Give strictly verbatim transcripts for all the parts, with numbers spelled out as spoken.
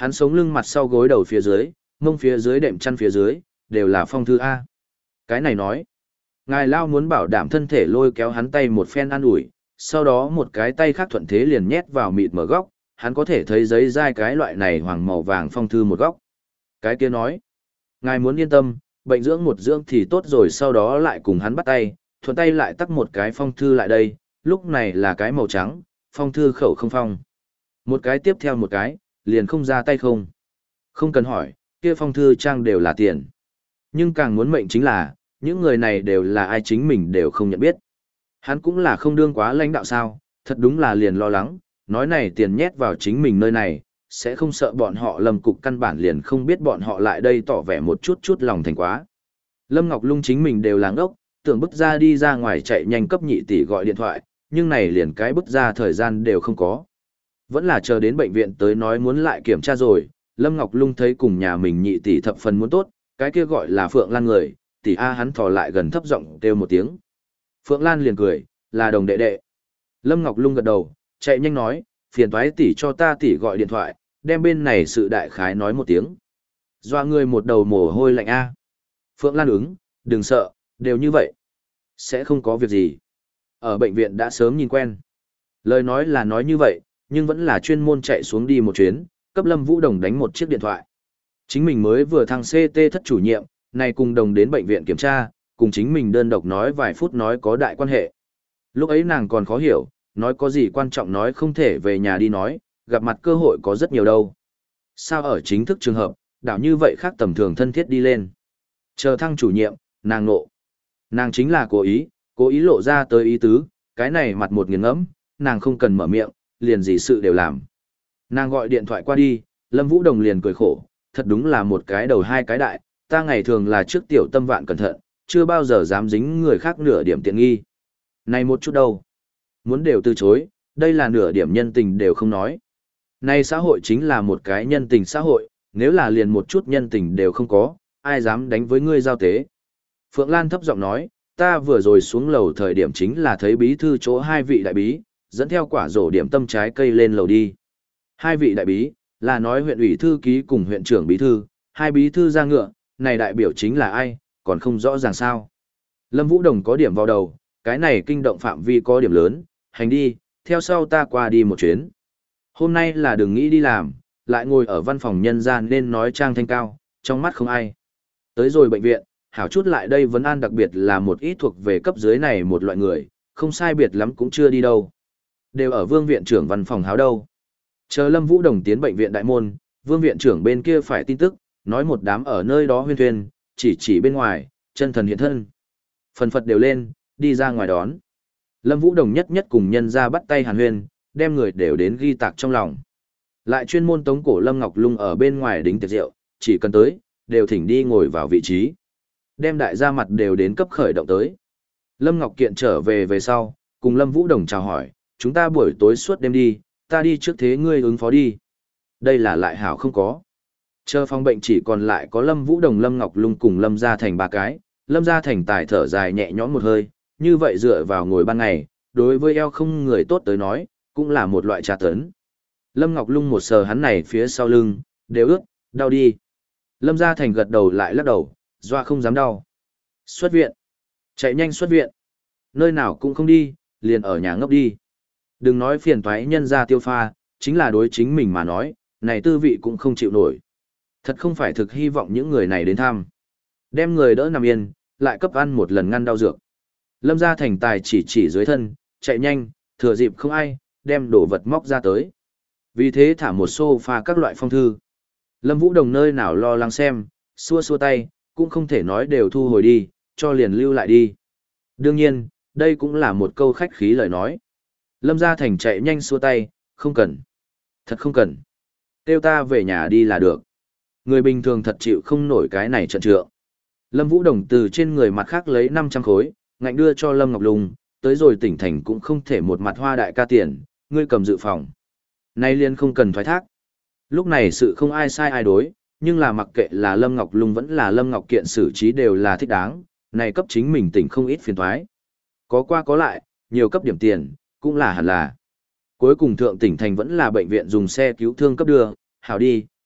Hắn sống lưng mặt sau gối đầu phía dưới, mông phía dưới đệm chăn phía dưới, đều là phong thư A. Cái này nói, ngài Lao muốn bảo đảm thân thể lôi kéo hắn tay một phen an ủi, sau đó một cái tay khác thuận thế liền nhét vào mịt mở góc, hắn có thể thấy giấy dai cái loại này hoàng màu vàng phong thư một góc. Cái kia nói, ngài muốn yên tâm, bệnh dưỡng một dưỡng thì tốt rồi, sau đó lại cùng hắn bắt tay, thuận tay lại tắt một cái phong thư lại đây, lúc này là cái màu trắng, phong thư khẩu không phong. Một cái tiếp theo một cái, liền không ra tay không. Không cần hỏi, kia phong thư trang đều là tiền. Nhưng càng muốn mệnh chính là, những người này đều là ai chính mình đều không nhận biết. Hắn cũng là không đương quá lãnh đạo sao, thật đúng là liền lo lắng, nói này tiền nhét vào chính mình nơi này, sẽ không sợ bọn họ Lâm cục căn bản liền không biết bọn họ lại đây tỏ vẻ một chút chút lòng thành quá. Lâm Ngọc Lung chính mình đều là ngốc, tưởng bức ra đi ra ngoài chạy nhanh cấp nhị tỷ gọi điện thoại, nhưng này liền cái bức ra thời gian đều không có. Vẫn là chờ đến bệnh viện tới nói muốn lại kiểm tra rồi, Lâm Ngọc Lung thấy cùng nhà mình nhị tỷ thập phần muốn tốt, cái kia gọi là Phượng Lan người, tỷ A hắn thò lại gần thấp giọng kêu một tiếng. Phượng Lan liền cười, là đồng đệ đệ. Lâm Ngọc Lung gật đầu, chạy nhanh nói, phiền toái tỷ cho ta tỷ gọi điện thoại, đem bên này sự đại khái nói một tiếng. Doa người một đầu mồ hôi lạnh A. Phượng Lan ứng, đừng sợ, đều như vậy. Sẽ không có việc gì. Ở bệnh viện đã sớm nhìn quen. Lời nói là nói như vậy, nhưng vẫn là chuyên môn chạy xuống đi một chuyến, cấp Lâm Vũ Đồng đánh một chiếc điện thoại. Chính mình mới vừa thăng xê tê thất chủ nhiệm, này cùng đồng đến bệnh viện kiểm tra, cùng chính mình đơn độc nói vài phút nói có đại quan hệ. Lúc ấy nàng còn khó hiểu, nói có gì quan trọng nói không thể về nhà đi nói, gặp mặt cơ hội có rất nhiều đâu. Sao ở chính thức trường hợp, đảo như vậy khác tầm thường thân thiết đi lên. Chờ thăng chủ nhiệm, nàng nộ. Nàng chính là cố ý, cố ý lộ ra tới ý tứ, cái này mặt một nghiền ngẫm, nàng không cần mở miệng, liền gì sự đều làm. Nàng gọi điện thoại qua đi, Lâm Vũ Đồng liền cười khổ, thật đúng là một cái đầu hai cái đại, ta ngày thường là trước tiểu tâm vạn cẩn thận, chưa bao giờ dám dính người khác nửa điểm tiện nghi. Này một chút đâu. Muốn đều từ chối, đây là nửa điểm nhân tình đều không nói. Này xã hội chính là một cái nhân tình xã hội, nếu là liền một chút nhân tình đều không có, ai dám đánh với ngươi giao tế. Phượng Lan thấp giọng nói, ta vừa rồi xuống lầu thời điểm chính là thấy bí thư chỗ hai vị đại bí, dẫn theo quả rổ điểm tâm trái cây lên lầu đi. Hai vị đại bí, là nói huyện ủy thư ký cùng huyện trưởng bí thư, hai bí thư ra ngựa, này đại biểu chính là ai, còn không rõ ràng sao. Lâm Vũ Đồng có điểm vào đầu, cái này kinh động phạm vi có điểm lớn, hành đi, theo sau ta qua đi một chuyến. Hôm nay là đừng nghĩ đi làm, lại ngồi ở văn phòng nhân gian nên nói trang thanh cao, trong mắt không ai. Tới rồi bệnh viện, hảo chút lại đây vấn an đặc biệt là một ít thuộc về cấp dưới này một loại người, không sai biệt lắm cũng chưa đi đâu. Đều ở vương viện trưởng văn phòng háo đâu. Chờ Lâm Vũ Đồng tiến bệnh viện đại môn, vương viện trưởng bên kia phải tin tức, nói một đám ở nơi đó huyên thuyên, chỉ chỉ bên ngoài, chân thần hiện thân. Phần phật đều lên, đi ra ngoài đón. Lâm Vũ Đồng nhất nhất cùng nhân ra bắt tay hàn huyên, đem người đều đến ghi tạc trong lòng. Lại chuyên môn tống cổ Lâm Ngọc Lung ở bên ngoài đính tiệc rượu, chỉ cần tới, đều thỉnh đi ngồi vào vị trí. Đem đại gia mặt đều đến cấp khởi động tới. Lâm Ngọc Kiện trở về về sau, cùng Lâm Vũ Đồng chào hỏi, chúng ta buổi tối suốt đêm đi, ta đi trước thế ngươi ứng phó đi. Đây là lại hảo không có. Chờ phòng bệnh chỉ còn lại có Lâm Vũ Đồng, Lâm Ngọc Lung cùng Lâm Gia Thành ba cái, Lâm Gia Thành tài thở dài nhẹ nhõm một hơi, như vậy dựa vào ngồi ban ngày, đối với eo không người tốt tới nói, cũng là một loại trà tấn. Lâm Ngọc Lung một sờ hắn này phía sau lưng, đều ướt, đau đi. Lâm Gia Thành gật đầu lại lắc đầu, doa không dám đau. Xuất viện. Chạy nhanh xuất viện. Nơi nào cũng không đi, liền ở nhà ngốc đi. Đừng nói phiền toái nhân ra tiêu pha, chính là đối chính mình mà nói, này tư vị cũng không chịu nổi. Thật không phải thực hy vọng những người này đến thăm. Đem người đỡ nằm yên, lại cấp ăn một lần ngăn đau dược. Lâm Gia Thành tài chỉ chỉ dưới thân, chạy nhanh, thừa dịp không ai, đem đồ vật móc ra tới. Vì thế thả một sofa các loại phong thư. Lâm Vũ Đồng nơi nào lo lắng xem, xua xua tay, cũng không thể nói đều thu hồi đi, cho liền lưu lại đi. Đương nhiên, đây cũng là một câu khách khí lời nói. Lâm Gia Thành chạy nhanh xua tay, không cần. Thật không cần. Kêu ta về nhà đi là được. Người bình thường thật chịu không nổi cái này trận trượng. Lâm Vũ Đồng từ trên người mặt khác lấy năm trăm khối, ngạnh đưa cho Lâm Ngọc Lung, tới rồi tỉnh thành cũng không thể một mặt hoa đại ca tiền, ngươi cầm dự phòng. Nay liên không cần thoái thác. Lúc này sự không ai sai ai đối, nhưng là mặc kệ là Lâm Ngọc Lung vẫn là Lâm Ngọc Kiện xử trí đều là thích đáng, này cấp chính mình tỉnh không ít phiền toái. Có qua có lại, nhiều cấp điểm tiền, cũng là hẳn là. Cuối cùng thượng tỉnh thành vẫn là bệnh viện dùng xe cứu thương cấp đưa, hảo đi,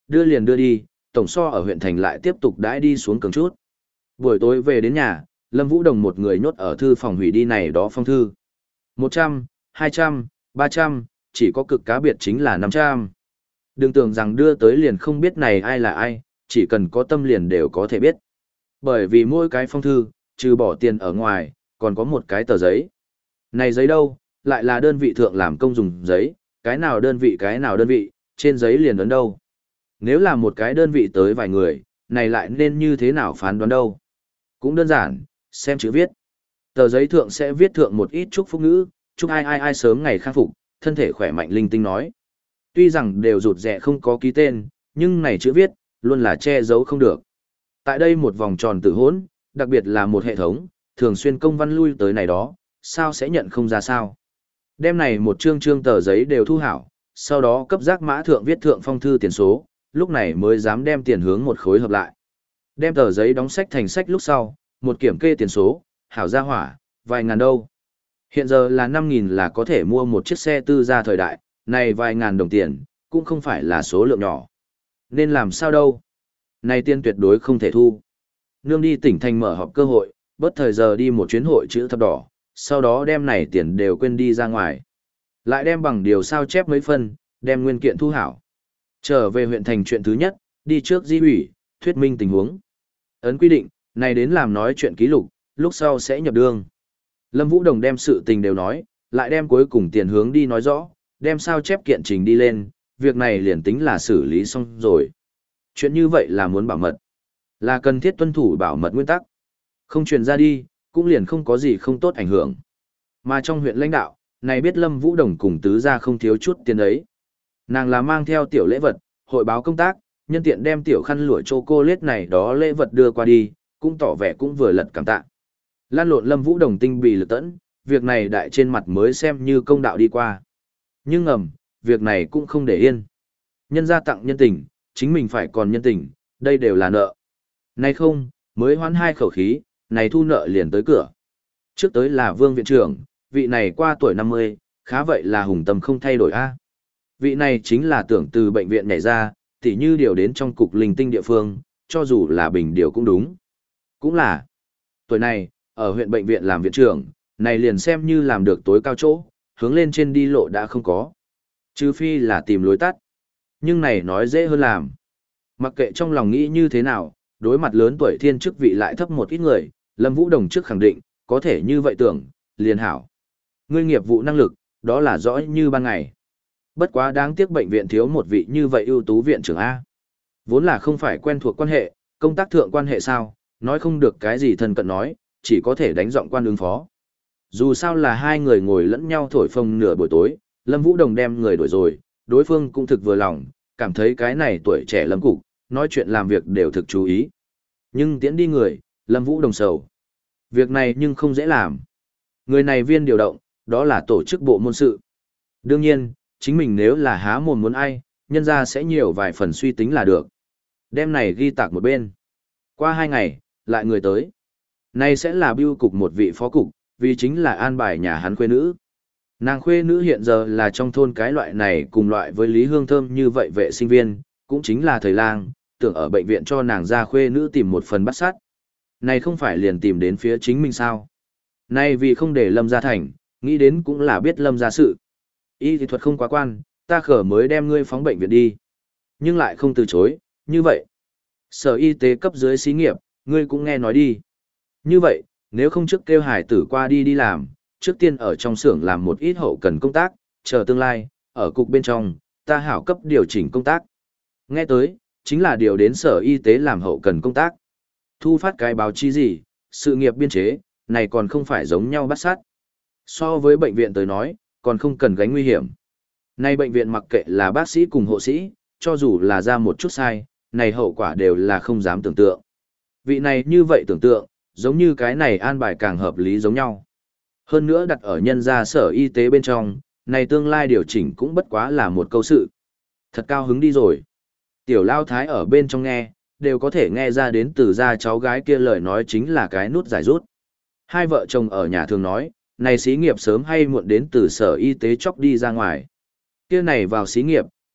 đưa liền đưa đi, tổng so ở huyện thành lại tiếp tục đãi đi xuống cường chút. Buổi tối về đến nhà, Lâm Vũ Đồng một người nhốt ở thư phòng hủy đi này đó phong thư. một trăm, hai trăm, ba trăm, chỉ có cực cá biệt chính là năm trăm. Đừng tưởng rằng đưa tới liền không biết này ai là ai, chỉ cần có tâm liền đều có thể biết. Bởi vì mỗi cái phong thư, trừ bỏ tiền ở ngoài, còn có một cái tờ giấy. Này giấy đâu, lại là đơn vị thượng làm công dùng giấy, cái nào đơn vị cái nào đơn vị, trên giấy liền ấn đâu. Nếu là một cái đơn vị tới vài người, này lại nên như thế nào phán đoán đâu. Cũng đơn giản, xem chữ viết. Tờ giấy thượng sẽ viết thượng một ít chúc phúc ngữ, chúc ai ai ai sớm ngày khắc phục, thân thể khỏe mạnh linh tinh nói. Tuy rằng đều rụt rẻ không có ký tên, nhưng này chữ viết, luôn là che giấu không được. Tại đây một vòng tròn tử hỗn, đặc biệt là một hệ thống, thường xuyên công văn lui tới này đó, sao sẽ nhận không ra sao. Đem này một chương chương tờ giấy đều thu hảo, sau đó cấp giác mã thượng viết thượng phong thư tiền số, lúc này mới dám đem tiền hướng một khối hợp lại. Đem tờ giấy đóng sách thành sách lúc sau, một kiểm kê tiền số, hảo ra hỏa, vài ngàn đâu. Hiện giờ là năm nghìn là có thể mua một chiếc xe tư gia thời đại, này vài ngàn đồng tiền, cũng không phải là số lượng nhỏ. Nên làm sao đâu? Này tiền tuyệt đối không thể thu. Nương đi tỉnh thành mở họp cơ hội, bớt thời giờ đi một chuyến hội chữ thập đỏ, sau đó đem này tiền đều quên đi ra ngoài. Lại đem bằng điều sao chép mấy phân, đem nguyên kiện thu hảo. Trở về huyện thành chuyện thứ nhất, đi trước di ủy, thuyết minh tình huống. Ấn quy định, này đến làm nói chuyện ký lục, lúc sau sẽ nhập đương. Lâm Vũ Đồng đem sự tình đều nói, lại đem cuối cùng tiền hướng đi nói rõ, đem sao chép kiện trình đi lên, việc này liền tính là xử lý xong rồi. Chuyện như vậy là muốn bảo mật, là cần thiết tuân thủ bảo mật nguyên tắc. Không truyền ra đi, cũng liền không có gì không tốt ảnh hưởng. Mà trong huyện lãnh đạo, này biết Lâm Vũ Đồng cùng tứ gia không thiếu chút tiền ấy. Nàng là mang theo tiểu lễ vật, hội báo công tác, nhân tiện đem tiểu khăn lụa chocolate này đó lễ vật đưa qua đi, cũng tỏ vẻ cũng vừa lật cảm tạ. Lan lộn Lâm Vũ Đồng tinh bì lực tẫn, việc này đại trên mặt mới xem như công đạo đi qua. Nhưng ngầm, việc này cũng không để yên. Nhân gia tặng nhân tình, chính mình phải còn nhân tình, đây đều là nợ. Này không, mới hoán hai khẩu khí, này thu nợ liền tới cửa. Trước tới là Vương viện trưởng, vị này qua tuổi năm mươi, khá vậy là hùng tâm không thay đổi a. Vị này chính là tưởng từ bệnh viện nhảy ra, tỉ như điều đến trong cục linh tinh địa phương, cho dù là bình điều cũng đúng. Cũng là, tuổi này, ở huyện bệnh viện làm viện trưởng, này liền xem như làm được tối cao chỗ, hướng lên trên đi lộ đã không có. Trừ phi là tìm lối tắt. Nhưng này nói dễ hơn làm. Mặc kệ trong lòng nghĩ như thế nào, đối mặt lớn tuổi thiên chức vị lại thấp một ít người, Lâm Vũ Đồng trước khẳng định, có thể như vậy tưởng, liền hảo. Ngươi nghiệp vụ năng lực, đó là rõ như ban ngày. Bất quá đáng tiếc bệnh viện thiếu một vị như vậy ưu tú viện trưởng A. Vốn là không phải quen thuộc quan hệ, công tác thượng quan hệ sao, nói không được cái gì thân cận nói, chỉ có thể đánh giọng quan ứng phó. Dù sao là hai người ngồi lẫn nhau thổi phồng nửa buổi tối, Lâm Vũ Đồng đem người đuổi rồi, đối phương cũng thực vừa lòng, cảm thấy cái này tuổi trẻ Lâm Cục, nói chuyện làm việc đều thực chú ý. Nhưng tiễn đi người, Lâm Vũ Đồng sầu. Việc này nhưng không dễ làm. Người này viên điều động, đó là tổ chức bộ môn sự. Đương nhiên, chính mình nếu là há mồm muốn ai, nhân ra sẽ nhiều vài phần suy tính là được. Đem này ghi tạc một bên. Qua hai ngày, lại người tới. Này sẽ là bưu cục một vị phó cục, vì chính là an bài nhà hắn khuê nữ. Nàng khuê nữ hiện giờ là trong thôn cái loại này cùng loại với Lý Hương Thơm như vậy vệ sinh viên, cũng chính là thầy lang, tưởng ở bệnh viện cho nàng ra khuê nữ tìm một phần bắt sát. Này không phải liền tìm đến phía chính mình sao? Này vì không để Lâm gia thành, nghĩ đến cũng là biết Lâm gia sự. Y thì thuật không quá quan, ta khở mới đem ngươi phóng bệnh viện đi. Nhưng lại không từ chối, như vậy. Sở y tế cấp dưới xí nghiệp, ngươi cũng nghe nói đi. Như vậy, nếu không trước kêu hải tử qua đi đi làm, trước tiên ở trong xưởng làm một ít hậu cần công tác, chờ tương lai, ở cục bên trong, ta hảo cấp điều chỉnh công tác. Nghe tới, chính là điều đến sở y tế làm hậu cần công tác. Thu phát cái báo chí gì, sự nghiệp biên chế, này còn không phải giống nhau bắt sát. So với bệnh viện tới nói, còn không cần gánh nguy hiểm. Nay bệnh viện mặc kệ là bác sĩ cùng hộ sĩ, cho dù là ra một chút sai, này hậu quả đều là không dám tưởng tượng. Vị này như vậy tưởng tượng, giống như cái này an bài càng hợp lý giống nhau. Hơn nữa đặt ở nhân gia sở y tế bên trong, này tương lai điều chỉnh cũng bất quá là một câu sự. Thật cao hứng đi rồi. Tiểu Lao Thái ở bên trong nghe, đều có thể nghe ra đến từ gia cháu gái kia lời nói chính là cái nút giải rút. Hai vợ chồng ở nhà thường nói, này xí nghiệp sớm hay muộn đến từ sở y tế chóc đi ra ngoài. Kia này vào xí nghiệp,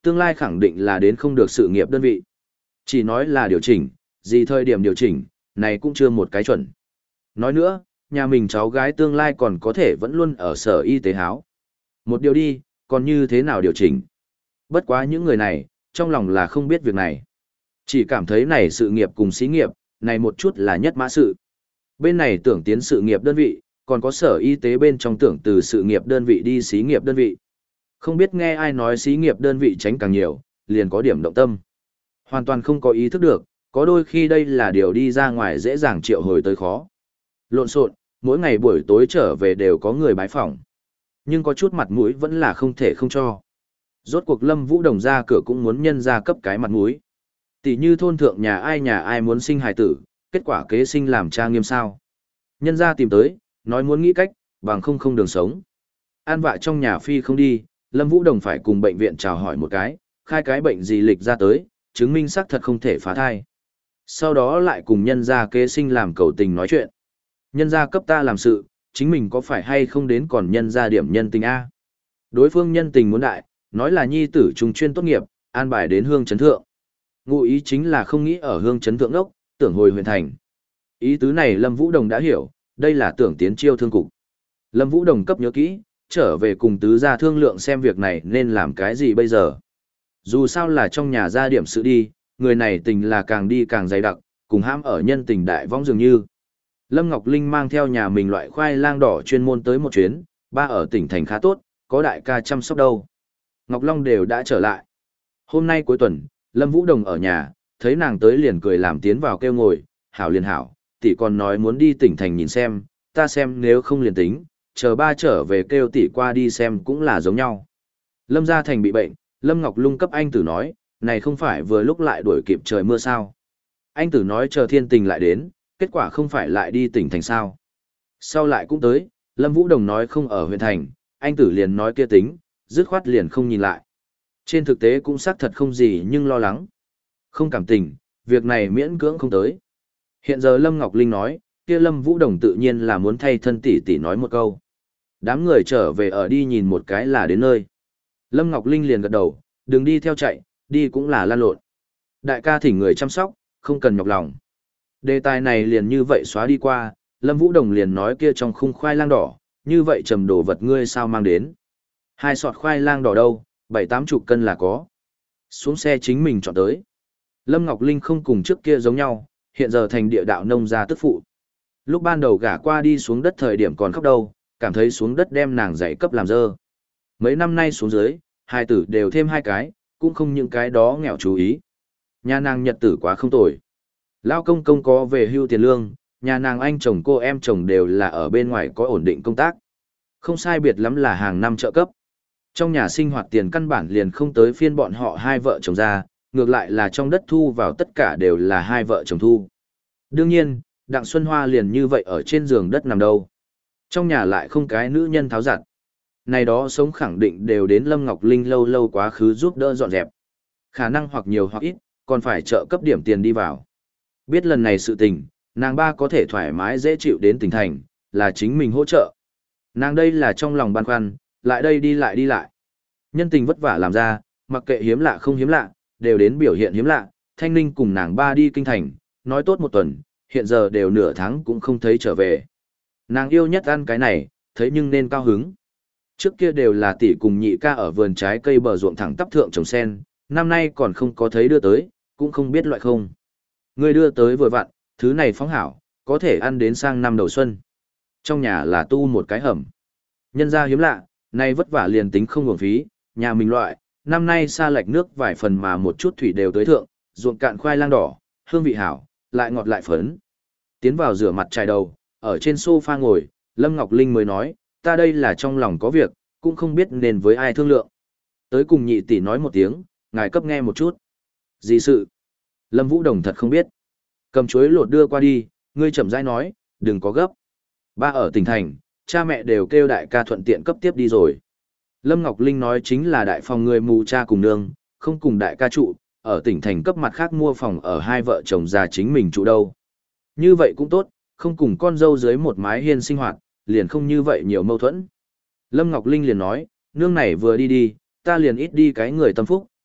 tương lai khẳng định là đến không được sự nghiệp đơn vị. Chỉ nói là điều chỉnh, gì thời điểm điều chỉnh, này cũng chưa một cái chuẩn. Nói nữa, nhà mình cháu gái tương lai còn có thể vẫn luôn ở sở y tế háo. Một điều đi, còn như thế nào điều chỉnh? Bất quá những người này, trong lòng là không biết việc này. Chỉ cảm thấy này sự nghiệp cùng xí nghiệp, này một chút là nhất mã sự. Bên này tưởng tiến sự nghiệp đơn vị, còn có sở y tế bên trong tưởng từ sự nghiệp đơn vị đi xí nghiệp đơn vị. Không biết nghe ai nói xí nghiệp đơn vị tránh càng nhiều, liền có điểm động tâm. Hoàn toàn không có ý thức được, có đôi khi đây là điều đi ra ngoài dễ dàng triệu hồi tới khó. Lộn xộn, mỗi ngày buổi tối trở về đều có người bái phỏng. Nhưng có chút mặt mũi vẫn là không thể không cho. Rốt cuộc Lâm Vũ Đồng ra cửa cũng muốn nhân ra cấp cái mặt mũi. Tỷ như thôn thượng nhà ai nhà ai muốn sinh hài tử, kết quả kế sinh làm cha nghiêm sao. Nhân ra tìm tới, nói muốn nghĩ cách, bằng không không đường sống. An vạ trong nhà phi không đi, Lâm Vũ Đồng phải cùng bệnh viện chào hỏi một cái, khai cái bệnh gì lịch ra tới, chứng minh xác thật không thể phá thai. Sau đó lại cùng nhân gia kế sinh làm cầu tình nói chuyện. Nhân gia cấp ta làm sự, chính mình có phải hay không đến còn nhân gia điểm nhân tình A. Đối phương nhân tình muốn đại, nói là nhi tử trùng chuyên tốt nghiệp, an bài đến hương chấn thượng. Ngụ ý chính là không nghĩ ở hương chấn thượng đốc, tưởng hồi huyện thành. Ý tứ này Lâm Vũ Đồng đã hiểu, đây là tưởng tiến chiêu thương cục. Lâm Vũ Đồng cấp nhớ kỹ, trở về cùng tứ gia thương lượng xem việc này nên làm cái gì bây giờ. Dù sao là trong nhà gia điểm sự đi, người này tình là càng đi càng dày đặc, cùng hãm ở nhân tình đại vong dường như. Lâm Ngọc Linh mang theo nhà mình loại khoai lang đỏ chuyên môn tới một chuyến, ba ở tỉnh thành khá tốt, có đại ca chăm sóc đâu. Ngọc Long đều đã trở lại. Hôm nay cuối tuần, Lâm Vũ Đồng ở nhà, thấy nàng tới liền cười làm tiến vào kêu ngồi, hảo liền hảo, tỷ còn nói muốn đi tỉnh thành nhìn xem, ta xem nếu không liền tính, chờ ba trở về kêu tỷ qua đi xem cũng là giống nhau. Lâm Gia Thành bị bệnh, Lâm Ngọc Lung cấp anh tử nói, này không phải vừa lúc lại đuổi kịp trời mưa sao. Anh tử nói chờ thiên tình lại đến, kết quả không phải lại đi tỉnh thành sao. Sau lại cũng tới, Lâm Vũ Đồng nói không ở huyện thành, anh tử liền nói kia tính, dứt khoát liền không nhìn lại. Trên thực tế cũng xác thật không gì nhưng lo lắng. Không cảm tình, việc này miễn cưỡng không tới. Hiện giờ Lâm Ngọc Linh nói, kia Lâm Vũ Đồng tự nhiên là muốn thay thân tỷ tỷ nói một câu. Đám người trở về ở đi nhìn một cái là đến nơi. Lâm Ngọc Linh liền gật đầu, đừng đi theo chạy, đi cũng là lan lộn. Đại ca thỉnh người chăm sóc, không cần nhọc lòng. Đề tài này liền như vậy xóa đi qua, Lâm Vũ Đồng liền nói kia trong khung khoai lang đỏ, như vậy trầm đồ vật ngươi sao mang đến. Hai sọt khoai lang đỏ đâu, bảy tám chục cân là có. Xuống xe chính mình chọn tới. Lâm Ngọc Linh không cùng trước kia giống nhau, hiện giờ thành địa đạo nông gia tức phụ. Lúc ban đầu gả qua đi xuống đất thời điểm còn khóc đâu, cảm thấy xuống đất đem nàng dạy cấp làm dơ. Mấy năm nay xuống dưới, hai tử đều thêm hai cái, cũng không những cái đó nghèo chú ý. Nhà nàng nhật tử quá không tồi. Lao công công có về hưu tiền lương, nhà nàng anh chồng cô em chồng đều là ở bên ngoài có ổn định công tác. Không sai biệt lắm là hàng năm trợ cấp. Trong nhà sinh hoạt tiền căn bản liền không tới phiên bọn họ hai vợ chồng ra, ngược lại là trong đất thu vào tất cả đều là hai vợ chồng thu. Đương nhiên, Đặng Xuân Hoa liền như vậy ở trên giường đất nằm đâu. Trong nhà lại không cái nữ nhân tháo giặt. Này đó sống khẳng định đều đến Lâm Ngọc Linh lâu lâu quá khứ giúp đỡ dọn dẹp. Khả năng hoặc nhiều hoặc ít, còn phải trợ cấp điểm tiền đi vào. Biết lần này sự tình, nàng ba có thể thoải mái dễ chịu đến tỉnh thành, là chính mình hỗ trợ. Nàng đây là trong lòng băn khoăn, lại đây đi lại đi lại. Nhân tình vất vả làm ra, mặc kệ hiếm lạ không hiếm lạ, đều đến biểu hiện hiếm lạ. Thanh Ninh cùng nàng ba đi kinh thành, nói tốt một tuần, hiện giờ đều nửa tháng cũng không thấy trở về. Nàng yêu nhất ăn cái này, thấy nhưng nên cao hứng. Trước kia đều là tỷ cùng nhị ca ở vườn trái cây bờ ruộng thẳng tắp thượng trồng sen, năm nay còn không có thấy đưa tới, cũng không biết loại không. Người đưa tới vừa vặn, thứ này phóng hảo, có thể ăn đến sang năm đầu xuân. Trong nhà là tu một cái hầm. Nhân ra hiếm lạ, nay vất vả liền tính không uổng phí, nhà mình loại, năm nay xa lệch nước vài phần mà một chút thủy đều tới thượng, ruộng cạn khoai lang đỏ, hương vị hảo, lại ngọt lại phấn. Tiến vào rửa mặt trải đầu, ở trên sofa ngồi, Lâm Ngọc Linh mới nói, ta đây là trong lòng có việc, cũng không biết nên với ai thương lượng. Tới cùng nhị tỷ nói một tiếng, ngài cấp nghe một chút. Gì sự? Lâm Vũ Đồng thật không biết. Cầm chuối lột đưa qua đi, ngươi chậm rãi nói, đừng có gấp. Ba ở tỉnh thành, cha mẹ đều kêu đại ca thuận tiện cấp tiếp đi rồi. Lâm Ngọc Linh nói chính là đại phòng người mù cha cùng nương, không cùng đại ca trụ, ở tỉnh thành cấp mặt khác mua phòng ở hai vợ chồng già chính mình trụ đâu. Như vậy cũng tốt, không cùng con dâu dưới một mái hiên sinh hoạt, liền không như vậy nhiều mâu thuẫn. Lâm Ngọc Linh liền nói, nương này vừa đi đi, ta liền ít đi cái người tâm phúc,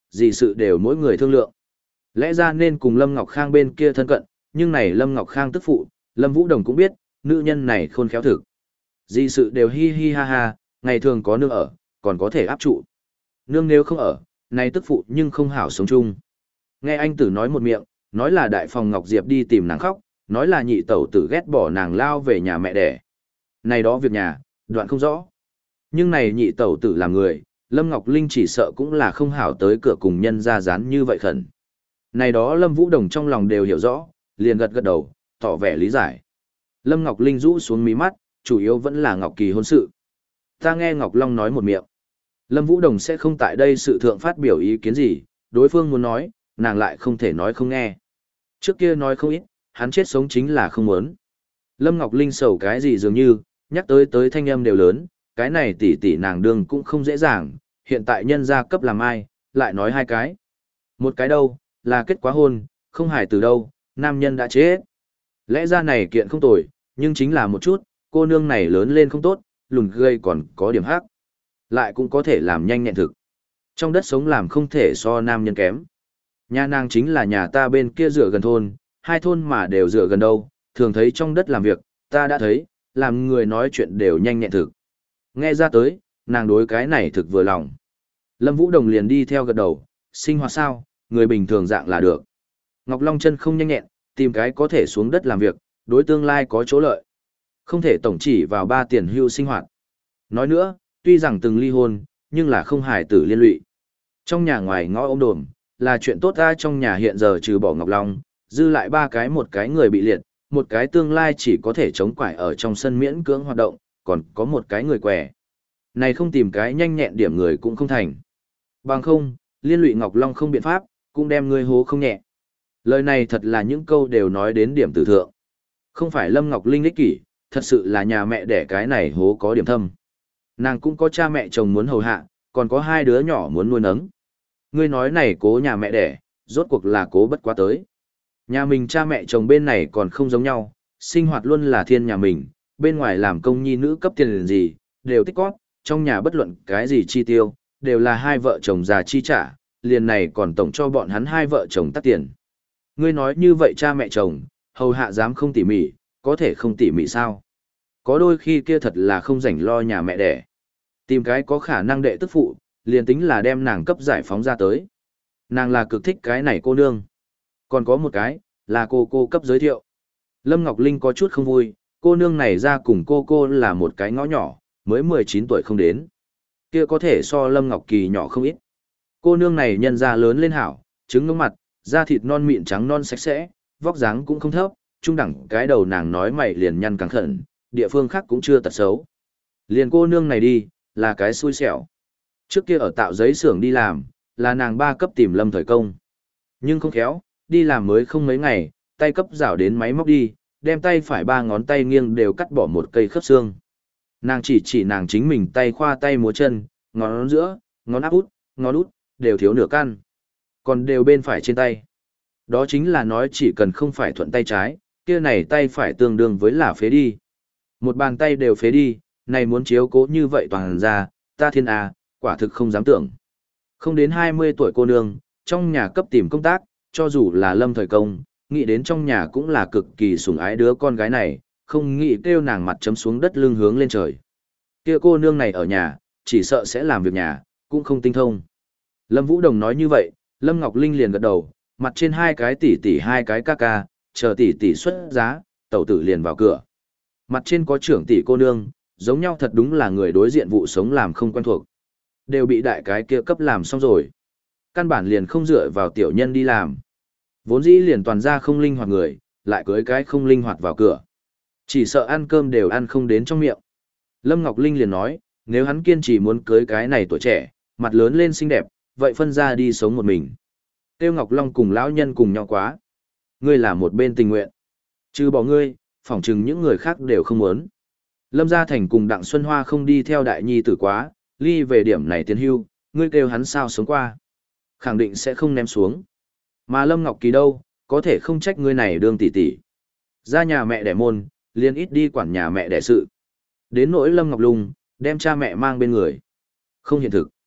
gì sự đều mỗi người thương lượng. Lẽ ra nên cùng Lâm Ngọc Khang bên kia thân cận, nhưng này Lâm Ngọc Khang tức phụ, Lâm Vũ Đồng cũng biết, nữ nhân này khôn khéo thực. Gì sự đều hi hi ha ha, ngày thường có nương ở, còn có thể áp trụ. Nương nếu không ở, này tức phụ nhưng không hảo sống chung. Nghe anh tử nói một miệng, nói là đại phòng Ngọc Diệp đi tìm nàng khóc, nói là nhị tẩu tử ghét bỏ nàng lao về nhà mẹ đẻ. Này đó việc nhà, đoạn không rõ. Nhưng này nhị tẩu tử làm người, Lâm Ngọc Linh chỉ sợ cũng là không hảo tới cửa cùng nhân ra dán như vậy khẩn. Này đó Lâm Vũ Đồng trong lòng đều hiểu rõ, liền gật gật đầu, tỏ vẻ lý giải. Lâm Ngọc Linh rũ xuống mí mắt, chủ yếu vẫn là Ngọc Kỳ hôn sự. Ta nghe Ngọc Long nói một miệng. Lâm Vũ Đồng sẽ không tại đây sự thượng phát biểu ý kiến gì, đối phương muốn nói, nàng lại không thể nói không nghe. Trước kia nói không ít, hắn chết sống chính là không muốn. Lâm Ngọc Linh sầu cái gì dường như, nhắc tới tới thanh âm đều lớn, cái này tỷ tỷ nàng đương cũng không dễ dàng, hiện tại nhân gia cấp làm ai, lại nói hai cái. Một cái đâu, là kết quá hôn, không hài từ đâu, nam nhân đã chết. Lẽ ra này kiện không tồi, nhưng chính là một chút, cô nương này lớn lên không tốt, lùn gây còn có điểm hắc. Lại cũng có thể làm nhanh nhẹn thực. Trong đất sống làm không thể so nam nhân kém. Nhà nàng chính là nhà ta bên kia dựa gần thôn, hai thôn mà đều dựa gần đâu, thường thấy trong đất làm việc, ta đã thấy, làm người nói chuyện đều nhanh nhẹn thực. Nghe ra tới, nàng đối cái này thực vừa lòng. Lâm Vũ Đồng liền đi theo gật đầu, sinh hoạt sao, người bình thường dạng là được. Ngọc Long chân không nhanh nhẹn, tìm cái có thể xuống đất làm việc, đối tương lai có chỗ lợi. Không thể tổng chỉ vào ba tiền hưu sinh hoạt. Nói nữa, tuy rằng từng ly hôn, nhưng là không hài tử liên lụy. Trong nhà ngoài ngõ ôm đồm, là chuyện tốt ra trong nhà hiện giờ trừ bỏ Ngọc Long, dư lại ba cái một cái người bị liệt, một cái tương lai chỉ có thể chống quải ở trong sân miễn cưỡng hoạt động, còn có một cái người què. Này không tìm cái nhanh nhẹn điểm người cũng không thành. Bằng không, liên lụy Ngọc Long không biện pháp, cũng đem ngươi hố không nhẹ. Lời này thật là những câu đều nói đến điểm tử thượng. Không phải Lâm Ngọc Linh ích kỷ, thật sự là nhà mẹ đẻ cái này hố có điểm thâm. Nàng cũng có cha mẹ chồng muốn hầu hạ, còn có hai đứa nhỏ muốn nuôi nấng. Ngươi nói này cố nhà mẹ đẻ, rốt cuộc là cố bất quá tới. Nhà mình cha mẹ chồng bên này còn không giống nhau, sinh hoạt luôn là thiên nhà mình, bên ngoài làm công nhi nữ cấp tiền gì, đều tích cóp, trong nhà bất luận cái gì chi tiêu, đều là hai vợ chồng già chi trả, liền này còn tổng cho bọn hắn hai vợ chồng tắt tiền. Ngươi nói như vậy cha mẹ chồng, hầu hạ dám không tỉ mỉ, có thể không tỉ mỉ sao? Có đôi khi kia thật là không rảnh lo nhà mẹ đẻ. Tìm cái có khả năng đệ tức phụ, liền tính là đem nàng cấp giải phóng ra tới. Nàng là cực thích cái này cô nương. Còn có một cái, là cô cô cấp giới thiệu. Lâm Ngọc Linh có chút không vui, cô nương này ra cùng cô cô là một cái ngõ nhỏ, mới mười chín tuổi không đến. Kia có thể so Lâm Ngọc Kỳ nhỏ không ít. Cô nương này nhân ra lớn lên hảo, trứng ngưỡng mặt, da thịt non mịn trắng non sạch sẽ, vóc dáng cũng không thấp, trung đẳng cái đầu nàng nói mày liền nhăn căng khẩn, địa phương khác cũng chưa tật xấu. Liền cô nương này đi, là cái xui xẻo. Trước kia ở tạo giấy xưởng đi làm, là nàng ba cấp tìm Lâm thời công. Nhưng không khéo, đi làm mới không mấy ngày, tay cấp rảo đến máy móc đi, đem tay phải ba ngón tay nghiêng đều cắt bỏ một cây khớp xương. Nàng chỉ chỉ nàng chính mình tay khoa tay múa chân, ngón giữa, ngón áp út, ngón út, đều thiếu nửa căn. Còn đều bên phải trên tay. Đó chính là nói chỉ cần không phải thuận tay trái, kia này tay phải tương đương với là phế đi. Một bàn tay đều phế đi, này muốn chiếu cố như vậy toàn ra, ta thiên à, quả thực không dám tưởng. Không đến hai mươi tuổi cô nương, trong nhà cấp tìm công tác, cho dù là Lâm thời công, nghĩ đến trong nhà cũng là cực kỳ sủng ái đứa con gái này, không nghĩ kêu nàng mặt chấm xuống đất lưng hướng lên trời. Kia cô nương này ở nhà, chỉ sợ sẽ làm việc nhà, cũng không tinh thông. Lâm Vũ Đồng nói như vậy, Lâm Ngọc Linh liền gật đầu, mặt trên hai cái tỷ tỷ hai cái ca ca, chờ tỷ tỷ xuất giá, tẩu tử liền vào cửa. Mặt trên có trưởng tỷ cô nương, giống nhau thật đúng là người đối diện vụ sống làm không quen thuộc. Đều bị đại cái kia cấp làm xong rồi. Căn bản liền không dựa vào tiểu nhân đi làm. Vốn dĩ liền toàn ra không linh hoạt người, lại cưới cái không linh hoạt vào cửa. Chỉ sợ ăn cơm đều ăn không đến trong miệng. Lâm Ngọc Linh liền nói, nếu hắn kiên trì muốn cưới cái này tuổi trẻ, mặt lớn lên xinh đẹp, vậy phân ra đi sống một mình. Tiêu Ngọc Long cùng lão nhân cùng nhau quá. Ngươi là một bên tình nguyện. Trừ bỏ ngươi, phỏng chừng những người khác đều không muốn. Lâm Gia Thành cùng Đặng Xuân Hoa không đi theo đại nhi tử quá, ly về điểm này tiến hưu, ngươi kêu hắn sao sống qua. Khẳng định sẽ không ném xuống. Mà Lâm Ngọc Kỳ đâu, có thể không trách ngươi này đương tỷ tỷ. Ra nhà mẹ đẻ môn, liền ít đi quản nhà mẹ đẻ sự. Đến nỗi Lâm Ngọc Lung, đem cha mẹ mang bên người. Không hiện thực.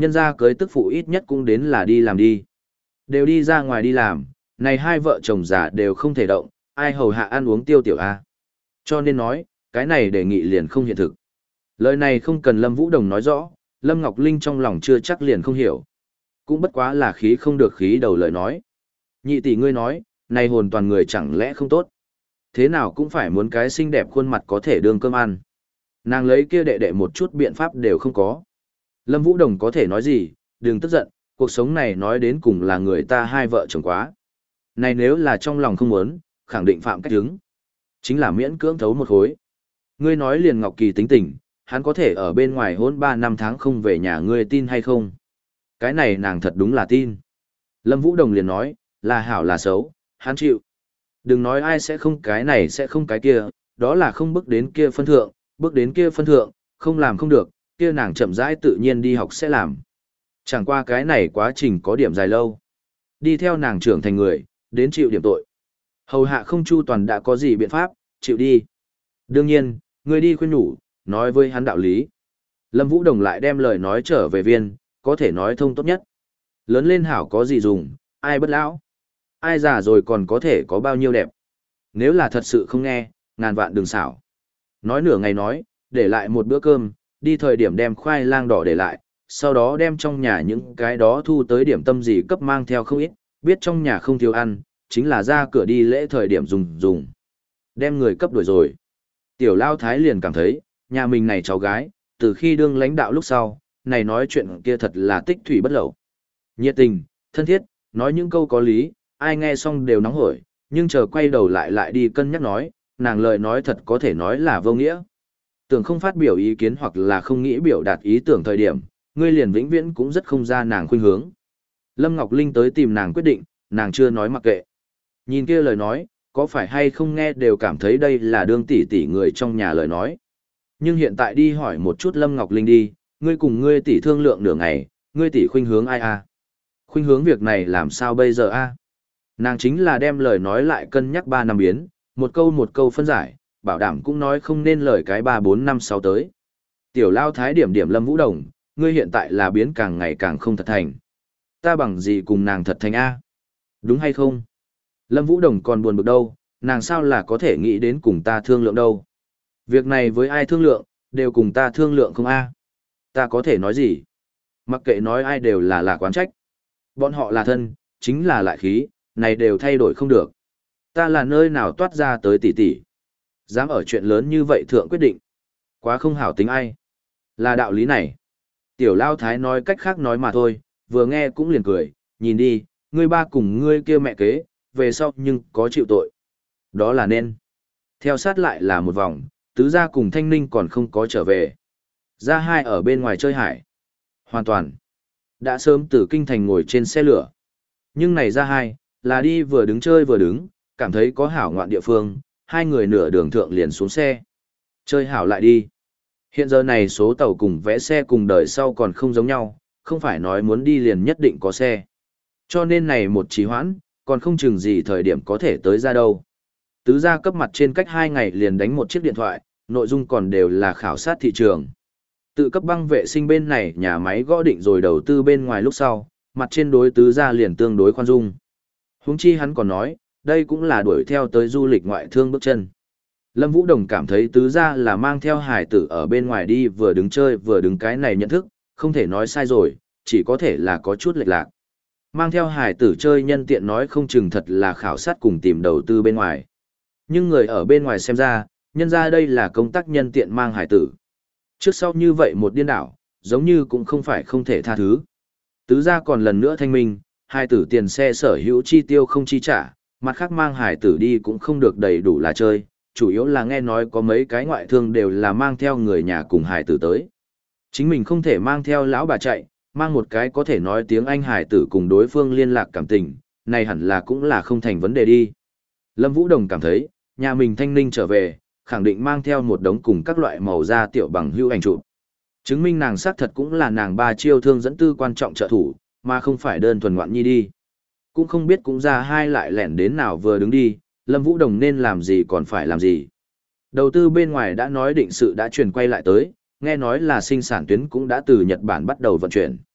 Nhân gia cưới tức phụ ít nhất cũng đến là đi làm đi. Đều đi ra ngoài đi làm, này hai vợ chồng già đều không thể động, ai hầu hạ ăn uống tiêu tiểu a. Cho nên nói, cái này đề nghị liền không hiện thực. Lời này không cần Lâm Vũ Đồng nói rõ, Lâm Ngọc Linh trong lòng chưa chắc liền không hiểu. Cũng bất quá là khí không được khí đầu lời nói. Nhị tỷ ngươi nói, này hồn toàn người chẳng lẽ không tốt. Thế nào cũng phải muốn cái xinh đẹp khuôn mặt có thể đương cơm ăn. Nàng lấy kia đệ đệ một chút biện pháp đều không có. Lâm Vũ Đồng có thể nói gì, đừng tức giận, cuộc sống này nói đến cùng là người ta hai vợ chồng quá. Này nếu là trong lòng không muốn, khẳng định phạm cách hứng. Chính là miễn cưỡng thấu một khối. Ngươi nói liền Ngọc Kỳ tính tình, hắn có thể ở bên ngoài hôn ba năm tháng không về nhà ngươi tin hay không? Cái này nàng thật đúng là tin. Lâm Vũ Đồng liền nói, là hảo là xấu, hắn chịu. Đừng nói ai sẽ không cái này sẽ không cái kia, đó là không bước đến kia phân thượng, bước đến kia phân thượng, không làm không được, kia nàng chậm rãi tự nhiên đi học sẽ làm. Chẳng qua cái này quá trình có điểm dài lâu. Đi theo nàng trưởng thành người, đến chịu điểm tội. Hầu hạ không chu toàn đã có gì biện pháp, chịu đi. Đương nhiên, người đi khuyên nhủ, nói với hắn đạo lý. Lâm Vũ Đồng lại đem lời nói trở về viên, có thể nói thông tốt nhất. Lớn lên hảo có gì dùng, ai bất lão. Ai già rồi còn có thể có bao nhiêu đẹp. Nếu là thật sự không nghe, ngàn vạn đừng xảo. Nói nửa ngày nói, để lại một bữa cơm, đi thời điểm đem khoai lang đỏ để lại, sau đó đem trong nhà những cái đó thu tới điểm tâm gì cấp mang theo không ít, biết trong nhà không thiếu ăn, chính là ra cửa đi lễ thời điểm dùng dùng. Đem người cấp đuổi rồi. Tiểu Lao Thái liền cảm thấy, nhà mình này cháu gái, từ khi đương lãnh đạo lúc sau, này nói chuyện kia thật là tích thủy bất lậu. Nhiệt tình, thân thiết, nói những câu có lý, ai nghe xong đều nóng hổi, nhưng chờ quay đầu lại lại đi cân nhắc nói, nàng lời nói thật có thể nói là vô nghĩa. Tưởng không phát biểu ý kiến hoặc là không nghĩ biểu đạt ý tưởng thời điểm, ngươi liền vĩnh viễn cũng rất không ra nàng khuynh hướng. Lâm Ngọc Linh tới tìm nàng quyết định, nàng chưa nói mặc kệ. Nhìn kia lời nói, có phải hay không nghe đều cảm thấy đây là đương tỷ tỷ người trong nhà lời nói. Nhưng hiện tại đi hỏi một chút Lâm Ngọc Linh đi, ngươi cùng ngươi tỷ thương lượng nửa ngày, ngươi tỷ khuynh hướng ai à? Khuynh hướng việc này làm sao bây giờ a? À? Nàng chính là đem lời nói lại cân nhắc ba năm biến, một câu một câu phân giải, bảo đảm cũng nói không nên lời cái ba bốn năm sáu tới. Tiểu Lao Thái điểm điểm Lâm Vũ Đồng, ngươi hiện tại là biến càng ngày càng không thật thành. Ta bằng gì cùng nàng thật thành a? Đúng hay không? Lâm Vũ Đồng còn buồn bực đâu, nàng sao là có thể nghĩ đến cùng ta thương lượng đâu. Việc này với ai thương lượng, đều cùng ta thương lượng không a? Ta có thể nói gì? Mặc kệ nói ai đều là là quán trách. Bọn họ là thân, chính là lại khí, này đều thay đổi không được. Ta là nơi nào toát ra tới tỷ tỷ. Dám ở chuyện lớn như vậy thượng quyết định. Quá không hảo tính ai. Là đạo lý này. Tiểu Lao Thái nói cách khác nói mà thôi, vừa nghe cũng liền cười, nhìn đi, ngươi ba cùng ngươi kia mẹ kế, về sau nhưng có chịu tội. Đó là nên. Theo sát lại là một vòng, tứ gia cùng Thanh Ninh còn không có trở về. Gia hai ở bên ngoài chơi hải. Hoàn toàn. Đã sớm từ kinh thành ngồi trên xe lửa. Nhưng này Gia hai, là đi vừa đứng chơi vừa đứng, cảm thấy có hảo ngoạn địa phương, hai người nửa đường thượng liền xuống xe. Chơi hảo lại đi. Hiện giờ này số tàu cùng vẽ xe cùng đời sau còn không giống nhau, không phải nói muốn đi liền nhất định có xe. Cho nên này một trì hoãn, còn không chừng gì thời điểm có thể tới ra đâu. Tứ gia cấp mặt trên cách hai ngày liền đánh một chiếc điện thoại, nội dung còn đều là khảo sát thị trường. Tự cấp băng vệ sinh bên này nhà máy gõ định rồi đầu tư bên ngoài lúc sau, mặt trên đối tứ gia liền tương đối khoan dung. Huống chi hắn còn nói, đây cũng là đuổi theo tới du lịch ngoại thương bước chân. Lâm Vũ Đồng cảm thấy tứ gia là mang theo hải tử ở bên ngoài đi vừa đứng chơi vừa đứng cái này nhận thức, không thể nói sai rồi, chỉ có thể là có chút lệch lạc. Mang theo hải tử chơi nhân tiện nói không chừng thật là khảo sát cùng tìm đầu tư bên ngoài. Nhưng người ở bên ngoài xem ra, nhân ra đây là công tác nhân tiện mang hải tử. Trước sau như vậy một điên đảo, giống như cũng không phải không thể tha thứ. Tứ gia còn lần nữa thanh minh, hải tử tiền xe sở hữu chi tiêu không chi trả, mặt khác mang hải tử đi cũng không được đầy đủ là chơi, chủ yếu là nghe nói có mấy cái ngoại thương đều là mang theo người nhà cùng hải tử tới. Chính mình không thể mang theo lão bà chạy, mang một cái có thể nói tiếng Anh hải tử cùng đối phương liên lạc cảm tình, này hẳn là cũng là không thành vấn đề đi. Lâm Vũ Đồng cảm thấy, nhà mình Thanh Ninh trở về, khẳng định mang theo một đống cùng các loại màu da tiểu bằng hữu ảnh chụp. Chứng minh nàng xác thật cũng là nàng ba chiêu thương dẫn tư quan trọng trợ thủ, mà không phải đơn thuần ngoạn nhi đi. Cũng không biết cũng ra hai lại lẻn đến nào vừa đứng đi, Lâm Vũ Đồng nên làm gì còn phải làm gì. Đầu tư bên ngoài đã nói định sự đã chuyển quay lại tới, nghe nói là sinh sản tuyến cũng đã từ Nhật Bản bắt đầu vận chuyển.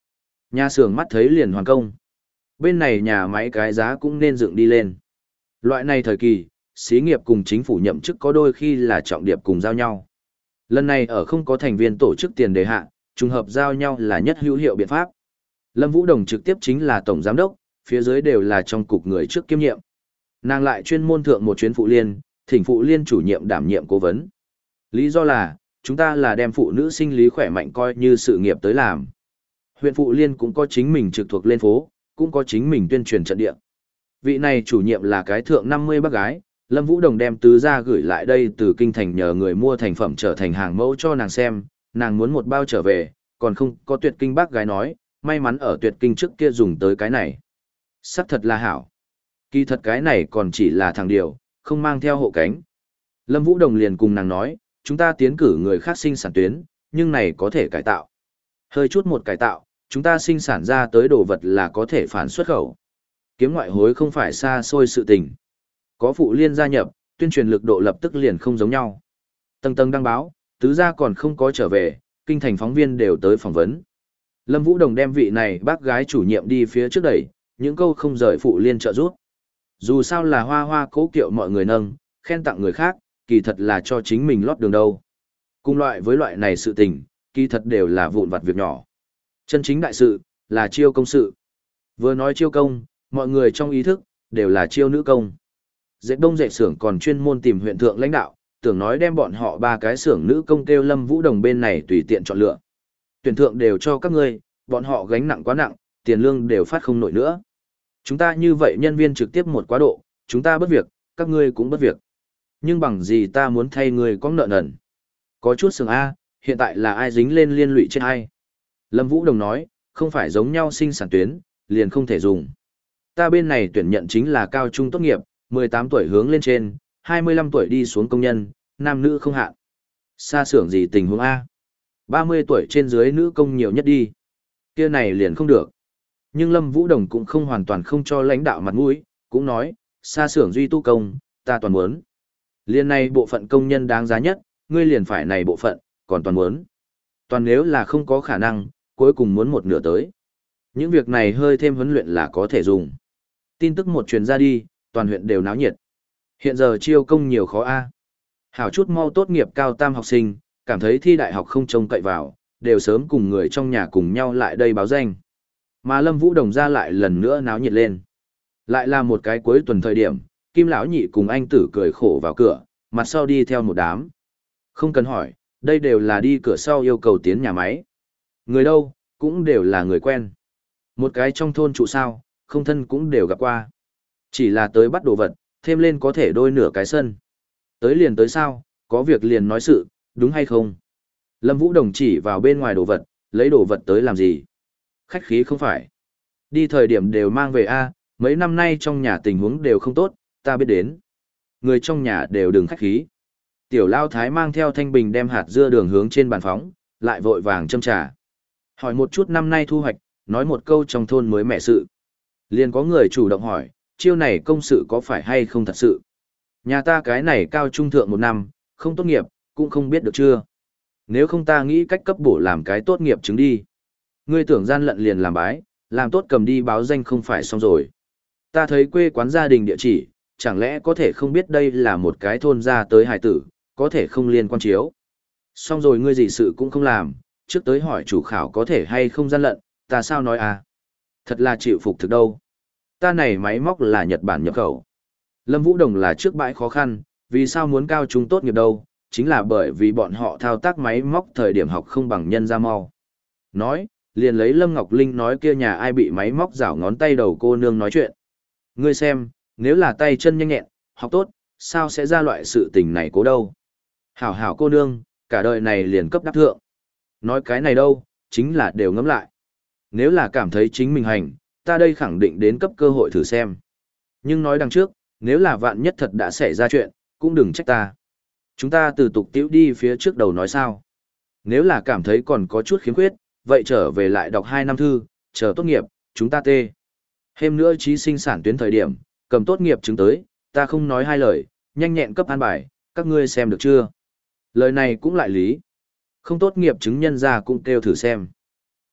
Nhà xưởng mắt thấy liền hoàn công. Bên này nhà máy cái giá cũng nên dựng đi lên. Loại này thời kỳ, xí nghiệp cùng chính phủ nhậm chức có đôi khi là trọng điệp cùng giao nhau. Lần này ở không có thành viên tổ chức tiền đề hạ, trùng hợp giao nhau là nhất hữu hiệu biện pháp. Lâm Vũ Đồng trực tiếp chính là tổng giám đốc, phía dưới đều là trong cục người trước kiêm nhiệm. Nàng lại chuyên môn thượng một chuyến phụ liên, thỉnh phụ liên chủ nhiệm đảm nhiệm cố vấn. Lý do là, chúng ta là đem phụ nữ sinh lý khỏe mạnh coi như sự nghiệp tới làm. Huyện phụ liên cũng có chính mình trực thuộc lên phố, cũng có chính mình tuyên truyền trận địa. Vị này chủ nhiệm là cái thượng năm mươi bác gái, Lâm Vũ Đồng đem tứ gia gửi lại đây từ kinh thành nhờ người mua thành phẩm trở thành hàng mẫu cho nàng xem, nàng muốn một bao trở về, còn không có tuyệt kinh bác gái nói, may mắn ở tuyệt kinh trước kia dùng tới cái này. Sắc thật là hảo. Kỳ thật cái này còn chỉ là thằng điều, không mang theo hộ cánh. Lâm Vũ Đồng liền cùng nàng nói, chúng ta tiến cử người khác sinh sản tuyến, nhưng này có thể cải tạo. Hơi chút một cải tạo, chúng ta sinh sản ra tới đồ vật là có thể phản xuất khẩu. Kiếm ngoại hối không phải xa xôi sự tình. Có phụ liên gia nhập, tuyên truyền lực độ lập tức liền không giống nhau. Tầng tầng đăng báo, tứ gia còn không có trở về, kinh thành phóng viên đều tới phỏng vấn. Lâm Vũ Đồng đem vị này bác gái chủ nhiệm đi phía trước đẩy, những câu không rời phụ liên trợ giúp. Dù sao là hoa hoa cố kiệu mọi người nâng, khen tặng người khác, kỳ thật là cho chính mình lót đường đâu. Cùng loại với loại này sự tình, kỳ thật đều là vụn vặt việc nhỏ. Chân chính đại sự, là chiêu công sự. Vừa nói chiêu công, mọi người trong ý thức, đều là chiêu nữ công. Dệt đông dệt xưởng còn chuyên môn tìm huyện thượng lãnh đạo, tưởng nói đem bọn họ ba cái xưởng nữ công kêu Lâm Vũ Đồng bên này tùy tiện chọn lựa. Tuyển thượng đều cho các ngươi, bọn họ gánh nặng quá nặng, tiền lương đều phát không nổi nữa. Chúng ta như vậy nhân viên trực tiếp một quá độ, chúng ta bất việc, các ngươi cũng bất việc. Nhưng bằng gì ta muốn thay ngươi có nợ nần. Có chút sừng A, hiện tại là ai dính lên liên lụy trên ai. Lâm Vũ Đồng nói, không phải giống nhau sinh sản tuyến, liền không thể dùng. Ta bên này tuyển nhận chính là cao trung tốt nghiệp, mười tám tuổi hướng lên trên, hai mươi lăm tuổi đi xuống công nhân, nam nữ không hạn. Xa xưởng gì tình huống A. ba mươi tuổi trên dưới nữ công nhiều nhất đi. Kia này liền không được. Nhưng Lâm Vũ Đồng cũng không hoàn toàn không cho lãnh đạo mặt mũi, cũng nói, xa xưởng duy tu công, ta toàn muốn. Liên này bộ phận công nhân đáng giá nhất, ngươi liền phải này bộ phận, còn toàn muốn. Toàn nếu là không có khả năng, cuối cùng muốn một nửa tới. Những việc này hơi thêm huấn luyện là có thể dùng. Tin tức một truyền ra đi, toàn huyện đều náo nhiệt. Hiện giờ chiêu công nhiều khó a. Hảo chút mau tốt nghiệp cao tam học sinh, cảm thấy thi đại học không trông cậy vào, đều sớm cùng người trong nhà cùng nhau lại đây báo danh. Mà Lâm Vũ Đồng ra lại lần nữa náo nhiệt lên. Lại là một cái cuối tuần thời điểm, Kim lão nhị cùng anh tử cười khổ vào cửa, mặt sau đi theo một đám. Không cần hỏi, đây đều là đi cửa sau yêu cầu tiến nhà máy. Người đâu, cũng đều là người quen. Một cái trong thôn trụ sao, không thân cũng đều gặp qua. Chỉ là tới bắt đồ vật, thêm lên có thể đôi nửa cái sân. Tới liền tới sao, có việc liền nói sự, đúng hay không? Lâm Vũ Đồng chỉ vào bên ngoài đồ vật, lấy đồ vật tới làm gì? Khách khí không phải. Đi thời điểm đều mang về A, mấy năm nay trong nhà tình huống đều không tốt, ta biết đến. Người trong nhà đều đừng khách khí. Tiểu Lao Thái mang theo thanh bình đem hạt dưa đường hướng trên bàn phóng, lại vội vàng châm trà. Hỏi một chút năm nay thu hoạch, nói một câu trong thôn mới mẻ sự. Liền có người chủ động hỏi, chiêu này công sự có phải hay không thật sự? Nhà ta cái này cao trung thượng một năm, không tốt nghiệp, cũng không biết được chưa. Nếu không ta nghĩ cách cấp bổ làm cái tốt nghiệp chứng đi. Ngươi tưởng gian lận liền làm bái, làm tốt cầm đi báo danh không phải xong rồi. Ta thấy quê quán gia đình địa chỉ, chẳng lẽ có thể không biết đây là một cái thôn ra tới hải tử, có thể không liên quan chiếu. Xong rồi ngươi gì sự cũng không làm, trước tới hỏi chủ khảo có thể hay không gian lận, ta sao nói à? Thật là chịu phục thực đâu. Ta này máy móc là Nhật Bản nhập khẩu. Lâm Vũ Đồng là trước bãi khó khăn, vì sao muốn cao trung tốt nghiệp đâu, chính là bởi vì bọn họ thao tác máy móc thời điểm học không bằng nhân ra mau. Nói, liền lấy Lâm Ngọc Linh nói kia nhà ai bị máy móc rảo ngón tay đầu cô nương nói chuyện. Ngươi xem, nếu là tay chân nhanh nhẹn, học tốt, sao sẽ ra loại sự tình này cố đâu. Hảo hảo cô nương, cả đời này liền cấp đắc thượng. Nói cái này đâu, chính là đều ngẫm lại. Nếu là cảm thấy chính mình hành, ta đây khẳng định đến cấp cơ hội thử xem. Nhưng nói đằng trước, nếu là vạn nhất thật đã xảy ra chuyện, cũng đừng trách ta. Chúng ta từ tục tiểu đi phía trước đầu nói sao. Nếu là cảm thấy còn có chút khiếm khuyết, vậy trở về lại đọc hai năm thư, chờ tốt nghiệp, chúng ta tê. Thêm nữa trí sinh sản tuyến thời điểm, cầm tốt nghiệp chứng tới, ta không nói hai lời, nhanh nhẹn cấp an bài, các ngươi xem được chưa? Lời này cũng lại lý. Không tốt nghiệp chứng nhân ra cũng kêu thử xem.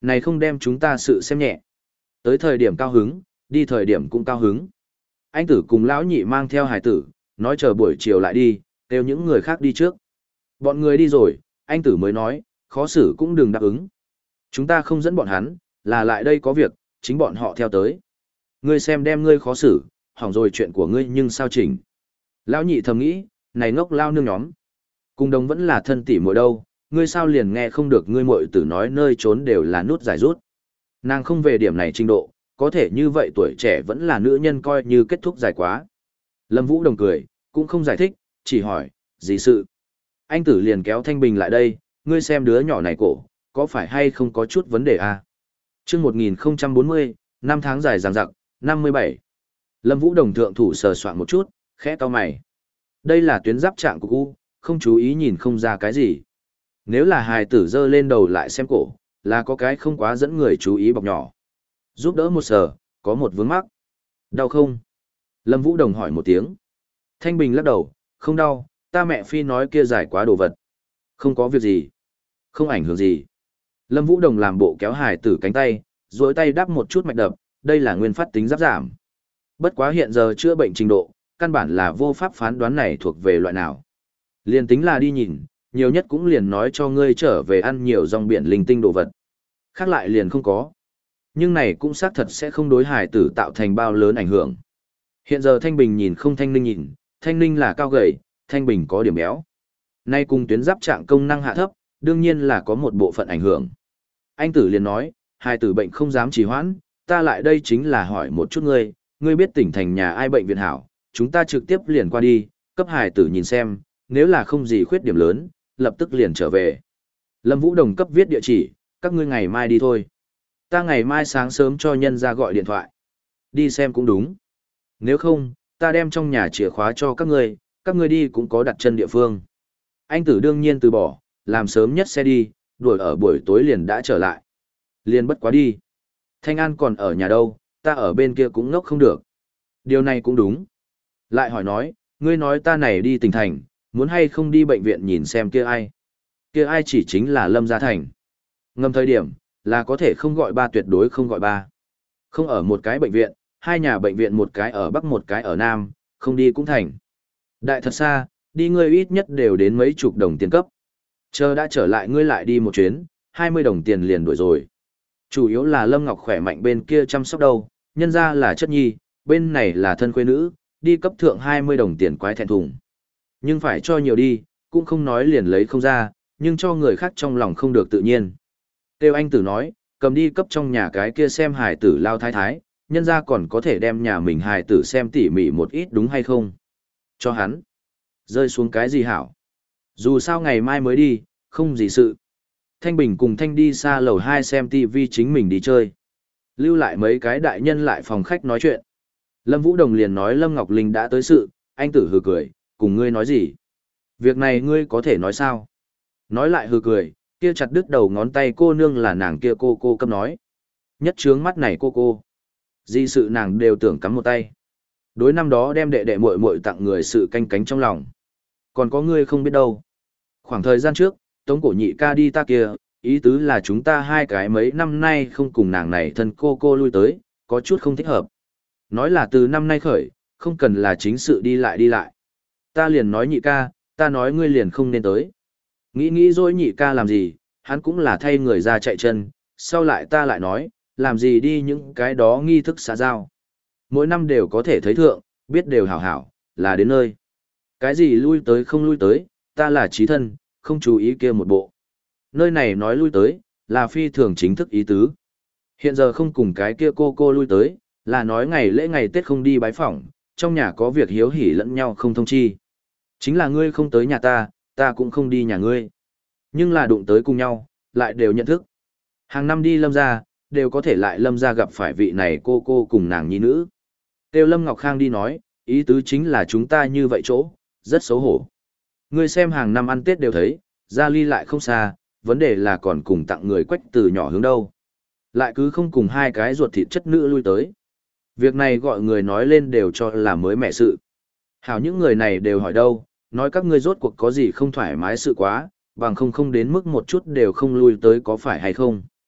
này không đem chúng ta sự xem nhẹ. Tới thời điểm cao hứng, đi thời điểm cũng cao hứng. Anh tử cùng lão nhị mang theo hải tử, nói chờ buổi chiều lại đi, kêu những người khác đi trước. Bọn người đi rồi, anh tử mới nói, khó xử cũng đừng đáp ứng. Chúng ta không dẫn bọn hắn, là lại đây có việc, chính bọn họ theo tới. Ngươi xem đem ngươi khó xử, hỏng rồi chuyện của ngươi nhưng sao chỉnh. Lão nhị thầm nghĩ, này ngốc lao nương nhóm. Cùng đồng vẫn là thân tỷ muội đâu, ngươi sao liền nghe không được ngươi muội tử nói nơi trốn đều là nút giải rút. Nàng không về điểm này trình độ, có thể như vậy tuổi trẻ vẫn là nữ nhân coi như kết thúc dài quá. Lâm Vũ Đồng cười, cũng không giải thích, chỉ hỏi, gì sự? Anh tử liền kéo Thanh Bình lại đây, ngươi xem đứa nhỏ này cổ, có phải hay không có chút vấn đề à? Trước một nghìn không trăm bốn mươi, năm tháng dài dằng dặc, năm mươi bảy. Lâm Vũ Đồng thượng thủ sờ soạn một chút, khẽ cau mày. Đây là tuyến giáp trạng của u, không chú ý nhìn không ra cái gì. Nếu là hài tử dơ lên đầu lại xem cổ, là có cái không quá dẫn người chú ý bọc nhỏ. Giúp đỡ một sờ, có một vướng mắc. Đau không? Lâm Vũ Đồng hỏi một tiếng. Thanh Bình lắc đầu, không đau, ta mẹ phi nói kia giải quá đồ vật. Không có việc gì. Không ảnh hưởng gì. Lâm Vũ Đồng làm bộ kéo hài tử cánh tay, duỗi tay đắp một chút mạch đập, đây là nguyên phát tính giáp giảm. Bất quá hiện giờ chữa bệnh trình độ, căn bản là vô pháp phán đoán này thuộc về loại nào. Liền tính là đi nhìn, nhiều nhất cũng liền nói cho ngươi trở về ăn nhiều rong biển linh tinh đồ vật. Khác lại liền không có. Nhưng này cũng xác thật sẽ không đối hài tử tạo thành bao lớn ảnh hưởng. Hiện giờ Thanh Bình nhìn không Thanh Ninh nhìn, Thanh Ninh là cao gầy, Thanh Bình có điểm béo. Nay cùng tuyến giáp trạng công năng hạ thấp, đương nhiên là có một bộ phận ảnh hưởng. Anh tử liền nói, hài tử bệnh không dám trì hoãn, ta lại đây chính là hỏi một chút ngươi, ngươi biết tỉnh thành nhà ai bệnh viện hảo, chúng ta trực tiếp liền qua đi, cấp hài tử nhìn xem, nếu là không gì khuyết điểm lớn, lập tức liền trở về. Lâm Vũ Đồng cấp viết địa chỉ, các ngươi ngày mai đi thôi. Ta ngày mai sáng sớm cho nhân ra gọi điện thoại. Đi xem cũng đúng. Nếu không, ta đem trong nhà chìa khóa cho các ngươi, các ngươi đi cũng có đặt chân địa phương. Anh tử đương nhiên từ bỏ, làm sớm nhất xe đi, đuổi ở buổi tối liền đã trở lại. Liền bất quá đi. Thanh An còn ở nhà đâu, ta ở bên kia cũng ngốc không được. Điều này cũng đúng. Lại hỏi nói, ngươi nói ta này đi tỉnh thành, muốn hay không đi bệnh viện nhìn xem kia ai. Kia ai chỉ chính là Lâm Gia Thành. Ngầm thời điểm, là có thể không gọi ba tuyệt đối không gọi ba. Không ở một cái bệnh viện, hai nhà bệnh viện một cái ở Bắc một cái ở Nam, không đi cũng thành. Đại thật xa, đi ngươi ít nhất đều đến mấy chục đồng tiền cấp. Chờ đã trở lại ngươi lại đi một chuyến, hai mươi đồng tiền liền đuổi rồi. Chủ yếu là Lâm Ngọc khỏe mạnh bên kia chăm sóc đâu, nhân ra là chất nhi, bên này là thân quê nữ, đi cấp thượng hai mươi đồng tiền quái thẹn thùng. Nhưng phải cho nhiều đi, cũng không nói liền lấy không ra, nhưng cho người khác trong lòng không được tự nhiên. Tiêu anh tử nói, cầm đi cấp trong nhà cái kia xem hài tử lao thái thái, nhân ra còn có thể đem nhà mình hài tử xem tỉ mỉ một ít đúng hay không. Cho hắn. Rơi xuống cái gì hảo. Dù sao ngày mai mới đi, không gì sự. Thanh Bình cùng Thanh đi xa lầu hai xem tivi chính mình đi chơi. Lưu lại mấy cái đại nhân lại phòng khách nói chuyện. Lâm Vũ Đồng liền nói Lâm Ngọc Linh đã tới sự, anh tử hừ cười, cùng ngươi nói gì? Việc này ngươi có thể nói sao? Nói lại hừ cười, kia chặt đứt đầu ngón tay cô nương là nàng kia cô cô cấp nói. Nhất trướng mắt này cô cô. Di sự nàng đều tưởng cắm một tay. Đối năm đó đem đệ đệ muội muội tặng người sự canh cánh trong lòng. Còn có ngươi không biết đâu. Khoảng thời gian trước, Tống Cổ Nhị ca đi ta kia, ý tứ là chúng ta hai cái mấy năm nay không cùng nàng này thân cô cô lui tới, có chút không thích hợp. Nói là từ năm nay khởi, không cần là chính sự đi lại đi lại. Ta liền nói nhị ca, ta nói ngươi liền không nên tới. Nghĩ nghĩ rồi nhị ca làm gì, hắn cũng là thay người ra chạy chân, sau lại ta lại nói, làm gì đi những cái đó nghi thức xã giao. Mỗi năm đều có thể thấy thượng, biết đều hảo hảo, là đến nơi. Cái gì lui tới không lui tới, ta là trí thân, không chú ý kia một bộ. Nơi này nói lui tới, là phi thường chính thức ý tứ. Hiện giờ không cùng cái kia cô cô lui tới, là nói ngày lễ ngày Tết không đi bái phỏng, trong nhà có việc hiếu hỉ lẫn nhau không thông chi. Chính là ngươi không tới nhà ta, ta cũng không đi nhà ngươi. Nhưng là đụng tới cùng nhau, lại đều nhận thức. Hàng năm đi Lâm gia, đều có thể lại Lâm gia gặp phải vị này cô cô cùng nàng nhi nữ. Tiêu Lâm Ngọc Khang đi nói, ý tứ chính là chúng ta như vậy chỗ, rất xấu hổ. Ngươi xem hàng năm ăn Tết đều thấy, gia ly lại không xa, vấn đề là còn cùng tặng người quách từ nhỏ hướng đâu. Lại cứ không cùng hai cái ruột thịt chất nữ lui tới. Việc này gọi người nói lên đều cho là mới mẻ sự. Hảo những người này đều hỏi đâu, nói các ngươi rốt cuộc có gì không thoải mái sự quá, bằng không không đến mức một chút đều không lui tới có phải hay không.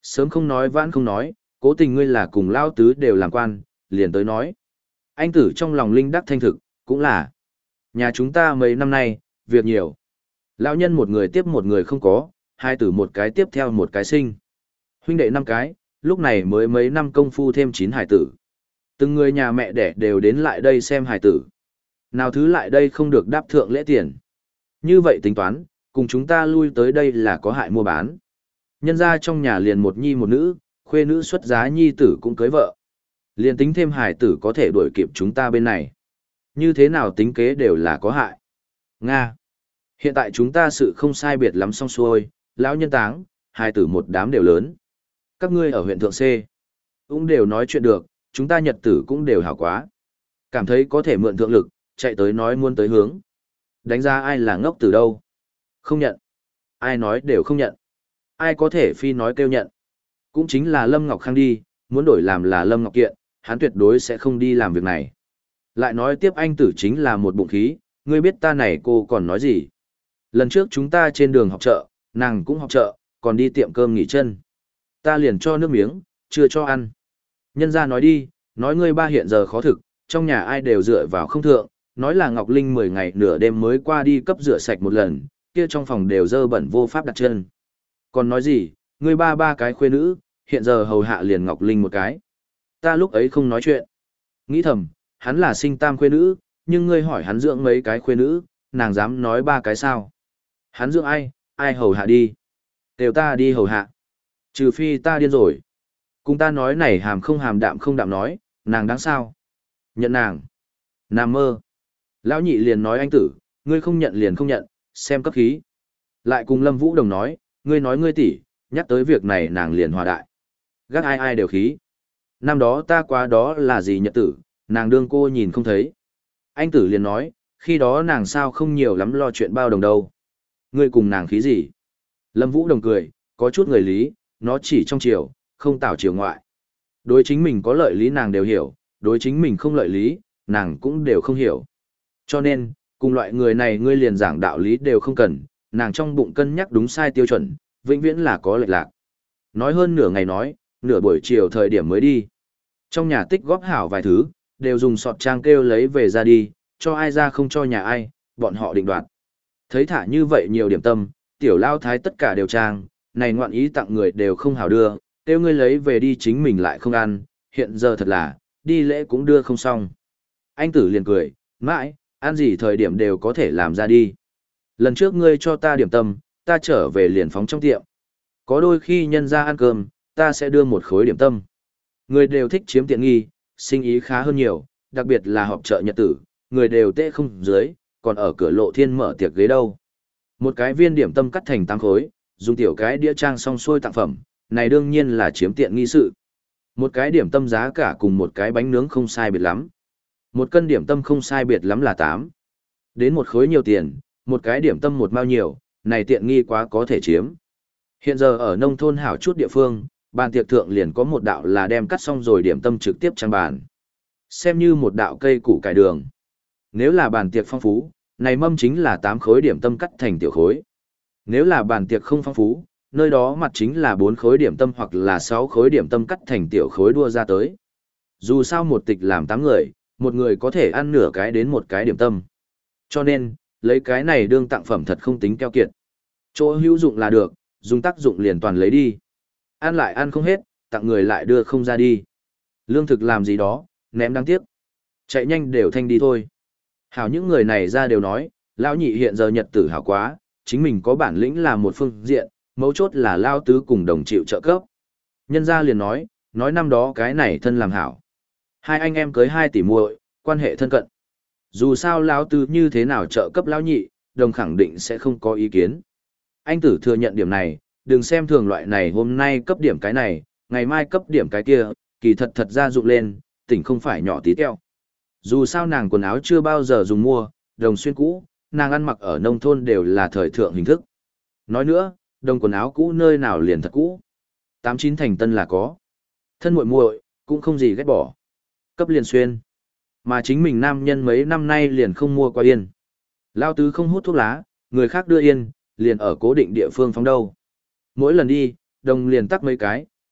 Sớm không nói vãn không nói, cố tình ngươi là cùng lao tứ đều làm quan, liền tới nói. Anh tử trong lòng linh đắc thanh thực, cũng là. Nhà chúng ta mấy năm nay, việc nhiều. Lão nhân một người tiếp một người không có, hai tử một cái tiếp theo một cái sinh. Huynh đệ năm cái, lúc này mới mấy năm công phu thêm chín hải tử. Từng người nhà mẹ đẻ đều đến lại đây xem hải tử. Nào thứ lại đây không được đáp thượng lễ tiền. Như vậy tính toán, cùng chúng ta lui tới đây là có hại mua bán. Nhân ra trong nhà liền một nhi một nữ, khuê nữ xuất giá nhi tử cũng cưới vợ. Liền tính thêm hải tử có thể đuổi kịp chúng ta bên này. Như thế nào tính kế đều là có hại. Nga. Hiện tại chúng ta sự không sai biệt lắm xong xuôi, lão nhân táng, hải tử một đám đều lớn. Các ngươi ở huyện Thượng C. cũng đều nói chuyện được, chúng ta nhật tử cũng đều hảo quá. Cảm thấy có thể mượn thượng lực, chạy tới nói muốn tới hướng. Đánh ra ai là ngốc từ đâu. Không nhận. Ai nói đều không nhận. Ai có thể phi nói kêu nhận. Cũng chính là Lâm Ngọc Khang đi, muốn đổi làm là Lâm Ngọc Kiện, hắn tuyệt đối sẽ không đi làm việc này. Lại nói tiếp anh tử chính là một bụng khí, ngươi biết ta này cô còn nói gì. Lần trước chúng ta trên đường học chợ, nàng cũng học chợ, còn đi tiệm cơm nghỉ chân. Ta liền cho nước miếng, chưa cho ăn. Nhân ra nói đi, nói ngươi ba hiện giờ khó thực, trong nhà ai đều dựa vào không thượng, nói là Ngọc Linh mười ngày nửa đêm mới qua đi cấp rửa sạch một lần, kia trong phòng đều dơ bẩn vô pháp đặt chân. Còn nói gì, ngươi ba ba cái khuê nữ, hiện giờ hầu hạ liền Ngọc Linh một cái. Ta lúc ấy không nói chuyện. Nghĩ thầm, hắn là sinh tam khuê nữ, nhưng ngươi hỏi hắn dưỡng mấy cái khuê nữ, nàng dám nói ba cái sao. Hắn dưỡng ai, ai hầu hạ đi. Đều ta đi hầu hạ. Trừ phi ta điên rồi. Cùng ta nói này hàm không hàm đạm không đạm nói, nàng đáng sao. Nhận nàng. Nam mơ. Lão nhị liền nói anh tử, ngươi không nhận liền không nhận, xem cấp khí. Lại cùng Lâm Vũ Đồng nói, ngươi nói ngươi tỷ, nhắc tới việc này nàng liền hòa đại. Gác ai ai đều khí. Năm đó ta qua đó là gì nhật tử, nàng đương cô nhìn không thấy. Anh tử liền nói, khi đó nàng sao không nhiều lắm lo chuyện bao đồng đâu. Ngươi cùng nàng khí gì? Lâm Vũ Đồng cười, có chút người lý, nó chỉ trong chiều, không tạo chiều ngoại. Đối chính mình có lợi lý nàng đều hiểu, đối chính mình không lợi lý, nàng cũng đều không hiểu. Cho nên, cùng loại người này ngươi liền giảng đạo lý đều không cần, nàng trong bụng cân nhắc đúng sai tiêu chuẩn, vĩnh viễn là có lệch lạc. Nói hơn nửa ngày nói, nửa buổi chiều thời điểm mới đi. Trong nhà tích góp hảo vài thứ, đều dùng sọt trang kêu lấy về ra đi, cho ai ra không cho nhà ai, bọn họ định đoạt. Thấy thả như vậy nhiều điểm tâm, tiểu lao thái tất cả đều trang, này ngoạn ý tặng người đều không hảo đưa, kêu ngươi lấy về đi chính mình lại không ăn, hiện giờ thật là, đi lễ cũng đưa không xong. Anh tử liền cười, mãi, ăn gì thời điểm đều có thể làm ra đi. Lần trước ngươi cho ta điểm tâm, ta trở về liền phóng trong tiệm. Có đôi khi nhân ra ăn cơm, ta sẽ đưa một khối điểm tâm. Người đều thích chiếm tiện nghi, sinh ý khá hơn nhiều, đặc biệt là họp chợ nhật tử, người đều tệ không dưới, còn ở cửa lộ thiên mở tiệc ghế đâu. Một cái viên điểm tâm cắt thành tám khối, dùng tiểu cái đĩa trang xong xuôi tặng phẩm, này đương nhiên là chiếm tiện nghi sự. Một cái điểm tâm giá cả cùng một cái bánh nướng không sai biệt lắm. Một cân điểm tâm không sai biệt lắm là tám. Đến một khối nhiều tiền, một cái điểm tâm một mao nhiều, này tiện nghi quá có thể chiếm. Hiện giờ ở nông thôn hảo chút địa phương, bàn tiệc thượng liền có một đạo là đem cắt xong rồi điểm tâm trực tiếp trang bàn. Xem như một đạo cây củ cải đường. Nếu là bàn tiệc phong phú, này mâm chính là tám khối điểm tâm cắt thành tiểu khối. Nếu là bàn tiệc không phong phú, nơi đó mặt chính là bốn khối điểm tâm hoặc là sáu khối điểm tâm cắt thành tiểu khối đua ra tới. Dù sao một tịch làm tám người, một người có thể ăn nửa cái đến một cái điểm tâm. Cho nên, lấy cái này đương tặng phẩm thật không tính keo kiệt. Chỗ hữu dụng là được, dùng tác dụng liền toàn lấy đi. Ăn lại ăn không hết, tặng người lại đưa không ra đi. Lương thực làm gì đó, ném đáng tiếc. Chạy nhanh đều thanh đi thôi. Hảo những người này ra đều nói, lão nhị hiện giờ nhật tử hảo quá, chính mình có bản lĩnh là một phương diện, mấu chốt là lao tứ cùng đồng chịu trợ cấp. Nhân gia liền nói, nói năm đó cái này thân làm hảo. Hai anh em cưới hai tỷ muội, quan hệ thân cận. Dù sao lão tứ như thế nào trợ cấp lão nhị, đồng khẳng định sẽ không có ý kiến. Anh tử thừa nhận điểm này, đừng xem thường loại này hôm nay cấp điểm cái này, ngày mai cấp điểm cái kia, kỳ thật thật ra dụng lên, tỉnh không phải nhỏ tí teo. Dù sao nàng quần áo chưa bao giờ dùng mua, đồng xuyên cũ, nàng ăn mặc ở nông thôn đều là thời thượng hình thức. Nói nữa, đồng quần áo cũ nơi nào liền thật cũ. Tám chín thành tân là có. Thân muội muội cũng không gì ghét bỏ. Cấp liền xuyên. Mà chính mình nam nhân mấy năm nay liền không mua qua yên. Lao tứ không hút thuốc lá, người khác đưa yên, liền ở cố định địa phương phóng đâu. Mỗi lần đi, đồng liền tắc mấy cái,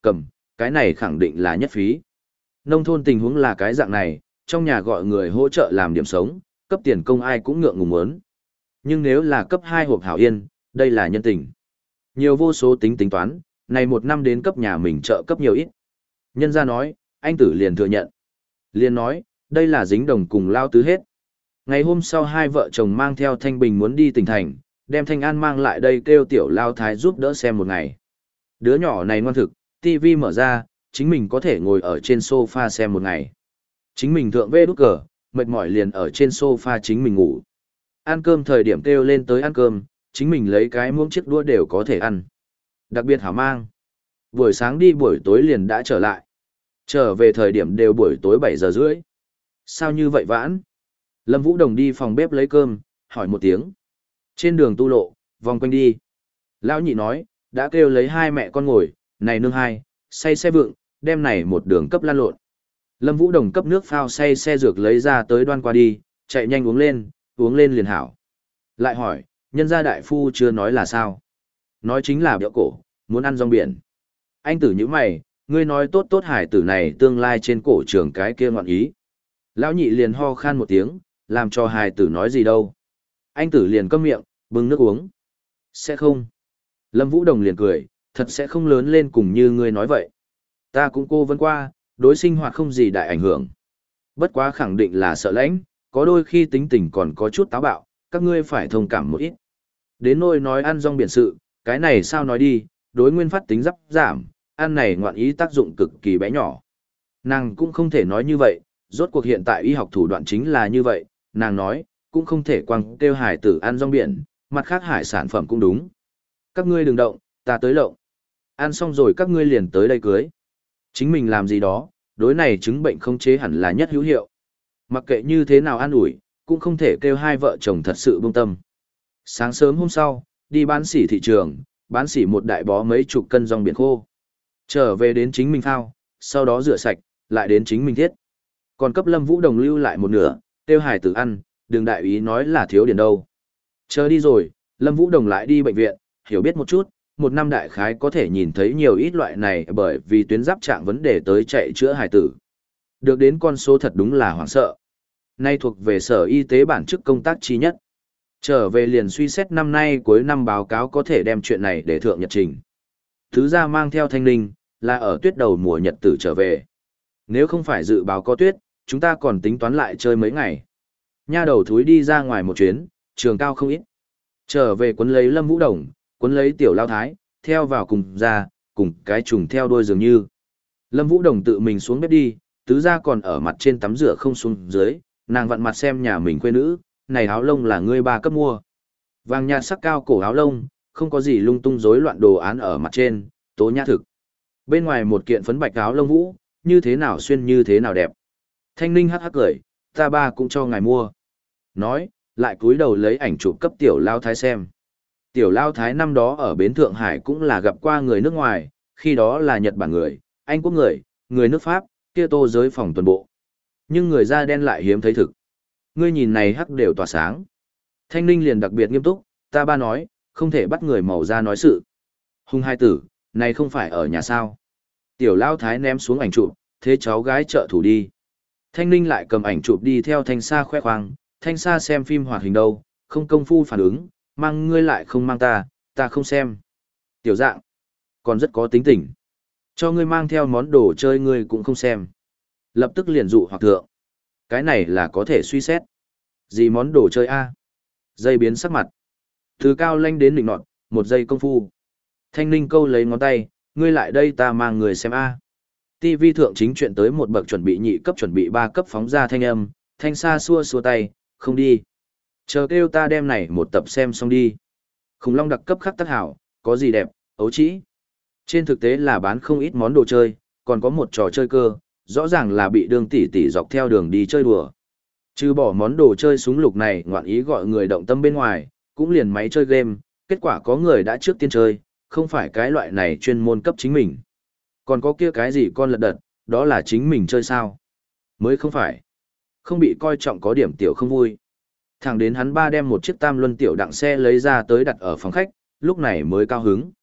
cầm, cái này khẳng định là nhất phí. Nông thôn tình huống là cái dạng này, trong nhà gọi người hỗ trợ làm điểm sống, cấp tiền công ai cũng ngượng ngùng muốn. Nhưng nếu là cấp hai hộp hảo yên, đây là nhân tình. Nhiều vô số tính tính toán, này một năm đến cấp nhà mình trợ cấp nhiều ít. Nhân gia nói, anh tử liền thừa nhận. Liền nói, đây là dính đồng cùng lao tứ hết. Ngày hôm sau hai vợ chồng mang theo Thanh Bình muốn đi tỉnh thành, đem Thanh An mang lại đây kêu tiểu lao thái giúp đỡ xem một ngày. Đứa nhỏ này ngoan thực, tivi mở ra, chính mình có thể ngồi ở trên sofa xem một ngày. Chính mình thượng vê đút cờ, mệt mỏi liền ở trên sofa chính mình ngủ. Ăn cơm thời điểm kêu lên tới ăn cơm, chính mình lấy cái muỗng chiếc đũa đều có thể ăn. Đặc biệt hảo mang. Buổi sáng đi buổi tối liền đã trở lại. Trở về thời điểm đều buổi tối bảy giờ rưỡi. Sao như vậy vãn? Lâm Vũ Đồng đi phòng bếp lấy cơm, hỏi một tiếng. Trên đường tu lộ, vòng quanh đi. Lão nhị nói, đã kêu lấy hai mẹ con ngồi, này nương hai, say xe vượng, đem này một đường cấp lan lộn. Lâm Vũ Đồng cấp nước phao say xe dược lấy ra tới đoan qua đi, chạy nhanh uống lên, uống lên liền hảo. Lại hỏi, nhân gia đại phu chưa nói là sao? Nói chính là biểu cổ, muốn ăn rong biển. Anh tử như mày, ngươi nói tốt tốt hải tử này tương lai trên cổ trường cái kia ngoạn ý. Lão nhị liền ho khan một tiếng, làm cho hải tử nói gì đâu. Anh tử liền câm miệng, bưng nước uống. Sẽ không. Lâm Vũ Đồng liền cười, thật sẽ không lớn lên cùng như ngươi nói vậy. Ta cũng cô vấn qua, đối sinh hoạt không gì đại ảnh hưởng. Bất quá khẳng định là sợ lãnh, có đôi khi tính tình còn có chút táo bạo, các ngươi phải thông cảm một ít. Đến nôi nói ăn rong biển sự, cái này sao nói đi, đối nguyên phát tính dắp giảm, ăn này ngoạn ý tác dụng cực kỳ bé nhỏ. Nàng cũng không thể nói như vậy, rốt cuộc hiện tại y học thủ đoạn chính là như vậy, nàng nói, cũng không thể quăng kêu hải tử ăn rong biển, mặt khác hải sản phẩm cũng đúng. Các ngươi đừng động, ta tới lộng. Ăn xong rồi các ngươi liền tới đây cưới. Chính mình làm gì đó, đối này chứng bệnh không chế hẳn là nhất hữu hiệu. Mặc kệ như thế nào an ủi, cũng không thể kêu hai vợ chồng thật sự buông tâm. Sáng sớm hôm sau, đi bán sỉ thị trường, bán sỉ một đại bó mấy chục cân rong biển khô. Trở về đến chính mình thao, sau đó rửa sạch, lại đến chính mình thiết. Còn cấp Lâm Vũ Đồng lưu lại một nửa, tiêu hải tử ăn, đừng đại ý nói là thiếu điền đâu. Chờ đi rồi, Lâm Vũ Đồng lại đi bệnh viện, hiểu biết một chút, một năm đại khái có thể nhìn thấy nhiều ít loại này bởi vì tuyến giáp trạng vấn đề tới chạy chữa hải tử. Được đến con số thật đúng là hoảng sợ. Nay thuộc về sở y tế bản chức công tác chi nhất. Trở về liền suy xét năm nay cuối năm báo cáo có thể đem chuyện này để thượng nhật trình. Thứ ra mang theo Thanh Ninh, là ở tuyết đầu mùa nhật tử trở về. Nếu không phải dự báo có tuyết, chúng ta còn tính toán lại chơi mấy ngày. Nha đầu thúi đi ra ngoài một chuyến, trường cao không ít. Trở về quấn lấy Lâm Vũ Đồng, quấn lấy tiểu lao thái, theo vào cùng ra, cùng cái trùng theo đuôi dường như. Lâm Vũ Đồng tự mình xuống bếp đi, tứ ra còn ở mặt trên tắm rửa không xuống dưới, nàng vặn mặt xem nhà mình quê nữ, này áo lông là ngươi ba cấp mua. Vàng nhạt sắc cao cổ áo lông, không có gì lung tung rối loạn đồ án ở mặt trên, tố nhã thực. Bên ngoài một kiện phấn bạch áo lông vũ, như thế nào xuyên như thế nào đẹp. Thanh Ninh hắc hắc cười, ta ba cũng cho ngài mua. Nói, lại cúi đầu lấy ảnh chụp cấp tiểu lao thái xem. Tiểu lao thái năm đó ở bến Thượng Hải cũng là gặp qua người nước ngoài, khi đó là Nhật Bản người, Anh quốc người, người nước Pháp, kia tô giới phòng tuần bộ. Nhưng người da đen lại hiếm thấy thực. Ngươi nhìn này hắc đều tỏa sáng. Thanh Ninh liền đặc biệt nghiêm túc, ta ba nói, không thể bắt người màu da nói sự. Hung hai tử, này không phải ở nhà sao. Tiểu lao thái ném xuống ảnh chụp, thế cháu gái trợ thủ đi. Thanh Ninh lại cầm ảnh chụp đi theo Thanh Sa khoe khoang, Thanh Sa xem phim hoạt hình đâu, không công phu phản ứng, mang ngươi lại không mang ta, ta không xem. Tiểu dạng, còn rất có tính tình. Cho ngươi mang theo món đồ chơi ngươi cũng không xem. Lập tức liền dụ hoặc thượng. Cái này là có thể suy xét. Gì món đồ chơi a? Dây biến sắc mặt. Từ cao lanh đến định nọt, một giây công phu. Thanh Ninh câu lấy ngón tay, ngươi lại đây ta mang người xem a. ti vi thượng chính chuyện tới một bậc chuẩn bị nhị cấp chuẩn bị ba cấp phóng ra thanh âm, Thanh Sa xua xua tay, không đi. Chờ kêu ta đem này một tập xem xong đi. Khủng long đặc cấp khắc tác hảo, có gì đẹp, ấu trĩ. Trên thực tế là bán không ít món đồ chơi, còn có một trò chơi cơ, rõ ràng là bị đường tỷ tỷ dọc theo đường đi chơi đùa. Trừ bỏ món đồ chơi súng lục này ngoạn ý gọi người động tâm bên ngoài, cũng liền máy chơi game, kết quả có người đã trước tiên chơi, không phải cái loại này chuyên môn cấp chính mình. Còn có kia cái gì con lật đật, đó là chính mình chơi sao? Mới không phải. Không bị coi trọng có điểm tiểu không vui. Thẳng đến hắn ba đem một chiếc tam luân tiểu đặng xe lấy ra tới đặt ở phòng khách, lúc này mới cao hứng.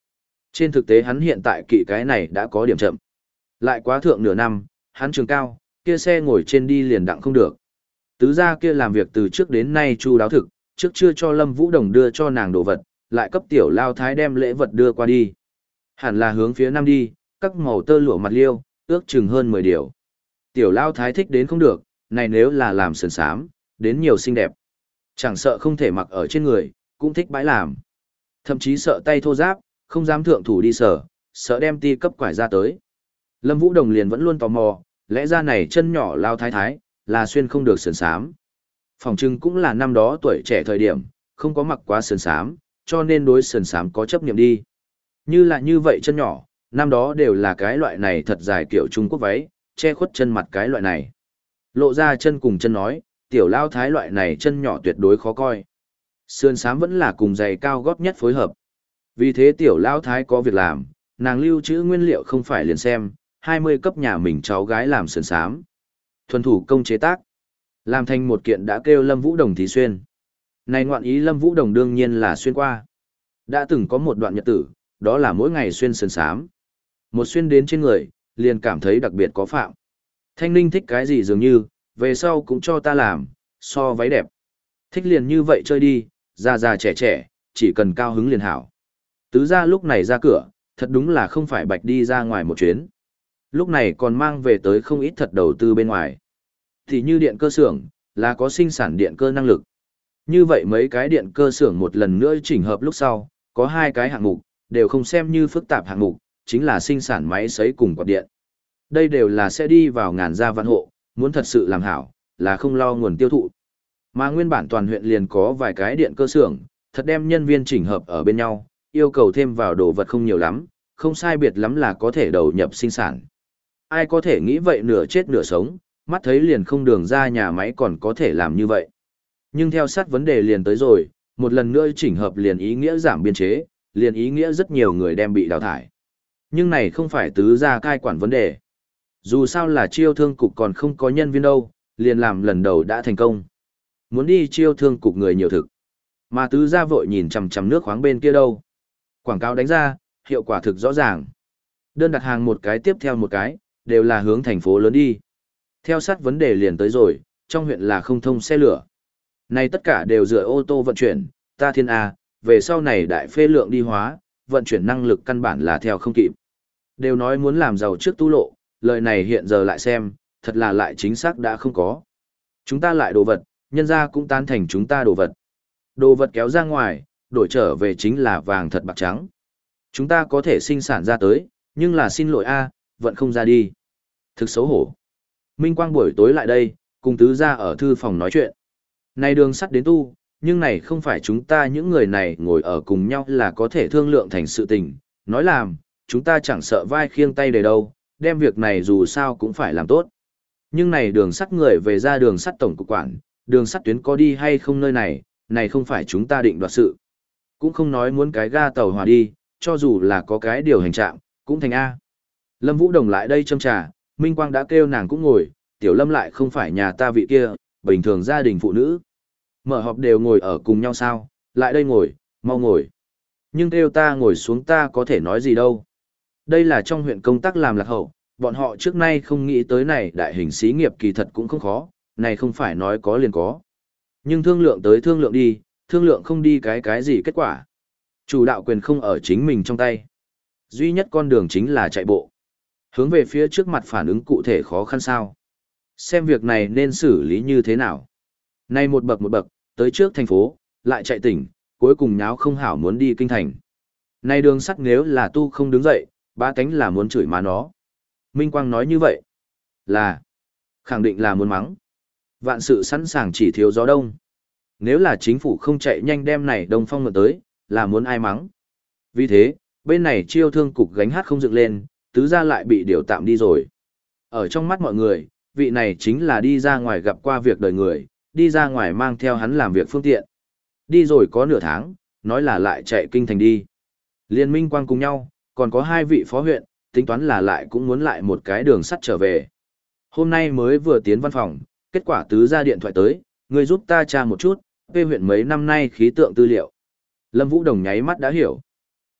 Trên thực tế hắn hiện tại kỵ cái này đã có điểm chậm. Lại quá thượng nửa năm, hắn trường cao, kia xe ngồi trên đi liền đặng không được. Tứ gia kia làm việc từ trước đến nay chu đáo thực, trước chưa cho Lâm Vũ Đồng đưa cho nàng đồ vật, lại cấp tiểu lao thái đem lễ vật đưa qua đi. Hẳn là hướng phía nam đi, các màu tơ lụa mặt liêu, ước chừng hơn mười điều. Tiểu lao thái thích đến không được, này nếu là làm sườn sám, đến nhiều xinh đẹp. Chẳng sợ không thể mặc ở trên người, cũng thích bãi làm. Thậm chí sợ tay thô giáp, không dám thượng thủ đi sở, sợ đem ti cấp quải ra tới. Lâm Vũ Đồng liền vẫn luôn tò mò, lẽ ra này chân nhỏ lao thái thái, là xuyên không được sườn sám. Phòng trưng cũng là năm đó tuổi trẻ thời điểm, không có mặc quá sườn sám, cho nên đối sườn sám có chấp niệm đi. Như là như vậy chân nhỏ, năm đó đều là cái loại này thật dài kiểu Trung Quốc váy, che khuất chân mặt cái loại này. Lộ ra chân cùng chân nói, tiểu lao thái loại này chân nhỏ tuyệt đối khó coi. Sườn sám vẫn là cùng giày cao gót nhất phối hợp. Vì thế tiểu lao thái có việc làm, nàng lưu trữ nguyên liệu không phải liền xem, hai mươi cấp nhà mình cháu gái làm sườn sám. Thuần thủ công chế tác. Làm thành một kiện đã kêu Lâm Vũ Đồng thì xuyên. Này ngoạn ý Lâm Vũ Đồng đương nhiên là xuyên qua. Đã từng có một đoạn nhật tử, đó là mỗi ngày xuyên sườn sám. Một xuyên đến trên người, liền cảm thấy đặc biệt có phạm. Thanh Ninh thích cái gì dường như, về sau cũng cho ta làm, so váy đẹp. Thích liền như vậy chơi đi, già già trẻ trẻ, chỉ cần cao hứng liền hảo. Tứ gia lúc này ra cửa, thật đúng là không phải bạch đi ra ngoài một chuyến. Lúc này còn mang về tới không ít thật đầu tư bên ngoài. Thì như điện cơ xưởng, là có sinh sản điện cơ năng lực. Như vậy mấy cái điện cơ xưởng một lần nữa chỉnh hợp lúc sau, có hai cái hạng mục, đều không xem như phức tạp hạng mục, chính là sinh sản máy sấy cùng quạt điện. Đây đều là sẽ đi vào ngàn gia vạn hộ, muốn thật sự làm hảo, là không lo nguồn tiêu thụ. Mà nguyên bản toàn huyện liền có vài cái điện cơ xưởng, thật đem nhân viên chỉnh hợp ở bên nhau, yêu cầu thêm vào đồ vật không nhiều lắm, không sai biệt lắm là có thể đầu nhập sinh sản. Ai có thể nghĩ vậy nửa chết nửa sống, mắt thấy liền không đường ra nhà máy còn có thể làm như vậy. Nhưng theo sát vấn đề liền tới rồi, một lần nữa chỉnh hợp liền ý nghĩa giảm biên chế, liền ý nghĩa rất nhiều người đem bị đào thải. Nhưng này không phải tứ gia cai quản vấn đề. Dù sao là chiêu thương cục còn không có nhân viên đâu, liền làm lần đầu đã thành công. Muốn đi chiêu thương cục người nhiều thực. Mà tứ gia vội nhìn chằm chằm nước khoáng bên kia đâu. Quảng cáo đánh ra, hiệu quả thực rõ ràng. Đơn đặt hàng một cái tiếp theo một cái, đều là hướng thành phố lớn đi. Theo sát vấn đề liền tới rồi, trong huyện là không thông xe lửa. Này tất cả đều dựa ô tô vận chuyển, ta thiên A, về sau này đại phê lượng đi hóa, vận chuyển năng lực căn bản là theo không kịp. Đều nói muốn làm giàu trước tu lộ, lời này hiện giờ lại xem, thật là lại chính xác đã không có. Chúng ta lại đồ vật, nhân ra cũng tán thành chúng ta đồ vật. Đồ vật kéo ra ngoài, đổi trở về chính là vàng thật bạc trắng. Chúng ta có thể sinh sản ra tới, nhưng là xin lỗi A, vận không ra đi. Thực xấu hổ. Minh Quang buổi tối lại đây, cùng tứ gia ở thư phòng nói chuyện. Này đường sắt đến tu, nhưng này không phải chúng ta những người này ngồi ở cùng nhau là có thể thương lượng thành sự tình. Nói làm, chúng ta chẳng sợ vai khiêng tay để đâu, đem việc này dù sao cũng phải làm tốt. Nhưng này đường sắt người về ra đường sắt tổng cục quản, đường sắt tuyến có đi hay không nơi này, này không phải chúng ta định đoạt sự. Cũng không nói muốn cái ga tàu hỏa đi, cho dù là có cái điều hành trạm, cũng thành A. Lâm Vũ Đồng lại đây châm trà, Minh Quang đã kêu nàng cũng ngồi, Tiểu Lâm lại không phải nhà ta vị kia, bình thường gia đình phụ nữ. Mở họp đều ngồi ở cùng nhau sao, lại đây ngồi, mau ngồi. Nhưng kêu ta ngồi xuống ta có thể nói gì đâu. Đây là trong huyện công tác làm lạc hậu, bọn họ trước nay không nghĩ tới này đại hình xí nghiệp kỳ thật cũng không khó, này không phải nói có liền có. Nhưng thương lượng tới thương lượng đi, thương lượng không đi cái cái gì kết quả. Chủ đạo quyền không ở chính mình trong tay. Duy nhất con đường chính là chạy bộ. Hướng về phía trước mặt phản ứng cụ thể khó khăn sao. Xem việc này nên xử lý như thế nào. Nay một bậc một bậc, tới trước thành phố, lại chạy tỉnh, cuối cùng nháo không hảo muốn đi kinh thành. Nay đường sắt nếu là tu không đứng dậy, ba cánh là muốn chửi má nó. Minh Quang nói như vậy, là, khẳng định là muốn mắng. Vạn sự sẵn sàng chỉ thiếu gió đông. Nếu là chính phủ không chạy nhanh đem này đông phong ngược tới, là muốn ai mắng. Vì thế, bên này chiêu thương cục gánh hát không dựng lên, tứ gia lại bị điều tạm đi rồi. Ở trong mắt mọi người, vị này chính là đi ra ngoài gặp qua việc đời người, đi ra ngoài mang theo hắn làm việc phương tiện. Đi rồi có nửa tháng, nói là lại chạy kinh thành đi. Liên Minh Quang cùng nhau, còn có hai vị phó huyện, tính toán là lại cũng muốn lại một cái đường sắt trở về. Hôm nay mới vừa tiến văn phòng, kết quả tứ gia điện thoại tới, người giúp ta tra một chút, về huyện mấy năm nay khí tượng tư liệu. Lâm Vũ Đồng nháy mắt đã hiểu.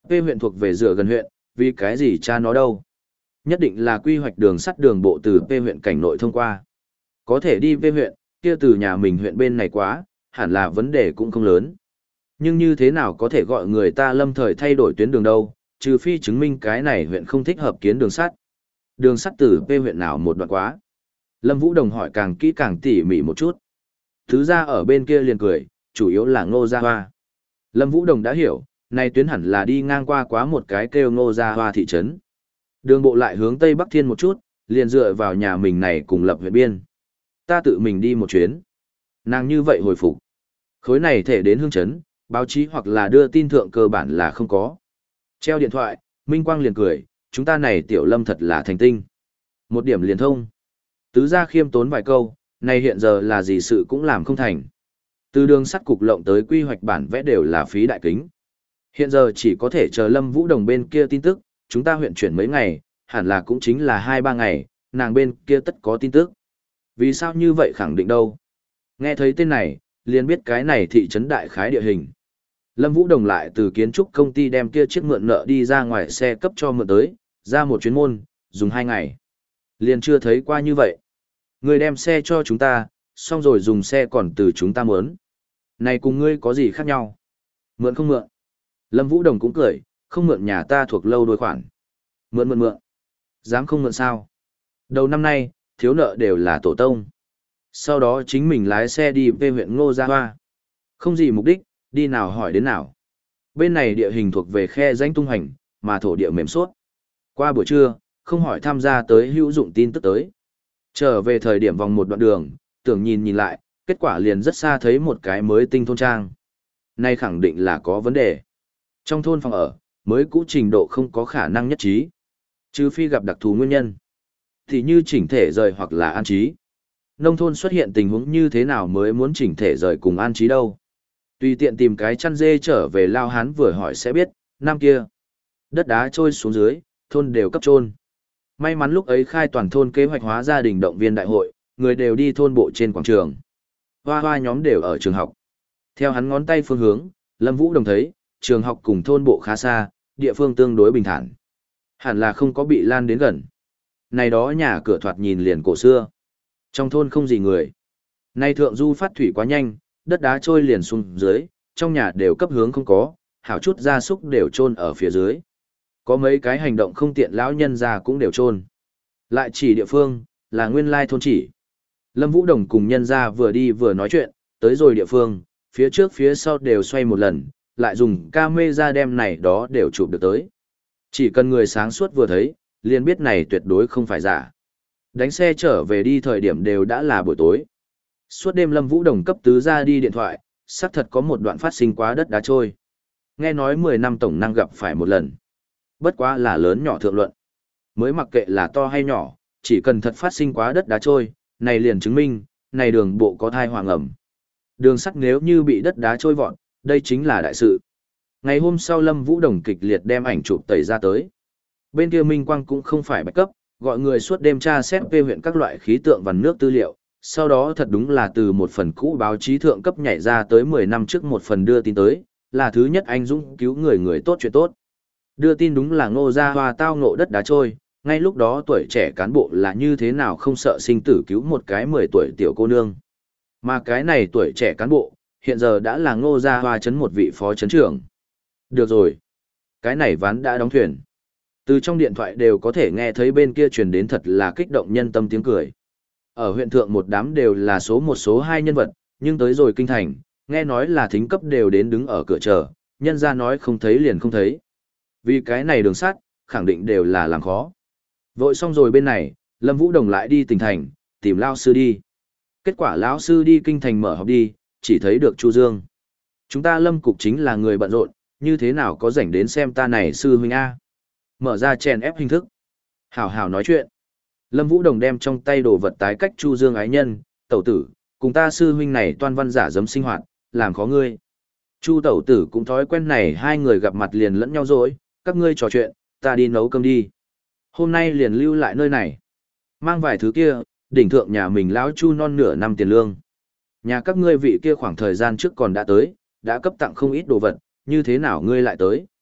P huyện thuộc về dựa gần huyện, vì cái gì cha nó đâu? Nhất định là quy hoạch đường sắt đường bộ từ P huyện cảnh nội thông qua. Có thể đi P huyện, kia từ nhà mình huyện bên này quá, hẳn là vấn đề cũng không lớn. Nhưng như thế nào có thể gọi người ta lâm thời thay đổi tuyến đường đâu, trừ phi chứng minh cái này huyện không thích hợp kiến đường sắt. Đường sắt từ P huyện nào một đoạn quá? Lâm Vũ Đồng hỏi càng kỹ càng tỉ mỉ một chút. Thứ ra ở bên kia liền cười, chủ yếu là Ngô Gia Hoa. Lâm Vũ Đồng đã hiểu, này tuyến hẳn là đi ngang qua quá một cái kêu Ngô Gia Hoa thị trấn. Đường bộ lại hướng Tây Bắc Thiên một chút, liền dựa vào nhà mình này cùng lập huyện biên. Ta tự mình đi một chuyến. Nàng như vậy hồi phục. Khối này thể đến hương trấn, báo chí hoặc là đưa tin thượng cơ bản là không có. Treo điện thoại, Minh Quang liền cười, chúng ta này tiểu Lâm thật là thành tinh. Một điểm liền thông. Tứ gia khiêm tốn vài câu, này hiện giờ là gì sự cũng làm không thành. Từ đường sắt cục lộng tới quy hoạch bản vẽ đều là phí đại kính. Hiện giờ chỉ có thể chờ Lâm Vũ Đồng bên kia tin tức, chúng ta huyện chuyển mấy ngày, hẳn là cũng chính là hai ba ngày, nàng bên kia tất có tin tức. Vì sao như vậy khẳng định đâu? Nghe thấy tên này, liền biết cái này thị trấn đại khái địa hình. Lâm Vũ Đồng lại từ kiến trúc công ty đem kia chiếc mượn nợ đi ra ngoài xe cấp cho mượn tới, ra một chuyến môn, dùng hai ngày. Liền chưa thấy qua như vậy. Người đem xe cho chúng ta, xong rồi dùng xe còn từ chúng ta mướn. Này cùng ngươi có gì khác nhau? Mượn không mượn? Lâm Vũ Đồng cũng cười, không mượn nhà ta thuộc lâu đôi khoản. Mượn mượn mượn. Dám không mượn sao? Đầu năm nay, thiếu nợ đều là tổ tông. Sau đó chính mình lái xe đi về huyện Ngô Gia Hoa. Không gì mục đích, đi nào hỏi đến nào. Bên này địa hình thuộc về khe danh tung hành, mà thổ địa mềm suốt. Qua buổi trưa, không hỏi tham gia tới hữu dụng tin tức tới. Trở về thời điểm vòng một đoạn đường, tưởng nhìn nhìn lại, kết quả liền rất xa thấy một cái mới tinh thôn trang. Nay khẳng định là có vấn đề. Trong thôn phòng ở, mới cũ trình độ không có khả năng nhất trí. Trừ phi gặp đặc thù nguyên nhân. Thì như chỉnh thể rời hoặc là an trí. Nông thôn xuất hiện tình huống như thế nào mới muốn chỉnh thể rời cùng an trí đâu. Tùy tiện tìm cái chăn dê trở về Lao Hán vừa hỏi sẽ biết, năm kia. Đất đá trôi xuống dưới, thôn đều cấp trôn. May mắn lúc ấy khai toàn thôn kế hoạch hóa gia đình động viên đại hội, người đều đi thôn bộ trên quảng trường. Hoa hoa nhóm đều ở trường học. Theo hắn ngón tay phương hướng, Lâm Vũ Đồng thấy, trường học cùng thôn bộ khá xa, địa phương tương đối bình thản. Hẳn là không có bị lan đến gần. Này đó nhà cửa thoạt nhìn liền cổ xưa. Trong thôn không gì người. Nay thượng du phát thủy quá nhanh, đất đá trôi liền xuống dưới, trong nhà đều cấp hướng không có, hảo chút gia súc đều chôn ở phía dưới. Có mấy cái hành động không tiện lão nhân già cũng đều chôn. Lại chỉ địa phương, là nguyên lai thôn chỉ. Lâm Vũ Đồng cùng nhân gia vừa đi vừa nói chuyện, tới rồi địa phương, phía trước phía sau đều xoay một lần, lại dùng camera đem này đó đều chụp được tới. Chỉ cần người sáng suốt vừa thấy, liền biết này tuyệt đối không phải giả. Đánh xe trở về đi thời điểm đều đã là buổi tối. Suốt đêm Lâm Vũ Đồng cấp tứ ra đi điện thoại, xác thật có một đoạn phát sinh quá đất đá trôi. Nghe nói mười năm tổng năng gặp phải một lần. Bất quá là lớn nhỏ thượng luận. Mới mặc kệ là to hay nhỏ, chỉ cần thật phát sinh quá đất đá trôi, này liền chứng minh, này đường bộ có thai hoàng ẩm. Đường sắt nếu như bị đất đá trôi vọt, đây chính là đại sự. Ngày hôm sau Lâm Vũ Đồng kịch liệt đem ảnh chụp tẩy ra tới. Bên kia Minh Quang cũng không phải backup, gọi người suốt đêm tra xét về huyện các loại khí tượng và nước tư liệu, sau đó thật đúng là từ một phần cũ báo chí thượng cấp nhảy ra tới mười năm trước một phần đưa tin tới, là thứ nhất anh dũng cứu người người tốt chuyện tốt. Đưa tin đúng là Ngô Gia Hoa tao ngộ đất đá trôi, ngay lúc đó tuổi trẻ cán bộ là như thế nào không sợ sinh tử cứu một cái mười tuổi tiểu cô nương. Mà cái này tuổi trẻ cán bộ, hiện giờ đã là Ngô Gia Hoa trấn một vị phó trấn trưởng. Được rồi. Cái này ván đã đóng thuyền. Từ trong điện thoại đều có thể nghe thấy bên kia truyền đến thật là kích động nhân tâm tiếng cười. Ở huyện thượng một đám đều là số một số hai nhân vật, nhưng tới rồi kinh thành, nghe nói là thính cấp đều đến đứng ở cửa chờ, nhân ra nói không thấy liền không thấy. Vì cái này đường sắt, khẳng định đều là làm khó. Vội xong rồi bên này, Lâm Vũ Đồng lại đi tỉnh thành, tìm lão sư đi. Kết quả lão sư đi kinh thành mở họp đi, chỉ thấy được Chu Dương. Chúng ta Lâm cục chính là người bận rộn, như thế nào có rảnh đến xem ta này sư huynh A. Mở ra chèn ép hình thức. Hảo hảo nói chuyện. Lâm Vũ Đồng đem trong tay đồ vật tái cách Chu Dương ái nhân, tẩu tử, cùng ta sư huynh này toan văn giả dấm sinh hoạt, làm khó ngươi. Chu tẩu tử cũng thói quen này hai người gặp mặt liền lẫn nhau rồi, các ngươi trò chuyện, ta đi nấu cơm đi. Hôm nay liền lưu lại nơi này. Mang vài thứ kia, đỉnh thượng nhà mình lão Chu non nửa năm tiền lương. Nhà các ngươi vị kia khoảng thời gian trước còn đã tới, đã cấp tặng không ít đồ vật, như thế nào ngươi lại tới?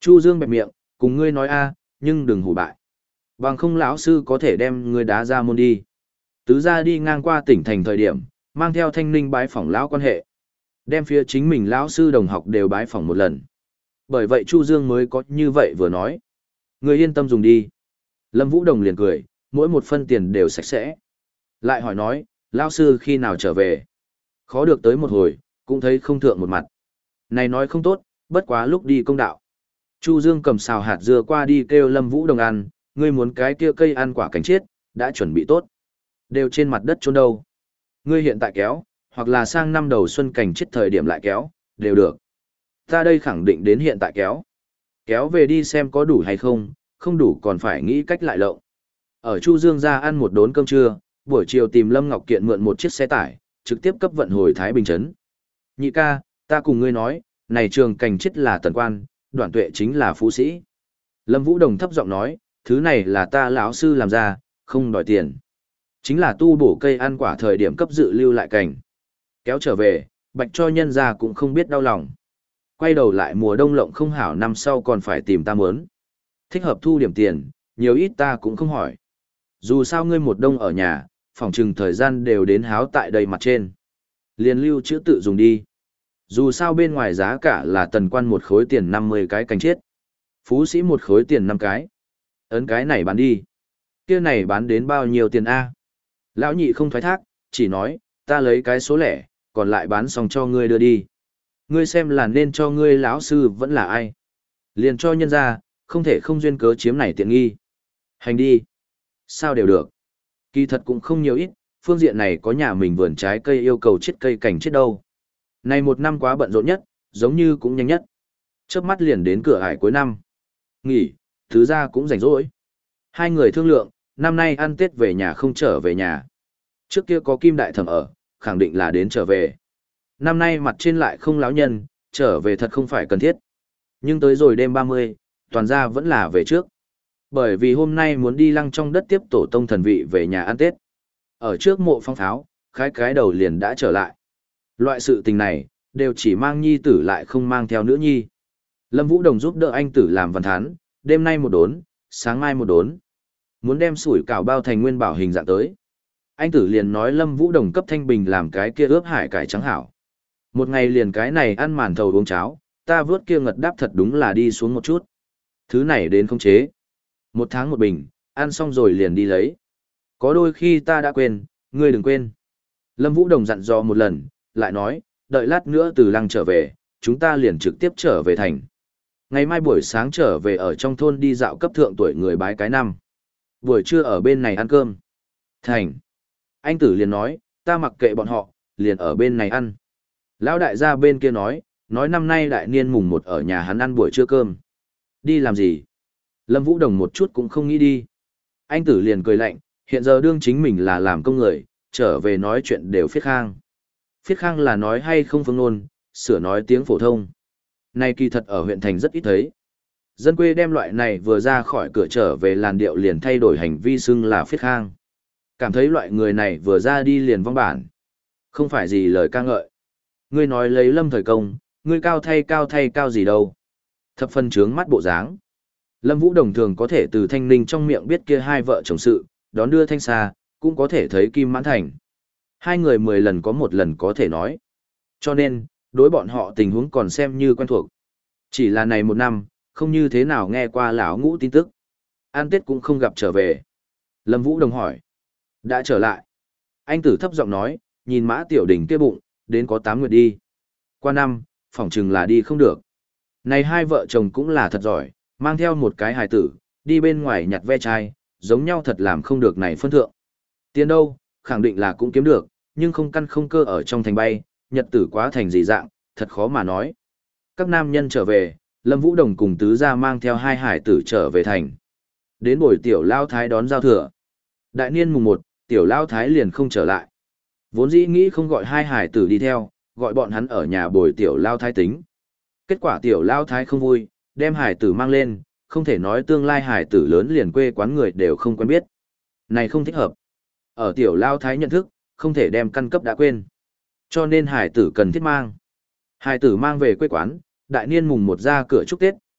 Chu Dương bẹp miệng, cùng ngươi nói a, nhưng đừng hủ bại. Bằng không lão sư có thể đem ngươi đá ra môn đi. Tứ gia đi ngang qua tỉnh thành thời điểm, mang theo Thanh Ninh bái phỏng lão quan hệ. Đem phía chính mình lão sư đồng học đều bái phỏng một lần. Bởi vậy Chu Dương mới có như vậy vừa nói. Ngươi yên tâm dùng đi. Lâm Vũ Đồng liền cười, mỗi một phân tiền đều sạch sẽ. Lại hỏi nói, lão sư khi nào trở về? Khó được tới một hồi, cũng thấy không thượng một mặt. Này nói không tốt, bất quá lúc đi công đạo. Chu Dương cầm xào hạt dưa qua đi kêu Lâm Vũ Đồng ăn, ngươi muốn cái kia cây ăn quả cánh chiết, đã chuẩn bị tốt. Đều trên mặt đất chôn đâu. Ngươi hiện tại kéo, hoặc là sang năm đầu xuân cành chiết thời điểm lại kéo, đều được. Ta đây khẳng định đến hiện tại kéo. Kéo về đi xem có đủ hay không, không đủ còn phải nghĩ cách lại lộng. Ở Chu Dương ra ăn một đốn cơm trưa, buổi chiều tìm Lâm Ngọc Kiện mượn một chiếc xe tải, trực tiếp cấp vận hồi Thái Bình Trấn. Nhị ca, ta cùng ngươi nói, này trường cành chiết là tần quan, Đoạn Tuệ chính là phú sĩ. Lâm Vũ Đồng thấp giọng nói, thứ này là ta lão sư làm ra, không đòi tiền. Chính là tu bổ cây ăn quả thời điểm cấp dự lưu lại cành. Kéo trở về, bạch cho nhân ra cũng không biết đau lòng. Quay đầu lại mùa đông lộng không hảo năm sau còn phải tìm ta mớn. Thích hợp thu điểm tiền, nhiều ít ta cũng không hỏi. Dù sao ngươi một đông ở nhà, phòng trừng thời gian đều đến háo tại đây mặt trên. Liền lưu chữ tự dùng đi. Dù sao bên ngoài giá cả là tần quan một khối tiền năm mươi cái cành chiết. Phú sĩ một khối tiền năm cái. Ấn cái này bán đi. Kia này bán đến bao nhiêu tiền a? Lão nhị không thoái thác, chỉ nói, ta lấy cái số lẻ, còn lại bán xong cho ngươi đưa đi. Ngươi xem là nên cho ngươi lão sư vẫn là ai. Liền cho nhân ra, không thể không duyên cớ chiếm này tiện nghi. Hành đi. Sao đều được. Kỳ thật cũng không nhiều ít, phương diện này có nhà mình vườn trái cây yêu cầu chết cây cảnh chết đâu. Này một năm quá bận rộn nhất, giống như cũng nhanh nhất. Chớp mắt liền đến cửa ải cuối năm. Nghỉ, thứ ra cũng rảnh rỗi. Hai người thương lượng, năm nay ăn Tết về nhà không trở về nhà. Trước kia có Kim Đại Thẩm ở, khẳng định là đến trở về. Năm nay mặt trên lại không láo nhân, trở về thật không phải cần thiết. Nhưng tới rồi đêm ba mươi, toàn gia vẫn là về trước. Bởi vì hôm nay muốn đi lăng trong đất tiếp tổ tông thần vị về nhà ăn Tết. Ở trước mộ phong pháo, khái cái đầu liền đã trở lại. Loại sự tình này, đều chỉ mang nhi tử lại không mang theo nữ nhi. Lâm Vũ Đồng giúp đỡ anh tử làm văn thán, đêm nay một đốn, sáng mai một đốn. Muốn đem sủi cảo bao thành nguyên bảo hình dạng tới. Anh tử liền nói Lâm Vũ Đồng cấp Thanh Bình làm cái kia ướp hải cải trắng hảo. Một ngày liền cái này ăn màn thầu uống cháo, ta vớt kia ngật đáp thật đúng là đi xuống một chút. Thứ này đến không chế. Một tháng một bình, ăn xong rồi liền đi lấy. Có đôi khi ta đã quên, ngươi đừng quên. Lâm Vũ Đồng dặn dò một lần, lại nói, đợi lát nữa từ lăng trở về, chúng ta liền trực tiếp trở về thành. Ngày mai buổi sáng trở về ở trong thôn đi dạo cấp thượng tuổi người bái cái năm. Buổi trưa ở bên này ăn cơm. Thành. Anh tử liền nói, ta mặc kệ bọn họ, liền ở bên này ăn. Lão đại gia bên kia nói, nói năm nay đại niên mùng một ở nhà hắn ăn buổi trưa cơm. Đi làm gì? Lâm Vũ Đồng một chút cũng không nghĩ đi. Anh tử liền cười lạnh, hiện giờ đương chính mình là làm công người, trở về nói chuyện đều phiết khang. Phiết khang là nói hay không phương ngôn, sửa nói tiếng phổ thông. Này kỳ thật ở huyện thành rất ít thấy. Dân quê đem loại này vừa ra khỏi cửa trở về làn điệu liền thay đổi hành vi xưng là phiết khang. Cảm thấy loại người này vừa ra đi liền vong bản. Không phải gì lời ca ngợi. Ngươi nói lấy Lâm thời công, ngươi cao thay cao thay cao gì đâu. Thập phân trướng mắt bộ dáng. Lâm Vũ Đồng thường có thể từ Thanh Ninh trong miệng biết kia hai vợ chồng sự, đón đưa Thanh xa, cũng có thể thấy Kim Mãn Thành. Hai người mười lần có một lần có thể nói. Cho nên, đối bọn họ tình huống còn xem như quen thuộc. Chỉ là này một năm, không như thế nào nghe qua lão ngũ tin tức. An Tết cũng không gặp trở về. Lâm Vũ Đồng hỏi. Đã trở lại. Anh tử thấp giọng nói, nhìn Mã Tiểu Đình kia bụng, đến có tám nguyệt đi. Qua năm, phỏng chừng là đi không được. Này hai vợ chồng cũng là thật giỏi, mang theo một cái hài tử, đi bên ngoài nhặt ve chai, giống nhau thật làm không được này phân thượng. Tiền đâu, khẳng định là cũng kiếm được, nhưng không căn không cơ ở trong thành bay, nhật tử quá thành gì dạng, thật khó mà nói. Các nam nhân trở về, Lâm Vũ Đồng cùng tứ gia mang theo hai hải tử trở về thành. Đến buổi tiểu lao thái đón giao thừa. Đại niên mùng một, tiểu lao thái liền không trở lại. Vốn dĩ nghĩ không gọi hai hải tử đi theo, gọi bọn hắn ở nhà bồi tiểu lao thái tính. Kết quả tiểu lao thái không vui, đem hải tử mang lên, không thể nói tương lai hải tử lớn liền quê quán người đều không quen biết. Này không thích hợp. Ở tiểu lao thái nhận thức, không thể đem căn cấp đã quên. Cho nên hải tử cần thiết mang. Hải tử mang về quê quán, đại niên mùng một ra cửa chúc Tết,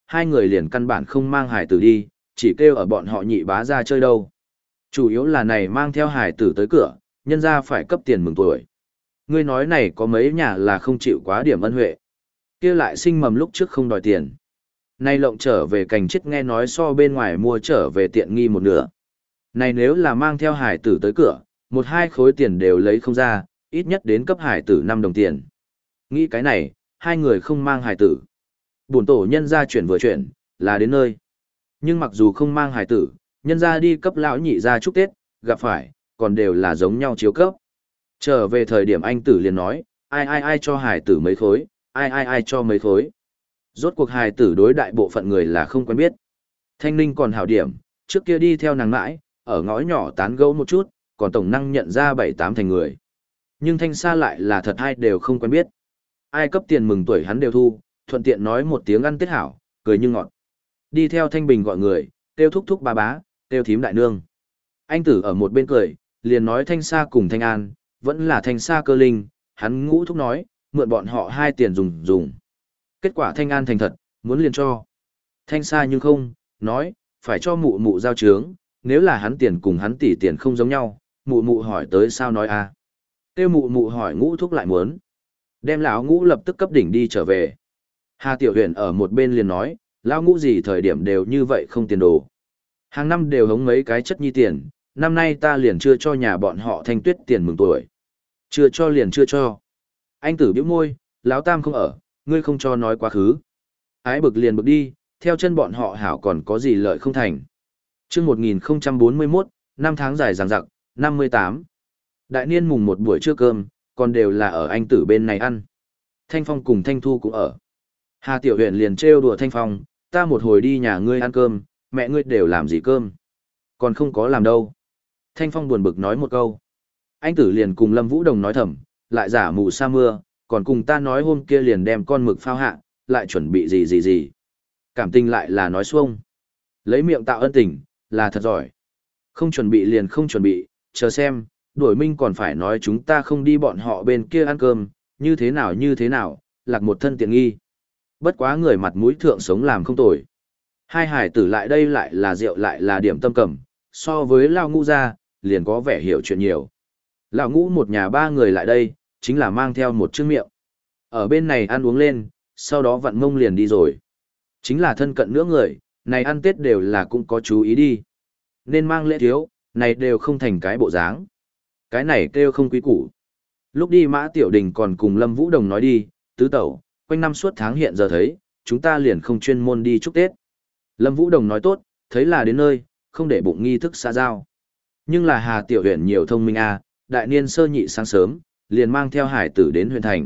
hai người liền căn bản không mang hải tử đi, chỉ kêu ở bọn họ nhị bá ra chơi đâu. Chủ yếu là này mang theo hải tử tới cửa, nhân ra phải cấp tiền mừng tuổi. Ngươi nói này có mấy nhà là không chịu quá điểm ân huệ. Kia lại sinh mầm lúc trước không đòi tiền. Nay lộng trở về cành chết nghe nói so bên ngoài mua trở về tiện nghi một nửa. Này nếu là mang theo hải tử tới cửa, một hai khối tiền đều lấy không ra, ít nhất đến cấp hải tử năm đồng tiền. Nghĩ cái này, hai người không mang hải tử. Bổn tổ nhân ra chuyển vừa chuyển, là đến nơi. Nhưng mặc dù không mang hải tử, nhân ra đi cấp lão nhị ra chúc Tết, gặp phải, còn đều là giống nhau chiếu cấp. Trở về thời điểm anh tử liền nói, ai ai ai cho hải tử mấy khối, ai ai ai cho mấy khối. Rốt cuộc hải tử đối đại bộ phận người là không quen biết. Thanh Ninh còn hảo điểm, trước kia đi theo nàng mãi, ở ngõ nhỏ tán gẫu một chút, còn tổng năng nhận ra bảy tám thành người. Nhưng Thanh Sa lại là thật hai đều không quen biết. Ai cấp tiền mừng tuổi hắn đều thu, thuận tiện nói một tiếng ăn Tết hảo, cười như ngọt. Đi theo Thanh Bình gọi người, kêu thúc thúc ba bá, kêu thím đại nương. Anh tử ở một bên cười, liền nói Thanh Sa cùng Thanh An, vẫn là Thanh Sa cơ linh, hắn ngũ thúc nói, mượn bọn họ hai tiền dùng dùng. Kết quả Thanh An thành thật, muốn liền cho. Thanh Sa nhưng không, nói, phải cho mụ mụ giao trướng, nếu là hắn tiền cùng hắn tỷ tiền không giống nhau, mụ mụ hỏi tới sao nói a? À. Tiêu mụ mụ hỏi ngũ thúc lại muốn. Đem lão ngũ lập tức cấp đỉnh đi trở về. Hà Tiểu Huyền ở một bên liền nói, lão ngũ gì thời điểm đều như vậy không tiền đồ. Hàng năm đều hống mấy cái chất nhi tiền, năm nay ta liền chưa cho nhà bọn họ Thanh Tuyết tiền mừng tuổi. Chưa cho liền chưa cho. Anh tử bĩu môi, lão tam không ở, ngươi không cho nói quá khứ. Ái bực liền bực đi, theo chân bọn họ hảo còn có gì lợi không thành. Chương một nghìn không trăm bốn mươi mốt, năm tháng dài dằng dặc, năm mươi tám. Đại niên mùng một buổi trưa cơm, còn đều là ở anh tử bên này ăn. Thanh Phong cùng Thanh Thu cũng ở. Hà Tiểu Huyền liền trêu đùa Thanh Phong, ta một hồi đi nhà ngươi ăn cơm, mẹ ngươi đều làm gì cơm? Còn không có làm đâu. Thanh Phong buồn bực nói một câu. Anh tử liền cùng Lâm Vũ Đồng nói thầm, lại giả mù sa mưa, còn cùng ta nói hôm kia liền đem con mực phao hạ, lại chuẩn bị gì gì gì. Cảm tình lại là nói xuông. Lấy miệng tạo ân tình, là thật giỏi. Không chuẩn bị liền không chuẩn bị, chờ xem, đuổi minh còn phải nói chúng ta không đi bọn họ bên kia ăn cơm, như thế nào như thế nào, lạc một thân tiện nghi. Bất quá người mặt mũi thượng sống làm không tồi. Hai hải tử lại đây lại là rượu lại là điểm tâm cầm, so với Lao Ngũ ra, liền có vẻ hiểu chuyện nhiều. Lão Ngũ một nhà ba người lại đây, chính là mang theo một chiếc miệng. Ở bên này ăn uống lên, sau đó vặn mông liền đi rồi. Chính là thân cận nữa người, này ăn Tết đều là cũng có chú ý đi. Nên mang lễ thiếu, này đều không thành cái bộ dáng. Cái này kêu không quý củ. Lúc đi Mã Tiểu Đình còn cùng Lâm Vũ Đồng nói đi, tứ tẩu, quanh năm suốt tháng hiện giờ thấy, chúng ta liền không chuyên môn đi chúc Tết. Lâm Vũ Đồng nói tốt, thấy là đến nơi, không để bụng nghi thức xã giao. Nhưng là Hà Tiểu Huyền nhiều thông minh à, đại niên sơ nhị sáng sớm, liền mang theo hải tử đến huyện thành.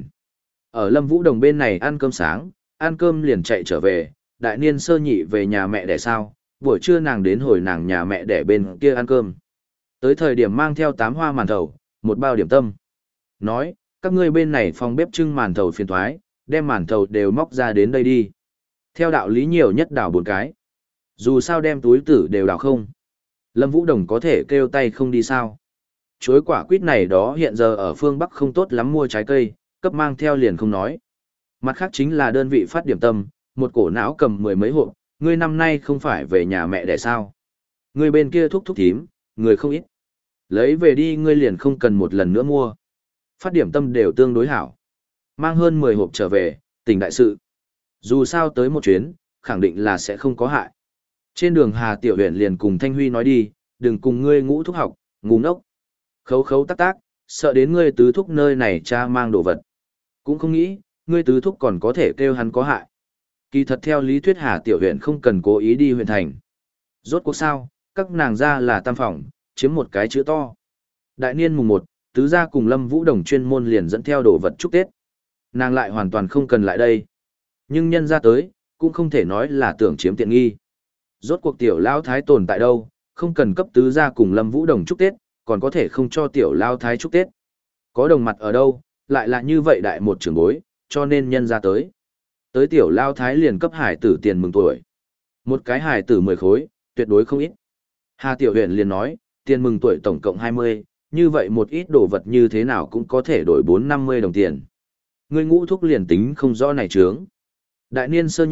Ở Lâm Vũ Đồng bên này ăn cơm sáng, ăn cơm liền chạy trở về, đại niên sơ nhị về nhà mẹ đẻ sao, buổi trưa nàng đến hồi nàng nhà mẹ đẻ bên kia ăn cơm. Tới thời điểm mang theo tám hoa màn thầu, một bao điểm tâm. Nói, các ngươi bên này phòng bếp trưng màn thầu phiền thoái, đem màn thầu đều móc ra đến đây đi. Theo đạo lý nhiều nhất đảo bốn cái. Dù sao đem túi tử đều đảo không. Lâm Vũ Đồng có thể kêu tay không đi sao. Chuối quả quýt này đó hiện giờ ở phương Bắc không tốt lắm mua trái cây, cấp mang theo liền không nói. Mặt khác chính là đơn vị phát điểm tâm, một cổ não cầm mười mấy hộp, ngươi năm nay không phải về nhà mẹ đẻ sao. Ngươi bên kia thúc thúc thím, người không ít. Lấy về đi ngươi liền không cần một lần nữa mua. Phát điểm tâm đều tương đối hảo. Mang hơn mười hộp trở về, tỉnh đại sự. Dù sao tới một chuyến, khẳng định là sẽ không có hại. Trên đường Hà Tiểu Huyền liền cùng Thanh Huy nói đi, đừng cùng ngươi ngũ thúc học, ngu ngốc. Khấu khấu tác tác, sợ đến ngươi tứ thúc nơi này cha mang đồ vật. Cũng không nghĩ, ngươi tứ thúc còn có thể kêu hắn có hại. Kỳ thật theo lý thuyết Hà Tiểu Huyền không cần cố ý đi huyện thành. Rốt cuộc sao, các nàng ra là tam phòng, chiếm một cái chữ to. Đại niên mùng một, tứ gia cùng Lâm Vũ Đồng chuyên môn liền dẫn theo đồ vật chúc Tết. Nàng lại hoàn toàn không cần lại đây. Nhưng nhân ra tới, cũng không thể nói là tưởng chiếm tiện nghi. Rốt cuộc tiểu lao thái tồn tại đâu, không cần cấp tứ gia cùng Lâm Vũ Đồng chúc Tết, còn có thể không cho tiểu lao thái chúc Tết. Có đồng mặt ở đâu, lại là như vậy đại một trưởng bối, cho nên nhân ra tới. Tới tiểu lao thái liền cấp hải tử tiền mừng tuổi. Một cái hải tử mười khối, tuyệt đối không ít. Hà Tiểu Huyền liền nói, tiền mừng tuổi tổng cộng hai mươi, như vậy một ít đồ vật như thế nào cũng có thể đổi bốn năm mươi đồng tiền. Người ngũ thúc liền tính không rõ này trướng. Đại niên sơ nhị,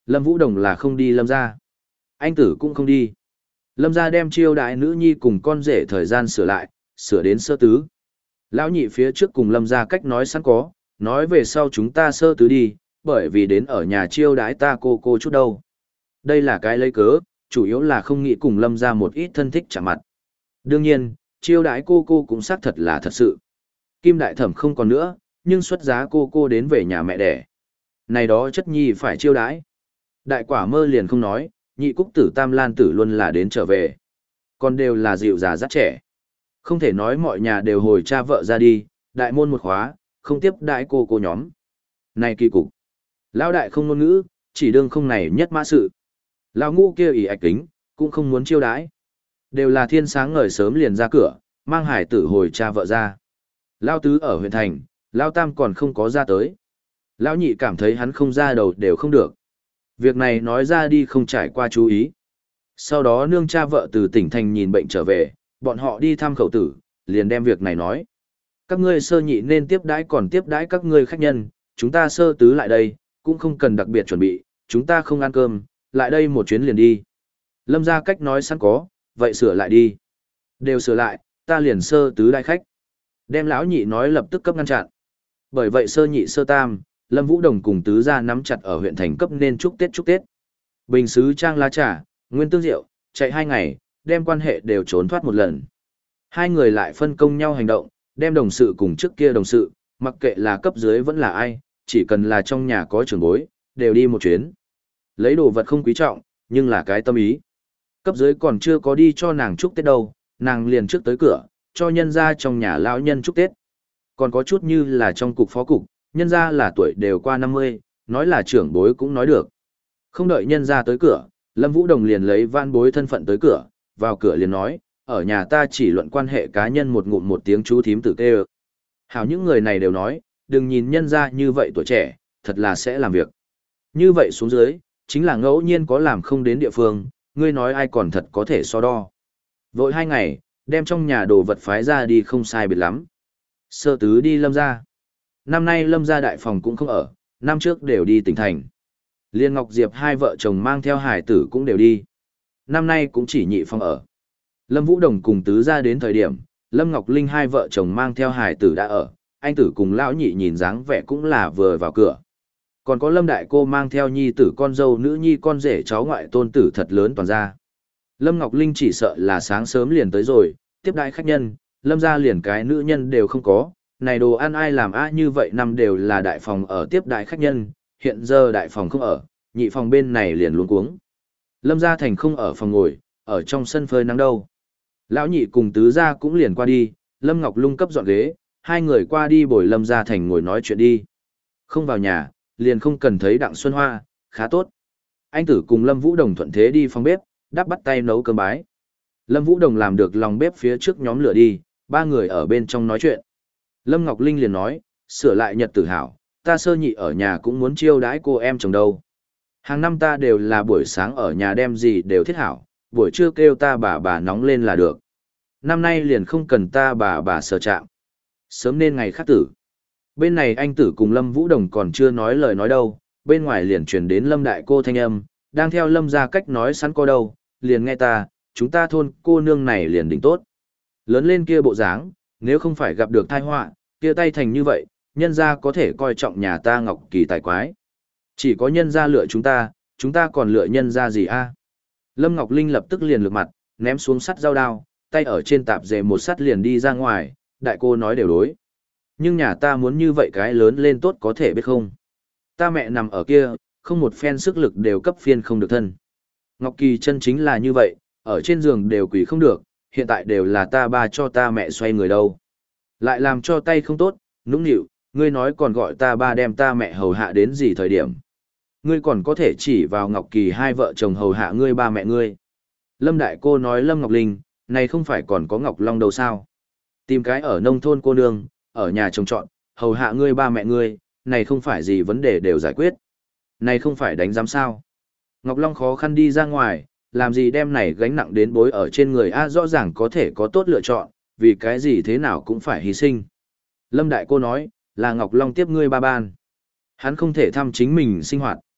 Lâm Vũ Đồng là không đi Lâm gia. Anh tử cũng không đi. Lâm gia đem chiêu đại nữ nhi cùng con rể thời gian sửa lại, sửa đến sơ tứ. Lão nhị phía trước cùng Lâm gia cách nói sẵn có, nói về sau chúng ta sơ tứ đi, bởi vì đến ở nhà chiêu đãi ta cô cô chút đâu. Đây là cái lấy cớ, chủ yếu là không nghĩ cùng Lâm gia một ít thân thích chạm mặt. Đương nhiên, chiêu đãi cô cô cũng xác thật là thật sự. Kim đại thẩm không còn nữa, nhưng xuất giá cô cô đến về nhà mẹ đẻ. Này đó chất nhi phải chiêu đãi. Đại quả mơ liền không nói, nhị cúc tử tam lan tử luôn là đến trở về. Còn đều là dịu già rất trẻ. Không thể nói mọi nhà đều hồi cha vợ ra đi, đại môn một khóa, không tiếp đại cô cô nhóm. Này kỳ cục. Lão đại không ngôn ngữ, chỉ đương không này nhất mã sự. Lão ngũ kia ỉ ạch kính, cũng không muốn chiêu đãi. Đều là thiên sáng ngời sớm liền ra cửa, mang hải tử hồi cha vợ ra. Lão tứ ở huyện thành, lão tam còn không có ra tới. Lão nhị cảm thấy hắn không ra đầu đều không được. Việc này nói ra đi không trải qua chú ý. Sau đó nương cha vợ từ tỉnh thành nhìn bệnh trở về, bọn họ đi thăm khẩu tử, liền đem việc này nói. Các ngươi sơ nhị nên tiếp đãi còn tiếp đãi các ngươi khách nhân, chúng ta sơ tứ lại đây, cũng không cần đặc biệt chuẩn bị, chúng ta không ăn cơm, lại đây một chuyến liền đi. Lâm ra cách nói sẵn có, vậy sửa lại đi. Đều sửa lại, ta liền sơ tứ đại khách. Đem lão nhị nói lập tức cấp ngăn chặn. Bởi vậy sơ nhị sơ tam, Lâm Vũ Đồng cùng tứ gia nắm chặt ở huyện thành cấp nên chúc Tết chúc Tết. Bình sứ trang lá trà, nguyên tương rượu, chạy hai ngày, đem quan hệ đều trốn thoát một lần. Hai người lại phân công nhau hành động, đem đồng sự cùng trước kia đồng sự, mặc kệ là cấp dưới vẫn là ai, chỉ cần là trong nhà có trưởng bối, đều đi một chuyến. Lấy đồ vật không quý trọng, nhưng là cái tâm ý. Cấp dưới còn chưa có đi cho nàng chúc Tết đâu, nàng liền trước tới cửa, cho nhân ra trong nhà lão nhân chúc Tết. Còn có chút như là trong cục phó cục, nhân ra là tuổi đều qua năm mươi, nói là trưởng bối cũng nói được. Không đợi nhân ra tới cửa, Lâm Vũ Đồng liền lấy van bối thân phận tới cửa, vào cửa liền nói, ở nhà ta chỉ luận quan hệ cá nhân một ngụm một tiếng chú thím tử kêu. Hảo những người này đều nói, đừng nhìn nhân ra như vậy tuổi trẻ, thật là sẽ làm việc. Như vậy xuống dưới, chính là ngẫu nhiên có làm không đến địa phương, ngươi nói ai còn thật có thể so đo. Vội hai ngày, đem trong nhà đồ vật phái ra đi không sai biệt lắm. Sơ tứ đi Lâm ra. Năm nay Lâm gia đại phòng cũng không ở, năm trước đều đi tỉnh thành. Liên Ngọc Diệp hai vợ chồng mang theo hải tử cũng đều đi. Năm nay cũng chỉ nhị phòng ở. Lâm Vũ Đồng cùng tứ gia đến thời điểm, Lâm Ngọc Linh hai vợ chồng mang theo hải tử đã ở, anh tử cùng lão nhị nhìn dáng vẻ cũng là vừa vào cửa. Còn có Lâm đại cô mang theo nhi tử con dâu nữ nhi con rể cháu ngoại tôn tử thật lớn toàn ra. Lâm Ngọc Linh chỉ sợ là sáng sớm liền tới rồi, tiếp đãi khách nhân, Lâm gia liền cái nữ nhân đều không có. Này đồ ăn ai làm á như vậy năm đều là đại phòng ở tiếp đại khách nhân, hiện giờ đại phòng không ở, nhị phòng bên này liền luống cuống. Lâm gia thành không ở phòng ngồi, ở trong sân phơi nắng đâu. Lão nhị cùng tứ gia cũng liền qua đi, Lâm Ngọc Lung cấp dọn ghế, hai người qua đi bồi Lâm gia thành ngồi nói chuyện đi. Không vào nhà, liền không cần thấy Đặng Xuân Hoa, khá tốt. Anh tử cùng Lâm Vũ Đồng thuận thế đi phòng bếp, đắp bắt tay nấu cơm bái. Lâm Vũ Đồng làm được lòng bếp phía trước nhóm lửa đi, ba người ở bên trong nói chuyện. Lâm Ngọc Linh liền nói, sửa lại nhật tử hảo, ta sơ nhị ở nhà cũng muốn chiêu đãi cô em chồng đâu. Hàng năm ta đều là buổi sáng ở nhà đem gì đều thiết hảo, buổi trưa kêu ta bà bà nóng lên là được. Năm nay liền không cần ta bà bà sờ chạm. Sớm nên ngày khác tử. Bên này anh tử cùng Lâm Vũ Đồng còn chưa nói lời nói đâu, bên ngoài liền truyền đến Lâm đại cô thanh âm, đang theo Lâm ra cách nói sẵn có đâu, liền nghe ta, chúng ta thôn cô nương này liền đỉnh tốt. Lớn lên kia bộ dáng, nếu không phải gặp được tai họa, kia tay thành như vậy, nhân gia có thể coi trọng nhà ta Ngọc Kỳ tài quái. Chỉ có nhân gia lựa chúng ta, chúng ta còn lựa nhân gia gì a? Lâm Ngọc Linh lập tức liền lược mặt, ném xuống sắt dao đao, tay ở trên tạp dề một sắt liền đi ra ngoài, đại cô nói đều đối. Nhưng nhà ta muốn như vậy cái lớn lên tốt có thể biết không? Ta mẹ nằm ở kia, không một phen sức lực đều cấp phiên không được thân. Ngọc Kỳ chân chính là như vậy, ở trên giường đều quỳ không được, hiện tại đều là ta ba cho ta mẹ xoay người đâu. Lại làm cho tay không tốt, nũng nịu, ngươi nói còn gọi ta ba đem ta mẹ hầu hạ đến gì thời điểm. Ngươi còn có thể chỉ vào Ngọc Kỳ hai vợ chồng hầu hạ ngươi ba mẹ ngươi. Lâm đại cô nói Lâm Ngọc Linh, này không phải còn có Ngọc Long đâu sao. Tìm cái ở nông thôn cô nương, ở nhà trồng trọt, hầu hạ ngươi ba mẹ ngươi, này không phải gì vấn đề đều giải quyết. Này không phải đánh giám sao. Ngọc Long khó khăn đi ra ngoài, làm gì đem này gánh nặng đến bối ở trên người a rõ ràng có thể có tốt lựa chọn, vì cái gì thế nào cũng phải hy sinh. Lâm đại cô nói, là Ngọc Long tiếp ngươi ba ban. Hắn không thể thăm chính mình sinh hoạt.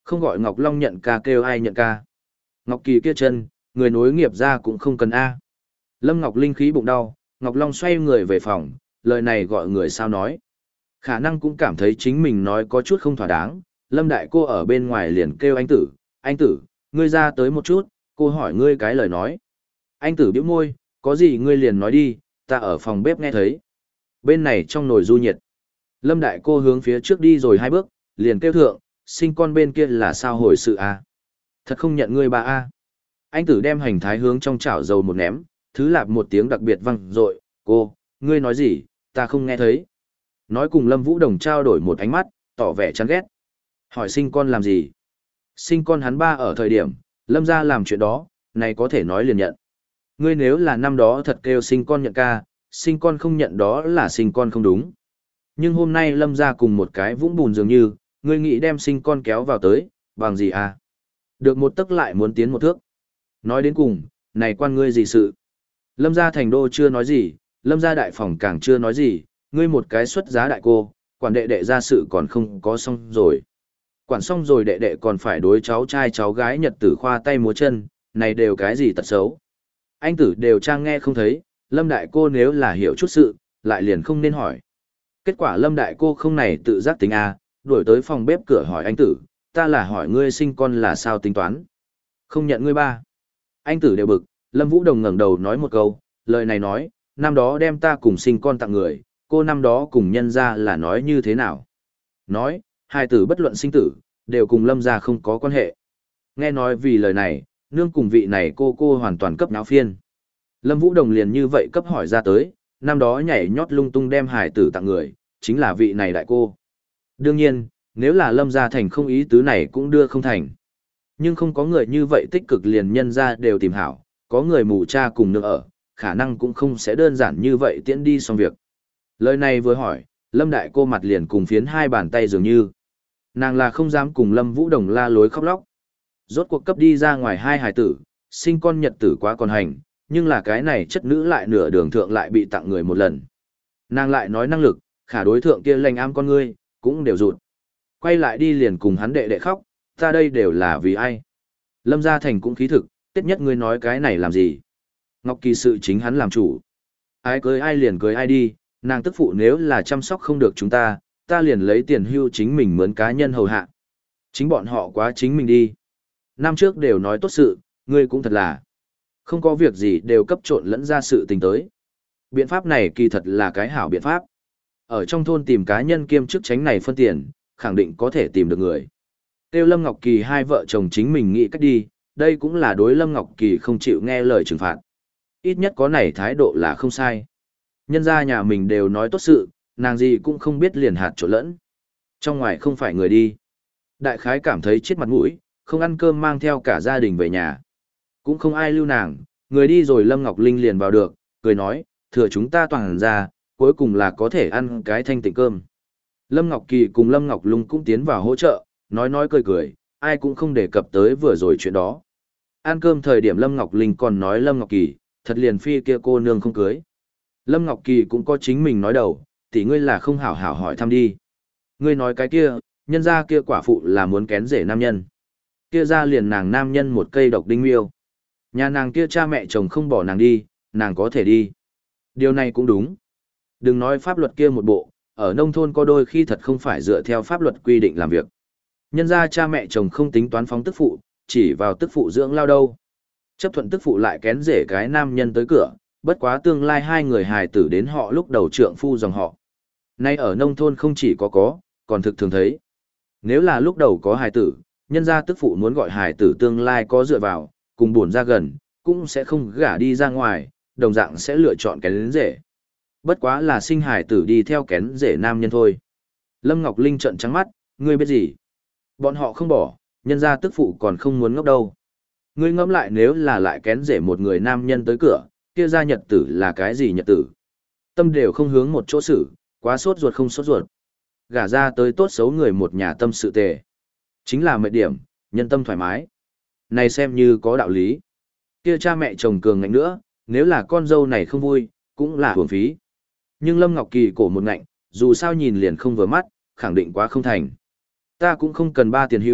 Không gọi Ngọc Long nhận ca kêu ai nhận ca. Ngọc Kỳ kia chân, người nối nghiệp ra cũng không cần A. Lâm Ngọc Linh khí bụng đau, Ngọc Long xoay người về phòng, lời này gọi người sao nói. Khả năng cũng cảm thấy chính mình nói có chút không thỏa đáng, Lâm Đại cô ở bên ngoài liền kêu anh tử, anh tử, ngươi ra tới một chút, cô hỏi ngươi cái lời nói. Anh tử bĩu môi, có gì ngươi liền nói đi, ta ở phòng bếp nghe thấy. Bên này trong nồi du nhiệt. Lâm Đại cô hướng phía trước đi rồi hai bước, liền kêu thượng, sinh con bên kia là sao hồi sự a? Thật không nhận ngươi bà a. Anh tử đem hành thái hướng trong chảo dầu một ném, thứ lạp một tiếng đặc biệt vang dội, cô, ngươi nói gì, ta không nghe thấy. Nói cùng Lâm Vũ Đồng trao đổi một ánh mắt, tỏ vẻ chán ghét. Hỏi sinh con làm gì? Sinh con hắn ba ở thời điểm, Lâm gia làm chuyện đó, này có thể nói liền nhận. Ngươi nếu là năm đó thật kêu sinh con nhận ca, sinh con không nhận đó là sinh con không đúng. Nhưng hôm nay Lâm gia cùng một cái vũng bùn dường như, ngươi nghĩ đem sinh con kéo vào tới, bằng gì à? Được một tấc lại muốn tiến một thước. Nói đến cùng, này quan ngươi gì sự? Lâm gia thành đô chưa nói gì, Lâm gia đại phòng càng chưa nói gì, ngươi một cái xuất giá đại cô, quản đệ đệ ra sự còn không có xong rồi. Quản xong rồi đệ đệ còn phải đối cháu trai cháu gái nhật tử khoa tay múa chân, này đều cái gì tật xấu. Anh tử đều trang nghe không thấy, Lâm đại cô nếu là hiểu chút sự, lại liền không nên hỏi. Kết quả Lâm đại cô không này tự giác tính A, đuổi tới phòng bếp cửa hỏi anh tử, ta là hỏi ngươi sinh con là sao tính toán. Không nhận ngươi ba. Anh tử đều bực, Lâm Vũ Đồng ngẩng đầu nói một câu, lời này nói, năm đó đem ta cùng sinh con tặng người, cô năm đó cùng nhân ra là nói như thế nào. Nói, hai tử bất luận sinh tử, đều cùng Lâm gia không có quan hệ. Nghe nói vì lời này, nương cùng vị này cô cô hoàn toàn cấp náo phiên. Lâm Vũ Đồng liền như vậy cấp hỏi ra tới, năm đó nhảy nhót lung tung đem hải tử tặng người, chính là vị này đại cô. Đương nhiên, nếu là Lâm gia thành không ý tứ này cũng đưa không thành. Nhưng không có người như vậy tích cực liền nhân ra đều tìm hảo, có người mù cha cùng nương ở, khả năng cũng không sẽ đơn giản như vậy tiễn đi xong việc. Lời này vừa hỏi, Lâm đại cô mặt liền cùng phiến hai bàn tay dường như. Nàng là không dám cùng Lâm Vũ Đồng la lối khóc lóc. Rốt cuộc cấp đi ra ngoài hai hài tử, sinh con nhật tử quá còn hành, nhưng là cái này chất nữ lại nửa đường thượng lại bị tặng người một lần. Nàng lại nói năng lực, khả đối thượng kia lành am con ngươi, cũng đều rụt. Quay lại đi liền cùng hắn đệ đệ khóc, ta đây đều là vì ai. Lâm Gia Thành cũng khí thực, tiết nhất ngươi nói cái này làm gì. Ngọc Kỳ sự chính hắn làm chủ. Ai cưới ai liền cưới ai đi, nàng tức phụ nếu là chăm sóc không được chúng ta, ta liền lấy tiền hưu chính mình mướn cá nhân hầu hạ. Chính bọn họ quá chính mình đi. Năm trước đều nói tốt sự, ngươi cũng thật là. Không có việc gì đều cấp trộn lẫn ra sự tình tới. Biện pháp này kỳ thật là cái hảo biện pháp. Ở trong thôn tìm cá nhân kiêm chức tránh này phân tiền, khẳng định có thể tìm được người. Tiêu Lâm Ngọc Kỳ hai vợ chồng chính mình nghĩ cách đi, đây cũng là đối Lâm Ngọc Kỳ không chịu nghe lời trừng phạt. Ít nhất có này thái độ là không sai. Nhân ra nhà mình đều nói tốt sự, nàng gì cũng không biết liền hạt trộn lẫn. Trong ngoài không phải người đi. Đại khái cảm thấy chết mặt mũi, không ăn cơm mang theo cả gia đình về nhà. Cũng không ai lưu nàng, người đi rồi Lâm Ngọc Linh liền vào được, cười nói, thừa chúng ta toàn ra, cuối cùng là có thể ăn cái thanh tịnh cơm. Lâm Ngọc Kỳ cùng Lâm Ngọc Lung cũng tiến vào hỗ trợ, nói nói cười cười, ai cũng không đề cập tới vừa rồi chuyện đó. Ăn cơm thời điểm Lâm Ngọc Linh còn nói Lâm Ngọc Kỳ, thật liền phi kia cô nương không cưới. Lâm Ngọc Kỳ cũng có chính mình nói đầu, tỷ ngươi là không hảo hảo hỏi thăm đi. Ngươi nói cái kia, nhân ra kia quả phụ là muốn kén rể nam nhân. Kia ra liền nàng nam nhân một cây độc đinh miêu. Nhà nàng kia cha mẹ chồng không bỏ nàng đi, nàng có thể đi. Điều này cũng đúng. Đừng nói pháp luật kia một bộ, ở nông thôn có đôi khi thật không phải dựa theo pháp luật quy định làm việc. Nhân ra cha mẹ chồng không tính toán phóng tức phụ, chỉ vào tức phụ dưỡng lao đâu. Chấp thuận tức phụ lại kén rể cái nam nhân tới cửa, bất quá tương lai hai người hài tử đến họ lúc đầu trượng phu dòng họ. Nay ở nông thôn không chỉ có có, còn thực thường thấy. Nếu là lúc đầu có hài tử, nhân gia tức phụ muốn gọi hài tử tương lai có dựa vào, cùng buồn ra gần, cũng sẽ không gả đi ra ngoài, đồng dạng sẽ lựa chọn kén rể. Bất quá là sinh hài tử đi theo kén rể nam nhân thôi. Lâm Ngọc Linh trợn trắng mắt, ngươi biết gì? Bọn họ không bỏ, nhân gia tức phụ còn không muốn ngốc đâu. Ngươi ngẫm lại nếu là lại kén rể một người nam nhân tới cửa, kia ra nhật tử là cái gì nhật tử? Tâm đều không hướng một chỗ xử, quá sốt ruột không sốt ruột. Gả ra tới tốt xấu người một nhà tâm sự tề. Chính là mệnh điểm, nhân tâm thoải mái. Này xem như có đạo lý. Kia cha mẹ chồng cường ngạnh nữa, nếu là con dâu này không vui, cũng là hưởng phí. Nhưng Lâm Ngọc Kỳ cổ một ngạnh, dù sao nhìn liền không vừa mắt, khẳng định quá không thành. Ta cũng không cần ba tiền hưu,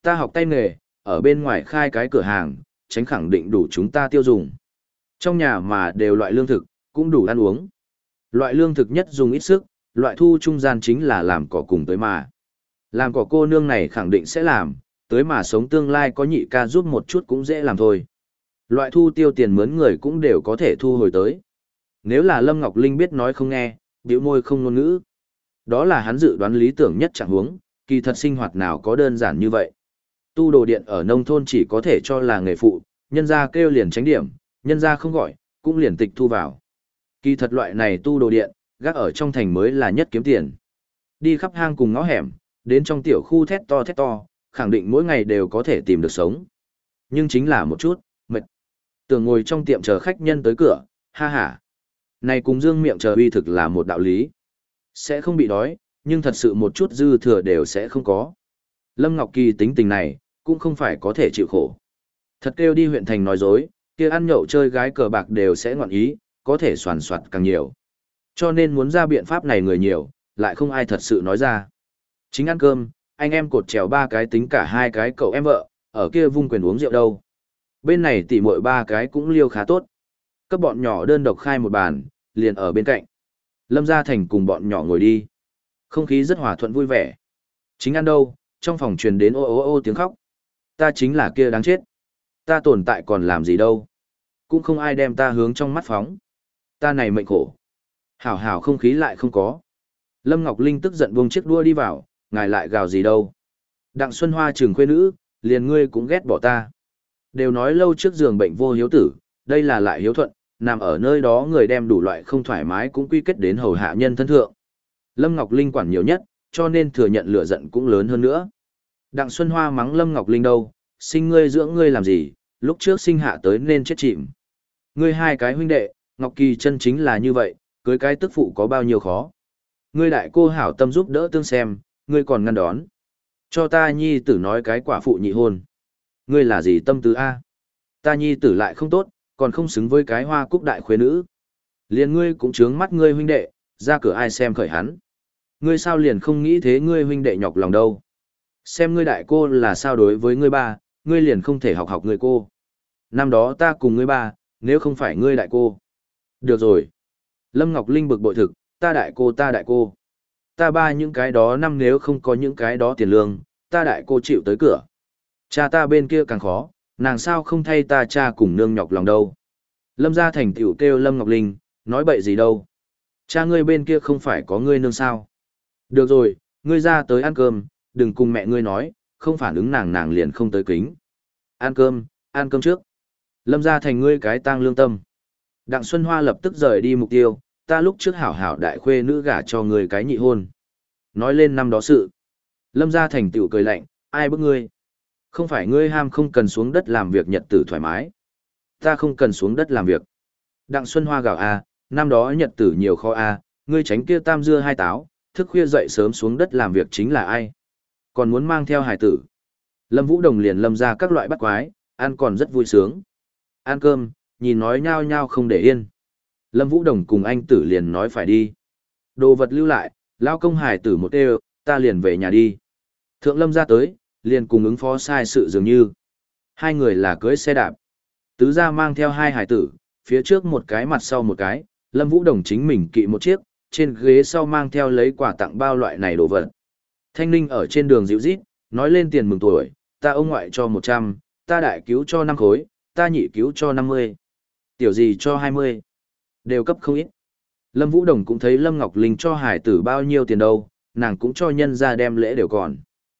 Ta học tay nghề, ở bên ngoài khai cái cửa hàng, tránh khẳng định đủ chúng ta tiêu dùng. Trong nhà mà đều loại lương thực, cũng đủ ăn uống. Loại lương thực nhất dùng ít sức, loại thu trung gian chính là làm cỏ cùng tới mà. Làm cỏ cô nương này khẳng định sẽ làm, tới mà sống tương lai có nhị ca giúp một chút cũng dễ làm thôi. Loại thu tiêu tiền mướn người cũng đều có thể thu hồi tới. Nếu là Lâm Ngọc Linh biết nói không nghe, bĩu môi không ngôn ngữ. Đó là hắn dự đoán lý tưởng nhất chẳng huống, kỳ thật sinh hoạt nào có đơn giản như vậy. Tu đồ điện ở nông thôn chỉ có thể cho là nghề phụ, nhân gia kêu liền tránh điểm, nhân gia không gọi, cũng liền tịch thu vào. Kỳ thật loại này tu đồ điện, gác ở trong thành mới là nhất kiếm tiền. Đi khắp hang cùng ngõ hẻm, đến trong tiểu khu thét to thét to, khẳng định mỗi ngày đều có thể tìm được sống. Nhưng chính là một chút, mệt. Tưởng ngồi trong tiệm chờ khách nhân tới cửa, ha ha. Này cùng dương miệng chờ uy thực là một đạo lý. Sẽ không bị đói, nhưng thật sự một chút dư thừa đều sẽ không có. Lâm Ngọc Kỳ tính tình này, cũng không phải có thể chịu khổ. Thật kêu đi huyện thành nói dối, kia ăn nhậu chơi gái cờ bạc đều sẽ ngoạn ý, có thể soàn soạt càng nhiều. Cho nên muốn ra biện pháp này người nhiều, lại không ai thật sự nói ra. Chính ăn cơm, anh em cột trèo ba cái tính cả hai cái cậu em vợ, ở kia vung quyền uống rượu đâu. Bên này tỉ muội ba cái cũng liêu khá tốt. Các bọn nhỏ đơn độc khai một bàn, liền ở bên cạnh. Lâm Gia Thành cùng bọn nhỏ ngồi đi. Không khí rất hòa thuận vui vẻ. Chính ăn đâu, trong phòng truyền đến ô ô ô tiếng khóc. Ta chính là kia đáng chết. Ta tồn tại còn làm gì đâu. Cũng không ai đem ta hướng trong mắt phóng. Ta này mệnh khổ. Hảo hảo không khí lại không có. Lâm Ngọc Linh tức giận buông chiếc đua đi vào, ngài lại gào gì đâu. Đặng Xuân Hoa trường khuê nữ, liền ngươi cũng ghét bỏ ta. Đều nói lâu trước giường bệnh vô hiếu tử, đây là lại hiếu thuận, nằm ở nơi đó người đem đủ loại không thoải mái cũng quy kết đến hầu hạ nhân thân thượng. Lâm Ngọc Linh quản nhiều nhất, cho nên thừa nhận lửa giận cũng lớn hơn nữa. Đặng Xuân Hoa mắng Lâm Ngọc Linh đâu, sinh ngươi dưỡng ngươi làm gì, lúc trước sinh hạ tới nên chết chìm. Ngươi hai cái huynh đệ, Ngọc Kỳ chân chính là như vậy, cưới cái tức phụ có bao nhiêu khó. Ngươi đại cô hảo tâm giúp đỡ tương xem, ngươi còn ngăn đón. Cho ta nhi tử nói cái quả phụ nhị hôn. Ngươi là gì tâm tư A? Ta nhi tử lại không tốt, còn không xứng với cái hoa cúc đại khuê nữ. Liền ngươi cũng trướng mắt ngươi huynh đệ, ra cửa ai xem khởi hắn. Ngươi sao liền không nghĩ thế ngươi huynh đệ nhọc lòng đâu. Xem ngươi đại cô là sao đối với ngươi ba, ngươi liền không thể học học ngươi cô. Năm đó ta cùng ngươi ba, nếu không phải ngươi đại cô. Được rồi. Lâm Ngọc Linh bực bội thực, ta đại cô ta đại cô. Ta ba những cái đó năm nếu không có những cái đó tiền lương, ta đại cô chịu tới cửa. Cha ta bên kia càng khó, nàng sao không thay ta cha cùng nương nhọc lòng đâu. Lâm gia thành tiểu kêu Lâm Ngọc Linh, nói bậy gì đâu. Cha ngươi bên kia không phải có ngươi nương sao. Được rồi, ngươi ra tới ăn cơm, đừng cùng mẹ ngươi nói, không phản ứng nàng nàng liền không tới kính. Ăn cơm, ăn cơm trước. Lâm gia thành ngươi cái tang lương tâm. Đặng Xuân Hoa lập tức rời đi mục tiêu, ta lúc trước hảo hảo đại khuê nữ gả cho ngươi cái nhị hôn. Nói lên năm đó sự. Lâm gia thành tiểu cười lạnh, ai bức ngươi? Không phải ngươi ham không cần xuống đất làm việc nhật tử thoải mái. Ta không cần xuống đất làm việc. Đặng Xuân Hoa gào a, năm đó nhật tử nhiều khó a, ngươi tránh kia tam dưa hai táo, thức khuya dậy sớm xuống đất làm việc chính là ai? Còn muốn mang theo hài tử. Lâm Vũ Đồng liền lâm ra các loại bắt quái, ăn còn rất vui sướng. Ăn cơm, nhìn nói nhao nhao không để yên. Lâm Vũ Đồng cùng anh tử liền nói phải đi. Đồ vật lưu lại, lao công hài tử một đều, ta liền về nhà đi. Thượng Lâm ra tới, liền cùng ứng phó sai sự dường như. Hai người là cưới xe đạp. Tứ gia mang theo hai hài tử, phía trước một cái mặt sau một cái, Lâm Vũ Đồng chính mình kỵ một chiếc, trên ghế sau mang theo lấy quà tặng bao loại này đồ vật. Thanh Ninh ở trên đường dịu rít, nói lên tiền mừng tuổi, ta ông ngoại cho một trăm, ta đại cứu cho năm khối, ta nhị cứu cho năm mươi, tiểu gì cho hai mươi, đều cấp không ít. Lâm Vũ Đồng cũng thấy Lâm Ngọc Linh cho hải tử bao nhiêu tiền đâu, nàng cũng cho nhân ra đem lễ đều còn.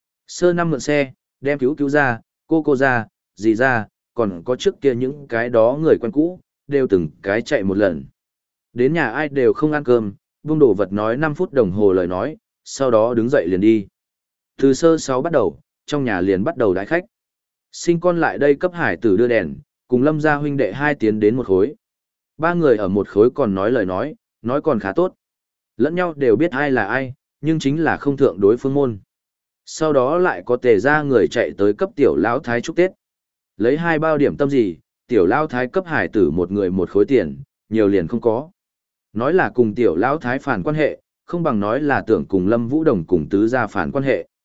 Sơ năm mượn xe, đem cứu cứu ra, cô cô ra, dì ra, còn có trước kia những cái đó người quen cũ, đều từng cái chạy một lần. Đến nhà ai đều không ăn cơm, buông đồ vật nói năm phút đồng hồ lời nói, sau đó đứng dậy liền đi. Từ sơ sáu bắt đầu, trong nhà liền bắt đầu đái khách. Sinh con lại đây cấp hải tử đưa đèn, cùng Lâm gia huynh đệ hai tiến đến một khối. Ba người ở một khối còn nói lời nói, nói còn khá tốt. Lẫn nhau đều biết ai là ai, nhưng chính là không thượng đối phương môn. Sau đó lại có tề ra người chạy tới cấp tiểu lão thái chúc Tết. Lấy hai bao điểm tâm gì, tiểu lão thái cấp hải tử một người một khối tiền, nhiều liền không có. Nói là cùng tiểu lão thái phản quan hệ, không bằng nói là tưởng cùng Lâm Vũ Đồng cùng tứ gia phản quan hệ.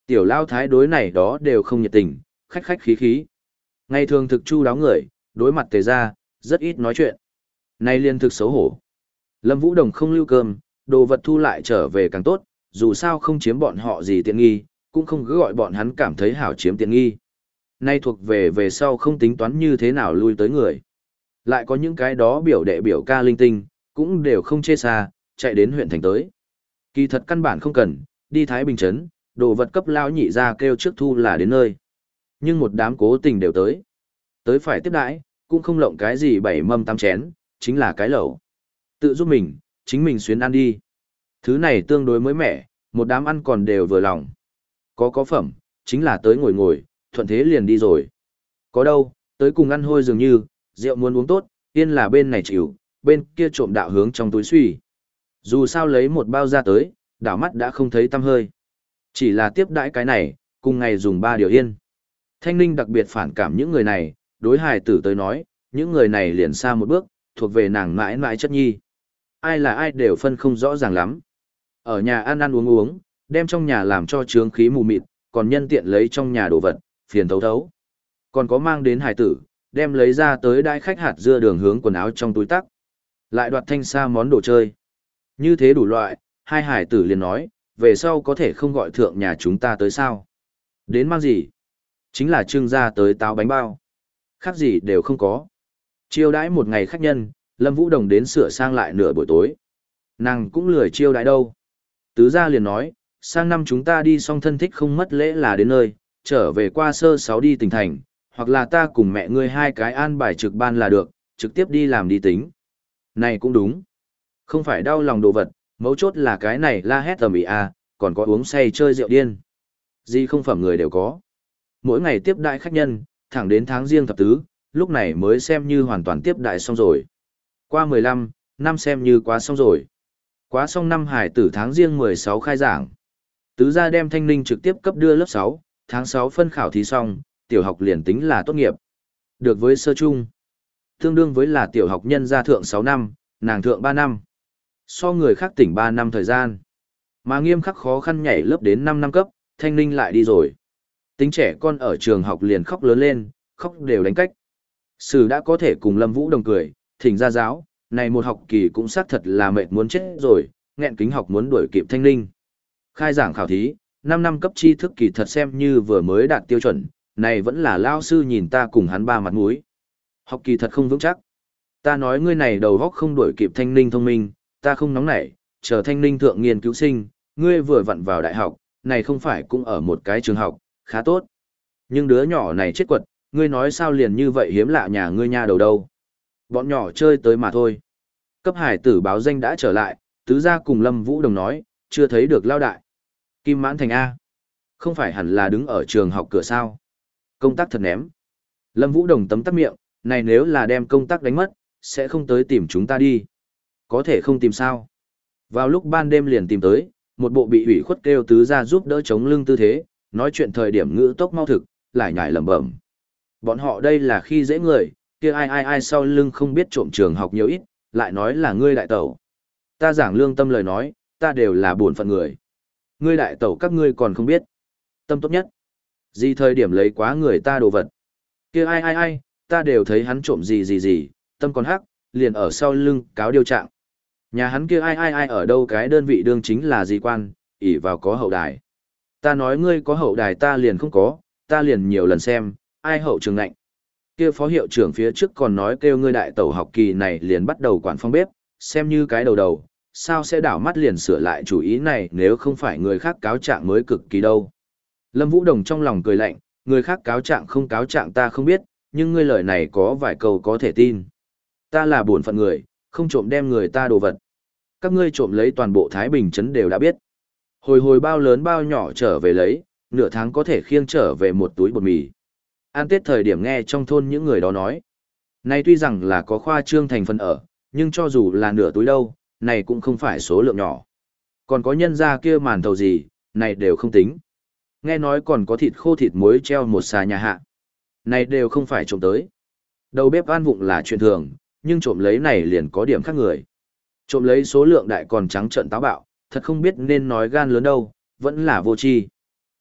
Tiểu lao thái đối này đó đều không nhiệt tình, khách khách khí khí. Ngày thường thực chu đáo người, đối mặt tề ra, rất ít nói chuyện. Nay liên thực xấu hổ. Lâm Vũ Đồng không lưu cơm, đồ vật thu lại trở về càng tốt, dù sao không chiếm bọn họ gì tiện nghi, cũng không cứ gọi bọn hắn cảm thấy hảo chiếm tiện nghi. Nay thuộc về về sau không tính toán như thế nào lui tới người. Lại có những cái đó biểu đệ biểu ca linh tinh, cũng đều không chê xa, chạy đến huyện thành tới. Kỳ thật căn bản không cần, đi Thái Bình Trấn, đồ vật cấp lao nhị ra kêu trước thu là đến nơi. Nhưng một đám cố tình đều tới. Tới phải tiếp đãi, cũng không lộng cái gì bảy mâm tám chén, chính là cái lẩu. Tự giúp mình, chính mình xuyến ăn đi. Thứ này tương đối mới mẻ, một đám ăn còn đều vừa lòng. Có có phẩm, chính là tới ngồi ngồi, thuận thế liền đi rồi. Có đâu, tới cùng ăn hôi dường như, rượu muốn uống tốt, yên là bên này chịu, bên kia trộm đạo hướng trong túi suy. Dù sao lấy một bao ra tới, đảo mắt đã không thấy tăm hơi. Chỉ là tiếp đãi cái này, cùng ngày dùng ba điều yên. Thanh Ninh đặc biệt phản cảm những người này, đối hài tử tới nói, những người này liền xa một bước, thuộc về nàng mãi mãi chất nhi. Ai là ai đều phân không rõ ràng lắm. Ở nhà ăn ăn uống uống, đem trong nhà làm cho trướng khí mù mịt, còn nhân tiện lấy trong nhà đồ vật, phiền thấu thấu. Còn có mang đến hài tử, đem lấy ra tới đai khách hạt dưa đường hướng quần áo trong túi tắc. Lại đoạt thanh xa món đồ chơi. Như thế đủ loại, hai hài tử liền nói, về sau có thể không gọi thượng nhà chúng ta tới sao. Đến mang gì? Chính là trưng ra tới táo bánh bao. Khác gì đều không có. Chiêu đãi một ngày khách nhân, Lâm Vũ Đồng đến sửa sang lại nửa buổi tối. Nàng cũng lười chiêu đãi đâu. Tứ gia liền nói, sang năm chúng ta đi xong thân thích không mất lễ là đến nơi, trở về qua sơ sáu đi tỉnh thành, hoặc là ta cùng mẹ ngươi hai cái an bài trực ban là được, trực tiếp đi làm đi tính. Này cũng đúng. Không phải đau lòng đồ vật, mấu chốt là cái này la hét tầm ĩ à, còn có uống say chơi rượu điên. Gì không phẩm người đều có. Mỗi ngày tiếp đại khách nhân, thẳng đến tháng riêng thập tứ, lúc này mới xem như hoàn toàn tiếp đại xong rồi. Qua mười lăm, năm xem như quá xong rồi. Quá xong năm hải tử tháng riêng mười sáu khai giảng. Tứ gia đem Thanh Ninh trực tiếp cấp đưa lớp sáu, tháng sáu phân khảo thí xong, tiểu học liền tính là tốt nghiệp. Được với sơ trung. Tương đương với là tiểu học nhân gia thượng sáu năm, nàng thượng ba năm. So người khác tỉnh ba năm thời gian. Mà nghiêm khắc khó khăn nhảy lớp đến năm năm cấp, Thanh Ninh lại đi rồi. Tính trẻ con ở trường học liền khóc lớn lên, khóc đều đánh cách. Sử đã có thể cùng Lâm Vũ Đồng cười, thỉnh ra giáo, này một học kỳ cũng xác thật là mệt muốn chết rồi, nghẹn kính học muốn đuổi kịp Thanh Ninh. Khai giảng khảo thí, năm năm cấp tri thức kỳ thật xem như vừa mới đạt tiêu chuẩn, này vẫn là lao sư nhìn ta cùng hắn ba mặt mũi. Học kỳ thật không vững chắc. Ta nói ngươi này đầu góc không đuổi kịp Thanh Ninh thông minh, ta không nóng nảy, chờ Thanh Ninh thượng nghiên cứu sinh, ngươi vừa vặn vào đại học, này không phải cũng ở một cái trường học, khá tốt. Nhưng đứa nhỏ này chết quật, ngươi nói sao liền như vậy hiếm lạ nhà ngươi nha đầu đâu. Bọn nhỏ chơi tới mà thôi. Cấp hải tử báo danh đã trở lại, tứ gia cùng Lâm Vũ Đồng nói, chưa thấy được lao đại. Kim Mãn Thành A. Không phải hẳn là đứng ở trường học cửa sao. Công tác thật ném. Lâm Vũ Đồng tấm tắc miệng, này nếu là đem công tác đánh mất, sẽ không tới tìm chúng ta đi. Có thể không tìm sao. Vào lúc ban đêm liền tìm tới, một bộ bị ủy khuất kêu tứ gia giúp đỡ chống lưng tư thế, nói chuyện thời điểm ngữ tốc mau thực, lại nhải lẩm bẩm. Bọn họ đây là khi dễ người, kia ai ai ai sau lưng không biết trộm trường học nhiều ít, lại nói là ngươi đại tẩu. Ta giảng lương tâm lời nói, ta đều là buồn phận người. Ngươi đại tẩu các ngươi còn không biết. Tâm tốt nhất. Gì thời điểm lấy quá người ta đồ vật. Kia ai ai ai, ta đều thấy hắn trộm gì gì gì, tâm còn hắc, liền ở sau lưng cáo điều trạng. Nhà hắn kia ai ai ai ở đâu cái đơn vị đương chính là gì quan, ỷ vào có hậu đài. Ta nói ngươi có hậu đài ta liền không có, ta liền nhiều lần xem, ai hậu trường lạnh. Kia phó hiệu trưởng phía trước còn nói kêu ngươi đại tẩu học kỳ này liền bắt đầu quản phòng bếp, xem như cái đầu đầu, sao sẽ đảo mắt liền sửa lại chủ ý này nếu không phải người khác cáo trạng mới cực kỳ đâu. Lâm Vũ Đồng trong lòng cười lạnh, người khác cáo trạng không cáo trạng ta không biết, nhưng ngươi lời này có vài câu có thể tin. Ta là bổn phận người, không trộm đem người ta đồ vật. Các ngươi trộm lấy toàn bộ Thái Bình trấn đều đã biết. Hồi hồi bao lớn bao nhỏ trở về lấy, nửa tháng có thể khiêng trở về một túi bột mì. An Tết thời điểm nghe trong thôn những người đó nói. Này tuy rằng là có khoa trương thành phần ở, nhưng cho dù là nửa túi đâu, này cũng không phải số lượng nhỏ. Còn có nhân gia kia màn thầu gì, này đều không tính. Nghe nói còn có thịt khô thịt muối treo một xà nhà hạ. Này đều không phải trộm tới. Đầu bếp ăn vụng là chuyện thường, nhưng trộm lấy này liền có điểm khác người. Trộm lấy số lượng đại còn trắng trợn táo bạo, thật không biết nên nói gan lớn đâu, vẫn là vô tri.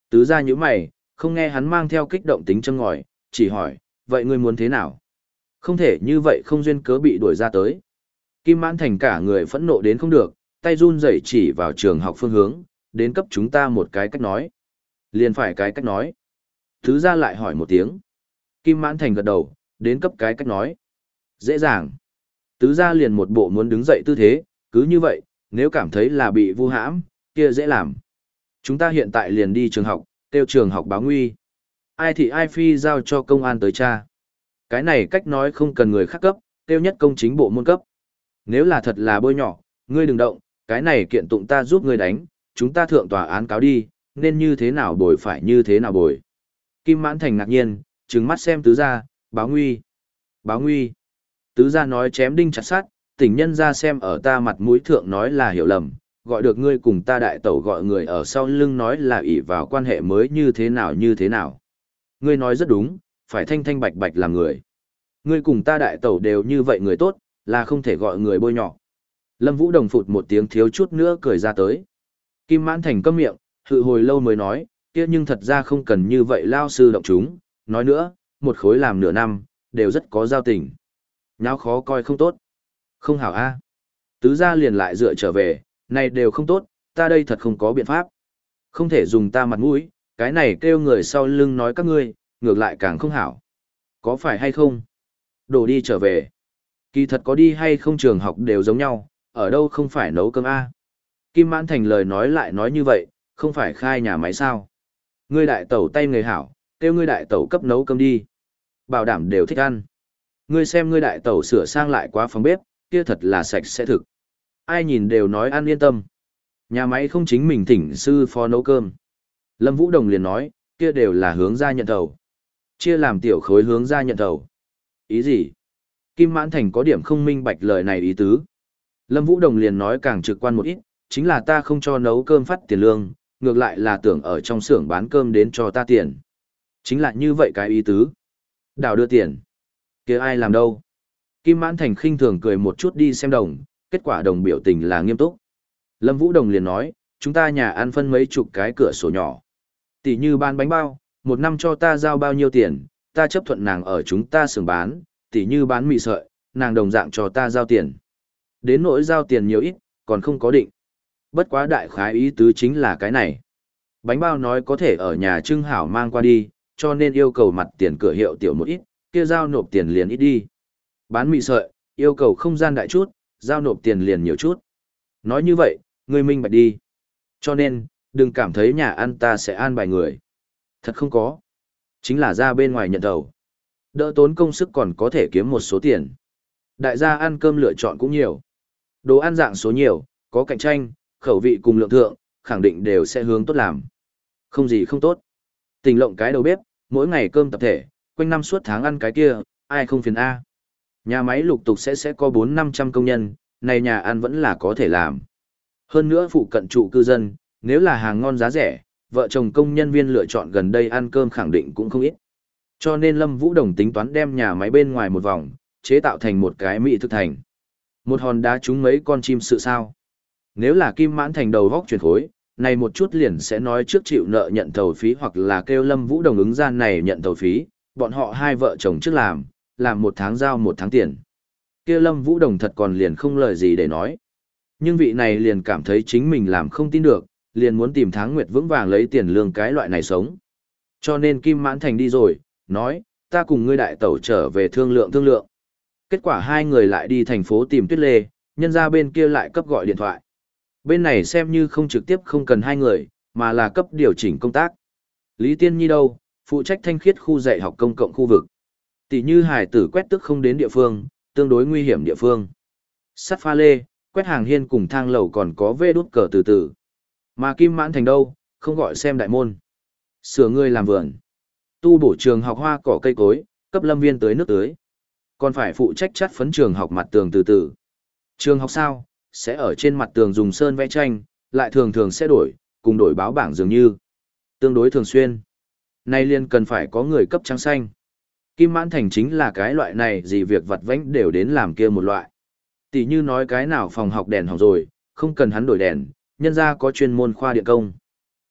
Tứ gia nhíu mày, không nghe hắn mang theo kích động tính châm ngòi, chỉ hỏi, vậy ngươi muốn thế nào? Không thể như vậy không duyên cớ bị đuổi ra tới. Kim Mãn Thành cả người phẫn nộ đến không được, tay run rẩy chỉ vào trường học phương hướng, đến cấp chúng ta một cái cách nói. Liền phải cái cách nói. Tứ gia lại hỏi một tiếng. Kim Mãn Thành gật đầu, đến cấp cái cách nói. Dễ dàng. Tứ gia liền một bộ muốn đứng dậy tư thế, cứ như vậy, nếu cảm thấy là bị vu hãm, kia dễ làm. Chúng ta hiện tại liền đi trường học, tiêu trường học báo nguy. Ai thì ai phi giao cho công an tới tra. Cái này cách nói không cần người khác cấp, tiêu nhất công chính bộ môn cấp. Nếu là thật là bôi nhỏ, ngươi đừng động, cái này kiện tụng ta giúp ngươi đánh, chúng ta thượng tòa án cáo đi, nên như thế nào bồi phải như thế nào bồi. Kim Mãn Thành ngạc nhiên, trừng mắt xem tứ gia, báo nguy. Báo nguy. Tứ gia nói chém đinh chặt sắt, tỉnh nhân ra xem ở ta mặt mũi thượng nói là hiểu lầm, gọi được ngươi cùng ta đại tẩu gọi người ở sau lưng nói là ỷ vào quan hệ mới như thế nào như thế nào. Ngươi nói rất đúng, phải thanh thanh bạch bạch làm người. Ngươi cùng ta đại tẩu đều như vậy người tốt, là không thể gọi người bôi nhọ. Lâm Vũ Đồng phụt một tiếng thiếu chút nữa cười ra tới. Kim Mãn Thành câm miệng, hự hồi lâu mới nói, kia nhưng thật ra không cần như vậy lao sư động chúng, nói nữa, một khối làm nửa năm, đều rất có giao tình. Nháo khó coi không tốt. Không hảo a. Tứ gia liền lại dựa trở về, này đều không tốt, ta đây thật không có biện pháp. Không thể dùng ta mặt mũi, cái này kêu người sau lưng nói các ngươi, ngược lại càng không hảo. Có phải hay không? Đồ đi trở về. Kỳ thật có đi hay không trường học đều giống nhau, ở đâu không phải nấu cơm a. Kim Mãn Thành lời nói lại nói như vậy, không phải khai nhà máy sao. Ngươi đại tẩu tay người hảo, kêu ngươi đại tẩu cấp nấu cơm đi. Bảo đảm đều thích ăn. Ngươi xem ngươi đại tẩu sửa sang lại quá phòng bếp, kia thật là sạch sẽ thực. Ai nhìn đều nói ăn yên tâm. Nhà máy không chính mình thỉnh sư phó nấu cơm. Lâm Vũ Đồng liền nói, kia đều là hướng ra nhận thầu. Chia làm tiểu khối hướng ra nhận thầu. Ý gì? Kim Mãn Thành có điểm không minh bạch lời này ý tứ. Lâm Vũ Đồng liền nói càng trực quan một ít, chính là ta không cho nấu cơm phát tiền lương, ngược lại là tưởng ở trong xưởng bán cơm đến cho ta tiền. Chính là như vậy cái ý tứ. Đào đưa tiền. Kia ai làm đâu? Kim Mãn Thành khinh thường cười một chút đi xem đồng, kết quả đồng biểu tình là nghiêm túc. Lâm Vũ Đồng liền nói, chúng ta nhà ăn phân mấy chục cái cửa sổ nhỏ. Tỷ như bán bánh bao, một năm cho ta giao bao nhiêu tiền, ta chấp thuận nàng ở chúng ta xưởng bán, tỷ như bán mì sợi, nàng đồng dạng cho ta giao tiền. Đến nỗi giao tiền nhiều ít, còn không có định. Bất quá đại khái ý tứ chính là cái này. Bánh bao nói có thể ở nhà trưng hảo mang qua đi, cho nên yêu cầu mặt tiền cửa hiệu tiểu một ít, kia giao nộp tiền liền ít đi. Bán mì sợi, yêu cầu không gian đại chút, giao nộp tiền liền nhiều chút. Nói như vậy, ngươi minh bạch đi. Cho nên, đừng cảm thấy nhà ăn ta sẽ an bài người. Thật không có. Chính là ra bên ngoài nhận đầu. Đỡ tốn công sức còn có thể kiếm một số tiền. Đại gia ăn cơm lựa chọn cũng nhiều. Đồ ăn dạng số nhiều, có cạnh tranh, khẩu vị cùng lượng thượng, khẳng định đều sẽ hướng tốt làm. Không gì không tốt. Tình lộng cái đầu bếp, mỗi ngày cơm tập thể, quanh năm suốt tháng ăn cái kia, ai không phiền A. Nhà máy lục tục sẽ sẽ có bốn năm trăm công nhân, này nhà ăn vẫn là có thể làm. Hơn nữa phụ cận trụ cư dân, nếu là hàng ngon giá rẻ, vợ chồng công nhân viên lựa chọn gần đây ăn cơm khẳng định cũng không ít. Cho nên Lâm Vũ Đồng tính toán đem nhà máy bên ngoài một vòng, chế tạo thành một cái mỹ thực thành. Một hòn đá trúng mấy con chim sự sao. Nếu là Kim Mãn Thành đầu vóc chuyển khối, này một chút liền sẽ nói trước chịu nợ nhận thầu phí hoặc là kêu Lâm Vũ Đồng ứng ra này nhận thầu phí, bọn họ hai vợ chồng trước làm, làm một tháng giao một tháng tiền. Kia Lâm Vũ Đồng thật còn liền không lời gì để nói. Nhưng vị này liền cảm thấy chính mình làm không tin được, liền muốn tìm tháng nguyệt vững vàng lấy tiền lương cái loại này sống. Cho nên Kim Mãn Thành đi rồi, nói, ta cùng ngươi đại tẩu trở về thương lượng thương lượng. Kết quả hai người lại đi thành phố tìm Tuyết Lê, nhân ra bên kia lại cấp gọi điện thoại. Bên này xem như không trực tiếp không cần hai người, mà là cấp điều chỉnh công tác. Lý Tiên Nhi đâu, phụ trách thanh khiết khu dạy học công cộng khu vực. Tỷ như hải tử quét tức không đến địa phương, tương đối nguy hiểm địa phương. Sắt pha lê, quét hàng hiên cùng thang lầu còn có vê đút cờ từ từ. Mà Kim Mãn Thành đâu, không gọi xem đại môn. Sửa người làm vườn. Tu bổ trường học hoa cỏ cây cối, cấp lâm viên tới nước tưới. Còn phải phụ trách chắt phấn trường học mặt tường từ từ. Trường học sao, sẽ ở trên mặt tường dùng sơn vẽ tranh, lại thường thường sẽ đổi, cùng đổi báo bảng dường như. Tương đối thường xuyên. Nay liên cần phải có người cấp trắng xanh. Kim Mãn Thành chính là cái loại này gì việc vặt vãnh đều đến làm kia một loại. Tỷ như nói cái nào phòng học đèn hỏng rồi, không cần hắn đổi đèn, nhân ra có chuyên môn khoa điện công.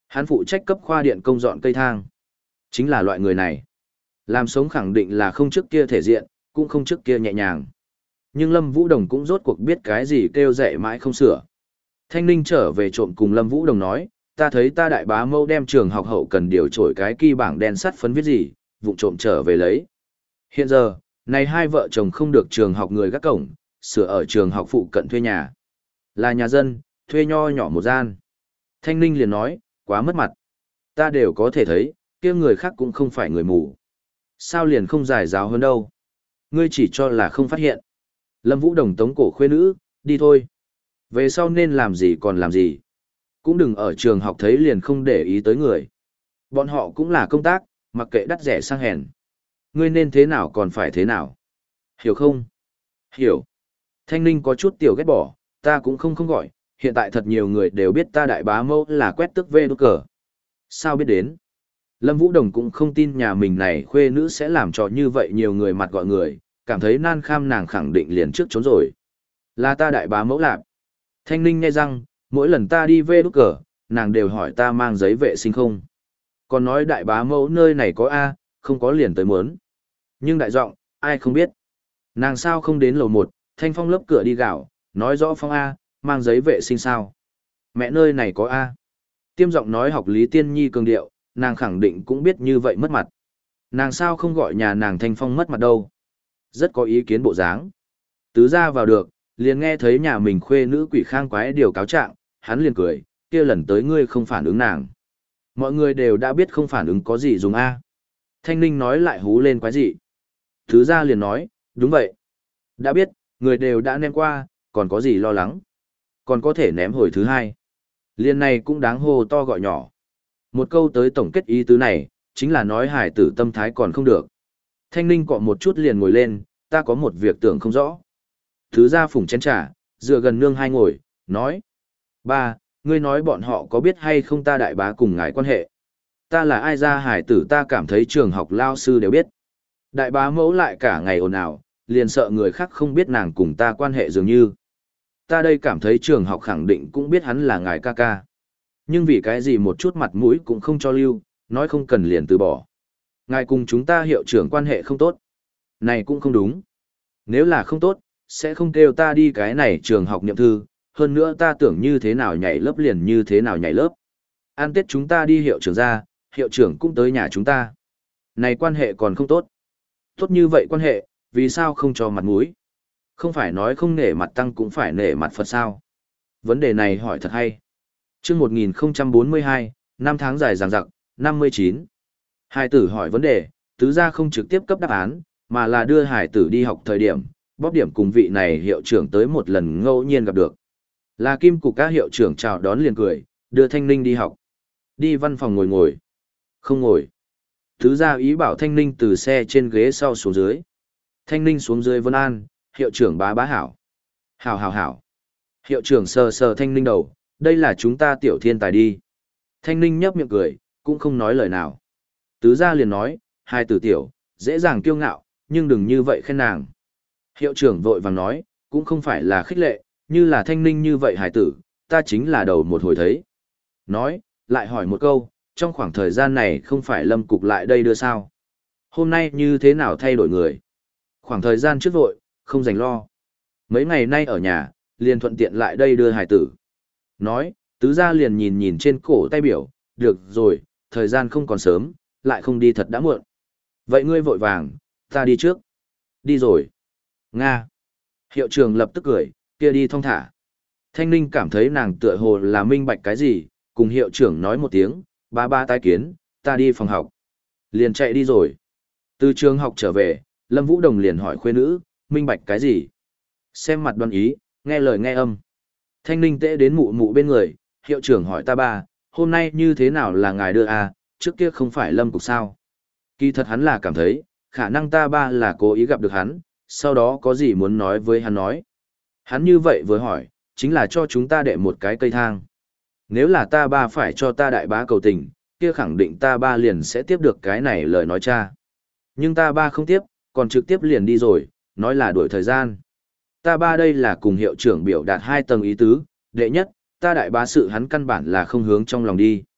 Hắn phụ trách cấp khoa điện công dọn cây thang. Chính là loại người này. Làm sống khẳng định là không trước kia thể diện, cũng không trước kia nhẹ nhàng. Nhưng Lâm Vũ Đồng cũng rốt cuộc biết cái gì kêu dạy mãi không sửa. Thanh Ninh trở về trộm cùng Lâm Vũ Đồng nói, ta thấy ta đại bá mâu đem trường học hậu cần điều trổi cái kỳ bảng đen sắt phấn viết gì, vụng trộm trở về lấy. Hiện giờ, này hai vợ chồng không được trường học người gác cổng, sửa ở trường học phụ cận thuê nhà. Là nhà dân, thuê nho nhỏ một gian. Thanh Ninh liền nói, quá mất mặt. Ta đều có thể thấy, kia người khác cũng không phải người mù. Sao liền không giải giáo hơn đâu? Ngươi chỉ cho là không phát hiện. Lâm Vũ Đồng tống cổ khuê nữ, đi thôi. Về sau nên làm gì còn làm gì. Cũng đừng ở trường học thấy liền không để ý tới người. Bọn họ cũng là công tác, mặc kệ đắt rẻ sang hèn. Ngươi nên thế nào còn phải thế nào. Hiểu không? Hiểu. Thanh Ninh có chút tiểu ghét bỏ, ta cũng không không gọi, hiện tại thật nhiều người đều biết ta đại bá mẫu là quét tức vê đốt cờ. Sao biết đến? Lâm Vũ Đồng cũng không tin nhà mình này khuê nữ sẽ làm cho như vậy nhiều người mặt gọi người, cảm thấy nan kham nàng khẳng định liền trước trốn rồi. Là ta đại bá mẫu lạp. Thanh Ninh nghe răng, mỗi lần ta đi vê đốt cờ, nàng đều hỏi ta mang giấy vệ sinh không. Còn nói đại bá mẫu nơi này có A, không có liền tới muốn. Nhưng đại giọng, ai không biết. Nàng sao không đến lầu một, Thanh Phong lấp cửa đi gạo, nói rõ Phong A, mang giấy vệ sinh sao. Mẹ nơi này có A. Tiêm giọng nói học Lý Tiên Nhi cường điệu, nàng khẳng định cũng biết như vậy mất mặt. Nàng sao không gọi nhà nàng Thanh Phong mất mặt đâu. Rất có ý kiến bộ dáng. Tứ ra vào được, liền nghe thấy nhà mình khuê nữ quỷ khang quái điều cáo trạng, hắn liền cười, kia lần tới ngươi không phản ứng nàng. Mọi người đều đã biết không phản ứng có gì dùng A. Thanh Ninh nói lại hú lên quái gì. Tứ ra liền nói, đúng vậy. Đã biết, người đều đã ném qua, còn có gì lo lắng. Còn có thể ném hồi thứ hai. Liên này cũng đáng hô to gọi nhỏ. Một câu tới tổng kết ý tứ này, chính là nói hải tử tâm thái còn không được. Thanh Ninh cọ một chút liền ngồi lên, ta có một việc tưởng không rõ. Thứ ra phủng chén trà, dựa gần nương hai ngồi, nói. Ba, ngươi nói bọn họ có biết hay không ta đại bá cùng ngài quan hệ. Ta là ai ra hải tử ta cảm thấy trường học lao sư đều biết. Đại bá mẫu lại cả ngày ồn ào, liền sợ người khác không biết nàng cùng ta quan hệ dường như. Ta đây cảm thấy trường học khẳng định cũng biết hắn là ngài ca ca. Nhưng vì cái gì một chút mặt mũi cũng không cho lưu, nói không cần liền từ bỏ. Ngài cùng chúng ta hiệu trưởng quan hệ không tốt. Này cũng không đúng. Nếu là không tốt, sẽ không kêu ta đi cái này trường học niệm thư, hơn nữa ta tưởng như thế nào nhảy lớp liền như thế nào nhảy lớp. An Tết chúng ta đi hiệu trưởng ra, hiệu trưởng cũng tới nhà chúng ta. Này quan hệ còn không tốt. Tốt như vậy quan hệ, vì sao không cho mặt mũi? Không phải nói không nể mặt tăng cũng phải nể mặt Phật sao? Vấn đề này hỏi thật hay. Chương một nghìn không trăm bốn mươi hai, năm tháng dài dằng dặc, năm mươi chín. Hải tử hỏi vấn đề, tứ gia không trực tiếp cấp đáp án, mà là đưa hải tử đi học thời điểm, bóp điểm cùng vị này hiệu trưởng tới một lần ngẫu nhiên gặp được. Là Kim Cục các hiệu trưởng chào đón liền cười, đưa Thanh Ninh đi học. Đi văn phòng ngồi ngồi. Không ngồi. Tứ gia ý bảo Thanh Ninh từ xe trên ghế sau xuống dưới. Thanh Ninh xuống dưới vân an, hiệu trưởng bá bá hảo. Hảo hảo hảo. Hiệu trưởng sờ sờ Thanh Ninh đầu, đây là chúng ta tiểu thiên tài đi. Thanh Ninh nhấp miệng cười, cũng không nói lời nào. Tứ gia liền nói, hai tử tiểu, dễ dàng kiêu ngạo, nhưng đừng như vậy khen nàng. Hiệu trưởng vội vàng nói, cũng không phải là khích lệ, như là Thanh Ninh như vậy hài tử, ta chính là đầu một hồi thấy. Nói, lại hỏi một câu, trong khoảng thời gian này không phải Lâm Cục lại đây đưa sao? Hôm nay như thế nào thay đổi người? Khoảng thời gian trước vội, không dành lo. Mấy ngày nay ở nhà, liền thuận tiện lại đây đưa hài tử. Nói, tứ gia liền nhìn nhìn trên cổ tay biểu, được rồi, thời gian không còn sớm, lại không đi thật đã muộn. Vậy ngươi vội vàng, ta đi trước. Đi rồi. Nga. Hiệu trưởng lập tức cười, kia đi thong thả. Thanh Ninh cảm thấy nàng tựa hồ là minh bạch cái gì, cùng hiệu trưởng nói một tiếng, ba ba tái kiến, ta đi phòng học. Liền chạy đi rồi. Từ trường học trở về, Lâm Vũ Đồng liền hỏi khuê nữ, minh bạch cái gì? Xem mặt đoan ý, nghe lời nghe âm. Thanh Ninh tễ đến mụ mụ bên người, hiệu trưởng hỏi ta ba, hôm nay như thế nào là ngài đưa à, trước kia không phải Lâm Cục sao? Kỳ thật hắn là cảm thấy, khả năng ta ba là cố ý gặp được hắn, sau đó có gì muốn nói với hắn nói. Hắn như vậy vừa hỏi, chính là cho chúng ta đệ một cái cây thang. Nếu là ta ba phải cho ta đại bá cầu tình, kia khẳng định ta ba liền sẽ tiếp được cái này lời nói cha. Nhưng ta ba không tiếp, còn trực tiếp liền đi rồi, nói là đuổi thời gian. Ta ba đây là cùng hiệu trưởng biểu đạt hai tầng ý tứ, đệ nhất, ta đại bá sự hắn căn bản là không hướng trong lòng đi.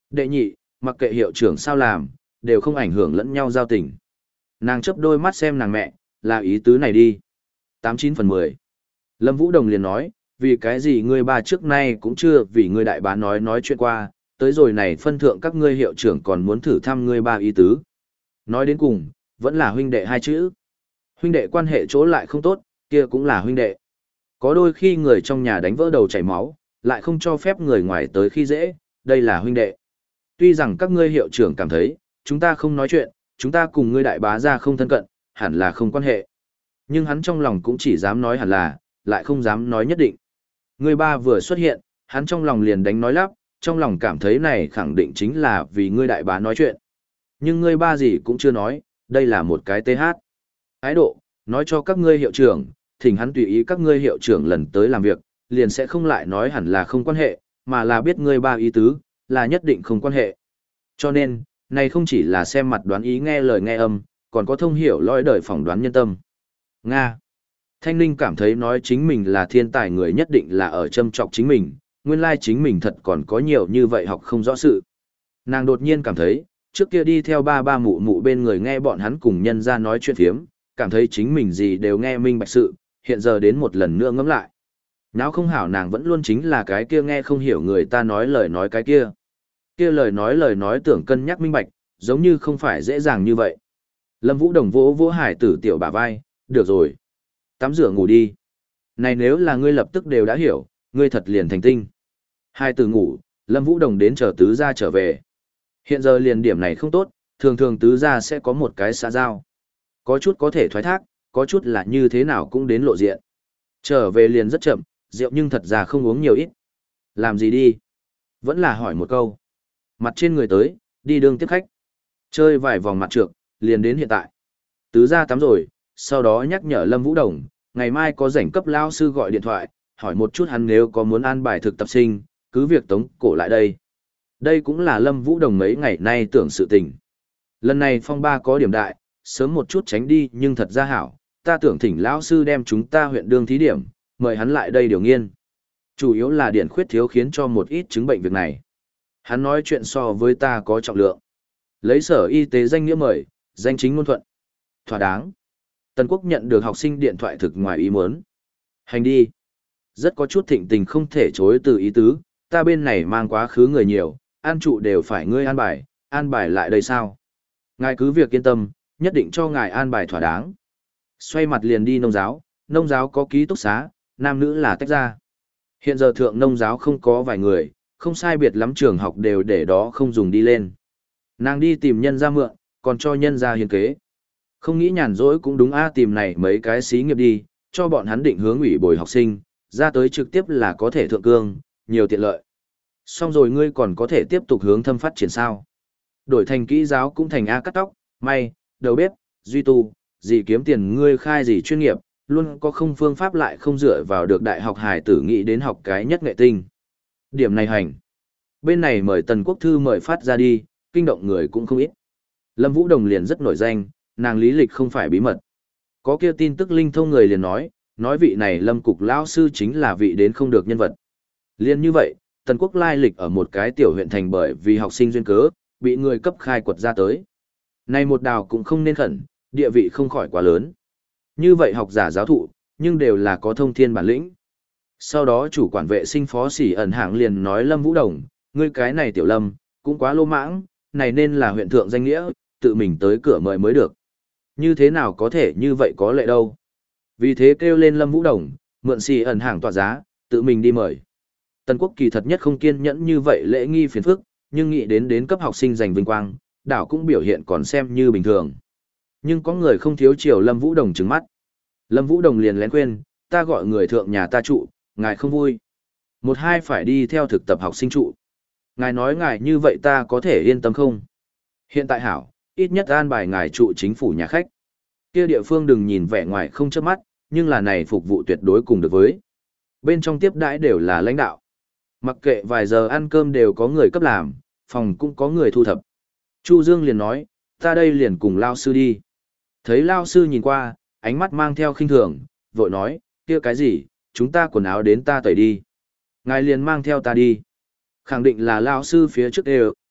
Đệ nhị, mặc kệ hiệu trưởng sao làm, đều không ảnh hưởng lẫn nhau giao tình. Nàng chớp đôi mắt xem nàng mẹ, là ý tứ này đi. Tám chín phần mười. Lâm Vũ Đồng liền nói, vì cái gì ngươi ba trước nay cũng chưa vì ngươi đại bá nói nói chuyện qua, tới rồi này phân thượng các ngươi hiệu trưởng còn muốn thử thăm ngươi ba ý tứ. Nói đến cùng, vẫn là huynh đệ hai chữ. Huynh đệ quan hệ chỗ lại không tốt, kia cũng là huynh đệ. Có đôi khi người trong nhà đánh vỡ đầu chảy máu, lại không cho phép người ngoài tới khi dễ, đây là huynh đệ. Tuy rằng các ngươi hiệu trưởng cảm thấy, chúng ta không nói chuyện, chúng ta cùng ngươi đại bá ra không thân cận, hẳn là không quan hệ. Nhưng hắn trong lòng cũng chỉ dám nói hẳn là, lại không dám nói nhất định. Ngươi ba vừa xuất hiện, hắn trong lòng liền đánh nói lắp, trong lòng cảm thấy này khẳng định chính là vì ngươi đại bá nói chuyện. Nhưng ngươi ba gì cũng chưa nói, đây là một cái tê hát. Ái độ, nói cho các ngươi hiệu trưởng, thỉnh hắn tùy ý các ngươi hiệu trưởng lần tới làm việc, liền sẽ không lại nói hẳn là không quan hệ, mà là biết ngươi ba ý tứ, là nhất định không quan hệ. Cho nên, này không chỉ là xem mặt đoán ý nghe lời nghe âm, còn có thông hiểu lõi đời phỏng đoán nhân tâm. Nga. Thanh Ninh cảm thấy nói chính mình là thiên tài người nhất định là ở châm trọc chính mình, nguyên lai chính mình thật còn có nhiều như vậy học không rõ sự. Nàng đột nhiên cảm thấy, trước kia đi theo ba ba mụ mụ bên người nghe bọn hắn cùng nhân ra nói chuyện thiếm, cảm thấy chính mình gì đều nghe minh bạch sự, hiện giờ đến một lần nữa ngẫm lại. Nào không hảo nàng vẫn luôn chính là cái kia nghe không hiểu người ta nói lời nói cái kia. Kia lời nói lời nói tưởng cân nhắc minh bạch, giống như không phải dễ dàng như vậy. Lâm Vũ Đồng vỗ vỗ hải tử tiểu bả vai, được rồi. Tắm rửa ngủ đi. Này nếu là ngươi lập tức đều đã hiểu, ngươi thật liền thành tinh. Hai tử ngủ, Lâm Vũ Đồng đến chờ tứ gia trở về. Hiện giờ liền điểm này không tốt, thường thường tứ gia sẽ có một cái xã giao. Có chút có thể thoái thác, có chút là như thế nào cũng đến lộ diện. Trở về liền rất chậm, rượu nhưng thật ra không uống nhiều ít. Làm gì đi? Vẫn là hỏi một câu. Mặt trên người tới, đi đường tiếp khách. Chơi vài vòng mặt trược, liền đến hiện tại. Tứ gia tắm rồi, sau đó nhắc nhở Lâm Vũ Đồng, ngày mai có rảnh cấp lao sư gọi điện thoại, hỏi một chút hắn nếu có muốn an bài thực tập sinh, cứ việc tống cổ lại đây. Đây cũng là Lâm Vũ Đồng mấy ngày nay tưởng sự tình. Lần này phong ba có điểm đại, sớm một chút tránh đi nhưng thật ra hảo, ta tưởng thỉnh lão sư đem chúng ta huyện đương thí điểm, mời hắn lại đây điều nghiên. Chủ yếu là điện khuyết thiếu khiến cho một ít chứng bệnh việc này. Hắn nói chuyện so với ta có trọng lượng. Lấy sở y tế danh nghĩa mời, danh chính ngôn thuận. Thỏa đáng. Tần Quốc nhận được học sinh điện thoại thực ngoài ý muốn. Hành đi. Rất có chút thịnh tình không thể chối từ ý tứ, ta bên này mang quá khứ người nhiều, an trụ đều phải ngươi an bài, an bài lại đây sao? Ngài cứ việc yên tâm, nhất định cho ngài an bài thỏa đáng. Xoay mặt liền đi nông giáo, nông giáo có ký túc xá, nam nữ là tách ra. Hiện giờ thượng nông giáo không có vài người, không sai biệt lắm trường học đều để đó không dùng đi lên. Nàng đi tìm nhân ra mượn, còn cho nhân ra hiến kế. Không nghĩ nhàn rỗi cũng đúng a tìm này mấy cái xí nghiệp đi, cho bọn hắn định hướng ủy bồi học sinh, ra tới trực tiếp là có thể thượng cương, nhiều tiện lợi. Xong rồi ngươi còn có thể tiếp tục hướng thâm phát triển sao. Đổi thành kỹ giáo cũng thành A cắt tóc, may, đầu bếp, duy tu, gì kiếm tiền ngươi khai gì chuyên nghiệp, luôn có không phương pháp lại không dựa vào được đại học hải tử nghĩ đến học cái nhất nghệ tinh. Điểm này hành. Bên này mời Tần Quốc Thư mời phát ra đi, kinh động người cũng không ít. Lâm Vũ Đồng liền rất nổi danh, nàng lý lịch không phải bí mật. Có kia tin tức linh thông người liền nói, nói vị này Lâm Cục Lão Sư chính là vị đến không được nhân vật. Liên như vậy, Tần Quốc lai lịch ở một cái tiểu huyện thành bởi vì học sinh duyên cớ, bị người cấp khai quật ra tới. Này một đào cũng không nên khẩn, địa vị không khỏi quá lớn. Như vậy học giả giáo thụ, nhưng đều là có thông thiên bản lĩnh. Sau đó chủ quản vệ sinh phó sĩ ẩn hạng liền nói Lâm Vũ Đồng, ngươi cái này tiểu Lâm, cũng quá lô mãng, này nên là huyện thượng danh nghĩa, tự mình tới cửa mời mới được. Như thế nào có thể như vậy có lệ đâu. Vì thế kêu lên Lâm Vũ Đồng, mượn sĩ ẩn hạng tỏa giá, tự mình đi mời. Tần Quốc kỳ thật nhất không kiên nhẫn như vậy lễ nghi phiền phức, nhưng nghĩ đến đến cấp học sinh giành vinh quang, đảo cũng biểu hiện còn xem như bình thường. Nhưng có người không thiếu chiều Lâm Vũ Đồng trừng mắt. Lâm Vũ Đồng liền lén khuyên, ta gọi người thượng nhà ta trụ, ngài không vui. Một hai phải đi theo thực tập học sinh trụ. Ngài nói ngài như vậy ta có thể yên tâm không? Hiện tại hảo, ít nhất an bài ngài trụ chính phủ nhà khách. Kia địa phương đừng nhìn vẻ ngoài không chớp mắt, nhưng là này phục vụ tuyệt đối cùng được với. Bên trong tiếp đãi đều là lãnh đạo. Mặc kệ vài giờ ăn cơm đều có người cấp làm, phòng cũng có người thu thập. Chu Dương liền nói, ta đây liền cùng lao sư đi. Thấy lao sư nhìn qua, ánh mắt mang theo khinh thường, vội nói, kia cái gì, chúng ta quần áo đến ta tẩy đi. Ngài liền mang theo ta đi. Khẳng định là lao sư phía trước đều,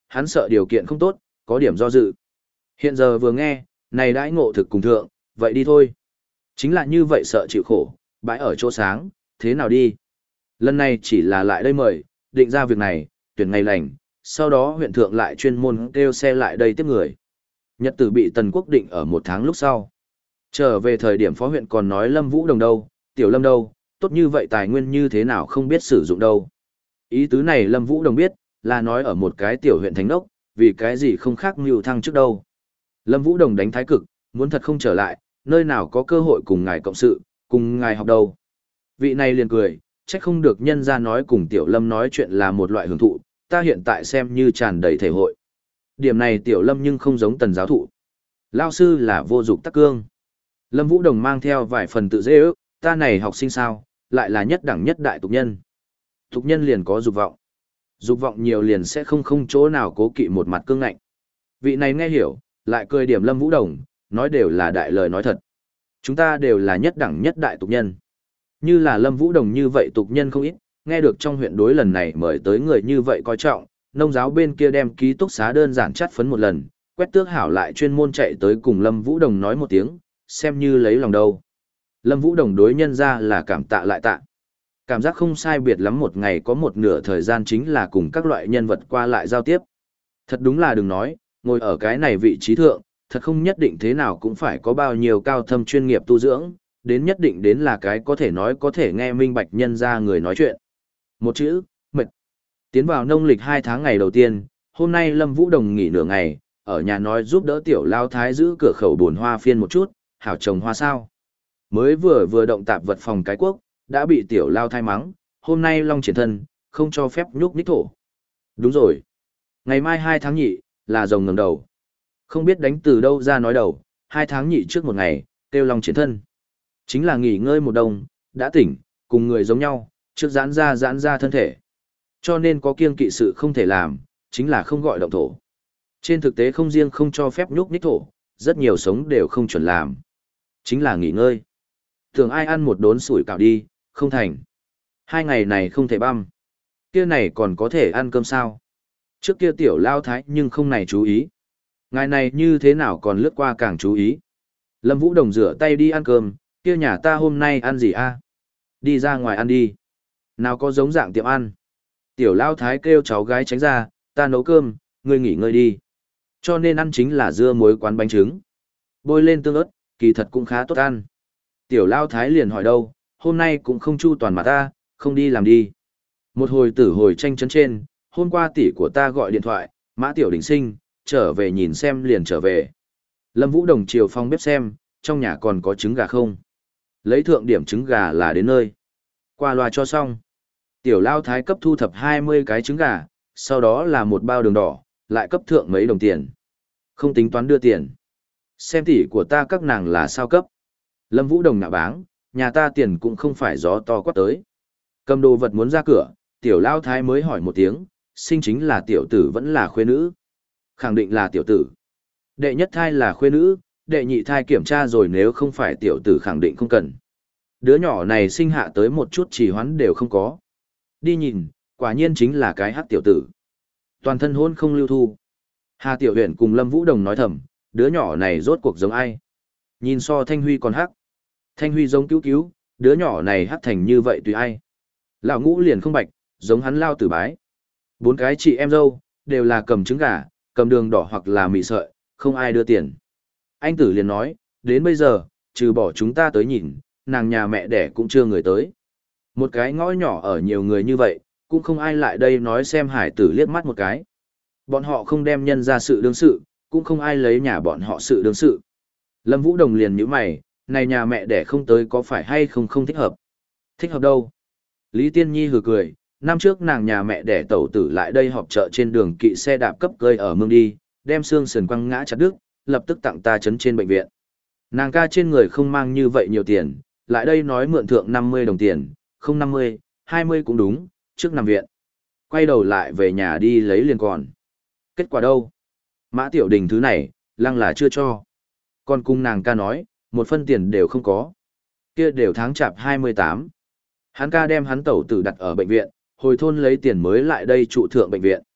hắn sợ điều kiện không tốt, có điểm do dự. Hiện giờ vừa nghe, này đãi ngộ thực cùng thượng, vậy đi thôi. Chính là như vậy sợ chịu khổ, bãi ở chỗ sáng, thế nào đi. Lần này chỉ là lại đây mời, định ra việc này, tuyển ngày lành, sau đó huyện thượng lại chuyên môn kêu xe lại đây tiếp người. Nhật tử bị Tần Quốc định ở một tháng lúc sau. Trở về thời điểm phó huyện còn nói Lâm Vũ Đồng đâu, Tiểu Lâm đâu, tốt như vậy tài nguyên như thế nào không biết sử dụng đâu. Ý tứ này Lâm Vũ Đồng biết, là nói ở một cái tiểu huyện thánh đốc, vì cái gì không khác mưu thăng trước đâu. Lâm Vũ Đồng đánh thái cực, muốn thật không trở lại, nơi nào có cơ hội cùng ngài cộng sự, cùng ngài học đâu. Vị này liền cười, trách không được nhân ra nói cùng Tiểu Lâm nói chuyện là một loại hưởng thụ, ta hiện tại xem như tràn đầy thể hội. Điểm này Tiểu Lâm nhưng không giống Tần giáo thụ. Lao sư là vô dục tắc cương. Lâm Vũ Đồng mang theo vài phần tự dễ ước, ta này học sinh sao, lại là nhất đẳng nhất đại tục nhân. Tục nhân liền có dục vọng. Dục vọng nhiều liền sẽ không không chỗ nào cố kỵ một mặt cương ngạnh. Vị này nghe hiểu, lại cười điểm Lâm Vũ Đồng, nói đều là đại lời nói thật. Chúng ta đều là nhất đẳng nhất đại tục nhân. Như là Lâm Vũ Đồng như vậy tục nhân không ít, nghe được trong huyện đối lần này mời tới người như vậy coi trọng, nông giáo bên kia đem ký túc xá đơn giản chắt phấn một lần, quét tước hảo lại chuyên môn chạy tới cùng Lâm Vũ Đồng nói một tiếng, xem như lấy lòng đâu. Lâm Vũ Đồng đối nhân ra là cảm tạ lại tạ. Cảm giác không sai biệt lắm một ngày có một nửa thời gian chính là cùng các loại nhân vật qua lại giao tiếp. Thật đúng là đừng nói, ngồi ở cái này vị trí thượng, thật không nhất định thế nào cũng phải có bao nhiêu cao thâm chuyên nghiệp tu dưỡng, đến nhất định đến là cái có thể nói có thể nghe minh bạch nhân ra người nói chuyện. Một chữ, mệt. Tiến vào nông lịch hai tháng ngày đầu tiên, hôm nay Lâm Vũ Đồng nghỉ nửa ngày, ở nhà nói giúp đỡ tiểu lao thái giữ cửa khẩu buồn hoa phiên một chút, hảo trồng hoa sao. Mới vừa vừa động tạp vật phòng cái quốc, đã bị tiểu lao thái mắng, hôm nay long triển thân, không cho phép nhúc nhích thổ. Đúng rồi. Ngày mai hai tháng nhị, là rồng ngẩng đầu. Không biết đánh từ đâu ra nói đầu, hai tháng nhị trước một ngày, kêu long triển thân. Chính là nghỉ ngơi một đông, đã tỉnh, cùng người giống nhau, trước giãn ra giãn ra thân thể. Cho nên có kiêng kỵ sự không thể làm, chính là không gọi động thổ. Trên thực tế không riêng không cho phép nhúc nhích thổ, rất nhiều sống đều không chuẩn làm. Chính là nghỉ ngơi. Tưởng ai ăn một đốn sủi cảo đi, không thành. Hai ngày này không thể băm. Kia này còn có thể ăn cơm sao? Trước kia tiểu lao thái nhưng không này chú ý. Ngày này như thế nào còn lướt qua càng chú ý. Lâm Vũ Đồng rửa tay đi ăn cơm, kia nhà ta hôm nay ăn gì a? Đi ra ngoài ăn đi. Nào có giống dạng tiệm ăn. Tiểu lao thái kêu cháu gái tránh ra, ta nấu cơm, ngươi nghỉ ngơi đi. Cho nên ăn chính là dưa muối quán bánh trứng. Bôi lên tương ớt, kỳ thật cũng khá tốt ăn. Tiểu lao thái liền hỏi đâu, hôm nay cũng không chu toàn mà ta, không đi làm đi. Một hồi tử hồi tranh chấn trên, hôm qua tỷ của ta gọi điện thoại, Mã Tiểu Đình sinh, trở về nhìn xem liền trở về. Lâm Vũ Đồng chiều phòng bếp xem, trong nhà còn có trứng gà không. Lấy thượng điểm trứng gà là đến nơi. Qua loa cho xong. Tiểu lao thái cấp thu thập hai mươi cái trứng gà, sau đó là một bao đường đỏ, lại cấp thượng mấy đồng tiền. Không tính toán đưa tiền. Xem tỷ của ta các nàng là sao cấp. Lâm Vũ Đồng nạ báng, nhà ta tiền cũng không phải gió to quát tới. Cầm đồ vật muốn ra cửa, tiểu lao thái mới hỏi một tiếng, sinh chính là tiểu tử vẫn là khuê nữ. Khẳng định là tiểu tử. Đệ nhất thai là khuê nữ, đệ nhị thai kiểm tra rồi nếu không phải tiểu tử khẳng định không cần. Đứa nhỏ này sinh hạ tới một chút trì hoãn đều không có. Đi nhìn, quả nhiên chính là cái hắc tiểu tử. Toàn thân hôn không lưu thu. Hà Tiểu Huyền cùng Lâm Vũ Đồng nói thầm, đứa nhỏ này rốt cuộc giống ai. Nhìn so Thanh Huy còn hắc. Thanh Huy giống cứu cứu, đứa nhỏ này hắc thành như vậy tùy ai. Lão Ngũ liền không bạch, giống hắn lao tử bái. Bốn cái chị em dâu, đều là cầm trứng gà, cầm đường đỏ hoặc là mì sợi, không ai đưa tiền. Anh tử liền nói, đến bây giờ, trừ bỏ chúng ta tới nhìn, nàng nhà mẹ đẻ cũng chưa người tới. Một cái ngõ nhỏ ở nhiều người như vậy, cũng không ai lại đây nói xem hải tử liếc mắt một cái. Bọn họ không đem nhân ra sự đương sự, cũng không ai lấy nhà bọn họ sự đương sự. Lâm Vũ Đồng liền nhíu mày, này nhà mẹ đẻ không tới có phải hay không không thích hợp. Thích hợp đâu? Lý Tiên Nhi hừ cười, năm trước nàng nhà mẹ đẻ tẩu tử lại đây họp chợ trên đường kỵ xe đạp cấp cơi ở mương đi, đem xương sườn quăng ngã chặt đứt, lập tức tặng ta chấn trên bệnh viện. Nàng ca trên người không mang như vậy nhiều tiền, lại đây nói mượn thượng năm mươi đồng tiền, không năm mươi, hai mươi cũng đúng, trước nằm viện. Quay đầu lại về nhà đi lấy liền còn. Kết quả đâu? Mã Tiểu Đình thứ này, lăng là chưa cho. Còn cùng nàng ca nói, một phân tiền đều không có. Kia đều tháng chạp hai mươi tám. Hắn ca đem hắn tẩu tử đặt ở bệnh viện, hồi thôn lấy tiền mới lại đây trụ thượng bệnh viện.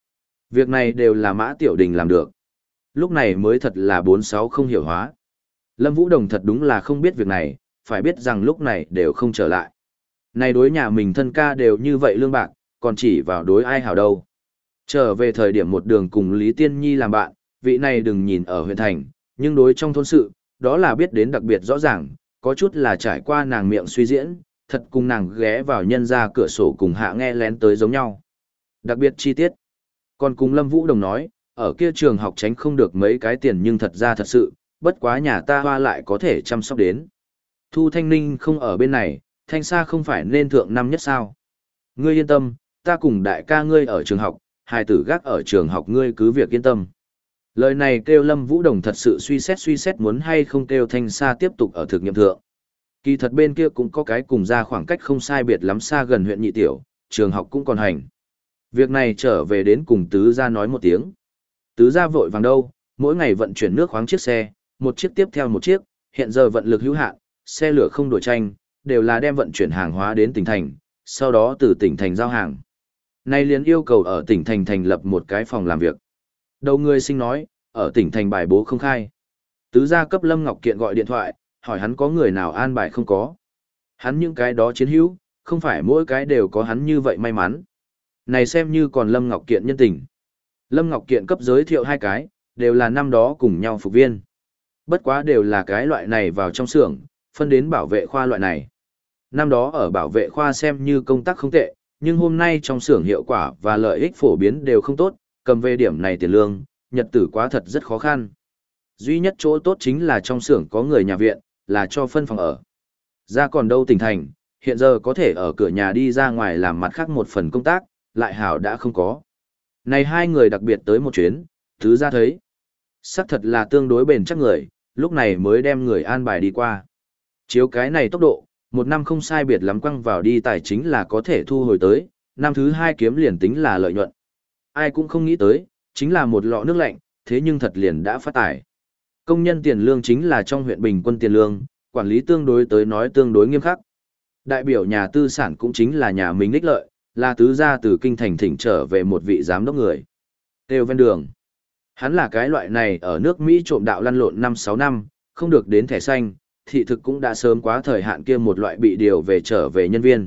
Việc này đều là Mã Tiểu Đình làm được. Lúc này mới thật là bốn sáu không hiểu hóa. Lâm Vũ Đồng thật đúng là không biết việc này, phải biết rằng lúc này đều không trở lại. Này đối nhà mình thân ca đều như vậy lương bạc, còn chỉ vào đối ai hảo đâu. Trở về thời điểm một đường cùng Lý Tiên Nhi làm bạn, vị này đừng nhìn ở huyện thành, nhưng đối trong thôn sự, đó là biết đến đặc biệt rõ ràng, có chút là trải qua nàng miệng suy diễn, thật cùng nàng ghé vào nhân ra cửa sổ cùng hạ nghe lén tới giống nhau. Đặc biệt chi tiết. Còn cùng Lâm Vũ Đồng nói, ở kia trường học tránh không được mấy cái tiền nhưng thật ra thật sự, bất quá nhà ta hoa lại có thể chăm sóc đến. Thu Thanh Ninh không ở bên này, Thanh Sa không phải nên thượng năm nhất sao. Ngươi yên tâm, ta cùng đại ca ngươi ở trường học, hài tử gác ở trường học ngươi cứ việc yên tâm. Lời này kêu Lâm Vũ Đồng thật sự suy xét suy xét muốn hay không kêu Thanh Sa tiếp tục ở thực nghiệm thượng. Kỳ thật bên kia cũng có cái cùng ra khoảng cách không sai biệt lắm xa gần huyện Nhị Tiểu, trường học cũng còn hành. Việc này trở về đến cùng Tứ Gia nói một tiếng. Tứ Gia vội vàng đâu, mỗi ngày vận chuyển nước khoáng chiếc xe, một chiếc tiếp theo một chiếc, hiện giờ vận lực hữu hạn, xe lửa không đổi tranh, đều là đem vận chuyển hàng hóa đến tỉnh thành, sau đó từ tỉnh thành giao hàng. Nay liền yêu cầu ở tỉnh thành thành lập một cái phòng làm việc. Đầu người sinh nói, ở tỉnh thành bài bố không khai. Tứ Gia cấp Lâm Ngọc Kiện gọi điện thoại, hỏi hắn có người nào an bài không có. Hắn những cái đó chiến hữu, không phải mỗi cái đều có hắn như vậy may mắn. Này xem như còn Lâm Ngọc Kiện nhân tình. Lâm Ngọc Kiện cấp giới thiệu hai cái, đều là năm đó cùng nhau phục viên. Bất quá đều là cái loại này vào trong xưởng, phân đến bảo vệ khoa loại này. Năm đó ở bảo vệ khoa xem như công tác không tệ, nhưng hôm nay trong xưởng hiệu quả và lợi ích phổ biến đều không tốt, cầm về điểm này tiền lương, nhật tử quá thật rất khó khăn. Duy nhất chỗ tốt chính là trong xưởng có người nhà viện, là cho phân phòng ở. Ra còn đâu tỉnh thành, hiện giờ có thể ở cửa nhà đi ra ngoài làm mặt khác một phần công tác, lại hảo đã không có. Này hai người đặc biệt tới một chuyến, Tứ Gia thấy. Sắc thật là tương đối bền chắc người, lúc này mới đem người an bài đi qua. Chiếu cái này tốc độ, một năm không sai biệt lắm quăng vào đi tài chính là có thể thu hồi tới, năm thứ hai kiếm liền tính là lợi nhuận. Ai cũng không nghĩ tới, chính là một lọ nước lạnh, thế nhưng thật liền đã phát tài. Công nhân tiền lương chính là trong huyện bình quân tiền lương, quản lý tương đối tới nói tương đối nghiêm khắc. Đại biểu nhà tư sản cũng chính là nhà mình ích lợi, là Tứ Gia từ kinh thành thỉnh trở về một vị giám đốc người. Têu ven đường. Hắn là cái loại này ở nước Mỹ trộm đạo lăn lộn năm sáu năm, không được đến thẻ xanh, thị thực cũng đã sớm quá thời hạn kia một loại bị điều về trở về nhân viên.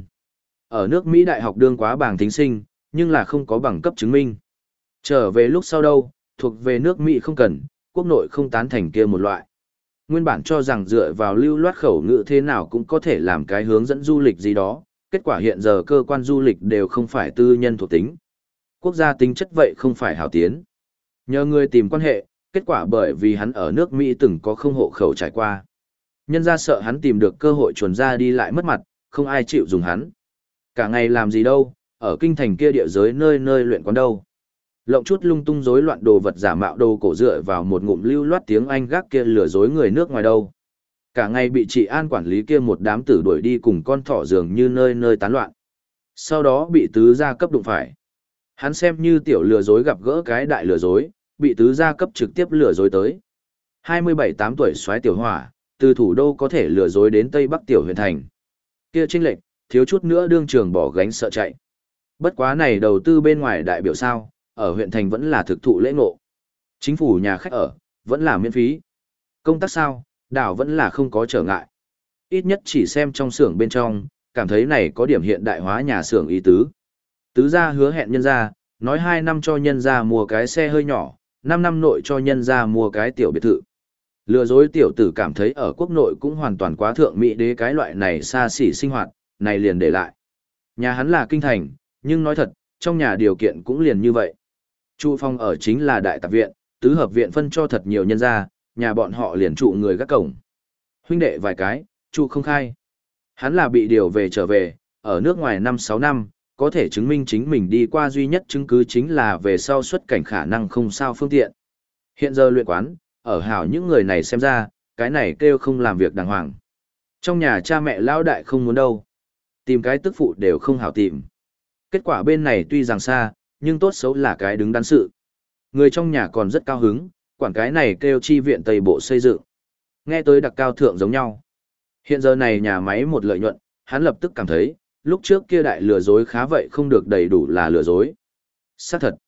Ở nước Mỹ đại học đương quá bảng thính sinh, nhưng là không có bằng cấp chứng minh. Trở về lúc sau đâu, thuộc về nước Mỹ không cần, quốc nội không tán thành kia một loại. Nguyên bản cho rằng dựa vào lưu loát khẩu ngữ thế nào cũng có thể làm cái hướng dẫn du lịch gì đó, kết quả hiện giờ cơ quan du lịch đều không phải tư nhân thuộc tính. Quốc gia tính chất vậy không phải hảo tiến. Nhờ người tìm quan hệ, kết quả bởi vì hắn ở nước Mỹ từng có không hộ khẩu trải qua. Nhân ra sợ hắn tìm được cơ hội chuồn ra đi lại mất mặt, không ai chịu dùng hắn. Cả ngày làm gì đâu, ở kinh thành kia địa giới nơi nơi luyện quán đâu. Lộng chút lung tung rối loạn đồ vật giả mạo đồ cổ dựa vào một ngụm lưu loát tiếng Anh gác kia lừa dối người nước ngoài đâu. Cả ngày bị chị An quản lý kia một đám tử đuổi đi cùng con thỏ dường như nơi nơi tán loạn. Sau đó bị Tứ Gia cấp đụng phải. Hắn xem như tiểu lừa dối gặp gỡ cái đại lừa dối, bị Tứ Gia cấp trực tiếp lừa dối tới. hai mươi bảy tám tuổi soái tiểu hỏa, từ thủ đô có thể lừa dối đến Tây Bắc tiểu huyện thành. Kia chênh lệch, thiếu chút nữa đương trường bỏ gánh sợ chạy. Bất quá này đầu tư bên ngoài đại biểu sao, ở huyện thành vẫn là thực thụ lễ ngộ. Chính phủ nhà khách ở, vẫn là miễn phí. Công tác sao, đảo vẫn là không có trở ngại. Ít nhất chỉ xem trong xưởng bên trong, cảm thấy này có điểm hiện đại hóa nhà xưởng ý tứ. Tứ Gia hứa hẹn nhân gia, nói hai năm cho nhân gia mua cái xe hơi nhỏ, năm năm nội cho nhân gia mua cái tiểu biệt thự. Lừa dối tiểu tử cảm thấy ở quốc nội cũng hoàn toàn quá thượng mỹ đế cái loại này xa xỉ sinh hoạt, này liền để lại. Nhà hắn là kinh thành, nhưng nói thật, trong nhà điều kiện cũng liền như vậy. Trụ phòng ở chính là đại tạp viện, tứ hợp viện phân cho thật nhiều nhân gia, nhà bọn họ liền trụ người gác cổng. Huynh đệ vài cái, trụ không khai. Hắn là bị điều về trở về, ở nước ngoài năm sáu năm, có thể chứng minh chính mình đi qua duy nhất chứng cứ chính là về sau xuất cảnh khả năng không sao phương tiện. Hiện giờ luyện quán, ở hảo những người này xem ra, cái này kêu không làm việc đàng hoàng. Trong nhà cha mẹ lão đại không muốn đâu. Tìm cái tức phụ đều không hảo tìm. Kết quả bên này tuy rằng xa, nhưng tốt xấu là cái đứng đắn sự. Người trong nhà còn rất cao hứng, quản cái này kêu chi viện Tây Bộ xây dựng. Nghe tới đặc cao thượng giống nhau. Hiện giờ này nhà máy một lợi nhuận, hắn lập tức cảm thấy, lúc trước kia đại lừa dối khá vậy không được đầy đủ là lừa dối. Xác thật.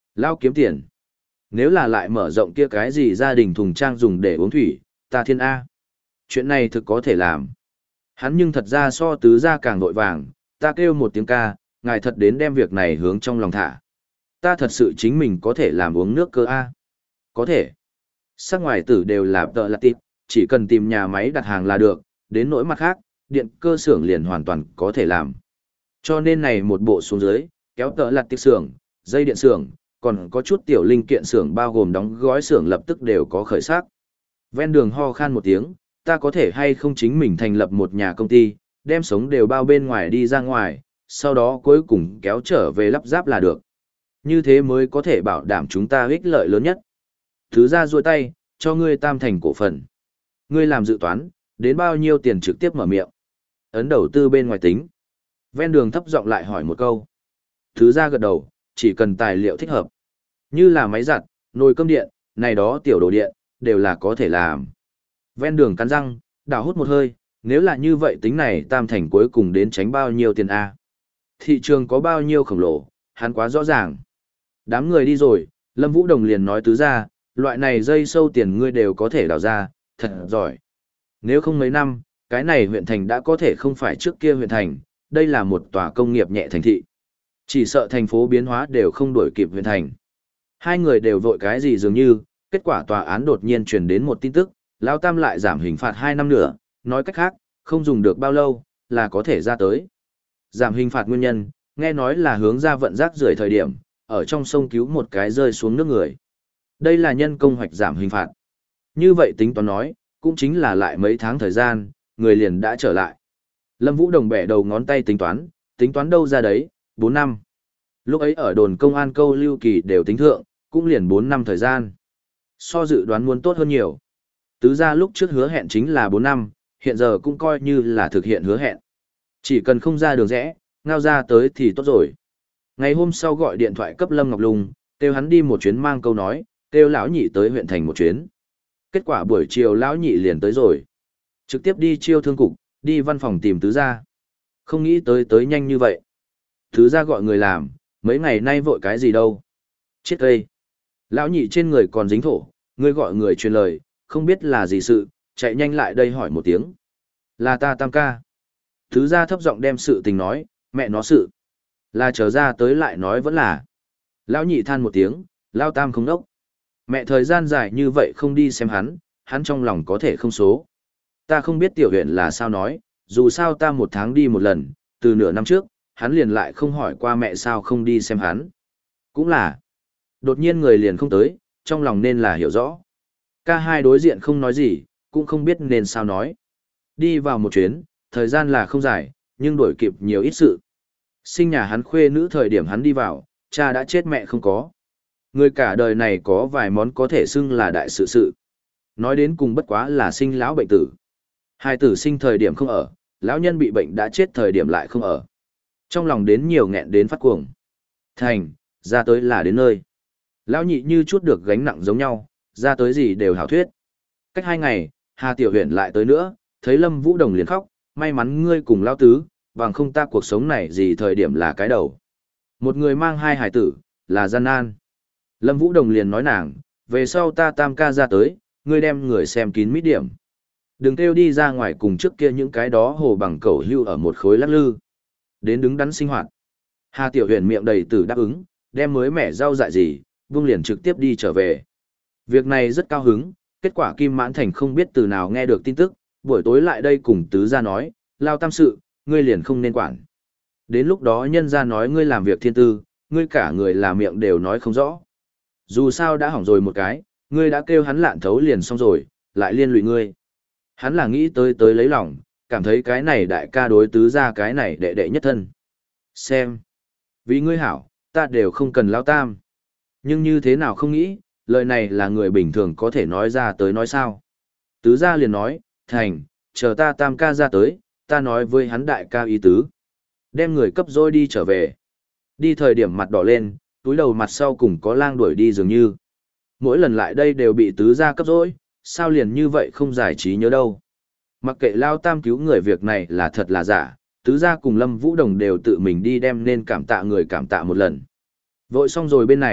Lao kiếm tiền. Nếu là lại mở rộng kia cái gì gia đình thùng trang dùng để uống thủy, ta thiên A. Chuyện này thực có thể làm. Hắn nhưng thật ra so tứ gia càng vội vàng, ta kêu một tiếng ca, ngài thật đến đem việc này hướng trong lòng thả. Ta thật sự chính mình có thể làm uống nước cơ A. Có thể. Sắc ngoài tử đều là tợ là tịp, chỉ cần tìm nhà máy đặt hàng là được, đến nỗi mặt khác, điện cơ xưởng liền hoàn toàn có thể làm. Cho nên này một bộ xuống dưới, kéo tợ lặt tiệp xưởng, dây điện xưởng, còn có chút tiểu linh kiện xưởng bao gồm đóng gói xưởng lập tức đều có khởi sắc. Ven đường ho khan một tiếng, ta có thể hay không chính mình thành lập một nhà công ty, đem sống đều bao bên ngoài đi ra ngoài, sau đó cuối cùng kéo trở về lắp ráp là được. Như thế mới có thể bảo đảm chúng ta ích lợi lớn nhất. Thứ ra ruôi tay, cho ngươi tam thành cổ phần. Ngươi làm dự toán, đến bao nhiêu tiền trực tiếp mở miệng. Ấn đầu tư bên ngoài tính. Ven đường thấp giọng lại hỏi một câu. Thứ ra gật đầu, chỉ cần tài liệu thích hợp. Như là máy giặt, nồi cơm điện, này đó tiểu đồ điện, đều là có thể làm. Ven đường cắn răng, đảo hút một hơi, nếu là như vậy tính này tam thành cuối cùng đến tránh bao nhiêu tiền A. Thị trường có bao nhiêu khổng lồ, hắn quá rõ ràng. Đám người đi rồi, Lâm Vũ Đồng liền nói tứ ra, loại này dây sâu tiền ngươi đều có thể đào ra, thật giỏi. Nếu không mấy năm, cái này huyện thành đã có thể không phải trước kia huyện thành, đây là một tòa công nghiệp nhẹ thành thị. Chỉ sợ thành phố biến hóa đều không đuổi kịp huyện thành. Hai người đều vội cái gì dường như, kết quả tòa án đột nhiên truyền đến một tin tức, Lão Tam lại giảm hình phạt hai năm nữa, nói cách khác, không dùng được bao lâu, là có thể ra tới. Giảm hình phạt nguyên nhân, nghe nói là hướng ra vận rác rưởi thời điểm, ở trong sông cứu một cái rơi xuống nước người. Đây là nhân công hoạch giảm hình phạt. Như vậy tính toán nói, cũng chính là lại mấy tháng thời gian, người liền đã trở lại. Lâm Vũ Đồng bẻ đầu ngón tay tính toán, tính toán đâu ra đấy, bốn năm. Lúc ấy ở đồn công an câu lưu kỳ đều tính thượng, cũng liền bốn năm thời gian. So dự đoán muốn tốt hơn nhiều. Tứ ra lúc trước hứa hẹn chính là bốn năm, hiện giờ cũng coi như là thực hiện hứa hẹn. Chỉ cần không ra đường rẽ, ngao ra tới thì tốt rồi. Ngày hôm sau gọi điện thoại cấp Lâm Ngọc Lung, kêu hắn đi một chuyến mang câu nói, kêu lão nhị tới huyện thành một chuyến. Kết quả buổi chiều lão nhị liền tới rồi. Trực tiếp đi chiêu thương cục, đi văn phòng tìm tứ gia. Không nghĩ tới tới nhanh như vậy. Tứ gia gọi người làm, mấy ngày nay vội cái gì đâu. Chết cây. Lão nhị trên người còn dính thổ, ngươi gọi người truyền lời, không biết là gì sự, chạy nhanh lại đây hỏi một tiếng. Là ta Tam ca. Tứ gia thấp giọng đem sự tình nói, mẹ nó sự. Là trở ra tới lại nói vẫn là. Lão nhị than một tiếng, Lão Tam không đốc. Mẹ thời gian dài như vậy không đi xem hắn, hắn trong lòng có thể không số. Ta không biết tiểu huyện là sao nói, dù sao ta một tháng đi một lần, từ nửa năm trước, hắn liền lại không hỏi qua mẹ sao không đi xem hắn. Cũng là, đột nhiên người liền không tới, trong lòng nên là hiểu rõ. Ca hai đối diện không nói gì, cũng không biết nên sao nói. Đi vào một chuyến, thời gian là không dài, nhưng đổi kịp nhiều ít sự. Sinh nhà hắn khuê nữ thời điểm hắn đi vào, cha đã chết mẹ không có. Người cả đời này có vài món có thể xưng là đại sự sự. Nói đến cùng bất quá là sinh lão bệnh tử. Hai tử sinh thời điểm không ở, lão nhân bị bệnh đã chết thời điểm lại không ở. Trong lòng đến nhiều nghẹn đến phát cuồng. Thành, ra tới là đến nơi. Lão nhị như chút được gánh nặng giống nhau, ra tới gì đều hảo thuyết. Cách hai ngày, Hà Tiểu Huyền lại tới nữa, thấy Lâm Vũ Đồng liền khóc, may mắn ngươi cùng lão tứ, bằng không ta cuộc sống này gì thời điểm là cái đầu. Một người mang hai hải tử, là gian nan. Lâm Vũ Đồng liền nói nàng, về sau ta Tam ca ra tới, ngươi đem người xem kín mít điểm. Đừng kêu đi ra ngoài cùng trước kia những cái đó hồ bằng cẩu hưu ở một khối lắc lư. Đến đứng đắn sinh hoạt. Hà Tiểu Huyền miệng đầy tử đáp ứng, đem mới mẻ rau dại gì, vung liền trực tiếp đi trở về. Việc này rất cao hứng, kết quả Kim Mãn Thành không biết từ nào nghe được tin tức, buổi tối lại đây cùng tứ gia nói, Lao Tam sự, ngươi liền không nên quản. Đến lúc đó nhân gia nói ngươi làm việc thiên tư, ngươi cả người là miệng đều nói không rõ. Dù sao đã hỏng rồi một cái, ngươi đã kêu hắn lạn thấu liền xong rồi, lại liên lụy ngươi. Hắn là nghĩ tới tới lấy lòng, cảm thấy cái này đại ca đối tứ ra cái này đệ đệ nhất thân. Xem. Vì ngươi hảo, ta đều không cần Lao Tam. Nhưng như thế nào không nghĩ, lời này là người bình thường có thể nói ra tới nói sao. Tứ ra liền nói, thành, chờ ta Tam ca ra tới, ta nói với hắn đại ca ý tứ. Đem người cấp rồi đi trở về. Đi thời điểm mặt đỏ lên, túi đầu mặt sau cùng có lang đuổi đi dường như. Mỗi lần lại đây đều bị tứ gia cấp dối, sao liền như vậy không giải trí nhớ đâu. Mặc kệ Lao Tam cứu người việc này là thật là giả, tứ gia cùng Lâm Vũ Đồng đều tự mình đi đem nên cảm tạ người cảm tạ một lần. Vội xong rồi bên này,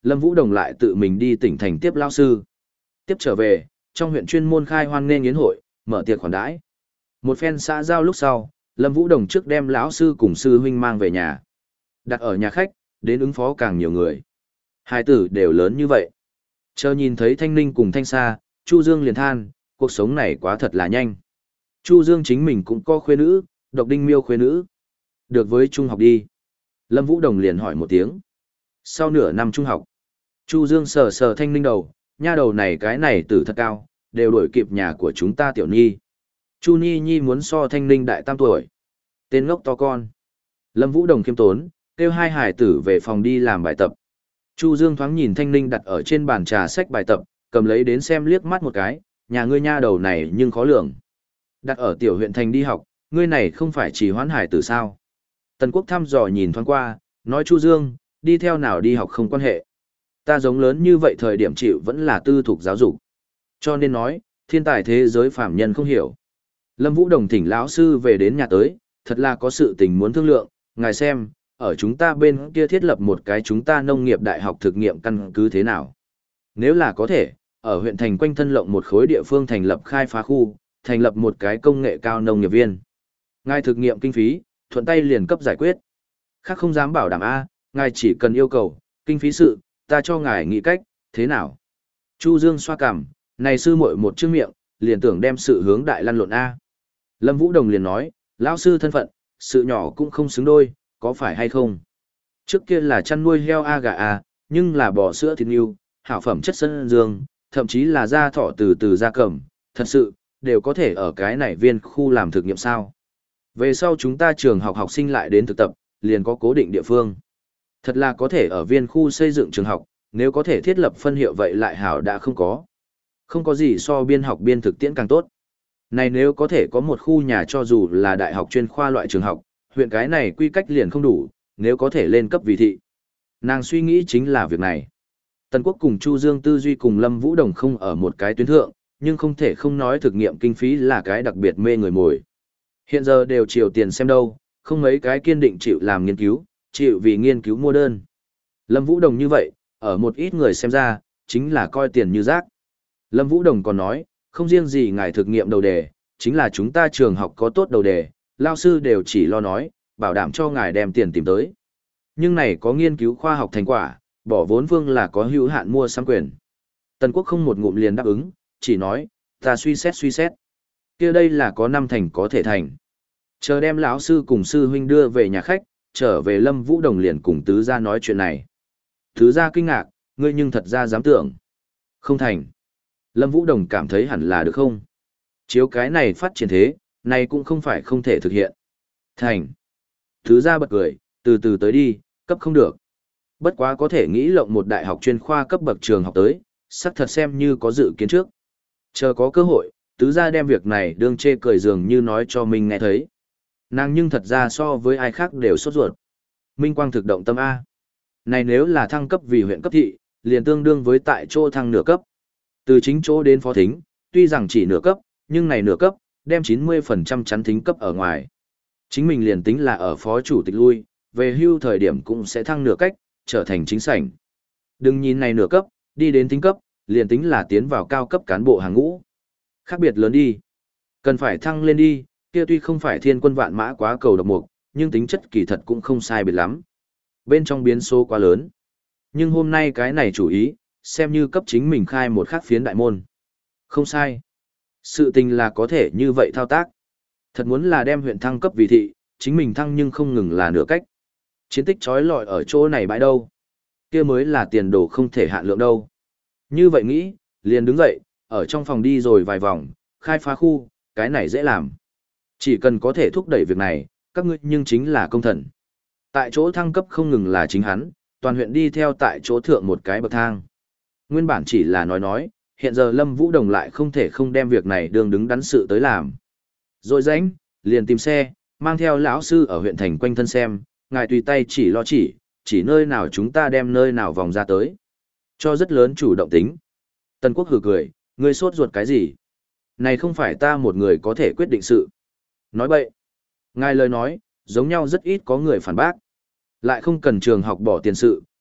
Lâm Vũ Đồng lại tự mình đi tỉnh thành tiếp lão sư. Tiếp trở về, trong huyện chuyên môn khai hoan nghênh yến hội, mở tiệc khoản đãi. Một phen xã giao lúc sau, Lâm Vũ Đồng trước đem lão sư cùng sư huynh mang về nhà. Đặt ở nhà khách, đến ứng phó càng nhiều người. Hai tử đều lớn như vậy. Chờ nhìn thấy Thanh Ninh cùng Thanh Sa, Chu Dương liền than, cuộc sống này quá thật là nhanh. Chu Dương chính mình cũng có khuê nữ, Độc Đinh Miêu khuê nữ. Được với trung học đi. Lâm Vũ Đồng liền hỏi một tiếng. Sau nửa năm trung học, Chu Dương sờ sờ Thanh Ninh đầu, nha đầu này cái này tử thật cao, đều đuổi kịp nhà của chúng ta Tiểu Nhi. Chu Nhi Nhi muốn so Thanh Ninh đại tam tuổi. Tên ngốc to con. Lâm Vũ Đồng khiêm tốn, kêu hai hải tử về phòng đi làm bài tập. Chu Dương thoáng nhìn Thanh Ninh đặt ở trên bàn trà sách bài tập, cầm lấy đến xem liếc mắt một cái, nhà ngươi nha đầu này nhưng khó lường. Đặt ở tiểu huyện thành đi học, ngươi này không phải chỉ hoán hải tử sao. Tần Quốc thăm dò nhìn thoáng qua, nói Chu Dương, đi theo nào đi học không quan hệ. Ta giống lớn như vậy thời điểm chịu vẫn là tư thục giáo dục. Cho nên nói, thiên tài thế giới phạm nhân không hiểu. Lâm Vũ Đồng thỉnh lão sư về đến nhà tới, thật là có sự tình muốn thương lượng, ngài xem, ở chúng ta bên kia thiết lập một cái chúng ta nông nghiệp đại học thực nghiệm căn cứ thế nào. Nếu là có thể, ở huyện thành quanh thân lộng một khối địa phương thành lập khai phá khu, thành lập một cái công nghệ cao nông nghiệp viên. Ngài thực nghiệm kinh phí, thuận tay liền cấp giải quyết. Khác không dám bảo đảm A, ngài chỉ cần yêu cầu, kinh phí sự, ta cho ngài nghĩ cách, thế nào? Chu Dương xoa cằm, này sư muội một chữ miệng, liền tưởng đem sự hướng đại lăn lộn A. Lâm Vũ Đồng liền nói, lão sư thân phận, sự nhỏ cũng không xứng đôi, có phải hay không? Trước kia là chăn nuôi heo A gà A, nhưng là bò sữa thịt yêu, hảo phẩm chất sân dương, thậm chí là da thỏ từ từ da cầm, thật sự, đều có thể ở cái này viên khu làm thực nghiệm sao. Về sau chúng ta trường học học sinh lại đến thực tập, liền có cố định địa phương. Thật là có thể ở viên khu xây dựng trường học, nếu có thể thiết lập phân hiệu vậy lại hảo đã không có. Không có gì so biên học biên thực tiễn càng tốt. Này nếu có thể có một khu nhà cho dù là đại học chuyên khoa loại trường học, huyện cái này quy cách liền không đủ, nếu có thể lên cấp vị thị. Nàng suy nghĩ chính là việc này. Tần Quốc cùng Chu Dương tư duy cùng Lâm Vũ Đồng không ở một cái tuyến thượng, nhưng không thể không nói thực nghiệm kinh phí là cái đặc biệt mê người mồi. Hiện giờ đều chiều tiền xem đâu, không mấy cái kiên định chịu làm nghiên cứu, chịu vì nghiên cứu mua đơn. Lâm Vũ Đồng như vậy, ở một ít người xem ra, chính là coi tiền như rác. Lâm Vũ Đồng còn nói, không riêng gì ngài thực nghiệm đầu đề, chính là chúng ta trường học có tốt đầu đề, lao sư đều chỉ lo nói, bảo đảm cho ngài đem tiền tìm tới. Nhưng này có nghiên cứu khoa học thành quả, bỏ vốn vương là có hữu hạn mua sắm quyền. Tần Quốc không một ngụm liền đáp ứng, chỉ nói, ta suy xét suy xét. Kia đây là có năm thành có thể thành. Chờ đem lão sư cùng sư huynh đưa về nhà khách, trở về Lâm Vũ Đồng liền cùng tứ gia nói chuyện này. Tứ gia kinh ngạc, ngươi nhưng thật ra dám tưởng. Không thành. Lâm Vũ Đồng cảm thấy hẳn là được không? Chiếu cái này phát triển thế, này cũng không phải không thể thực hiện. Thành. Tứ gia bật cười, từ từ tới đi, cấp không được. Bất quá có thể nghĩ lộng một đại học chuyên khoa cấp bậc trường học tới, sắc thật xem như có dự kiến trước. Chờ có cơ hội, tứ gia đem việc này đương chê cười dường như nói cho mình nghe thấy. Nàng nhưng thật ra so với ai khác đều sốt ruột. Minh Quang thực động tâm A. Này nếu là thăng cấp vì huyện cấp thị, liền tương đương với tại chỗ thăng nửa cấp. Từ chính chỗ đến phó thính, tuy rằng chỉ nửa cấp, nhưng này nửa cấp, đem chín mươi phần trăm chắn thính cấp ở ngoài. Chính mình liền tính là ở phó chủ tịch lui, về hưu thời điểm cũng sẽ thăng nửa cách, trở thành chính sảnh. Đừng nhìn này nửa cấp, đi đến thính cấp, liền tính là tiến vào cao cấp cán bộ hàng ngũ. Khác biệt lớn đi. Cần phải thăng lên đi, kia tuy không phải thiên quân vạn mã quá cầu độc mục, nhưng tính chất kỳ thật cũng không sai biệt lắm. Bên trong biến số quá lớn. Nhưng hôm nay cái này chủ ý, xem như cấp chính mình khai một khắc phiến đại môn. Không sai. Sự tình là có thể như vậy thao tác. Thật muốn là đem huyện thăng cấp vì thị, chính mình thăng nhưng không ngừng là nửa cách. Chiến tích trói lọi ở chỗ này bãi đâu. Kia mới là tiền đồ không thể hạn lượng đâu. Như vậy nghĩ, liền đứng dậy, ở trong phòng đi rồi vài vòng, khai phá khu, cái này dễ làm. Chỉ cần có thể thúc đẩy việc này, các ngươi nhưng chính là công thần. Tại chỗ thăng cấp không ngừng là chính hắn, toàn huyện đi theo tại chỗ thượng một cái bậc thang. Nguyên bản chỉ là nói nói, hiện giờ Lâm Vũ Đồng lại không thể không đem việc này đường đứng đắn sự tới làm. Rồi rãnh, liền tìm xe, mang theo lão sư ở huyện thành quanh thân xem, ngài tùy tay chỉ lo chỉ, chỉ nơi nào chúng ta đem nơi nào vòng ra tới. Cho rất lớn chủ động tính. Tần Quốc hừ cười, ngươi sốt ruột cái gì? Này không phải ta một người có thể quyết định sự. Nói bậy. Ngài lời nói, giống nhau rất ít có người phản bác. Lại không cần trường học bỏ tiền sự,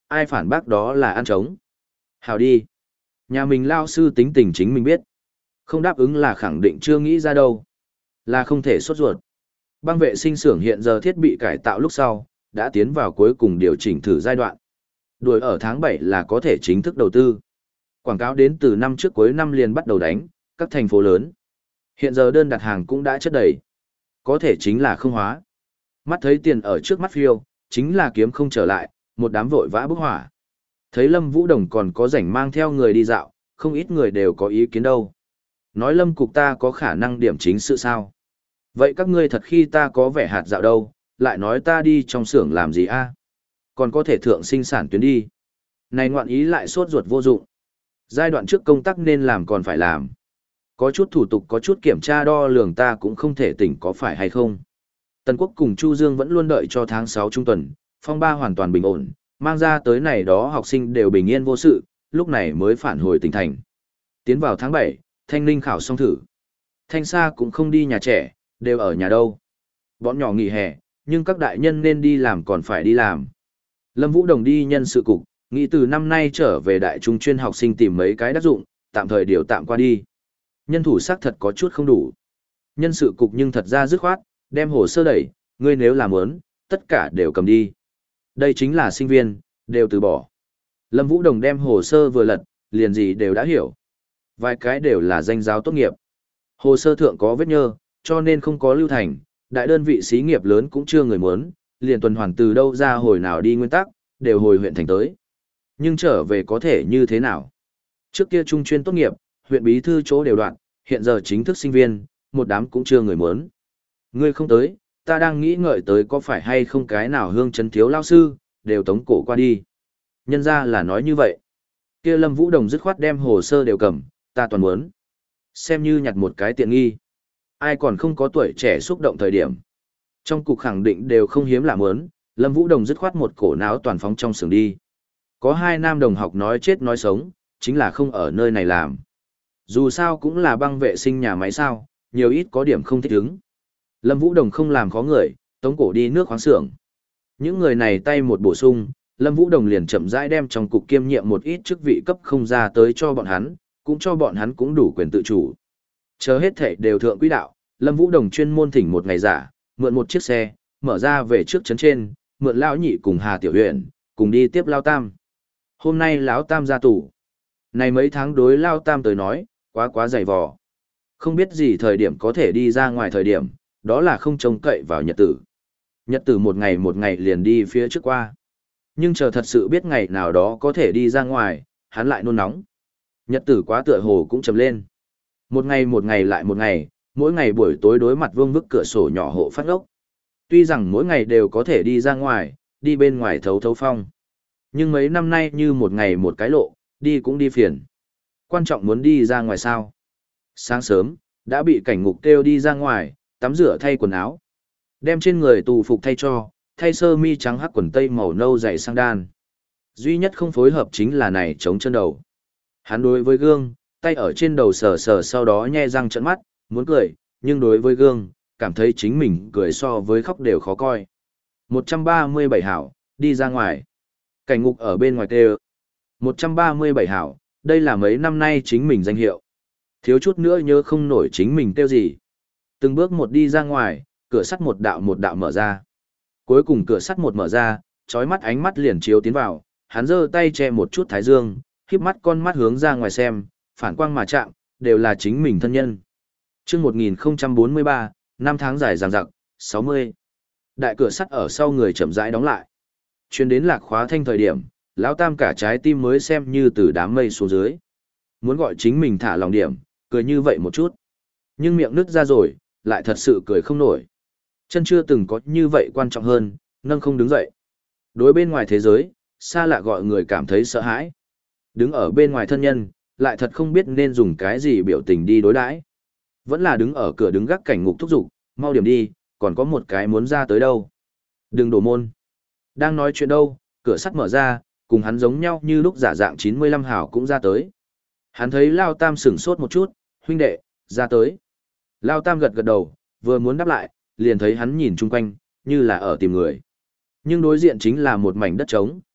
ai phản bác đó là ăn trống. Hào đi. Nhà mình lao sư tính tình chính mình biết. Không đáp ứng là khẳng định chưa nghĩ ra đâu. Là không thể sốt ruột. Băng vệ sinh xưởng hiện giờ thiết bị cải tạo lúc sau, đã tiến vào cuối cùng điều chỉnh thử giai đoạn. Đuổi ở tháng bảy là có thể chính thức đầu tư. Quảng cáo đến từ năm trước cuối năm liền bắt đầu đánh, các thành phố lớn. Hiện giờ đơn đặt hàng cũng đã chất đầy. Có thể chính là không hóa. Mắt thấy tiền ở trước mắt phiêu, chính là kiếm không trở lại, một đám vội vã bức hỏa. Thấy Lâm Vũ Đồng còn có rảnh mang theo người đi dạo, không ít người đều có ý kiến đâu. Nói Lâm cục ta có khả năng điểm chính sự sao? Vậy các ngươi thật khi ta có vẻ hạt dạo đâu, lại nói ta đi trong xưởng làm gì a? Còn có thể thượng sinh sản tuyến đi. Này ngoạn ý lại sốt ruột vô dụng. Giai đoạn trước công tác nên làm còn phải làm. Có chút thủ tục có chút kiểm tra đo lường ta cũng không thể tỉnh có phải hay không. Tần Quốc cùng Chu Dương vẫn luôn đợi cho tháng sáu trung tuần, phong ba hoàn toàn bình ổn, mang ra tới này đó học sinh đều bình yên vô sự, lúc này mới phản hồi tỉnh thành. Tiến vào tháng bảy, Thanh Ninh khảo xong thử. Thanh Sa cũng không đi nhà trẻ, đều ở nhà đâu. Bọn nhỏ nghỉ hè, nhưng các đại nhân nên đi làm còn phải đi làm. Lâm Vũ Đồng đi nhân sự cục, nghĩ từ năm nay trở về đại trung chuyên học sinh tìm mấy cái đắc dụng, tạm thời điều tạm qua đi. Nhân thủ xác thật có chút không đủ. Nhân sự cục nhưng thật ra dứt khoát, đem hồ sơ đẩy, ngươi nếu làm muốn, tất cả đều cầm đi. Đây chính là sinh viên, đều từ bỏ. Lâm Vũ Đồng đem hồ sơ vừa lật, liền gì đều đã hiểu. Vài cái đều là danh giáo tốt nghiệp. Hồ sơ thượng có vết nhơ, cho nên không có lưu thành, đại đơn vị xí nghiệp lớn cũng chưa người muốn, liền tuần hoàn từ đâu ra hồi nào đi nguyên tắc, đều hồi huyện thành tới. Nhưng trở về có thể như thế nào? Trước kia trung chuyên tốt nghiệp, huyện bí thư chỗ đều đoạn, hiện giờ chính thức sinh viên, một đám cũng chưa người muốn. Ngươi không tới, ta đang nghĩ ngợi tới có phải hay không cái nào hương chấn thiếu lao sư, đều tống cổ qua đi. Nhân ra là nói như vậy. Kia Lâm Vũ Đồng dứt khoát đem hồ sơ đều cầm, ta toàn muốn. Xem như nhặt một cái tiện nghi. Ai còn không có tuổi trẻ xúc động thời điểm. Trong cục khẳng định đều không hiếm lạ muốn, Lâm Vũ Đồng dứt khoát một cổ náo toàn phóng trong xưởng đi. Có hai nam đồng học nói chết nói sống, chính là không ở nơi này làm. Dù sao cũng là băng vệ sinh nhà máy sao, nhiều ít có điểm không thích ứng. Lâm Vũ Đồng không làm khó người, tống cổ đi nước khoáng xưởng. Những người này tay một bổ sung, Lâm Vũ Đồng liền chậm rãi đem trong cục kiêm nhiệm một ít chức vị cấp không ra tới cho bọn hắn, cũng cho bọn hắn cũng đủ quyền tự chủ. Chờ hết thảy đều thượng quỹ đạo, Lâm Vũ Đồng chuyên môn thỉnh một ngày giả, mượn một chiếc xe, mở ra về trước trấn trên, mượn lão nhị cùng Hà Tiểu Huyền, cùng đi tiếp Lao Tam. Hôm nay lão Tam ra tù. Này mấy tháng đối Lao Tam tới nói, quá quá dày vò. Không biết gì thời điểm có thể đi ra ngoài thời điểm, đó là không trông cậy vào nhật tử. Nhật tử một ngày một ngày liền đi phía trước qua. Nhưng chờ thật sự biết ngày nào đó có thể đi ra ngoài, hắn lại nôn nóng. Nhật tử quá tựa hồ cũng trầm lên. Một ngày một ngày lại một ngày, mỗi ngày buổi tối đối mặt vương vức cửa sổ nhỏ hộ phát ốc. Tuy rằng mỗi ngày đều có thể đi ra ngoài, đi bên ngoài thấu thấu phong. Nhưng mấy năm nay như một ngày một cái lộ, đi cũng đi phiền. Quan trọng muốn đi ra ngoài sao? Sáng sớm, đã bị cảnh ngục kêu đi ra ngoài, tắm rửa thay quần áo. Đem trên người tù phục thay cho, thay sơ mi trắng hắc quần tây màu nâu dày sang đan. Duy nhất không phối hợp chính là này chống chân đầu. Hắn đối với gương, tay ở trên đầu sờ sờ sau đó nhe răng trợn mắt, muốn cười, nhưng đối với gương, cảm thấy chính mình cười so với khóc đều khó coi. một trăm ba mươi bảy hảo, đi ra ngoài. Cảnh ngục ở bên ngoài kêu. một trăm ba mươi bảy hảo, đây là mấy năm nay chính mình danh hiệu. Thiếu chút nữa nhớ không nổi chính mình kêu gì. Từng bước một đi ra ngoài, cửa sắt một đạo một đạo mở ra. Cuối cùng cửa sắt một mở ra, chói mắt ánh mắt liền chiếu tiến vào, hắn giơ tay che một chút thái dương, khép mắt con mắt hướng ra ngoài xem, phản quang mà chạm, đều là chính mình thân nhân. Chương một nghìn không trăm bốn mươi ba, năm tháng dài dằng dặc, sáu mươi. Đại cửa sắt ở sau người chậm rãi đóng lại. Chuyến đến lạc khóa thanh thời điểm, lão Tam cả trái tim mới xem như từ đám mây xuống dưới. Muốn gọi chính mình thả lòng điểm, cười như vậy một chút. Nhưng miệng nứt ra rồi, lại thật sự cười không nổi. Chân chưa từng có như vậy quan trọng hơn, nâng không đứng dậy. Đối bên ngoài thế giới, xa lạ gọi người cảm thấy sợ hãi. Đứng ở bên ngoài thân nhân, lại thật không biết nên dùng cái gì biểu tình đi đối đãi. Vẫn là đứng ở cửa đứng gác cảnh ngục thúc giục, mau điểm đi, còn có một cái muốn ra tới đâu. Đừng đổ môn. Đang nói chuyện đâu, cửa sắt mở ra, cùng hắn giống nhau như lúc giả dạng chín mươi lăm hảo cũng ra tới. Hắn thấy Lao Tam sửng sốt một chút, huynh đệ, ra tới. Lao Tam gật gật đầu, vừa muốn đáp lại, liền thấy hắn nhìn chung quanh, như là ở tìm người. Nhưng đối diện chính là một mảnh đất trống,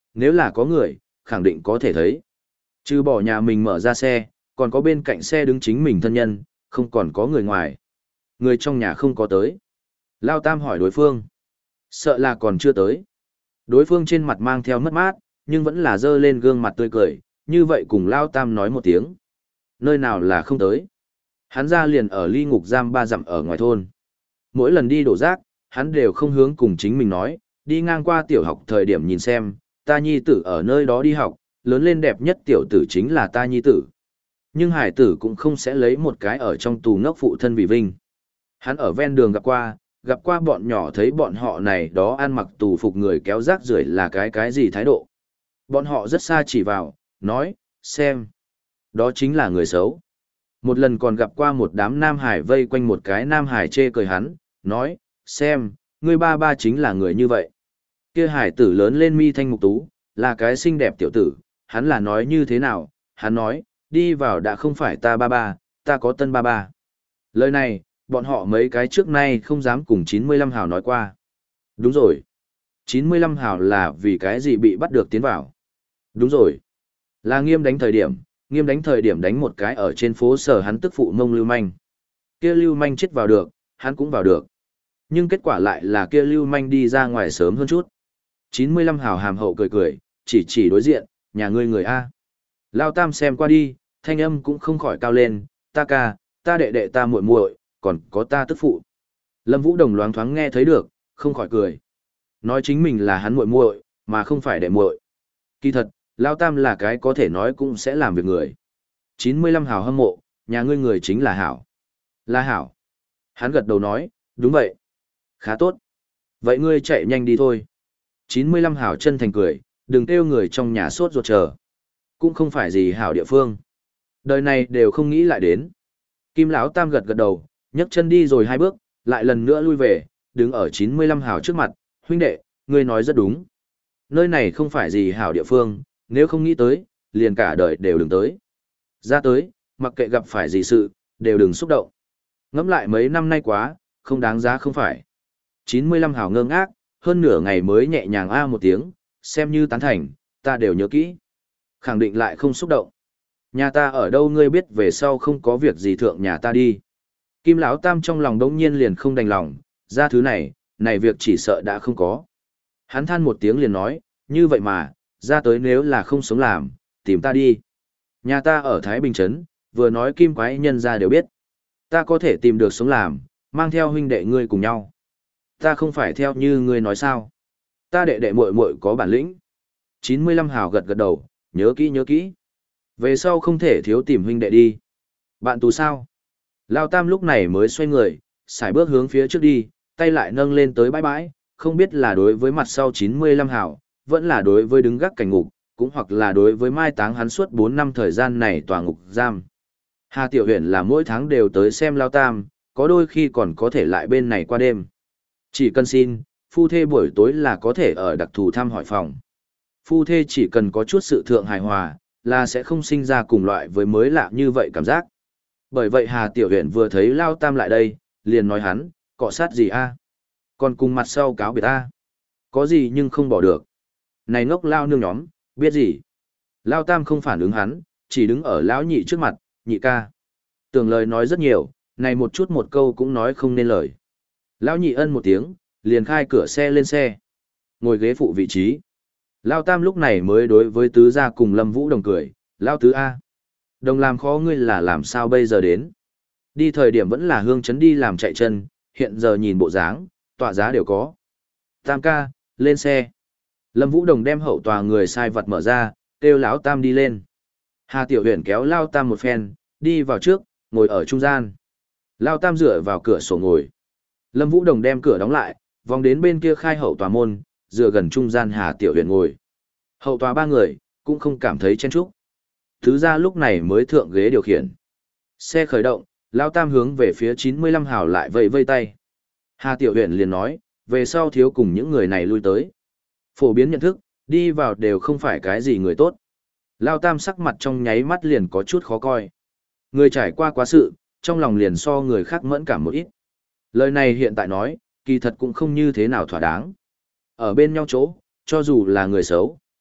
nếu là có người, khẳng định có thể thấy. Trừ bỏ nhà mình mở ra xe, còn có bên cạnh xe đứng chính mình thân nhân, không còn có người ngoài. Người trong nhà không có tới. Lao Tam hỏi đối phương. Sợ là còn chưa tới. Đối phương trên mặt mang theo mất mát, nhưng vẫn là dơ lên gương mặt tươi cười, như vậy cùng Lao Tam nói một tiếng. Nơi nào là không tới. Hắn ra liền ở ly ngục giam ba dặm ở ngoài thôn. Mỗi lần đi đổ rác, hắn đều không hướng cùng chính mình nói, đi ngang qua tiểu học thời điểm nhìn xem, ta nhi tử ở nơi đó đi học, lớn lên đẹp nhất tiểu tử chính là ta nhi tử. Nhưng hải tử cũng không sẽ lấy một cái ở trong tù ngốc phụ thân vì vinh. Hắn ở ven đường gặp qua, gặp qua bọn nhỏ thấy bọn họ này đó ăn mặc tù phục người kéo rác rưởi là cái cái gì thái độ. Bọn họ rất xa chỉ vào, nói, xem. Đó chính là người xấu. Một lần còn gặp qua một đám nam hải vây quanh một cái nam hải chê cười hắn, nói, xem, ngươi ba ba chính là người như vậy. Kia hải tử lớn lên mi thanh mục tú, là cái xinh đẹp tiểu tử, hắn là nói như thế nào, hắn nói, đi vào đã không phải ta ba ba, ta có tân ba ba. Lời này, bọn họ mấy cái trước nay không dám cùng chín mươi lăm hào nói qua. Đúng rồi. chín mươi lăm hào là vì cái gì bị bắt được tiến vào. Đúng rồi. Là Nghiêm đánh thời điểm, Nghiêm đánh thời điểm đánh một cái ở trên phố sở hắn tức phụ mông Lưu Manh. Kia Lưu Manh chết vào được, hắn cũng vào được. Nhưng kết quả lại là kia Lưu Manh đi ra ngoài sớm hơn chút. chín mươi lăm hào hàm hậu cười cười, chỉ chỉ đối diện, nhà ngươi người A. Lao Tam xem qua đi, thanh âm cũng không khỏi cao lên, ta ca, ta đệ đệ ta muội muội, còn có ta tức phụ. Lâm Vũ Đồng loáng thoáng nghe thấy được, không khỏi cười. Nói chính mình là hắn muội muội, mà không phải đệ muội. Kỳ thật, Lao Tam là cái có thể nói cũng sẽ làm việc người. chín mươi lăm hào hâm mộ, nhà ngươi người chính là Hảo. Là Hảo. Hắn gật đầu nói, đúng vậy. Khá tốt. Vậy ngươi chạy nhanh đi thôi. chín mươi lăm hào chân thành cười, đừng kêu người trong nhà sốt ruột chờ. Cũng không phải gì hảo địa phương. Đời này đều không nghĩ lại đến. Kim Lão Tam gật gật đầu, nhấc chân đi rồi hai bước, lại lần nữa lui về, đứng ở chín mươi lăm hào trước mặt, huynh đệ, ngươi nói rất đúng. Nơi này không phải gì hảo địa phương, nếu không nghĩ tới, liền cả đời đều đừng tới. Ra tới, mặc kệ gặp phải gì sự, đều đừng xúc động. Ngẫm lại mấy năm nay quá, không đáng giá không phải. chín mươi lăm hào ngơ ngác, hơn nửa ngày mới nhẹ nhàng a một tiếng, xem như tán thành, ta đều nhớ kỹ. Khẳng định lại không xúc động. Nhà ta ở đâu ngươi biết về sau không có việc gì thượng nhà ta đi. Kim Lão Tam trong lòng đống nhiên liền không đành lòng, ra thứ này, này việc chỉ sợ đã không có. Hắn than một tiếng liền nói, như vậy mà, ra tới nếu là không sống làm, tìm ta đi. Nhà ta ở Thái Bình Trấn, vừa nói Kim Quái nhân ra đều biết. Ta có thể tìm được sống làm, mang theo huynh đệ ngươi cùng nhau. Ta không phải theo như ngươi nói sao. Ta đệ đệ muội muội có bản lĩnh. chín mươi lăm hào gật gật đầu, nhớ kỹ nhớ kỹ. Về sau không thể thiếu tìm huynh đệ đi. Bạn tù sao? Lao Tam lúc này mới xoay người, xài bước hướng phía trước đi, tay lại nâng lên tới bãi bãi, không biết là đối với mặt sau chín mươi lăm hào, vẫn là đối với đứng gác cảnh ngục, cũng hoặc là đối với mai táng hắn suốt bốn năm thời gian này tòa ngục giam. Hà Tiểu Huyền là mỗi tháng đều tới xem Lao Tam, có đôi khi còn có thể lại bên này qua đêm. Chỉ cần xin, phu thê buổi tối là có thể ở đặc thù thăm hỏi phòng. Phu thê chỉ cần có chút sự thượng hài hòa, là sẽ không sinh ra cùng loại với mới lạ như vậy cảm giác. Bởi vậy Hà Tiểu Huyền vừa thấy Lao Tam lại đây, liền nói hắn, cọ sát gì a? Còn cùng mặt sau cáo biệt a? Có gì nhưng không bỏ được. Này ngốc Lao nương nhóm, biết gì? Lao Tam không phản ứng hắn, chỉ đứng ở lão nhị trước mặt, nhị ca. Tưởng lời nói rất nhiều, này một chút một câu cũng nói không nên lời. Lão nhị ân một tiếng, liền khai cửa xe lên xe. Ngồi ghế phụ vị trí. Lao Tam lúc này mới đối với tứ gia cùng Lâm Vũ Đồng cười, Lao tứ A. Đồng làm khó ngươi là làm sao bây giờ đến. Đi thời điểm vẫn là hương chấn đi làm chạy chân, hiện giờ nhìn bộ dáng, tọa giá đều có. Tam ca, lên xe. Lâm Vũ Đồng đem hậu tòa người sai vật mở ra, kêu lão Tam đi lên. Hà Tiểu Huyền kéo Lao Tam một phen, đi vào trước, ngồi ở trung gian. Lao Tam dựa vào cửa sổ ngồi. Lâm Vũ Đồng đem cửa đóng lại, vòng đến bên kia khai hậu tòa môn, dựa gần trung gian Hà Tiểu Huyền ngồi. Hậu tòa ba người, cũng không cảm thấy chen chúc. Thứ ra lúc này mới thượng ghế điều khiển. Xe khởi động, Lao Tam hướng về phía chín mươi lăm hào lại vẫy vây tay. Hà Tiểu Huyền liền nói, về sau thiếu cùng những người này lui tới. Phổ biến nhận thức, đi vào đều không phải cái gì người tốt. Lao Tam sắc mặt trong nháy mắt liền có chút khó coi. Người trải qua quá sự, trong lòng liền so người khác mẫn cảm một ít. Lời này hiện tại nói, kỳ thật cũng không như thế nào thỏa đáng. Ở bên nhau chỗ, cho dù là người xấu,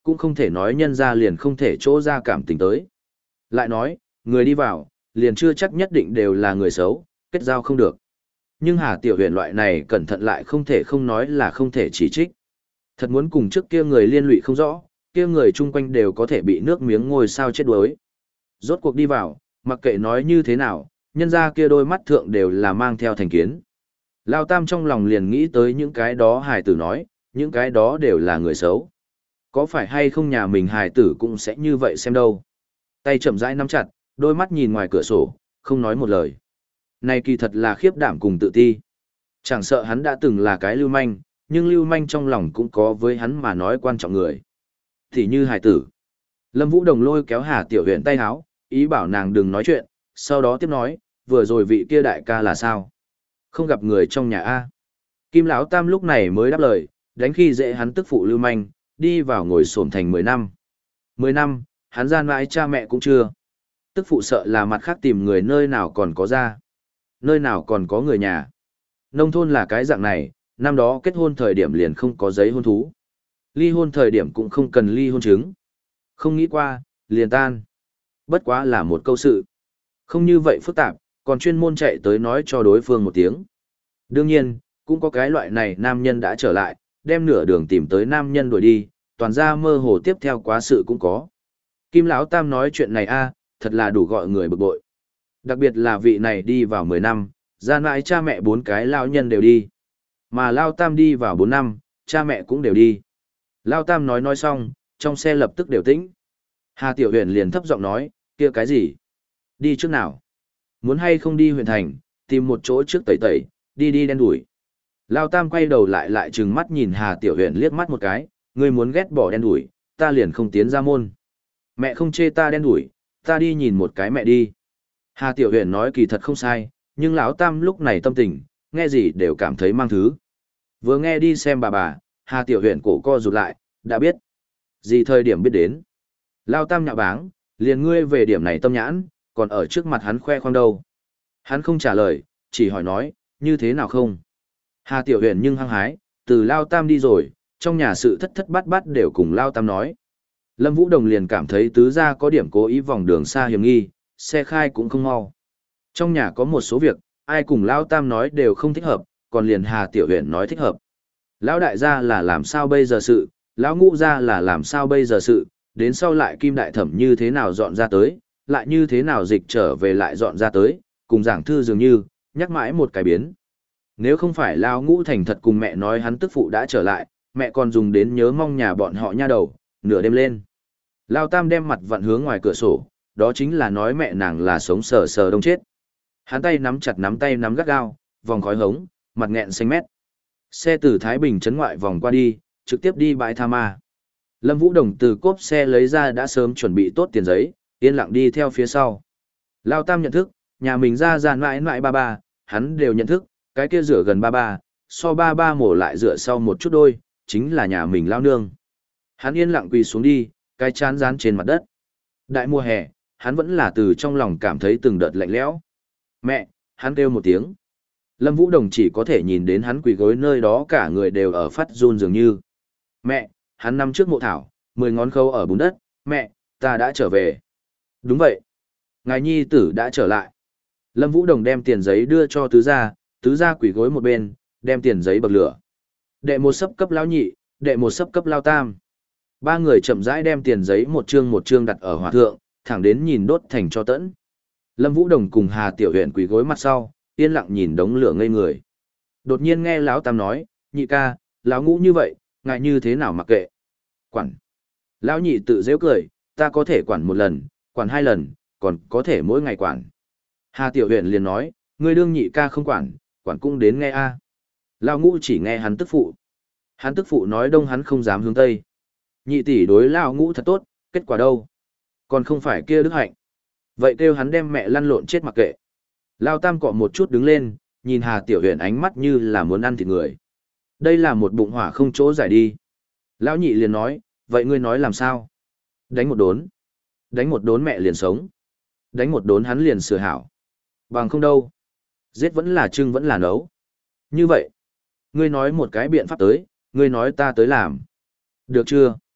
cũng không thể nói nhân ra liền không thể chỗ ra cảm tình tới. Lại nói, người đi vào, liền chưa chắc nhất định đều là người xấu, kết giao không được. Nhưng Hà Tiểu Huyền loại này cẩn thận lại không thể không nói là không thể chỉ trích. Thật muốn cùng trước kia người liên lụy không rõ, kia người chung quanh đều có thể bị nước miếng ngôi sao chết đuối. Rốt cuộc đi vào, mặc kệ nói như thế nào, nhân ra kia đôi mắt thượng đều là mang theo thành kiến. Lao Tam trong lòng liền nghĩ tới những cái đó hài tử nói, những cái đó đều là người xấu. Có phải hay không nhà mình hài tử cũng sẽ như vậy xem đâu. Tay chậm rãi nắm chặt, đôi mắt nhìn ngoài cửa sổ, không nói một lời. Này kỳ thật là khiếp đảm cùng tự ti. Chẳng sợ hắn đã từng là cái lưu manh, nhưng lưu manh trong lòng cũng có với hắn mà nói quan trọng người. Thì như hài tử. Lâm Vũ Đồng lôi kéo Hà Tiểu Huyền tay háo, ý bảo nàng đừng nói chuyện, sau đó tiếp nói, vừa rồi vị kia đại ca là sao? Không gặp người trong nhà A. Kim Lão Tam lúc này mới đáp lời, đánh khi dễ hắn tức phụ lưu manh, đi vào ngồi xổm thành mười năm. Mười năm, hắn gian mãi cha mẹ cũng chưa. Tức phụ sợ là mặt khác tìm người nơi nào còn có ra. Nơi nào còn có người nhà. Nông thôn là cái dạng này, năm đó kết hôn thời điểm liền không có giấy hôn thú. Ly hôn thời điểm cũng không cần ly hôn chứng. Không nghĩ qua, liền tan. Bất quá là một câu sự. Không như vậy phức tạp, còn chuyên môn chạy tới nói cho đối phương một tiếng. Đương nhiên, cũng có cái loại này nam nhân đã trở lại, đem nửa đường tìm tới nam nhân đuổi đi, toàn ra mơ hồ tiếp theo quá sự cũng có. Kim Lão Tam nói chuyện này a, thật là đủ gọi người bực bội. Đặc biệt là vị này đi vào mười năm, ra mãi cha mẹ bốn cái lão nhân đều đi. Mà Lao Tam đi vào bốn năm, cha mẹ cũng đều đi. Lao Tam nói nói xong, trong xe lập tức đều tĩnh. Hà Tiểu Huyền liền thấp giọng nói, kia cái gì? Đi trước nào? Muốn hay không đi huyện thành, tìm một chỗ trước tẩy tẩy, đi đi đen đuổi. Lao Tam quay đầu lại lại trừng mắt nhìn Hà Tiểu Huyền liếc mắt một cái, ngươi muốn ghét bỏ đen đuổi, ta liền không tiến ra môn. Mẹ không chê ta đen đuổi, ta đi nhìn một cái mẹ đi. Hà Tiểu Huyền nói kỳ thật không sai, nhưng lão Tam lúc này tâm tình, nghe gì đều cảm thấy mang thứ. Vừa nghe đi xem bà bà, Hà Tiểu Huyền cổ co rụt lại, đã biết. Gì thời điểm biết đến. Lao Tam nhạo báng, liền ngươi về điểm này tâm nhãn, còn ở trước mặt hắn khoe khoang đâu. Hắn không trả lời, chỉ hỏi nói, như thế nào không. Hà Tiểu Huyền nhưng hăng hái, từ Lao Tam đi rồi, trong nhà sự thất thất bát bát đều cùng Lao Tam nói. Lâm Vũ Đồng liền cảm thấy tứ gia có điểm cố ý vòng đường xa hiểm nghi, xe khai cũng không mau. Trong nhà có một số việc, ai cùng Lao Tam nói đều không thích hợp, còn liền Hà Tiểu Huyền nói thích hợp. Lão đại gia là làm sao bây giờ sự, lão ngũ gia là làm sao bây giờ sự, đến sau lại Kim Đại Thẩm như thế nào dọn ra tới, lại như thế nào dịch trở về lại dọn ra tới, cùng giảng thư dường như, nhắc mãi một cái biến. Nếu không phải lão ngũ thành thật cùng mẹ nói hắn tức phụ đã trở lại, mẹ còn dùng đến nhớ mong nhà bọn họ nha đầu, nửa đêm lên. Lao Tam đem mặt vặn hướng ngoài cửa sổ, đó chính là nói mẹ nàng là sống sờ sờ đông chết. Hắn tay nắm chặt nắm tay nắm gắt gao, vòng khói hống, mặt nghẹn xanh mét. Xe từ Thái Bình trấn ngoại vòng qua đi, trực tiếp đi bãi tha ma. Lâm Vũ Đồng từ cốp xe lấy ra đã sớm chuẩn bị tốt tiền giấy, yên lặng đi theo phía sau. Lao Tam nhận thức, nhà mình ra ra mãi mãi ba ba, hắn đều nhận thức, cái kia rửa gần ba ba, so ba ba mổ lại rửa sau một chút đôi, chính là nhà mình Lao Nương. Hắn yên lặng quỳ xuống đi, cái chán dán trên mặt đất. Đại mùa hè, hắn vẫn là từ trong lòng cảm thấy từng đợt lạnh lẽo. Mẹ, hắn kêu một tiếng. Lâm Vũ Đồng chỉ có thể nhìn đến hắn quỳ gối nơi đó cả người đều ở phát run dường như. Mẹ, hắn nằm trước mộ thảo, mười ngón khâu ở bùn đất, mẹ, ta đã trở về. Đúng vậy. Ngài nhi tử đã trở lại. Lâm Vũ Đồng đem tiền giấy đưa cho tứ gia, tứ gia quỳ gối một bên, đem tiền giấy bậc lửa. Đệ một sấp cấp lão nhị, đệ một sấp cấp lao tam. Ba người chậm rãi đem tiền giấy một chương một chương đặt ở hỏa thượng, thẳng đến nhìn đốt thành cho tẫn. Lâm Vũ Đồng cùng Hà Tiểu Huyền quỳ gối mặt sau, yên lặng nhìn đống lửa ngây người. Đột nhiên nghe lão tam nói, nhị ca, lão ngũ như vậy, ngài như thế nào mặc kệ? Quản. Lão nhị tự giễu cười, ta có thể quản một lần, quản hai lần, còn có thể mỗi ngày quản. Hà Tiểu Huyền liền nói, ngươi đương nhị ca không quản, quản cũng đến nghe a. Lão ngũ chỉ nghe hắn tức phụ. Hắn tức phụ nói đông hắn không dám hướng tây. Nhị tỷ đối lão ngũ thật tốt, kết quả đâu? Còn không phải kia đức hạnh. Vậy kêu hắn đem mẹ lăn lộn chết mặc kệ. Lão tam cọ một chút đứng lên, nhìn Hà Tiểu Huyền ánh mắt như là muốn ăn thịt người. Đây là một bụng hỏa không chỗ giải đi. Lão nhị liền nói, vậy ngươi nói làm sao? Đánh một đốn. Đánh một đốn mẹ liền sống. Đánh một đốn hắn liền sửa hảo. Bằng không đâu. Giết vẫn là trưng vẫn là nấu. Như vậy. Ngươi nói một cái biện pháp tới, ngươi nói ta tới làm. Được chưa?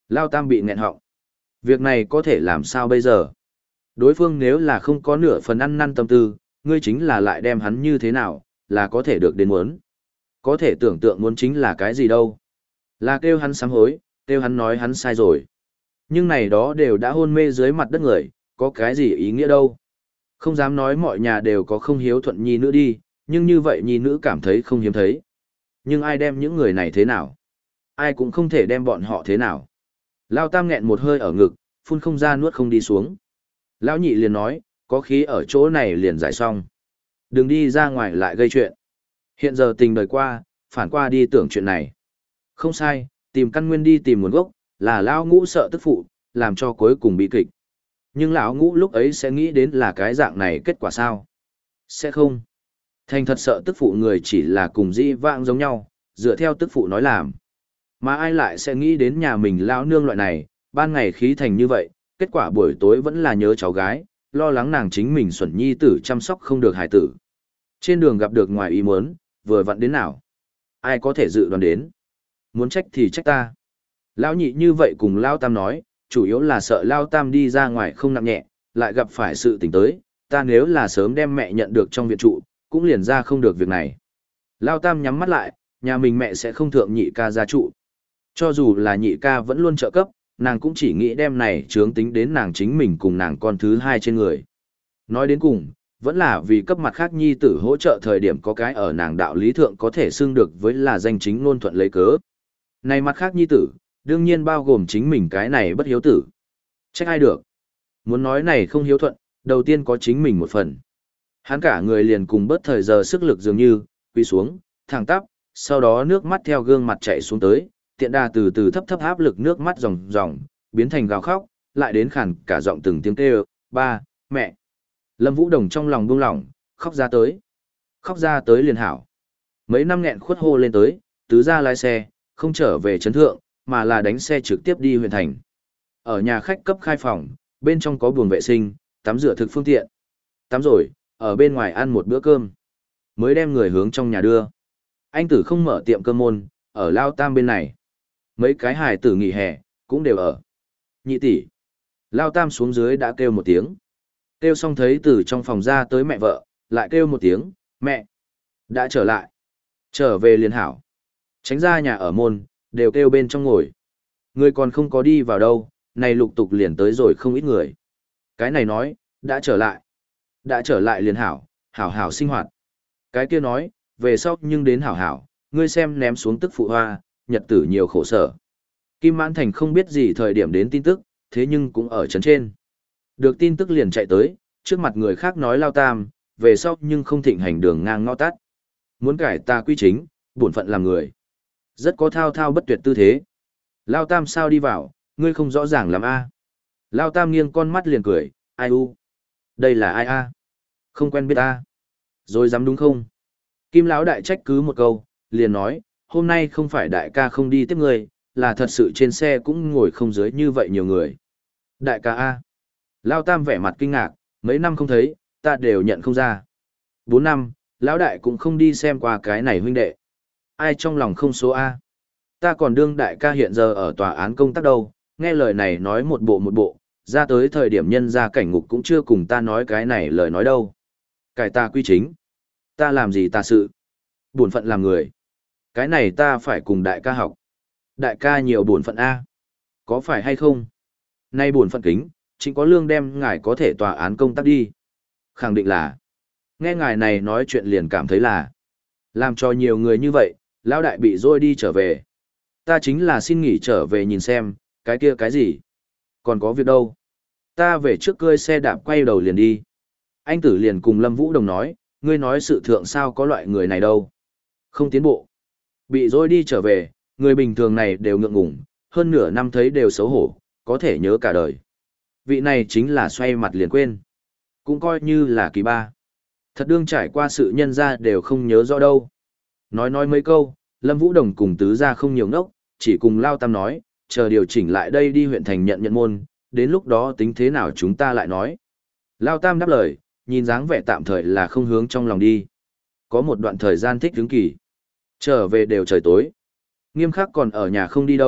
Lao Tam bị nghẹn họng. Việc này có thể làm sao bây giờ? Đối phương nếu là không có nửa phần ăn năn tâm tư, ngươi chính là lại đem hắn như thế nào, là có thể được đến muốn. Có thể tưởng tượng muốn chính là cái gì đâu. Là kêu hắn sám hối, kêu hắn nói hắn sai rồi. Nhưng này đó đều đã hôn mê dưới mặt đất người, có cái gì ý nghĩa đâu. Không dám nói mọi nhà đều có không hiếu thuận nhi nữ đi, nhưng như vậy nhi nữ cảm thấy không hiếm thấy. Nhưng ai đem những người này thế nào? Ai cũng không thể đem bọn họ thế nào. Lao Tam nghẹn một hơi ở ngực, phun không ra nuốt không đi xuống. Lão nhị liền nói, có khí ở chỗ này liền giải xong. Đừng đi ra ngoài lại gây chuyện. Hiện giờ tình đời qua, phản qua đi tưởng chuyện này. Không sai, tìm căn nguyên đi tìm nguồn gốc, là Lão Ngũ sợ tức phụ, làm cho cuối cùng bị kịch. Nhưng Lão Ngũ lúc ấy sẽ nghĩ đến là cái dạng này kết quả sao? Sẽ không. Thành thật sợ tức phụ người chỉ là cùng dĩ vãng giống nhau, dựa theo tức phụ nói làm. Mà ai lại sẽ nghĩ đến nhà mình lão nương loại này, ban ngày khí thành như vậy, kết quả buổi tối vẫn là nhớ cháu gái, lo lắng nàng chính mình xuẩn nhi tử chăm sóc không được hài tử. Trên đường gặp được ngoài ý muốn, vừa vặn đến nào. Ai có thể dự đoán đến. Muốn trách thì trách ta. Lão nhị như vậy cùng Lão Tam nói, chủ yếu là sợ Lão Tam đi ra ngoài không nặng nhẹ, lại gặp phải sự tình tới, ta nếu là sớm đem mẹ nhận được trong viện trụ, cũng liền ra không được việc này. Lão Tam nhắm mắt lại, nhà mình mẹ sẽ không thượng nhị ca gia trụ. Cho dù là nhị ca vẫn luôn trợ cấp, nàng cũng chỉ nghĩ đem này chướng tính đến nàng chính mình cùng nàng con thứ hai trên người. Nói đến cùng, vẫn là vì cấp mặt khác nhi tử hỗ trợ thời điểm có cái ở nàng đạo lý thượng có thể xưng được với là danh chính ngôn thuận lấy cớ. Này mặt khác nhi tử, đương nhiên bao gồm chính mình cái này bất hiếu tử. Trách ai được. Muốn nói này không hiếu thuận, đầu tiên có chính mình một phần. Hắn cả người liền cùng bớt thời giờ sức lực dường như, quy xuống, thẳng tắp, sau đó nước mắt theo gương mặt chảy xuống tới, tiện đà từ từ thấp thấp áp lực nước mắt ròng ròng, biến thành gào khóc, lại đến khàn cả giọng từng tiếng kêu, ba, mẹ. Lâm Vũ Đồng trong lòng buông lỏng, khóc ra tới. Khóc ra tới liền hảo. Mấy năm nghẹn khuất hô lên tới, tứ ra lái xe, không trở về trấn thượng, mà là đánh xe trực tiếp đi huyện thành. Ở nhà khách cấp khai phòng, bên trong có buồng vệ sinh, tắm rửa thực phương tiện. Tắm rồi, ở bên ngoài ăn một bữa cơm. Mới đem người hướng trong nhà đưa. Anh tử không mở tiệm cơm môn, ở Lao Tam bên này. Mấy cái hài tử nghỉ hè, cũng đều ở. Nhị tỷ. Lao Tam xuống dưới đã kêu một tiếng. Kêu xong thấy từ trong phòng ra tới mẹ vợ, lại kêu một tiếng, mẹ. Đã trở lại. Trở về liền hảo. Tránh ra nhà ở môn, đều kêu bên trong ngồi. Người còn không có đi vào đâu, này lục tục liền tới rồi không ít người. Cái này nói, đã trở lại. Đã trở lại liền hảo, hảo hảo sinh hoạt. Cái kia nói, về sau nhưng đến hảo hảo, ngươi xem ném xuống tức phụ hoa, nhật tử nhiều khổ sở. Kim Mãn Thành không biết gì thời điểm đến tin tức, thế nhưng cũng ở trấn trên. Được tin tức liền chạy tới, trước mặt người khác nói Lao Tam, về sau nhưng không thịnh hành đường ngang ngõ tắt. Muốn cải tà quy chính, bổn phận làm người. Rất có thao thao bất tuyệt tư thế. Lao Tam sao đi vào, ngươi không rõ ràng làm a. Lao Tam nghiêng con mắt liền cười, ai u. Đây là ai a? Không quen biết a. Rồi dám đúng không? Kim Lão đại trách cứ một câu, liền nói, hôm nay không phải đại ca không đi tiếp người, là thật sự trên xe cũng ngồi không dưới như vậy nhiều người. Đại ca a. Lao Tam vẻ mặt kinh ngạc, mấy năm không thấy, ta đều nhận không ra. Bốn năm, Lão đại cũng không đi xem qua cái này huynh đệ. Ai trong lòng không số a? Ta còn đương đại ca hiện giờ ở tòa án công tác đâu, nghe lời này nói một bộ một bộ, ra tới thời điểm nhân ra cảnh ngục cũng chưa cùng ta nói cái này lời nói đâu. Cải ta quy chính. Ta làm gì ta sự? Bổn phận làm người. Cái này ta phải cùng đại ca học. Đại ca nhiều bổn phận A. Có phải hay không? Nay bổn phận kính, chính có lương đem ngài có thể tòa án công tác đi. Khẳng định là. Nghe ngài này nói chuyện liền cảm thấy là. Làm cho nhiều người như vậy, lão đại bị rồi đi trở về. Ta chính là xin nghỉ trở về nhìn xem, cái kia cái gì? Còn có việc đâu? Ta về trước cơi xe đạp quay đầu liền đi. Anh tử liền cùng Lâm Vũ Đồng nói, ngươi nói sự thượng sao có loại người này đâu. Không tiến bộ. Bị rồi đi trở về, người bình thường này đều ngượng ngùng, hơn nửa năm thấy đều xấu hổ, có thể nhớ cả đời. Vị này chính là xoay mặt liền quên. Cũng coi như là kỳ ba. Thật đương trải qua sự nhân ra đều không nhớ rõ đâu. Nói nói mấy câu, Lâm Vũ Đồng cùng tứ ra không nhiều ngốc, chỉ cùng Lao Tam nói, chờ điều chỉnh lại đây đi huyện thành nhận nhận môn, đến lúc đó tính thế nào chúng ta lại nói. Lao Tam đáp lời, nhìn dáng vẻ tạm thời là không hướng trong lòng đi. Có một đoạn thời gian thích hứng kỳ. Trở về đều trời tối. Nghiêm khắc còn ở nhà không đi đâu,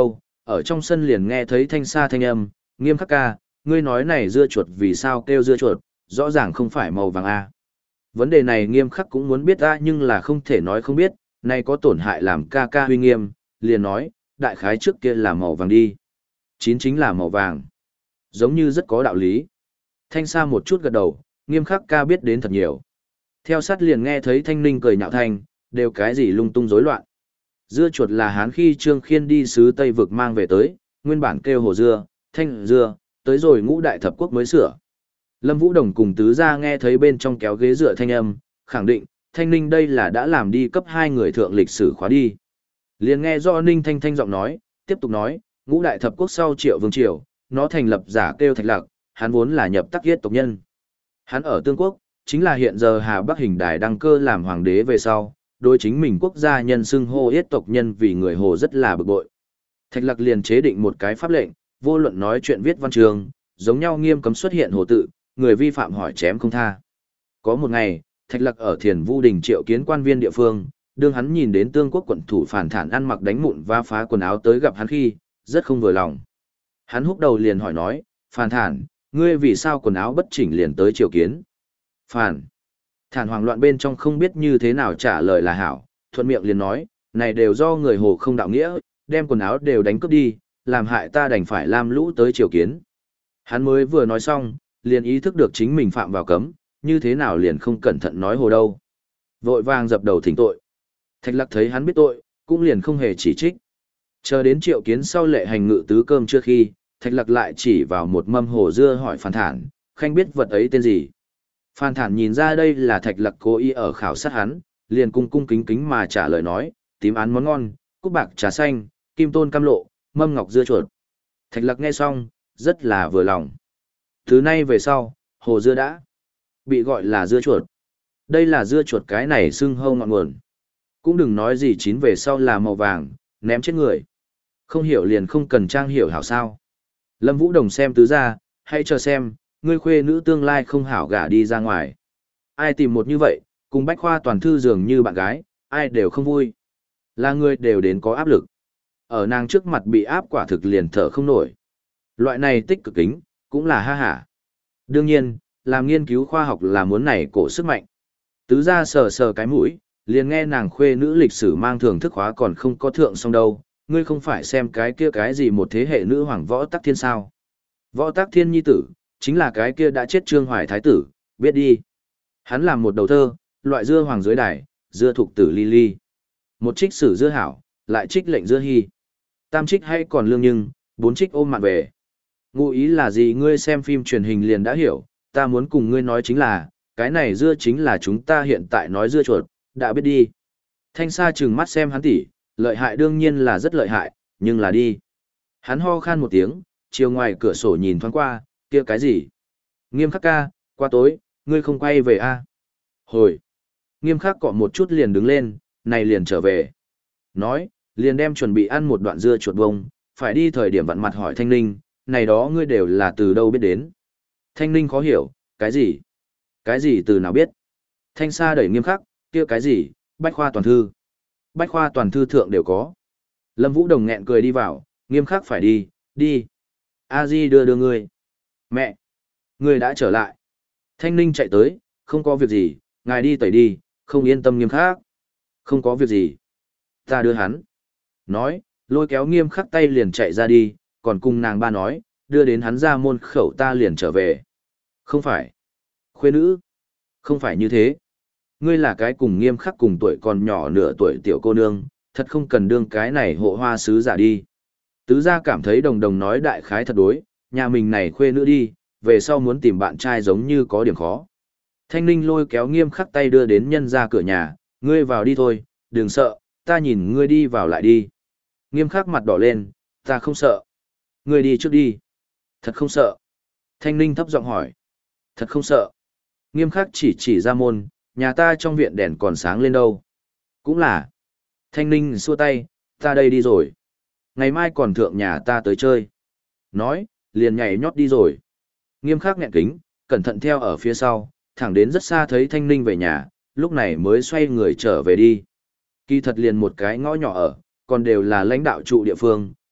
Ở trong sân liền nghe thấy thanh xa thanh âm, Nghiêm Khắc ca, ngươi nói này dưa chuột vì sao kêu dưa chuột, rõ ràng không phải màu vàng a. Vấn đề này Nghiêm Khắc cũng muốn biết ra nhưng là không thể nói không biết, này có tổn hại làm ca ca huy nghiêm, liền nói, đại khái trước kia là màu vàng đi. Chín chính là màu vàng. Giống như rất có đạo lý. Thanh xa một chút gật đầu, Nghiêm Khắc ca biết đến thật nhiều. Theo sát liền nghe thấy Thanh Ninh cười nhạo thanh, đều cái gì lung tung rối loạn. Dưa chuột là Hán khi Trương Khiên đi xứ Tây vực mang về tới, nguyên bản kêu hồ dưa, thanh dưa, tới rồi ngũ đại thập quốc mới sửa. Lâm Vũ Đồng cùng tứ gia nghe thấy bên trong kéo ghế dựa thanh âm, khẳng định, Thanh Ninh đây là đã làm đi cấp hai người thượng lịch sử khóa đi. Liền nghe do Ninh Thanh Thanh giọng nói, tiếp tục nói, ngũ đại thập quốc sau Triệu Vương Triều, nó thành lập giả kêu Thạch Lạc, hắn vốn là nhập tắc yết tộc nhân. Hắn ở Tương Quốc, chính là hiện giờ Hà Bắc Hình Đài đăng cơ làm hoàng đế về sau, đối chính mình quốc gia nhân xưng hô yết tộc nhân vì người Hồ rất là bực bội. Thạch Lạc liền chế định một cái pháp lệnh, vô luận nói chuyện viết văn trường, giống nhau nghiêm cấm xuất hiện hồ tự, người vi phạm hỏi chém không tha. Có một ngày, Thạch Lạc ở Thiền Vu Đình triệu kiến quan viên địa phương, đương hắn nhìn đến Tương Quốc quận thủ Phàn Thản ăn mặc đánh mụn và phá quần áo tới gặp hắn khi, rất không vừa lòng. Hắn húc đầu liền hỏi nói, Phàn Thản, ngươi vì sao quần áo bất chỉnh liền tới triệu kiến? Phàn Thản hoảng loạn bên trong không biết như thế nào trả lời là hảo, thuận miệng liền nói, này đều do người Hồ không đạo nghĩa, đem quần áo đều đánh cướp đi, làm hại ta đành phải lam lũ tới triều kiến. Hắn mới vừa nói xong, liền ý thức được chính mình phạm vào cấm, như thế nào liền không cẩn thận nói hồ đâu. Vội vàng dập đầu thỉnh tội. Thạch Lạc thấy hắn biết tội, cũng liền không hề chỉ trích. Chờ đến triệu kiến sau lệ hành ngự tứ cơm trước khi, Thạch Lạc lại chỉ vào một mâm hồ dưa hỏi Phan Thản, khanh biết vật ấy tên gì. Phan Thản nhìn ra đây là Thạch Lạc cố ý ở khảo sát hắn, liền cung cung kính kính mà trả lời nói, tím án món ngon, cúc bạc trà xanh, kim tôn cam lộ, mâm ngọc dưa chuột. Thạch Lạc nghe xong, rất là vừa lòng. Thứ nay về sau, hồ dưa đã bị gọi là dưa chuột. Đây là dưa chuột cái này xưng hâu ngọn nguồn. Cũng đừng nói gì chín về sau là màu vàng, ném chết người. Không hiểu liền không cần trang hiểu hảo sao. Lâm Vũ Đồng xem tứ ra, hãy chờ xem, ngươi khuê nữ tương lai không hảo gả đi ra ngoài. Ai tìm một như vậy, cùng bách khoa toàn thư dường như bạn gái, ai đều không vui. Là người đều đến có áp lực. Ở nàng trước mặt bị áp quả thực liền thở không nổi. Loại này tích cực kính, cũng là ha hả. Đương nhiên, làm nghiên cứu khoa học là muốn này cổ sức mạnh. Tứ ra sờ sờ cái mũi, liền nghe nàng khuê nữ lịch sử mang thưởng thức khóa còn không có thượng xong đâu. Ngươi không phải xem cái kia cái gì một thế hệ nữ hoàng võ tắc thiên sao. Võ tắc thiên nhi tử, chính là cái kia đã chết trương hoài thái tử, biết đi. Hắn làm một đầu thơ, loại dưa hoàng dưới đài, dưa thục tử ly ly. Một trích sử dưa hảo, lại trích lệnh dưa hy. Tam trích hay còn lương nhưng, bốn trích ôm mạn về. Ngụ ý là gì ngươi xem phim truyền hình liền đã hiểu, ta muốn cùng ngươi nói chính là, cái này dưa chính là chúng ta hiện tại nói dưa chuột, đã biết đi. Thanh Sa trừng mắt xem hắn tỉ, lợi hại đương nhiên là rất lợi hại, nhưng là đi. Hắn ho khan một tiếng, chiều ngoài cửa sổ nhìn thoáng qua, kia cái gì? Nghiêm Khắc ca, qua tối, ngươi không quay về a? À? Hồi. Nghiêm Khắc cọ một chút liền đứng lên, này liền trở về. Nói, liền đem chuẩn bị ăn một đoạn dưa chuột bông, phải đi thời điểm vặn mặt hỏi Thanh Ninh, này đó ngươi đều là từ đâu biết đến. Thanh Ninh khó hiểu, cái gì? Cái gì từ nào biết? Thanh Sa đẩy Nghiêm Khắc, kia cái gì? Bách khoa toàn thư. Bách khoa toàn thư thượng đều có. Lâm Vũ Đồng nghẹn cười đi vào, Nghiêm Khắc phải đi, đi. A Di đưa đưa ngươi. Mẹ, ngươi đã trở lại. Thanh Ninh chạy tới, không có việc gì, ngài đi tẩy đi, không yên tâm Nghiêm Khắc. Không có việc gì. Ta đưa hắn. Nói, lôi kéo Nghiêm Khắc tay liền chạy ra đi, còn cùng nàng ba nói, đưa đến hắn ra môn khẩu ta liền trở về. Không phải. Khuê nữ. Không phải như thế. Ngươi là cái cùng Nghiêm Khắc cùng tuổi còn nhỏ nửa tuổi tiểu cô nương, thật không cần đương cái này hộ hoa sứ giả đi. Tứ gia cảm thấy đồng đồng nói đại khái thật đối, nhà mình này khuê nữ đi, về sau muốn tìm bạn trai giống như có điểm khó. Thanh Ninh lôi kéo Nghiêm Khắc tay đưa đến nhân ra cửa nhà, ngươi vào đi thôi, đừng sợ, ta nhìn ngươi đi vào lại đi. Nghiêm Khắc mặt đỏ lên, ta không sợ. Ngươi đi trước đi. Thật không sợ. Thanh Ninh thấp giọng hỏi. Thật không sợ. Nghiêm Khắc chỉ chỉ ra môn, nhà ta trong viện đèn còn sáng lên đâu. Cũng là. Thanh Ninh xua tay, ta đây đi rồi. Ngày mai còn thượng nhà ta tới chơi. Nói, liền nhảy nhót đi rồi. Nghiêm Khắc nghẹn kính, cẩn thận theo ở phía sau, thẳng đến rất xa thấy Thanh Ninh về nhà, lúc này mới xoay người trở về đi. Kỳ thật liền một cái ngõ nhỏ ở, còn đều là lãnh đạo trụ địa phương,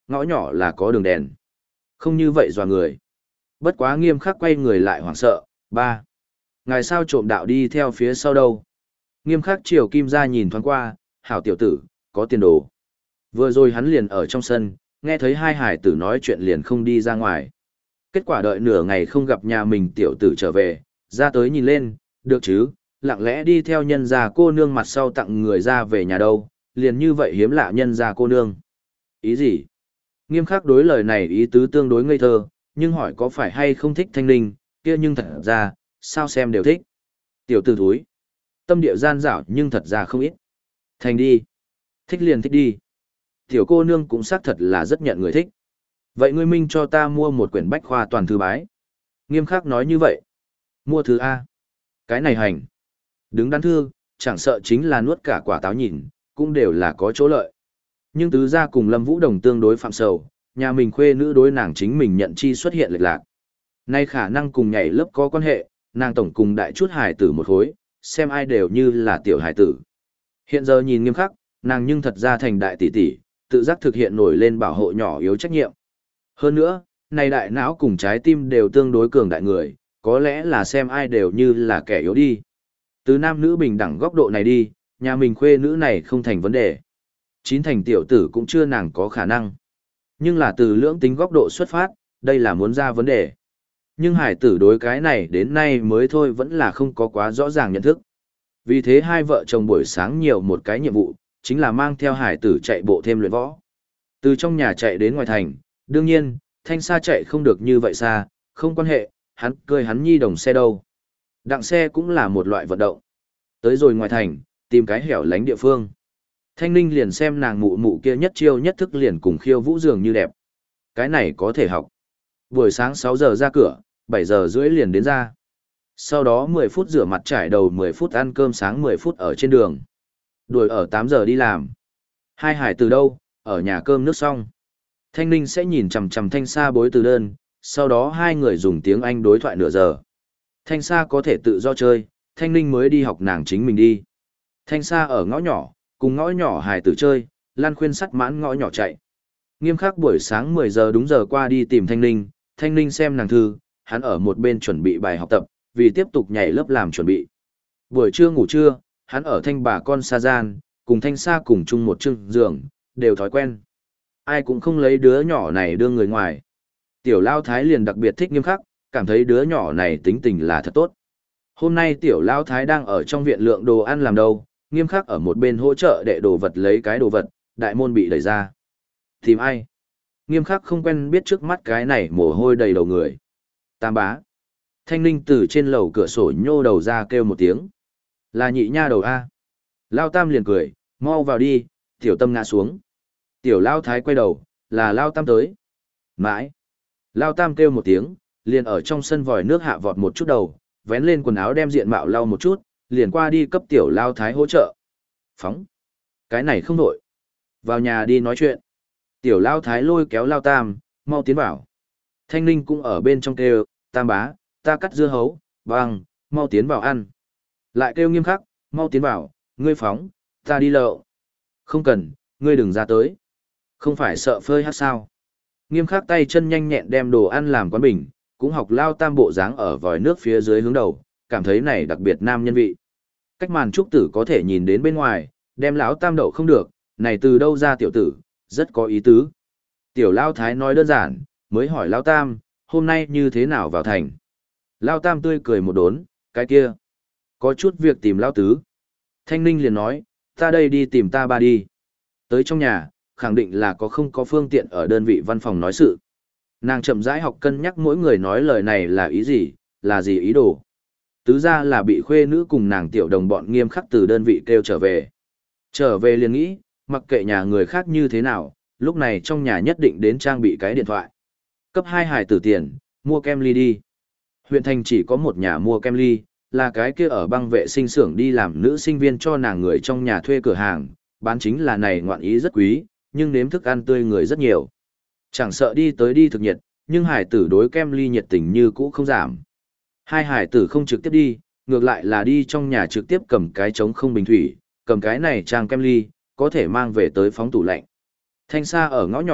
ngõ nhỏ là có đường đèn. Không như vậy dò người. Bất quá Nghiêm Khắc quay người lại hoảng sợ, ba. Ngài sao trộm đạo đi theo phía sau đâu? Nghiêm Khắc chiều Kim ra nhìn thoáng qua, hảo tiểu tử, có tiền đồ. Vừa rồi hắn liền ở trong sân, nghe thấy hai hải tử nói chuyện liền không đi ra ngoài. Kết quả đợi nửa ngày không gặp nhà mình tiểu tử trở về, ra tới nhìn lên, được chứ, lặng lẽ đi theo nhân gia cô nương mặt sau tặng người ra về nhà đâu, liền như vậy hiếm lạ nhân gia cô nương. Ý gì? Nghiêm Khắc đối lời này ý tứ tương đối ngây thơ, nhưng hỏi có phải hay không thích Thanh Ninh, kia nhưng thật ra, sao xem đều thích. Tiểu tử thúi. Tâm địa gian dảo nhưng thật ra không ít. Thành đi. Thích liền thích đi. Tiểu cô nương cũng xác thật là rất nhận người thích. Vậy ngươi minh cho ta mua một quyển bách khoa toàn thư bái. Nghiêm Khắc nói như vậy. Mua thứ A. Cái này hành. Đứng đắn thư, chẳng sợ chính là nuốt cả quả táo nhìn, cũng đều là có chỗ lợi. Nhưng tứ gia cùng Lâm Vũ Đồng tương đối phạm sầu, nhà mình khuê nữ đối nàng chính mình nhận chi xuất hiện lệch lạc. Nay khả năng cùng nhảy lớp có quan hệ, nàng tổng cùng đại chút hài tử một khối, xem ai đều như là tiểu hài tử. Hiện giờ nhìn Nghiêm Khắc, nàng nhưng thật ra thành đại tỷ tỷ, tự giác thực hiện nổi lên bảo hộ nhỏ yếu trách nhiệm. Hơn nữa, này đại não cùng trái tim đều tương đối cường đại người, có lẽ là xem ai đều như là kẻ yếu đi. Từ nam nữ bình đẳng góc độ này đi, nhà mình khuê nữ này không thành vấn đề. Chín thành tiểu tử cũng chưa nàng có khả năng. Nhưng là từ lưỡng tính góc độ xuất phát, đây là muốn ra vấn đề. Nhưng hải tử đối cái này đến nay mới thôi vẫn là không có quá rõ ràng nhận thức. Vì thế hai vợ chồng buổi sáng nhiều một cái nhiệm vụ, chính là mang theo hải tử chạy bộ thêm luyện võ. Từ trong nhà chạy đến ngoài thành, đương nhiên, Thanh Sa chạy không được như vậy xa, không quan hệ, hắn cười hắn nhi đồng xe đâu. Đặng xe cũng là một loại vận động. Tới rồi ngoài thành, tìm cái hẻo lánh địa phương. Thanh Ninh liền xem nàng mụ mụ kia nhất chiêu nhất thức liền cùng khiêu vũ dường như đẹp. Cái này có thể học. Buổi sáng sáu giờ ra cửa, bảy giờ rưỡi liền đến ra. Sau đó mười phút rửa mặt trải đầu, mười phút ăn cơm sáng, mười phút ở trên đường. Đuổi ở tám giờ đi làm. Hai hải từ đâu, ở nhà cơm nước xong. Thanh Ninh sẽ nhìn chằm chằm Thanh Sa bối từ đơn, sau đó hai người dùng tiếng Anh đối thoại nửa giờ. Thanh Sa có thể tự do chơi, Thanh Ninh mới đi học nàng chính mình đi. Thanh Sa ở ngõ nhỏ, cùng ngõ nhỏ hài tử chơi, Lan Khuyên sắt mãn ngõ nhỏ chạy. Nghiêm Khắc buổi sáng mười giờ đúng giờ qua đi tìm Thanh Ninh, Thanh Ninh xem nàng thư, hắn ở một bên chuẩn bị bài học tập, vì tiếp tục nhảy lớp làm chuẩn bị. Buổi trưa ngủ trưa, hắn ở Thanh bà con Sa gian, cùng Thanh Sa cùng chung một chưng giường, đều thói quen. Ai cũng không lấy đứa nhỏ này đưa người ngoài. Tiểu Lao Thái liền đặc biệt thích Nghiêm Khắc, cảm thấy đứa nhỏ này tính tình là thật tốt. Hôm nay Tiểu Lao Thái đang ở trong viện lượng đồ ăn làm đâu, Nghiêm Khắc ở một bên hỗ trợ đệ đồ vật lấy cái đồ vật, đại môn bị đẩy ra. Tìm ai? Nghiêm Khắc không quen biết trước mắt cái này mồ hôi đầy đầu người. Tam bá. Thanh Ninh từ trên lầu cửa sổ nhô đầu ra kêu một tiếng. Là nhị nha đầu A. Lao Tam liền cười, mau vào đi, Tiểu Tâm ngã xuống. Tiểu Lao Thái quay đầu, là Lao Tam tới. Mãi. Lao Tam kêu một tiếng, liền ở trong sân vòi nước hạ vọt một chút đầu, vén lên quần áo đem diện mạo lau một chút, liền qua đi cấp Tiểu Lao Thái hỗ trợ. Phóng. Cái này không nổi. Vào nhà đi nói chuyện. Tiểu Lao Thái lôi kéo Lao Tam, mau tiến vào. Thanh Ninh cũng ở bên trong kêu, Tam bá, ta cắt dưa hấu, vâng, mau tiến vào ăn. Lại kêu Nghiêm Khắc, mau tiến vào, ngươi phóng, ta đi lậu. Không cần, ngươi đừng ra tới. Không phải sợ phơi hát sao. Nghiêm Khắc tay chân nhanh nhẹn đem đồ ăn làm quán bình, cũng học Lao Tam bộ dáng ở vòi nước phía dưới hướng đầu, cảm thấy này đặc biệt nam nhân vị. Cách màn trúc tử có thể nhìn đến bên ngoài, đem lão Tam đậu không được, này từ đâu ra tiểu tử, rất có ý tứ. Tiểu Lao Thái nói đơn giản, mới hỏi Lao Tam, hôm nay như thế nào vào thành. Lao Tam tươi cười một đốn, cái kia. Có chút việc tìm Lao Tứ. Thanh Ninh liền nói, ta đây đi tìm ta ba đi. Tới trong nhà, khẳng định là có không có phương tiện ở đơn vị văn phòng nói sự. Nàng chậm rãi học cân nhắc mỗi người nói lời này là ý gì, là gì ý đồ. Tứ ra là bị khuê nữ cùng nàng tiểu đồng bọn Nghiêm Khắc từ đơn vị kêu trở về. Trở về liền nghĩ, mặc kệ nhà người khác như thế nào, lúc này trong nhà nhất định đến trang bị cái điện thoại. Cấp hai hài tử tiền, mua kem ly đi. Huyện thành chỉ có một nhà mua kem ly, là cái kia ở băng vệ sinh xưởng đi làm nữ sinh viên cho nàng người trong nhà thuê cửa hàng, bán chính là này ngoạn ý rất quý, nhưng nếm thức ăn tươi người rất nhiều. Chẳng sợ đi tới đi thực nhiệt, nhưng hải tử đối kem ly nhiệt tình như cũ không giảm. Hai hải tử không trực tiếp đi, ngược lại là đi trong nhà trực tiếp cầm cái trống không bình thủy, cầm cái này trang kem ly, có thể mang về tới phóng tủ lạnh. Thanh Sa ở ngõ nhỏ,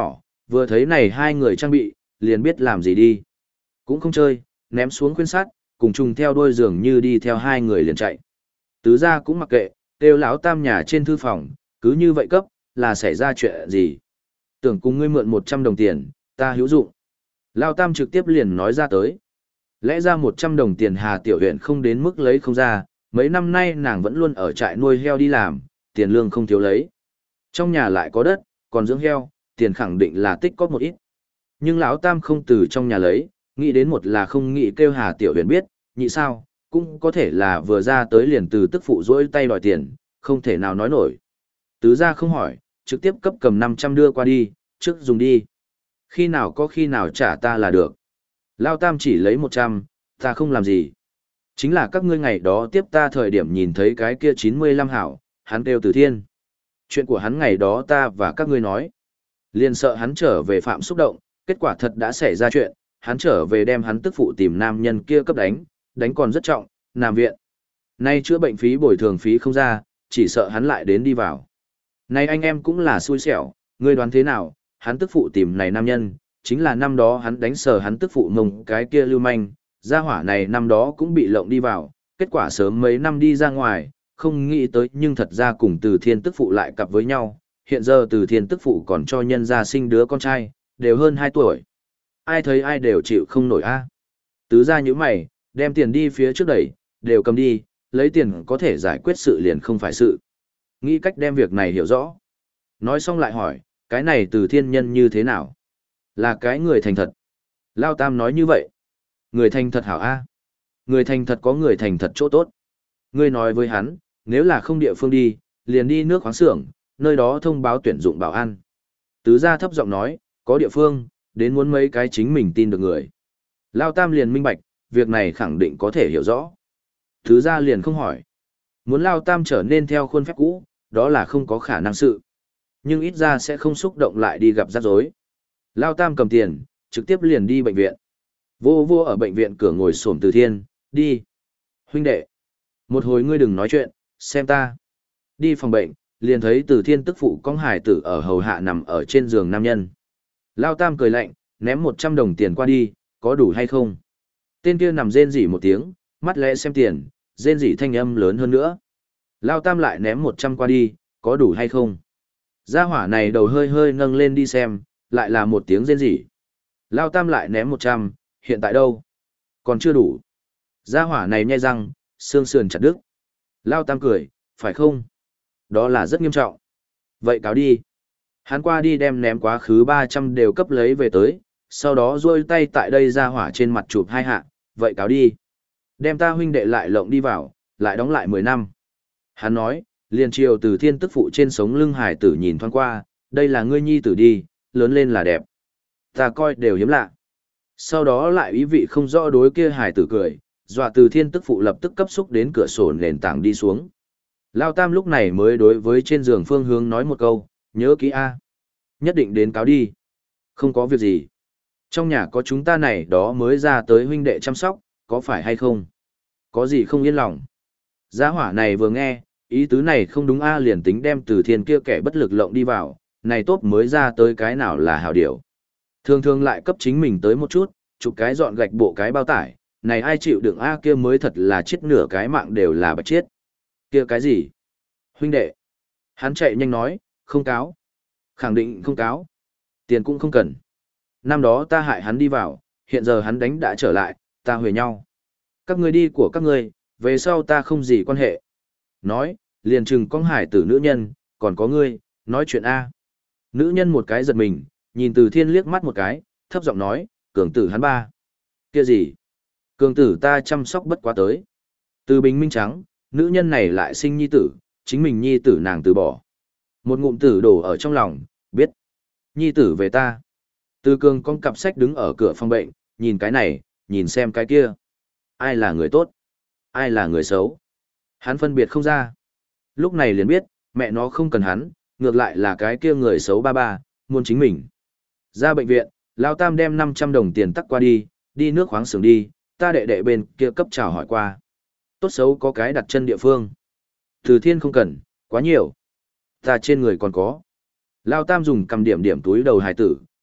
vừa thấy này hai người trang bị, liền biết làm gì đi. Cũng không chơi, ném xuống khuyên sát, cùng chung theo đuôi giường như đi theo hai người liền chạy. Tứ gia cũng mặc kệ, kêu lão tam nhà trên thư phòng, cứ như vậy cấp, là xảy ra chuyện gì. Tưởng cùng ngươi mượn một trăm đồng tiền, ta hữu dụng. Lão tam trực tiếp liền nói ra tới. Lẽ ra một trăm đồng tiền Hà Tiểu Huyện không đến mức lấy không ra, mấy năm nay nàng vẫn luôn ở trại nuôi heo đi làm, tiền lương không thiếu lấy. Trong nhà lại có đất, còn dưỡng heo, tiền khẳng định là tích có một ít. Nhưng lão tam không từ trong nhà lấy, nghĩ đến một là không nghĩ kêu Hà Tiểu Huyền biết, nhị sao, cũng có thể là vừa ra tới liền từ tức phụ rỗi tay đòi tiền, không thể nào nói nổi. Tứ gia không hỏi, trực tiếp cấp cầm năm trăm đưa qua đi, trước dùng đi. Khi nào có khi nào trả ta là được. Lão tam chỉ lấy một trăm, ta không làm gì. Chính là các ngươi ngày đó tiếp ta thời điểm nhìn thấy cái kia chín mươi lăm hảo, hắn kêu Từ Thiên. Chuyện của hắn ngày đó ta và các ngươi nói. Liền sợ hắn trở về phạm xúc động, kết quả thật đã xảy ra chuyện, hắn trở về đem hắn tức phụ tìm nam nhân kia cấp đánh, đánh còn rất trọng, nằm viện. Nay chữa bệnh phí bồi thường phí không ra, chỉ sợ hắn lại đến đi vào. Nay anh em cũng là xui xẻo, ngươi đoán thế nào, hắn tức phụ tìm này nam nhân, chính là năm đó hắn đánh sờ hắn tức phụ mông cái kia lưu manh, gia hỏa này năm đó cũng bị lộng đi vào, kết quả sớm mấy năm đi ra ngoài, không nghĩ tới nhưng thật ra cùng Từ Thiên tức phụ lại cặp với nhau, hiện giờ Từ Thiên tức phụ còn cho nhân gia sinh đứa con trai, đều hơn hai tuổi. Ai thấy ai đều chịu không nổi a. Tứ gia như mày, đem tiền đi phía trước đẩy, đều cầm đi, lấy tiền có thể giải quyết sự liền không phải sự. Nghĩ cách đem việc này hiểu rõ. Nói xong lại hỏi, cái này Từ Thiên nhân như thế nào? Là cái người thành thật. Lao Tam nói như vậy. Người thành thật hảo a. Người thành thật có người thành thật chỗ tốt. Ngươi nói với hắn, nếu là không địa phương đi, liền đi nước khoáng xưởng, nơi đó thông báo tuyển dụng bảo an. Tứ gia thấp giọng nói, có địa phương, đến muốn mấy cái chính mình tin được người. Lao Tam liền minh bạch, việc này khẳng định có thể hiểu rõ. Tứ gia liền không hỏi. Muốn Lao Tam trở nên theo khuôn phép cũ, đó là không có khả năng sự. Nhưng ít ra sẽ không xúc động lại đi gặp rắc rối. Lao Tam cầm tiền, trực tiếp liền đi bệnh viện. Vô vô ở bệnh viện cửa ngồi xổm Từ Thiên, đi. Huynh đệ. Một hồi ngươi đừng nói chuyện, xem ta. Đi phòng bệnh, liền thấy Từ Thiên tức phụ con hải tử ở hầu hạ nằm ở trên giường nam nhân. Lao Tam cười lạnh, ném một trăm đồng tiền qua đi, có đủ hay không? Tên kia nằm rên rỉ một tiếng, mắt lẽ xem tiền, rên rỉ thanh âm lớn hơn nữa. Lao Tam lại ném một trăm qua đi, có đủ hay không? Gia hỏa này đầu hơi hơi nâng lên đi xem, lại là một tiếng rên rỉ. Lao Tam lại ném một trăm, hiện tại đâu? Còn chưa đủ. Gia hỏa này nhai răng, xương sườn chặt đứt. Lao Tam cười, phải không? Đó là rất nghiêm trọng. Vậy cáo đi. Hắn qua đi đem ném quá khứ ba trăm đều cấp lấy về tới, sau đó duỗi tay tại đây ra hỏa trên mặt chụp hai hạ, vậy cáo đi. Đem ta huynh đệ lại lộng đi vào, lại đóng lại mười năm. Hắn nói, liền chiều Từ Thiên tức phụ trên sống lưng hải tử nhìn thoáng qua, đây là ngươi nhi tử đi, lớn lên là đẹp. Ta coi đều hiếm lạ. Sau đó lại ý vị không rõ đối kia hải tử cười, dọa Từ Thiên tức phụ lập tức cấp xúc đến cửa sổ nền tảng đi xuống. Lao Tam lúc này mới đối với trên giường phương hướng nói một câu, nhớ kỹ A. Nhất định đến cáo đi. Không có việc gì. Trong nhà có chúng ta này đó mới ra tới huynh đệ chăm sóc, có phải hay không? Có gì không yên lòng. Gia hỏa này vừa nghe, ý tứ này không đúng A liền tính đem Từ Thiên kia kẻ bất lực lộng đi vào, này tốt mới ra tới cái nào là hảo điều. Thường thường lại cấp chính mình tới một chút, chụp cái dọn gạch bộ cái bao tải, này ai chịu đựng A kia mới thật là chết nửa cái mạng đều là bạch chết. Kia cái gì? Huynh đệ. Hắn chạy nhanh nói, không cáo. Khẳng định không cáo. Tiền cũng không cần. Năm đó ta hại hắn đi vào, hiện giờ hắn đánh đã trở lại, ta huề nhau. Các ngươi đi của các ngươi, về sau ta không gì quan hệ. Nói, liền chừng con hải tử nữ nhân, còn có ngươi, nói chuyện A. Nữ nhân một cái giật mình, nhìn Từ Thiên liếc mắt một cái, thấp giọng nói, cường tử hắn ba. Kia gì? Cường tử ta chăm sóc bất quá tới. Từ bình minh trắng, nữ nhân này lại sinh nhi tử, chính mình nhi tử nàng từ bỏ. Một ngụm tử đổ ở trong lòng, biết. Nhi tử về ta. Từ cường con cặp sách đứng ở cửa phòng bệnh, nhìn cái này, nhìn xem cái kia. Ai là người tốt? Ai là người xấu? Hắn phân biệt không ra. Lúc này liền biết, mẹ nó không cần hắn, ngược lại là cái kia người xấu ba ba, muốn chính mình. Ra bệnh viện, Lao Tam đem năm trăm đồng tiền tắc qua đi, đi nước khoáng xưởng đi, ta đệ đệ bên kia cấp chào hỏi qua. Tốt xấu có cái đặt chân địa phương. Từ Thiên không cần, quá nhiều. Ta trên người còn có. Lao Tam dùng cầm điểm điểm túi đầu hài tử,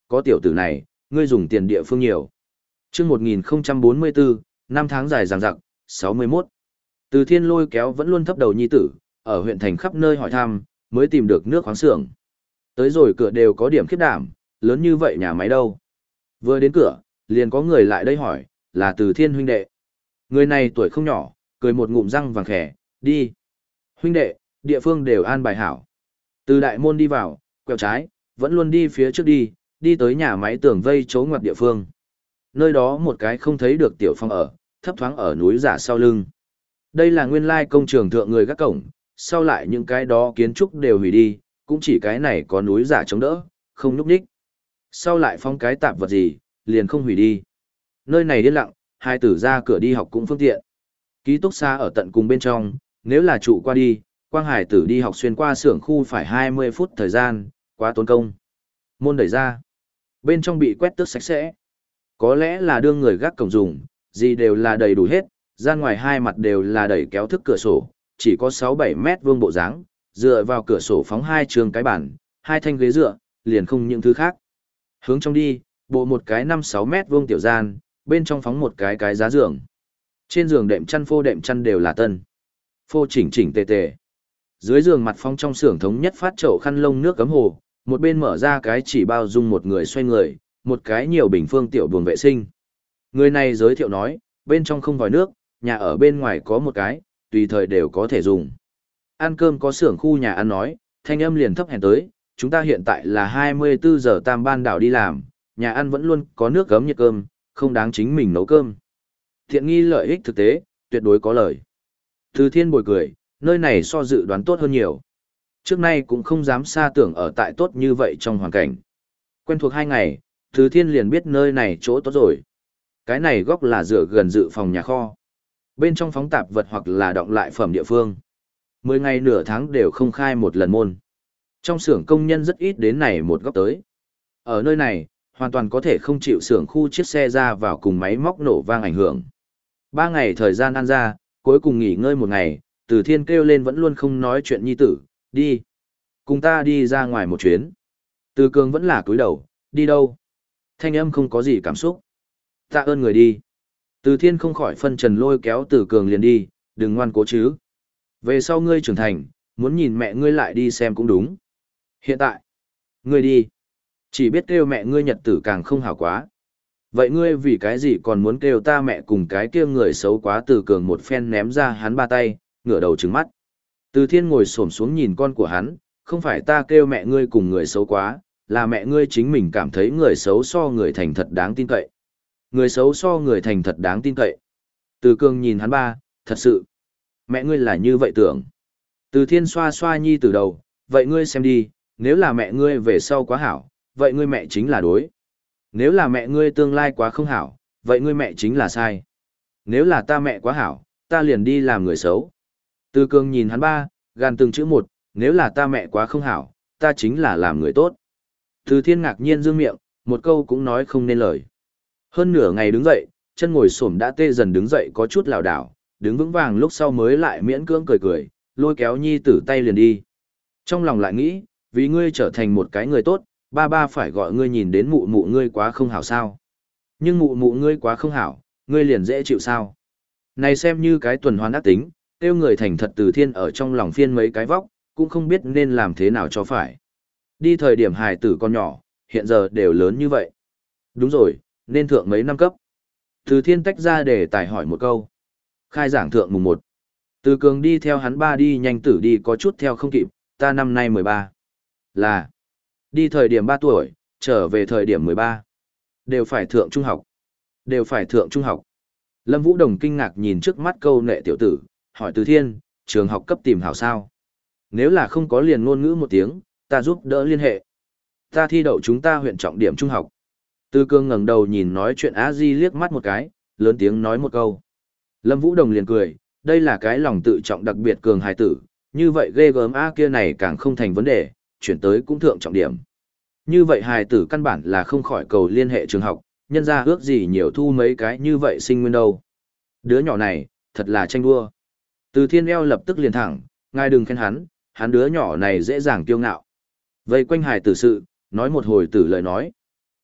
có tiểu tử này, ngươi dùng tiền địa phương nhiều. Trước một nghìn không trăm bốn mươi bốn, năm tháng dài dằng dặc, sáu mươi mốt. Từ Thiên lôi kéo vẫn luôn thấp đầu nhi tử, ở huyện thành khắp nơi hỏi thăm, mới tìm được nước khoáng xưởng. Tới rồi cửa đều có điểm khiếp đảm, lớn như vậy nhà máy đâu. Vừa đến cửa, liền có người lại đây hỏi, là Từ Thiên huynh đệ. Người này tuổi không nhỏ, cười một ngụm răng vàng khẻ, đi. Huynh đệ, địa phương đều an bài hảo. Từ đại môn đi vào, quẹo trái, vẫn luôn đi phía trước đi, đi tới nhà máy tường vây chỗ ngoặt địa phương. Nơi đó một cái không thấy được tiểu phong ở, thấp thoáng ở núi giả sau lưng. Đây là nguyên lai công trường thượng người gác cổng, sau lại những cái đó kiến trúc đều hủy đi, cũng chỉ cái này có núi giả chống đỡ, không núp đích. Sau lại phong cái tạp vật gì, liền không hủy đi. Nơi này điên lặng, hai tử ra cửa đi học cũng phương tiện. Ký túc xá ở tận cùng bên trong, nếu là trụ qua đi, quang hải tử đi học xuyên qua xưởng khu phải hai mươi phút thời gian, quá tốn công. Môn đẩy ra, bên trong bị quét tước sạch sẽ. Có lẽ là đương người gác cổng dùng, gì đều là đầy đủ hết, ra ngoài hai mặt đều là đẩy kéo thức cửa sổ, chỉ có sáu bảy mét vuông bộ dáng, dựa vào cửa sổ phóng hai trường cái bàn, hai thanh ghế dựa, liền không những thứ khác. Hướng trong đi, bộ một cái năm sáu mét vuông tiểu gian, bên trong phóng một cái cái giá giường. Trên giường đệm chăn phô đệm chăn đều là tân. Phô chỉnh chỉnh tề tề. Dưới giường mặt phong trong xưởng thống nhất phát chậu khăn lông nước cấm hồ, một bên mở ra cái chỉ bao dung một người xoay người, một cái nhiều bình phương tiểu buồng vệ sinh. Người này giới thiệu nói, bên trong không vòi nước, nhà ở bên ngoài có một cái, tùy thời đều có thể dùng. Ăn cơm có xưởng khu nhà ăn nói, thanh âm liền thấp hèn tới, chúng ta hiện tại là hai mươi bốn giờ tam ban đảo đi làm, nhà ăn vẫn luôn có nước gấm nhiệt cơm, không đáng chính mình nấu cơm. Thiện nghi lợi ích thực tế, tuyệt đối có lời. Từ Thiên bồi cười, nơi này so dự đoán tốt hơn nhiều. Trước nay cũng không dám xa tưởng ở tại tốt như vậy trong hoàn cảnh. Quen thuộc hai ngày, Từ Thiên liền biết nơi này chỗ tốt rồi. Cái này góc là dựa gần dự phòng nhà kho. Bên trong phóng tạp vật hoặc là động lại phẩm địa phương. Mười ngày nửa tháng đều không khai một lần môn. Trong xưởng công nhân rất ít đến này một góc tới. Ở nơi này, hoàn toàn có thể không chịu xưởng khu chiếc xe ra vào cùng máy móc nổ vang ảnh hưởng. Ba ngày thời gian ăn ra, cuối cùng nghỉ ngơi một ngày, Từ Thiên kêu lên vẫn luôn không nói chuyện nhi tử, đi. Cùng ta đi ra ngoài một chuyến. Từ Cường vẫn là cúi đầu, đi đâu? Thanh âm không có gì cảm xúc. Tạ ơn người đi. Từ Thiên không khỏi phân trần lôi kéo Từ Cường liền đi, đừng ngoan cố chứ. Về sau ngươi trưởng thành, muốn nhìn mẹ ngươi lại đi xem cũng đúng. Hiện tại, ngươi đi. Chỉ biết kêu mẹ ngươi nhật tử càng không hảo quá. Vậy ngươi vì cái gì còn muốn kêu ta mẹ cùng cái kia người xấu quá? Từ Cường một phen ném ra hắn ba tay, ngửa đầu trừng mắt. Từ Thiên ngồi xổm xuống nhìn con của hắn, không phải ta kêu mẹ ngươi cùng người xấu quá, là mẹ ngươi chính mình cảm thấy người xấu so người thành thật đáng tin cậy. Người xấu so người thành thật đáng tin cậy. Từ Cường nhìn hắn ba, thật sự. Mẹ ngươi là như vậy tưởng. Từ Thiên xoa xoa nhi từ đầu, vậy ngươi xem đi, nếu là mẹ ngươi về sau quá hảo, vậy ngươi mẹ chính là đối. Nếu là mẹ ngươi tương lai quá không hảo, vậy ngươi mẹ chính là sai. Nếu là ta mẹ quá hảo, ta liền đi làm người xấu. Từ Cường nhìn hắn ba, gàn từng chữ một, nếu là ta mẹ quá không hảo, ta chính là làm người tốt. Từ Thiên ngạc nhiên dương miệng, một câu cũng nói không nên lời. Hơn nửa ngày đứng dậy, chân ngồi xổm đã tê dần đứng dậy có chút lảo đảo, đứng vững vàng lúc sau mới lại miễn cưỡng cười cười, lôi kéo nhi tử tay liền đi. Trong lòng lại nghĩ, vì ngươi trở thành một cái người tốt, ba ba phải gọi ngươi nhìn đến mụ mụ ngươi quá không hảo sao. Nhưng mụ mụ ngươi quá không hảo, ngươi liền dễ chịu sao. Này xem như cái tuần hoàn ác tính, tiêu người thành thật. Từ Thiên ở trong lòng phiên mấy cái vóc, cũng không biết nên làm thế nào cho phải. Đi thời điểm hài tử con nhỏ, hiện giờ đều lớn như vậy. Đúng rồi, nên thượng mấy năm cấp. Từ Thiên tách ra để tài hỏi một câu. Khai giảng thượng mùng một. Từ Cường đi theo hắn ba đi nhanh tử đi có chút theo không kịp, ta năm nay mười ba. Là, đi thời điểm ba tuổi, trở về thời điểm mười ba. Đều phải thượng trung học. Đều phải thượng trung học. Lâm Vũ Đồng kinh ngạc nhìn trước mắt câu nệ tiểu tử, hỏi Từ Thiên, trường học cấp tìm hảo sao? Nếu là không có liền ngôn ngữ một tiếng, ta giúp đỡ liên hệ. Ta thi đậu chúng ta huyện trọng điểm trung học. Từ Cường ngẩng đầu nhìn nói chuyện Á Di liếc mắt một cái, lớn tiếng nói một câu. Lâm Vũ Đồng liền cười, đây là cái lòng tự trọng đặc biệt cường hài tử, như vậy ghê gớm A kia này càng không thành vấn đề, chuyển tới cũng thượng trọng điểm. Như vậy hài tử căn bản là không khỏi cầu liên hệ trường học, nhân ra ước gì nhiều thu mấy cái như vậy sinh nguyên đâu. Đứa nhỏ này, thật là tranh đua. Từ Thiên eo lập tức liền thẳng, ngài đừng khen hắn, hắn đứa nhỏ này dễ dàng kiêu ngạo. Vây quanh hài tử sự, nói một hồi tử lời nói.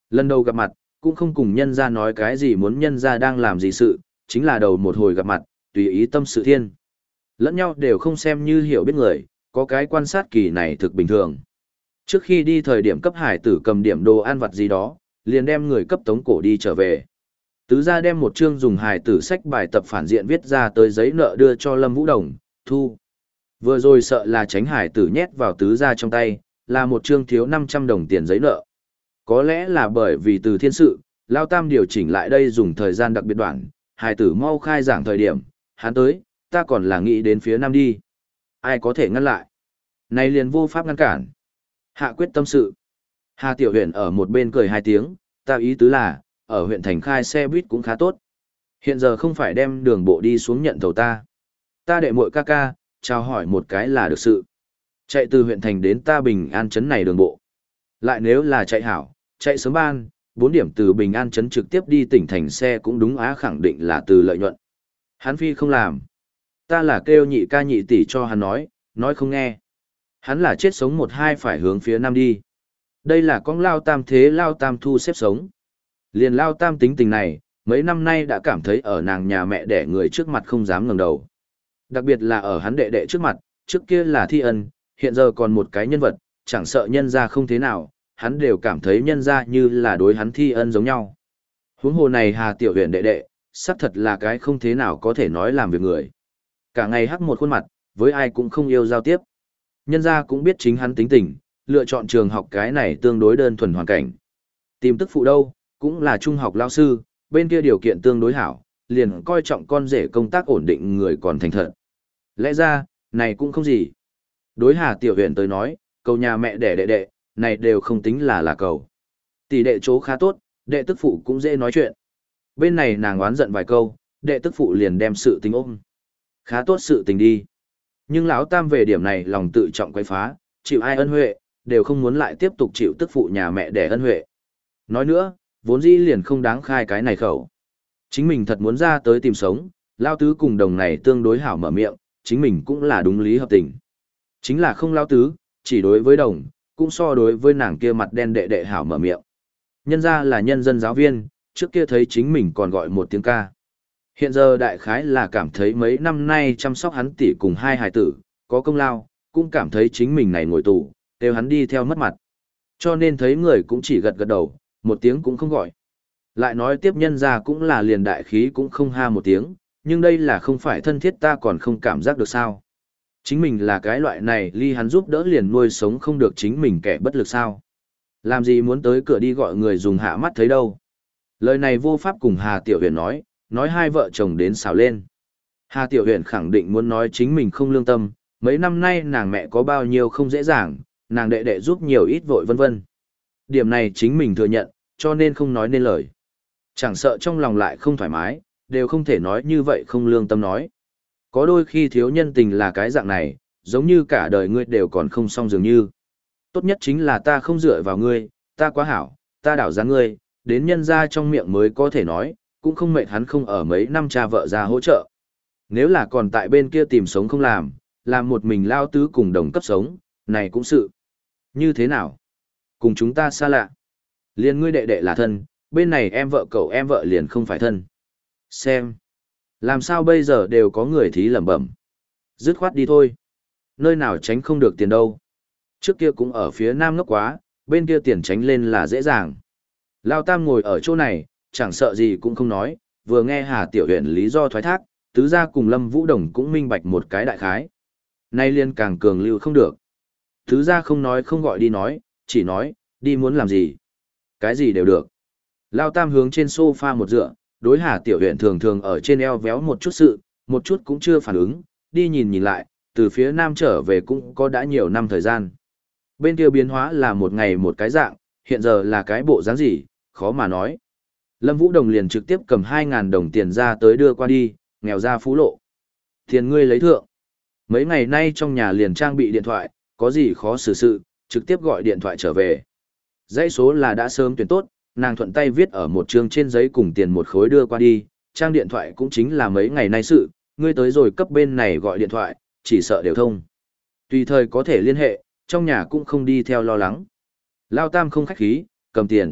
Lần đầu gặp mặt, cũng không cùng nhân ra nói cái gì muốn nhân ra đang làm gì sự, chính là đầu một hồi gặp mặt, tùy ý tâm sự thiên. Lẫn nhau đều không xem như hiểu biết người, có cái quan sát kỳ này thực bình thường. Trước khi đi thời điểm cấp hải tử cầm điểm đồ ăn vặt gì đó, liền đem người cấp tống cổ đi trở về. Tứ gia đem một chương dùng hải tử sách bài tập phản diện viết ra tới giấy nợ đưa cho Lâm Vũ Đồng, thu. Vừa rồi sợ là tránh hải tử nhét vào tứ gia trong tay, là một chương thiếu năm trăm đồng tiền giấy nợ. Có lẽ là bởi vì từ thiên sự, Lao Tam điều chỉnh lại đây dùng thời gian đặc biệt đoạn, hải tử mau khai giảng thời điểm, hắn tới, ta còn là nghĩ đến phía nam đi. Ai có thể ngăn lại? Này liền vô pháp ngăn cản. Hạ quyết tâm sự. Hà Tiểu Huyền ở một bên cười hai tiếng, ta ý tứ là, ở huyện thành khai xe buýt cũng khá tốt. Hiện giờ không phải đem đường bộ đi xuống nhận thầu ta. Ta đệ muội ca ca, chào hỏi một cái là được sự. Chạy từ huyện thành đến ta Bình An trấn này đường bộ. Lại nếu là chạy hảo, chạy sớm ban, bốn điểm từ Bình An trấn trực tiếp đi tỉnh thành xe cũng đúng á, khẳng định là từ lợi nhuận. Hắn phi không làm. Ta là kêu nhị ca nhị tỷ cho hắn nói, nói không nghe. Hắn là chết sống một hai phải hướng phía nam đi. Đây là con Lao Tam thế Lao Tam thu xếp sống. Liền Lao Tam tính tình này, mấy năm nay đã cảm thấy ở nàng nhà mẹ đẻ người trước mặt không dám ngẩng đầu. Đặc biệt là ở hắn đệ đệ trước mặt, trước kia là thi ân, hiện giờ còn một cái nhân vật, chẳng sợ nhân ra không thế nào, hắn đều cảm thấy nhân ra như là đối hắn thi ân giống nhau. Huống hồ này Hà Tiểu Huyền đệ đệ, xác thật là cái không thế nào có thể nói làm việc người. Cả ngày hắc một khuôn mặt, với ai cũng không yêu giao tiếp. Nhân ra cũng biết chính hắn tính tình, lựa chọn trường học cái này tương đối đơn thuần hoàn cảnh. Tìm tức phụ đâu, cũng là trung học lao sư, bên kia điều kiện tương đối hảo, liền coi trọng con rể công tác ổn định người còn thành thật. Lẽ ra, này cũng không gì. Đối Hà Tiểu Huyền tới nói, cầu nhà mẹ đẻ đệ đệ, này đều không tính là là cầu. Tỷ đệ chỗ khá tốt, đệ tức phụ cũng dễ nói chuyện. Bên này nàng oán giận vài câu, đệ tức phụ liền đem sự tình ôm. Khá tốt sự tình đi. Nhưng lão Tam về điểm này lòng tự trọng quấy phá, chịu ai ân huệ, đều không muốn lại tiếp tục chịu tức phụ nhà mẹ đẻ ân huệ. Nói nữa, vốn dĩ liền không đáng khai cái này khẩu. Chính mình thật muốn ra tới tìm sống, lao tứ cùng đồng này tương đối hảo mở miệng, chính mình cũng là đúng lý hợp tình. Chính là không lao tứ, chỉ đối với đồng, cũng so đối với nàng kia mặt đen đệ đệ hảo mở miệng. Nhân ra là nhân dân giáo viên, trước kia thấy chính mình còn gọi một tiếng ca. Hiện giờ đại khái là cảm thấy mấy năm nay chăm sóc hắn tỷ cùng hai hài tử, có công lao, cũng cảm thấy chính mình này ngồi tù, đều hắn đi theo mất mặt. Cho nên thấy người cũng chỉ gật gật đầu, một tiếng cũng không gọi. Lại nói tiếp nhân ra cũng là liền đại khí cũng không ha một tiếng, nhưng đây là không phải thân thiết ta còn không cảm giác được sao. Chính mình là cái loại này ly hắn giúp đỡ liền nuôi sống không được chính mình kẻ bất lực sao. Làm gì muốn tới cửa đi gọi người dùng hạ mắt thấy đâu. Lời này vô pháp cùng Hà Tiểu Huyền nói, nói hai vợ chồng đến xào lên. Hà Tiểu Huyền khẳng định muốn nói chính mình không lương tâm, mấy năm nay nàng mẹ có bao nhiêu không dễ dàng, nàng đệ đệ giúp nhiều ít vội vân vân. Điểm này chính mình thừa nhận, cho nên không nói nên lời. Chẳng sợ trong lòng lại không thoải mái, đều không thể nói như vậy không lương tâm nói. Có đôi khi thiếu nhân tình là cái dạng này, giống như cả đời ngươi đều còn không xong dường như. Tốt nhất chính là ta không dựa vào ngươi, ta quá hảo, ta đảo giá ngươi, đến nhân ra trong miệng mới có thể nói, cũng không mệt hắn không ở mấy năm cha vợ ra hỗ trợ. Nếu là còn tại bên kia tìm sống không làm, làm một mình lao tứ cùng đồng cấp sống, này cũng sự. Như thế nào? Cùng chúng ta xa lạ. Liên ngươi đệ đệ là thân, bên này em vợ cậu em vợ liền không phải thân. Xem. Làm sao bây giờ đều có người thí lẩm bẩm. Dứt khoát đi thôi. Nơi nào tránh không được tiền đâu. Trước kia cũng ở phía nam ngốc quá, bên kia tiền tránh lên là dễ dàng. Lao Tam ngồi ở chỗ này, chẳng sợ gì cũng không nói, vừa nghe Hà Tiểu Huyền lý do thoái thác, tứ gia cùng Lâm Vũ Đồng cũng minh bạch một cái đại khái. Nay liên càng cường lưu không được. Tứ gia không nói không gọi đi nói, chỉ nói, đi muốn làm gì. Cái gì đều được. Lao Tam hướng trên sofa một dựa, đối Hà Tiểu Huyền thường thường ở trên eo véo một chút sự, một chút cũng chưa phản ứng, đi nhìn nhìn lại, từ phía nam trở về cũng có đã nhiều năm thời gian. Bên kia biến hóa là một ngày một cái dạng, hiện giờ là cái bộ dáng gì, khó mà nói. Lâm Vũ Đồng liền trực tiếp cầm hai ngàn đồng tiền ra tới đưa qua đi, nghèo ra phú lộ. Tiền ngươi lấy thượng. Mấy ngày nay trong nhà liền trang bị điện thoại, có gì khó xử sự, trực tiếp gọi điện thoại trở về. Dãy số là đã sớm tuyển tốt, nàng thuận tay viết ở một chương trên giấy cùng tiền một khối đưa qua đi, trang điện thoại cũng chính là mấy ngày nay sự, ngươi tới rồi cấp bên này gọi điện thoại, chỉ sợ đều thông. Tùy thời có thể liên hệ, trong nhà cũng không đi theo lo lắng. Lao Tam không khách khí, cầm tiền,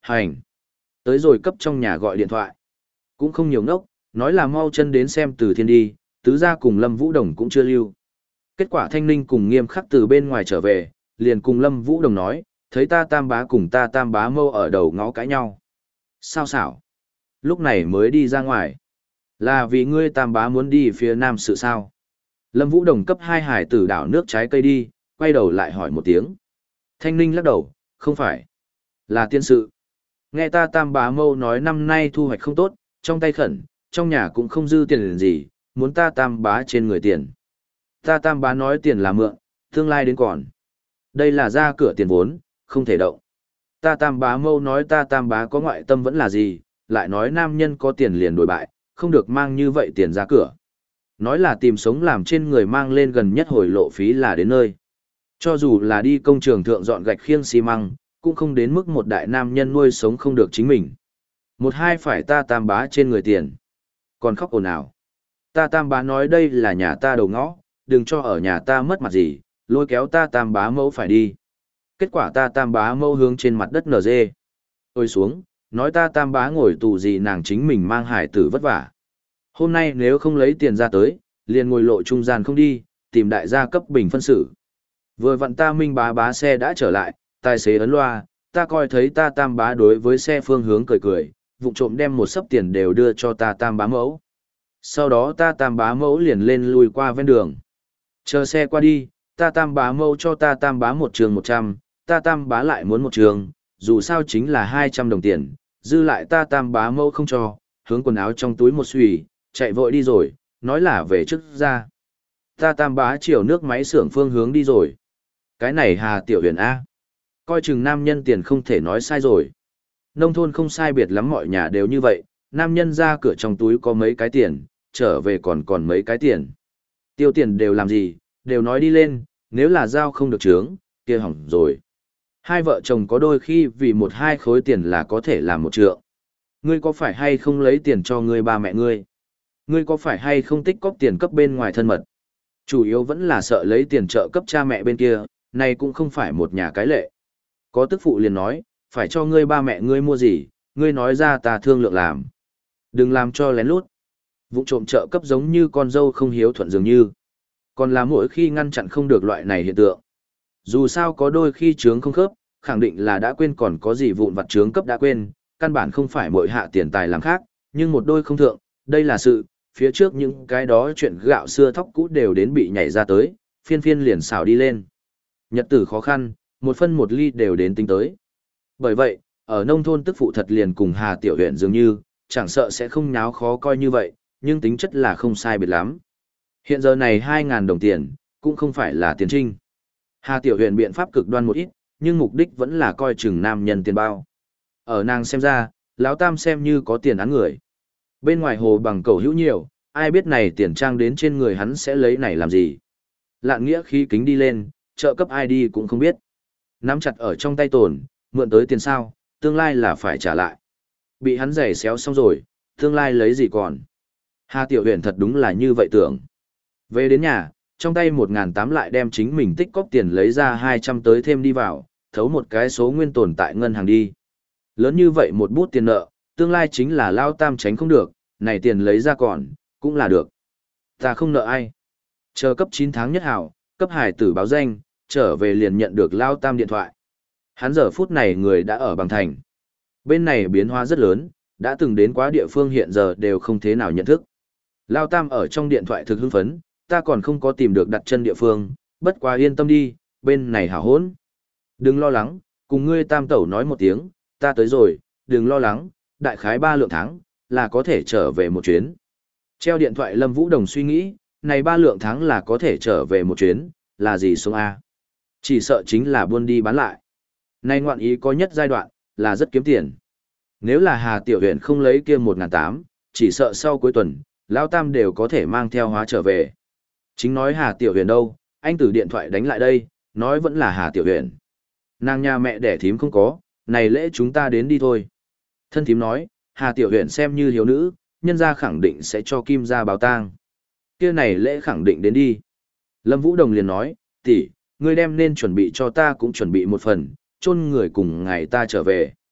Hành. Tới rồi cấp trong nhà gọi điện thoại. Cũng không nhiều ngốc, nói là mau chân đến xem Từ Thiên đi, tứ gia cùng Lâm Vũ Đồng cũng chưa lưu. Kết quả Thanh Ninh cùng Nghiêm Khắc từ bên ngoài trở về, liền cùng Lâm Vũ Đồng nói, thấy ta tam bá cùng ta tam bá mâu ở đầu ngõ cãi nhau. Sao xảo? Lúc này mới đi ra ngoài. Là vì ngươi tam bá muốn đi phía nam sự sao? Lâm Vũ Đồng cấp hai hải tử đảo nước trái cây đi, quay đầu lại hỏi một tiếng. Thanh Ninh lắc đầu, không phải. Là tiên sự. Nghe ta tam bá mâu nói năm nay thu hoạch không tốt, trong tay khẩn, trong nhà cũng không dư tiền gì, muốn ta tam bá trên người tiền. Ta tam bá nói tiền là mượn, tương lai đến còn. Đây là ra cửa tiền vốn, không thể động. Ta tam bá mâu nói ta tam bá có ngoại tâm vẫn là gì, lại nói nam nhân có tiền liền đổi bại, không được mang như vậy tiền ra cửa. Nói là tìm sống làm trên người mang lên gần nhất hồi lộ phí là đến nơi. Cho dù là đi công trường thượng dọn gạch khiêng xi măng, cũng không đến mức một đại nam nhân nuôi sống không được chính mình. Một hai phải ta tam bá trên người tiền. Còn khóc ồn ào. Ta tam bá nói đây là nhà ta đầu ngõ, đừng cho ở nhà ta mất mặt gì, lôi kéo ta tam bá mẫu phải đi. Kết quả ta tam bá mẫu hướng trên mặt đất nở dê. Ôi xuống, nói ta tam bá ngồi tù gì nàng chính mình mang hải tử vất vả. Hôm nay nếu không lấy tiền ra tới, liền ngồi lộ trung gian không đi, tìm đại gia cấp bình phân xử. Vừa vặn ta minh bá bá xe đã trở lại, tài xế ấn loa, ta coi thấy ta tam bá đối với xe phương hướng cười cười, vụng trộm đem một sấp tiền đều đưa cho ta tam bá mẫu. Sau đó ta tam bá mẫu liền lên lùi qua ven đường. Chờ xe qua đi, ta tam bá mẫu cho ta tam bá một trường một trăm, ta tam bá lại muốn một trường, dù sao chính là hai trăm đồng tiền, dư lại ta tam bá mẫu không cho, hướng quần áo trong túi một xùy, chạy vội đi rồi, nói là về trước ra. Ta tam bá chiều nước máy xưởng phương hướng đi rồi. Cái này Hà Tiểu Huyền A. Coi chừng nam nhân tiền không thể nói sai rồi. Nông thôn không sai biệt lắm mọi nhà đều như vậy, nam nhân ra cửa trong túi có mấy cái tiền, trở về còn còn mấy cái tiền. Tiêu tiền đều làm gì, đều nói đi lên, nếu là giao không được trướng, kia hỏng rồi. Hai vợ chồng có đôi khi vì một hai khối tiền là có thể làm một trượng. Ngươi có phải hay không lấy tiền cho ngươi ba mẹ ngươi? Ngươi có phải hay không tích cóp tiền cấp bên ngoài thân mật? Chủ yếu vẫn là sợ lấy tiền trợ cấp cha mẹ bên kia, này cũng không phải một nhà cái lệ. Có tức phụ liền nói, phải cho ngươi ba mẹ ngươi mua gì, ngươi nói ra ta thương lượng làm. Đừng làm cho lén lút. Vụ trộm trợ cấp giống như con dâu không hiếu thuận dường như. Còn là mỗi khi ngăn chặn không được loại này hiện tượng. Dù sao có đôi khi trướng không khớp, khẳng định là đã quên còn có gì vụn vặt trướng cấp đã quên, căn bản không phải mỗi hạ tiền tài làm khác, nhưng một đôi không thượng, đây là sự, phía trước những cái đó chuyện gạo xưa thóc cũ đều đến bị nhảy ra tới, phiên phiên liền xào đi lên. Nhật tử khó khăn, một phân một ly đều đến tính tới. Bởi vậy, ở nông thôn tức phụ thật liền cùng Hà Tiểu Huyện dường như, chẳng sợ sẽ không nháo khó coi như vậy, nhưng tính chất là không sai biệt lắm. Hiện giờ này hai ngàn đồng tiền, cũng không phải là tiền trinh. Hà Tiểu Huyền biện pháp cực đoan một ít, nhưng mục đích vẫn là coi chừng nam nhân tiền bao. Ở nàng xem ra, lão tam xem như có tiền án người. Bên ngoài hồ bằng cầu hữu nhiều, ai biết này tiền trang đến trên người hắn sẽ lấy này làm gì. Lạn nghĩa khí kính đi lên, trợ cấp ai đi cũng không biết. Nắm chặt ở trong tay tồn, mượn tới tiền sao, tương lai là phải trả lại. Bị hắn giày xéo xong rồi, tương lai lấy gì còn. Hà Tiểu Huyền thật đúng là như vậy tưởng. Về đến nhà, trong tay một ngàn tám lại đem chính mình tích cóp tiền lấy ra hai trăm tới thêm đi vào, thấu một cái số nguyên tồn tại ngân hàng đi. Lớn như vậy một bút tiền nợ, tương lai chính là lao tam tránh không được, này tiền lấy ra còn, cũng là được. Ta không nợ ai. Chờ cấp chín tháng nhất hảo, cấp hải tử báo danh, trở về liền nhận được lao tam điện thoại. Hắn giờ phút này người đã ở bằng thành. Bên này biến hóa rất lớn, đã từng đến quá địa phương hiện giờ đều không thế nào nhận thức. Lao tam ở trong điện thoại thực hưng phấn, ta còn không có tìm được đặt chân địa phương, bất quá yên tâm đi, bên này hảo hỗn. Đừng lo lắng, cùng ngươi tam tẩu nói một tiếng, ta tới rồi, đừng lo lắng, đại khái ba lượng tháng, là có thể trở về một chuyến. Treo điện thoại Lâm Vũ Đồng suy nghĩ, này ba lượng tháng là có thể trở về một chuyến, là gì xuống A? Chỉ sợ chính là buôn đi bán lại. Này ngoạn ý có nhất giai đoạn, là rất kiếm tiền. Nếu là Hà Tiểu Huyện không lấy kia một ngàn tám, chỉ sợ sau cuối tuần, Lão Tam đều có thể mang theo hóa trở về. Chính nói Hà Tiểu Huyền đâu, anh từ điện thoại đánh lại đây, nói vẫn là Hà Tiểu Huyền. Nàng nhà mẹ đẻ thím không có, này lễ chúng ta đến đi thôi. Thân thím nói, Hà Tiểu Huyền xem như hiếu nữ, nhân gia khẳng định sẽ cho Kim gia báo tang. Kia này lễ khẳng định đến đi. Lâm Vũ Đồng liền nói, tỷ, ngươi đem nên chuẩn bị cho ta cũng chuẩn bị một phần, chôn người cùng ngày ta trở về.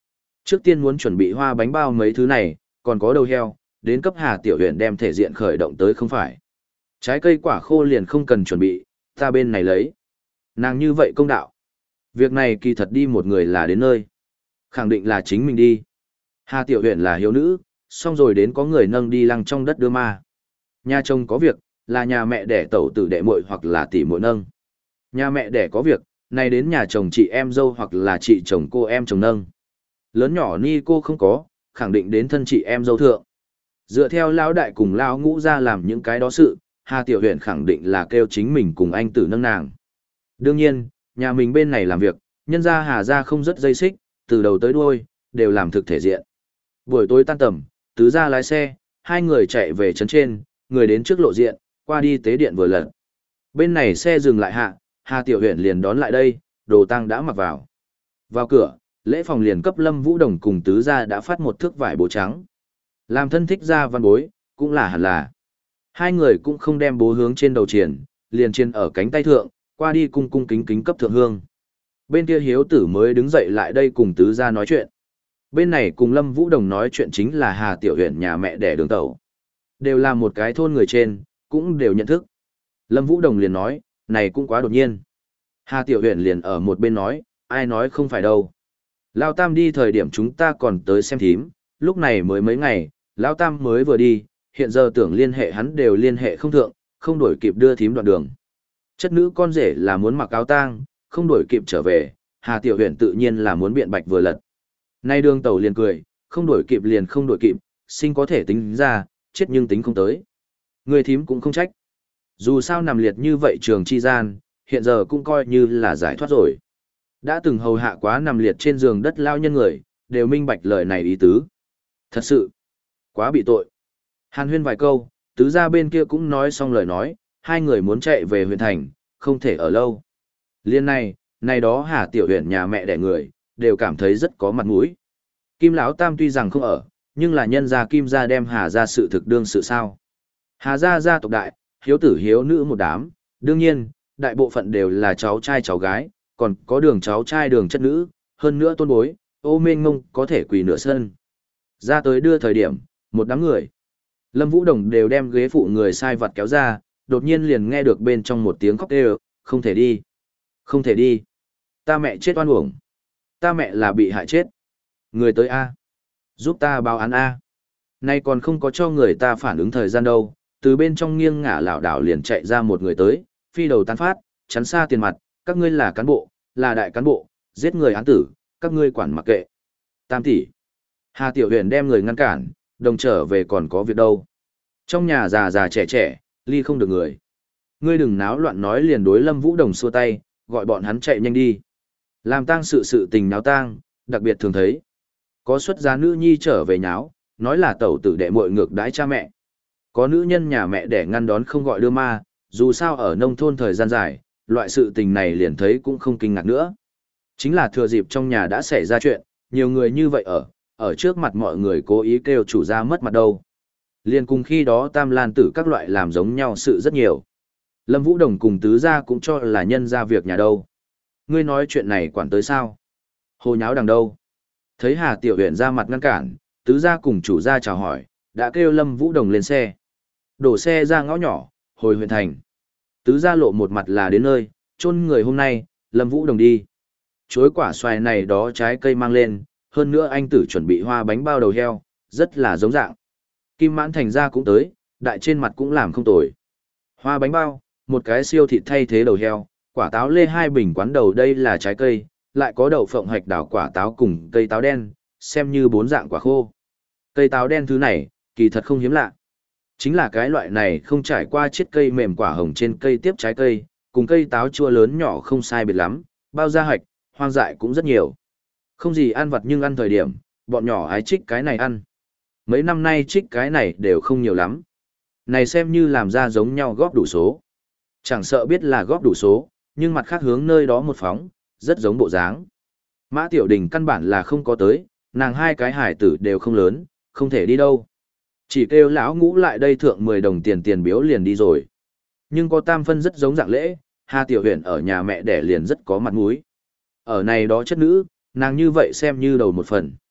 Trước tiên muốn chuẩn bị hoa bánh bao mấy thứ này, còn có đầu heo, đến cấp Hà Tiểu Huyền đem thể diện khởi động tới không phải. Trái cây quả khô liền không cần chuẩn bị, ta bên này lấy. Nàng như vậy công đạo. Việc này kỳ thật đi một người là đến nơi. Khẳng định là chính mình đi. Hà Tiểu Huyền là hiếu nữ, xong rồi đến có người nâng đi lăng trong đất đưa ma. Nhà chồng có việc, là nhà mẹ đẻ tẩu tử đệ muội hoặc là tỷ muội nâng. Nhà mẹ đẻ có việc, này đến nhà chồng chị em dâu hoặc là chị chồng cô em chồng nâng. Lớn nhỏ ni cô không có, khẳng định đến thân chị em dâu thượng. Dựa theo lão đại cùng lão ngũ ra làm những cái đó sự, Hà Tiểu Huyền khẳng định là kêu chính mình cùng anh tử nâng nàng. Đương nhiên, nhà mình bên này làm việc, nhân ra Hà ra không rất dây xích, từ đầu tới đuôi, đều làm thực thể diện. Buổi tối tan tầm, tứ ra lái xe, hai người chạy về trấn trên, người đến trước lộ diện, qua đi tế điện vừa lật. Bên này xe dừng lại hạ, Hà Tiểu Huyền liền đón lại đây, đồ tăng đã mặc vào. Vào cửa, lễ phòng liền cấp Lâm Vũ Đồng cùng tứ gia đã phát một thước vải bố trắng. Làm thân thích gia văn bối, cũng là hẳn là. Hai người cũng không đem bố hướng trên đầu triển, liền trên ở cánh tay thượng, qua đi cung cung kính kính cấp thượng hương. Bên kia hiếu tử mới đứng dậy lại đây cùng tứ gia nói chuyện. Bên này cùng Lâm Vũ Đồng nói chuyện chính là Hà Tiểu Huyền nhà mẹ đẻ đường tẩu. Đều là một cái thôn người trên, cũng đều nhận thức. Lâm Vũ Đồng liền nói, này cũng quá đột nhiên. Hà Tiểu Huyền liền ở một bên nói, ai nói không phải đâu. Lao Tam đi thời điểm chúng ta còn tới xem thím, lúc này mới mấy ngày, Lao Tam mới vừa đi, hiện giờ tưởng liên hệ hắn đều liên hệ không thượng, không đổi kịp đưa thím đoạn đường. Chất nữ con rể là muốn mặc áo tang, không đổi kịp trở về, Hà Tiểu Huyền tự nhiên là muốn biện bạch vừa lật. Nay đường tẩu liền cười, không đổi kịp liền không đổi kịp, sinh có thể tính ra, chết nhưng tính không tới. Người thím cũng không trách. Dù sao nằm liệt như vậy trường chi gian, hiện giờ cũng coi như là giải thoát rồi. Đã từng hầu hạ quá nằm liệt trên giường đất lao nhân người, đều minh bạch lời này ý tứ. Thật sự, quá bị tội. Hàn huyên vài câu, tứ gia bên kia cũng nói xong lời nói, hai người muốn chạy về huyện thành, không thể ở lâu. Liên này, này đó Hà Tiểu Huyền nhà mẹ đẻ người, đều cảm thấy rất có mặt mũi. Kim Lão Tam tuy rằng không ở, nhưng là nhân gia Kim gia đem Hà gia sự thực đương sự sao. Hà gia gia tộc đại, hiếu tử hiếu nữ một đám, đương nhiên, đại bộ phận đều là cháu trai cháu gái, còn có đường cháu trai đường chất nữ, hơn nữa tôn bối, ô mênh ngông có thể quỳ nửa sân. Ra tới đưa thời điểm, một đám người. Lâm Vũ Đồng đều đem ghế phụ người sai vặt kéo ra, đột nhiên liền nghe được bên trong một tiếng khóc kêu, không thể đi. Không thể đi. Ta mẹ chết oan uổng. Ta mẹ là bị hại chết. Người tới A. Giúp ta báo án A. Nay còn không có cho người ta phản ứng thời gian đâu, từ bên trong nghiêng ngả lảo đảo liền chạy ra một người tới, phi đầu tán phát, chắn xa tiền mặt, các ngươi là cán bộ, là đại cán bộ, giết người án tử, các ngươi quản mặc kệ. Tam tỷ. Hà Tiểu Huyền đem người ngăn cản, đồng trở về còn có việc đâu. Trong nhà già già trẻ trẻ, ly không được người. Ngươi đừng náo loạn nói liền đối Lâm Vũ Đồng xua tay, gọi bọn hắn chạy nhanh đi. Làm tang sự sự tình náo tang, đặc biệt thường thấy. Có xuất gia nữ nhi trở về nháo, nói là tẩu tử đệ muội ngược đãi cha mẹ. Có nữ nhân nhà mẹ để ngăn đón không gọi đưa ma, dù sao ở nông thôn thời gian dài, loại sự tình này liền thấy cũng không kinh ngạc nữa. Chính là thừa dịp trong nhà đã xảy ra chuyện, nhiều người như vậy ở, ở trước mặt mọi người cố ý kêu chủ gia mất mặt đâu. Liền cùng khi đó Tam Lan tử các loại làm giống nhau sự rất nhiều. Lâm Vũ Đồng cùng tứ gia cũng cho là nhân ra việc nhà đâu. Ngươi nói chuyện này quản tới sao? Hồ nháo đằng đâu? Thấy Hà Tiểu Huyền ra mặt ngăn cản, tứ gia cùng chủ gia chào hỏi, đã kêu Lâm Vũ Đồng lên xe. Đổ xe ra ngõ nhỏ, hồi huyện thành. Tứ gia lộ một mặt là đến nơi, chôn người hôm nay, Lâm Vũ Đồng đi. Chuối quả xoài này đó trái cây mang lên, hơn nữa anh tử chuẩn bị hoa bánh bao đầu heo, rất là giống dạng. Kim Mãn Thành ra cũng tới, đại trên mặt cũng làm không tồi. Hoa bánh bao, một cái siêu thịt thay thế đầu heo, quả táo lê hai bình quán đầu đây là trái cây, lại có đậu phộng hạch đảo quả táo cùng cây táo đen, xem như bốn dạng quả khô. Cây táo đen thứ này, kỳ thật không hiếm lạ. Chính là cái loại này không trải qua chiết cây mềm quả hồng trên cây tiếp trái cây, cùng cây táo chua lớn nhỏ không sai biệt lắm, bao da hạch, hoang dại cũng rất nhiều. Không gì ăn vặt nhưng ăn thời điểm, bọn nhỏ ái trích cái này ăn. Mấy năm nay trích cái này đều không nhiều lắm. Này xem như làm ra giống nhau góp đủ số. Chẳng sợ biết là góp đủ số, nhưng mặt khác hướng nơi đó một phóng, rất giống bộ dáng. Mã Tiểu Đình căn bản là không có tới, nàng hai cái hải tử đều không lớn, không thể đi đâu. Chỉ kêu lão ngũ lại đây thượng mười đồng tiền tiền biếu liền đi rồi. Nhưng có tam phân rất giống dạng lễ, Hà Tiểu Huyền ở nhà mẹ đẻ liền rất có mặt mũi. Ở này đó chất nữ, nàng như vậy xem như đầu một phần.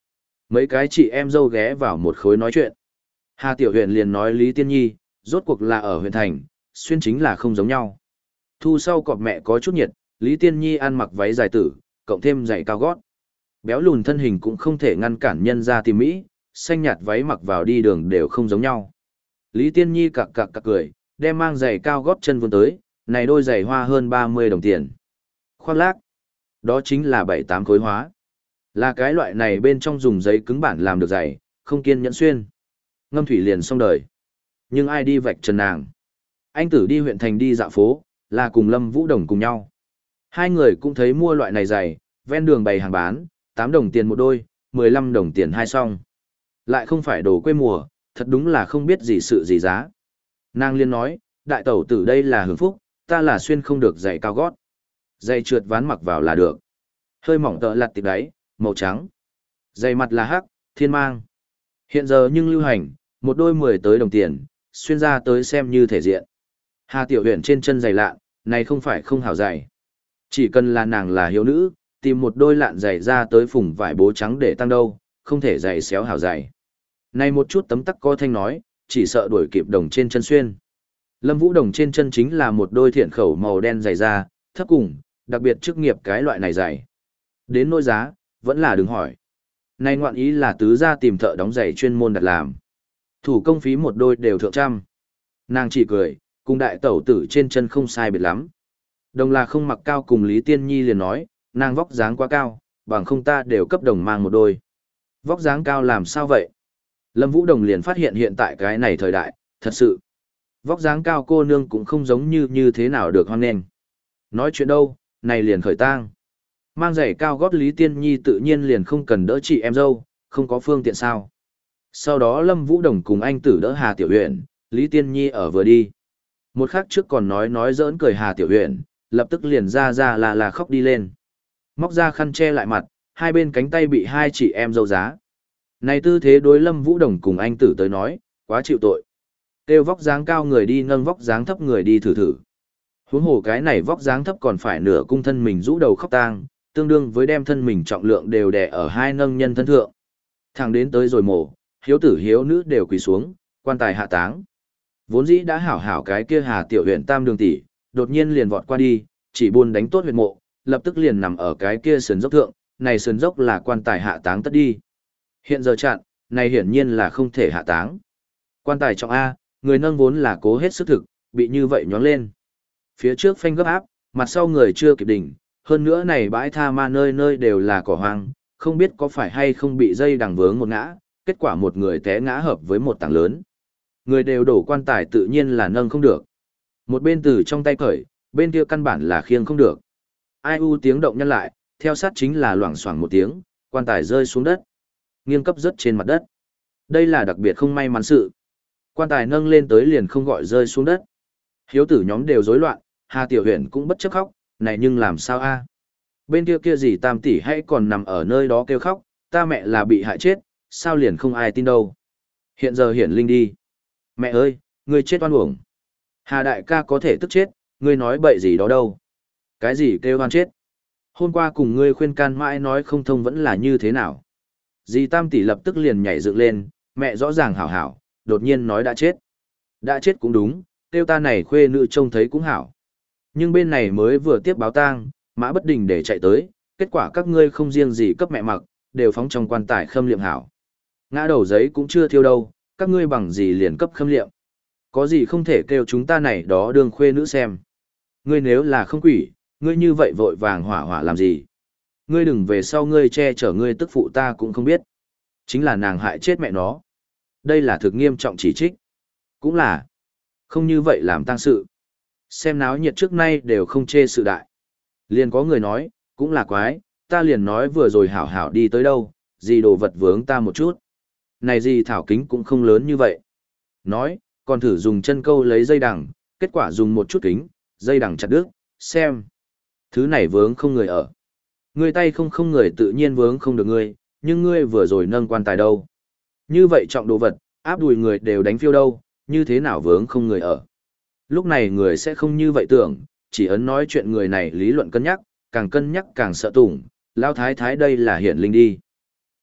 Mấy cái chị em dâu ghé vào một khối nói chuyện. Hà Tiểu Huyền liền nói Lý Tiên Nhi, rốt cuộc là ở huyện thành, xuyên chính là không giống nhau. Thu sau cọp mẹ có chút nhiệt, Lý Tiên Nhi ăn mặc váy dài tử, cộng thêm giày cao gót. Béo lùn thân hình cũng không thể ngăn cản nhân ra tìm mỹ, xanh nhạt váy mặc vào đi đường đều không giống nhau. Lý Tiên Nhi cặc cặc cặc cười, đem mang giày cao gót chân vươn tới, này đôi giày hoa hơn ba mươi đồng tiền. Khoác lác, đó chính là bảy tám khối hóa. Là cái loại này bên trong dùng giấy cứng bản làm được giày, không kiên nhẫn xuyên. Ngâm thủy liền xong đời. Nhưng ai đi vạch trần nàng? Anh Tử đi huyện thành đi dạo phố, là cùng Lâm Vũ Đồng cùng nhau. Hai người cũng thấy mua loại này giày, ven đường bày hàng bán, tám đồng tiền một đôi, mười lăm đồng tiền hai song. Lại không phải đồ quê mùa, thật đúng là không biết gì sự gì giá. Nàng liên nói, đại tẩu tử đây là hưởng phúc, ta là xuyên không được giày cao gót. Giày trượt ván mặc vào là được. Hơi mỏng tợ lặt tịp đáy, màu trắng. Giày mặt là hắc, thiên mang. Hiện giờ nhưng lưu hành, một đôi mười tới đồng tiền, xuyên ra tới xem như thể diện. Hà Tiểu Huyền trên chân giày lạ, này không phải không hảo giày. Chỉ cần là nàng là hiếu nữ, tìm một đôi lạn giày ra tới phùng vải bố trắng để tăng đâu, không thể giày xéo hảo giày. Này một chút tấm tắc có thanh nói, chỉ sợ đuổi kịp đồng trên chân xuyên. Lâm Vũ Đồng trên chân chính là một đôi thiện khẩu màu đen giày da, thấp cùng, đặc biệt chức nghiệp cái loại này giày. Đến nỗi giá, vẫn là đừng hỏi. Này ngoạn ý là tứ gia tìm thợ đóng giày chuyên môn đặt làm. Thủ công phí một đôi đều thượng trăm. Nàng chỉ cười, cùng đại tẩu tử trên chân không sai biệt lắm. Đồng là không mặc cao cùng Lý Tiên Nhi liền nói, nàng vóc dáng quá cao, bằng không ta đều cấp đồng mang một đôi. Vóc dáng cao làm sao vậy? Lâm Vũ Đồng liền phát hiện hiện tại cái này thời đại, thật sự. Vóc dáng cao cô nương cũng không giống như như thế nào được hoan nghênh. Nói chuyện đâu, này liền khởi tang. Mang giày cao gót Lý Tiên Nhi tự nhiên liền không cần đỡ chị em dâu, không có phương tiện sao. Sau đó Lâm Vũ Đồng cùng anh Tử đỡ Hà Tiểu Huyền, Lý Tiên Nhi ở vừa đi. Một khắc trước còn nói nói giỡn cười Hà Tiểu Huyền, lập tức liền ra ra là là khóc đi lên. Móc ra khăn che lại mặt, hai bên cánh tay bị hai chị em dâu giá. Này tư thế đối Lâm Vũ Đồng cùng anh Tử tới nói, quá chịu tội. Kêu vóc dáng cao người đi nâng vóc dáng thấp người đi thử thử. Huống hồ cái này vóc dáng thấp còn phải nửa cung thân mình rũ đầu khóc tang, tương đương với đem thân mình trọng lượng đều đè ở hai nâng nhân thân thượng. Thẳng đến tới rồi mổ, hiếu tử hiếu nữ đều quỳ xuống, quan tài hạ táng. Vốn dĩ đã hảo hảo cái kia Hà Tiểu Huyền tam đường tỷ, đột nhiên liền vọt qua đi, chỉ buồn đánh tốt huyệt mộ, lập tức liền nằm ở cái kia sườn dốc thượng, này sườn dốc là quan tài hạ táng tất đi. Hiện giờ chặn, này hiển nhiên là không thể hạ táng. Quan tài trọng A, người nâng vốn là cố hết sức thực, bị như vậy nhón lên. Phía trước phanh gấp áp, mặt sau người chưa kịp đỉnh, hơn nữa này bãi tha ma nơi nơi đều là cỏ hoang, không biết có phải hay không bị dây đằng vướng một ngã, kết quả một người té ngã hợp với một tảng lớn. Người đều đổ quan tài tự nhiên là nâng không được. Một bên từ trong tay cởi, bên kia căn bản là khiêng không được. Ai u tiếng động nhân lại, theo sát chính là loảng xoảng một tiếng, quan tài rơi xuống đất, nghiêng cấp rớt trên mặt đất. Đây là đặc biệt không may mắn sự. Quan tài nâng lên tới liền không gọi rơi xuống đất. Hiếu tử nhóm đều rối loạn, Hà Tiểu Huyền cũng bất chấp khóc, này nhưng làm sao a? Bên kia kia gì tam tỷ hay còn nằm ở nơi đó kêu khóc, ta mẹ là bị hại chết, sao liền không ai tin đâu. Hiện giờ hiển linh đi. Mẹ ơi, ngươi chết oan uổng. Hà đại ca có thể tức chết, ngươi nói bậy gì đó đâu. Cái gì kêu oan chết? Hôm qua cùng ngươi khuyên can mãi nói không thông vẫn là như thế nào. Dì tam tỷ lập tức liền nhảy dựng lên, mẹ rõ ràng hảo hảo, đột nhiên nói đã chết. Đã chết cũng đúng, tiêu ta này khuê nữ trông thấy cũng hảo. Nhưng bên này mới vừa tiếp báo tang, mã bất đình để chạy tới, kết quả các ngươi không riêng gì cấp mẹ mặc, đều phóng trong quan tài khâm liệm hảo. Ngã đầu giấy cũng chưa thiêu đâu, các ngươi bằng gì liền cấp khâm liệm. Có gì không thể kêu chúng ta này đó đương khuê nữ xem. Ngươi nếu là không quỷ, ngươi như vậy vội vàng hỏa hỏa làm gì. Ngươi đừng về sau ngươi che chở ngươi tức phụ ta cũng không biết. Chính là nàng hại chết mẹ nó. Đây là thực nghiêm trọng chỉ trích. Cũng là, không như vậy làm tang sự. Xem náo nhiệt trước nay đều không chê sự đại. Liền có người nói, cũng là quái, ta liền nói vừa rồi hảo hảo đi tới đâu, gì đồ vật vướng ta một chút. Này gì thảo kính cũng không lớn như vậy. Nói, còn thử dùng chân câu lấy dây đằng, kết quả dùng một chút kính, dây đằng chặt đứt, xem. Thứ này vướng không người ở. Người tay không không người tự nhiên vướng không được ngươi, nhưng ngươi vừa rồi nâng quan tài đâu. Như vậy trọng đồ vật, áp đùi người đều đánh phiêu đâu, như thế nào vướng không người ở. Lúc này người sẽ không như vậy tưởng, chỉ ấn nói chuyện người này lý luận cân nhắc, càng cân nhắc càng sợ tủng, lao thái thái đây là hiển linh đi.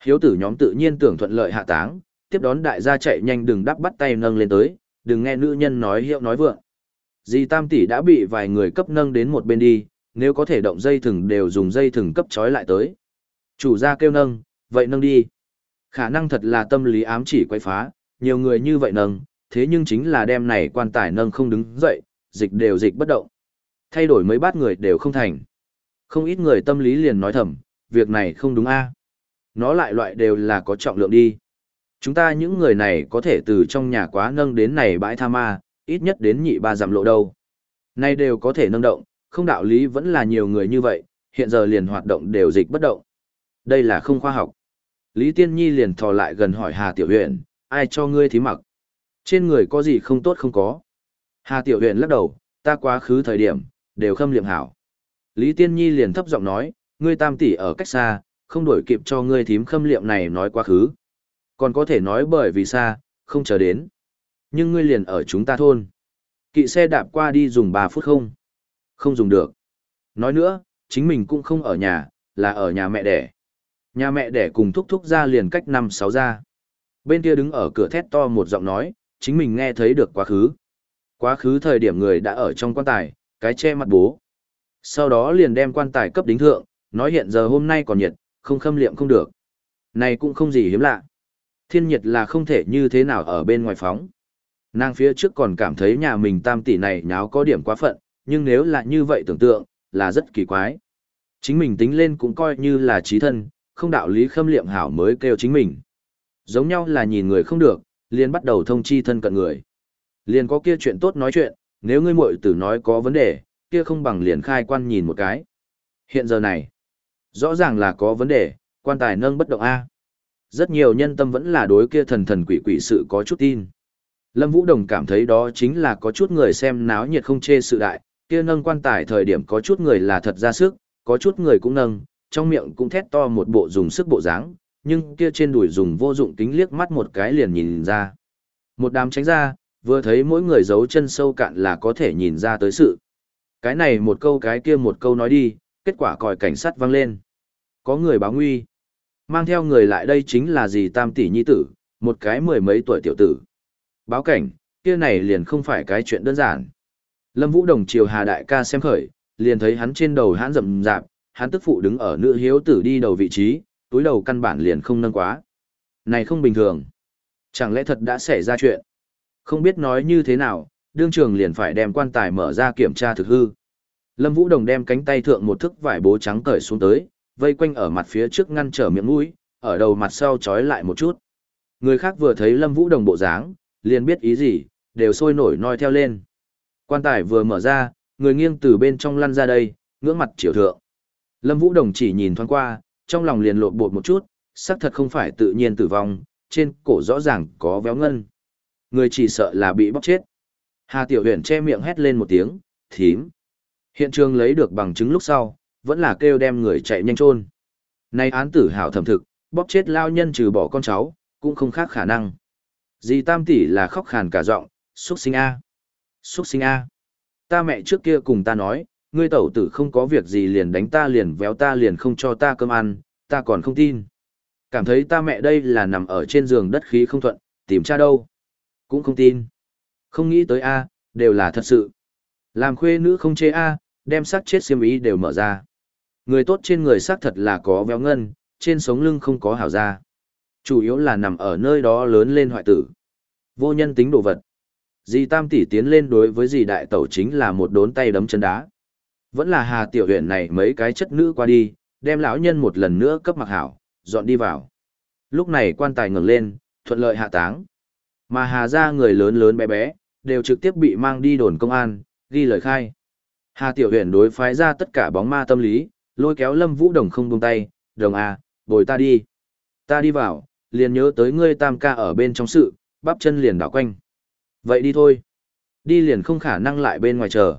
Hiếu tử nhóm tự nhiên tưởng thuận lợi hạ táng, tiếp đón đại gia chạy nhanh đừng đắp bắt tay nâng lên tới, đừng nghe nữ nhân nói hiệu nói vượng. Dì Tam tỷ đã bị vài người cấp nâng đến một bên đi, nếu có thể động dây thừng đều dùng dây thừng cấp trói lại tới. Chủ gia kêu nâng, vậy nâng đi. Khả năng thật là tâm lý ám chỉ quay phá, nhiều người như vậy nâng, thế nhưng chính là đem này quan tài nâng không đứng dậy, dịch đều dịch bất động. Thay đổi mấy bát người đều không thành. Không ít người tâm lý liền nói thầm, việc này không đúng a. Nó lại loại đều là có trọng lượng đi. Chúng ta những người này có thể từ trong nhà quá nâng đến này bãi tha ma, ít nhất đến nhị ba dặm lộ đâu. Nay đều có thể nâng động, không đạo lý vẫn là nhiều người như vậy, hiện giờ liền hoạt động đều dịch bất động. Đây là không khoa học. Lý Tiên Nhi liền thò lại gần hỏi Hà Tiểu Huyền, ai cho ngươi thí mặc? Trên người có gì không tốt không có? Hà Tiểu Huyền lắc đầu, ta quá khứ thời điểm, đều khâm liệm hảo. Lý Tiên Nhi liền thấp giọng nói, ngươi Tam tỷ ở cách xa, không đổi kịp cho ngươi thím khâm liệm này nói quá khứ. Còn có thể nói bởi vì xa, không chờ đến. Nhưng ngươi liền ở chúng ta thôn. Kỵ xe đạp qua đi dùng ba phút không? Không dùng được. Nói nữa, chính mình cũng không ở nhà, là ở nhà mẹ đẻ. Nhà mẹ đẻ cùng thúc thúc ra liền cách năm sáu ra. Bên kia đứng ở cửa thét to một giọng nói, chính mình nghe thấy được quá khứ. Quá khứ thời điểm người đã ở trong quan tài, cái che mặt bố. Sau đó liền đem quan tài cấp đính thượng, nói hiện giờ hôm nay còn nhiệt, không khâm liệm không được. Này cũng không gì hiếm lạ. Thiên nhiệt là không thể như thế nào ở bên ngoài phóng. Nàng phía trước còn cảm thấy nhà mình Tam tỷ này nháo có điểm quá phận, nhưng nếu là như vậy tưởng tượng, là rất kỳ quái. Chính mình tính lên cũng coi như là trí thân, không đạo lý khâm liệm hảo mới kêu chính mình. Giống nhau là nhìn người không được, liền bắt đầu thông chi thân cận người. Liền có kia chuyện tốt nói chuyện, nếu ngươi muội tử nói có vấn đề, kia không bằng liền khai quan nhìn một cái. Hiện giờ này, rõ ràng là có vấn đề, quan tài nâng bất động A. Rất nhiều nhân tâm vẫn là đối kia thần thần quỷ quỷ sự có chút tin. Lâm Vũ Đồng cảm thấy đó chính là có chút người xem náo nhiệt không chê sự đại, kia nâng quan tài thời điểm có chút người là thật ra sức, có chút người cũng nâng, trong miệng cũng thét to một bộ dùng sức bộ dáng, nhưng kia trên đùi dùng vô dụng kính liếc mắt một cái liền nhìn ra. Một đám tránh ra, vừa thấy mỗi người giấu chân sâu cạn là có thể nhìn ra tới sự. Cái này một câu cái kia một câu nói đi, kết quả còi cảnh sát vang lên. Có người báo nguy. Mang theo người lại đây chính là dì Tam tỷ nhi tử, một cái mười mấy tuổi tiểu tử. Báo cảnh, kia này liền không phải cái chuyện đơn giản. Lâm Vũ Đồng chiều Hà đại ca xem khởi, liền thấy hắn trên đầu hãn rậm rạp, hắn tức phụ đứng ở nữ hiếu tử đi đầu vị trí, túi đầu căn bản liền không nâng quá. Này không bình thường. Chẳng lẽ thật đã xảy ra chuyện? Không biết nói như thế nào, đương trường liền phải đem quan tài mở ra kiểm tra thực hư. Lâm Vũ Đồng đem cánh tay thượng một thức vải bố trắng cởi xuống tới, vây quanh ở mặt phía trước ngăn trở miệng mũi, ở đầu mặt sau trói lại một chút. Người khác vừa thấy Lâm Vũ Đồng bộ dáng, liền biết ý gì, đều sôi nổi noi theo lên. Quan tài vừa mở ra, người nghiêng từ bên trong lăn ra đây, ngưỡng mặt chiều thượng. Lâm Vũ Đồng chỉ nhìn thoáng qua, trong lòng liền lộn bột một chút, xác thật không phải tự nhiên tử vong, trên cổ rõ ràng có véo ngân. Người chỉ sợ là bị bóc chết. Hà Tiểu Huyền che miệng hét lên một tiếng, thím. Hiện trường lấy được bằng chứng lúc sau, vẫn là kêu đem người chạy nhanh chôn. Nay án tử hảo thẩm thực, bóc chết lao nhân trừ bỏ con cháu, cũng không khác khả năng. Dì Tam tỷ là khóc khàn cả giọng, xuất sinh A. Xuất sinh A. Ta mẹ trước kia cùng ta nói, ngươi tẩu tử không có việc gì liền đánh ta liền véo ta liền không cho ta cơm ăn, ta còn không tin. Cảm thấy ta mẹ đây là nằm ở trên giường đất khí không thuận, tìm cha đâu. Cũng không tin. Không nghĩ tới A, đều là thật sự. Làm khuê nữ không chê A, đem xác chết xiêm ý đều mở ra. Người tốt trên người xác thật là có véo ngân, trên sống lưng không có hảo da. Chủ yếu là nằm ở nơi đó lớn lên hoại tử. Vô nhân tính đồ vật. Dì Tam tỷ tiến lên đối với dì đại tẩu chính là một đốn tay đấm chân đá. Vẫn là Hà Tiểu Huyền này mấy cái chất nữ qua đi, đem lão nhân một lần nữa cấp mặc hảo, dọn đi vào. Lúc này quan tài ngẩng lên, thuận lợi hạ táng. Mà Hà gia người lớn lớn bé bé, đều trực tiếp bị mang đi đồn công an, ghi lời khai. Hà Tiểu Huyền đối phái ra tất cả bóng ma tâm lý, lôi kéo Lâm Vũ Đồng không buông tay, "Đồng à, bồi ta đi. Ta đi vào, liền nhớ tới ngươi Tam ca ở bên trong sự, bắp chân liền đảo quanh. Vậy đi thôi." Đi liền không khả năng lại bên ngoài chờ.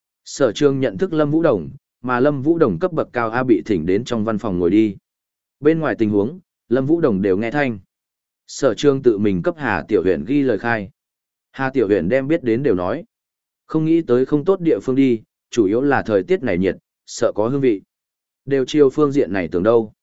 Sở Trường nhận thức Lâm Vũ Đồng, mà Lâm Vũ Đồng cấp bậc cao A bị thỉnh đến trong văn phòng ngồi đi. Bên ngoài tình huống, Lâm Vũ Đồng đều nghe thanh. Sở Trường tự mình cấp Hà Tiểu Huyền ghi lời khai. Hà Tiểu Huyền đem biết đến đều nói. Không nghĩ tới không tốt địa phương đi, chủ yếu là thời tiết này nhiệt, sợ có hương vị. Đều chiều phương diện này tưởng đâu.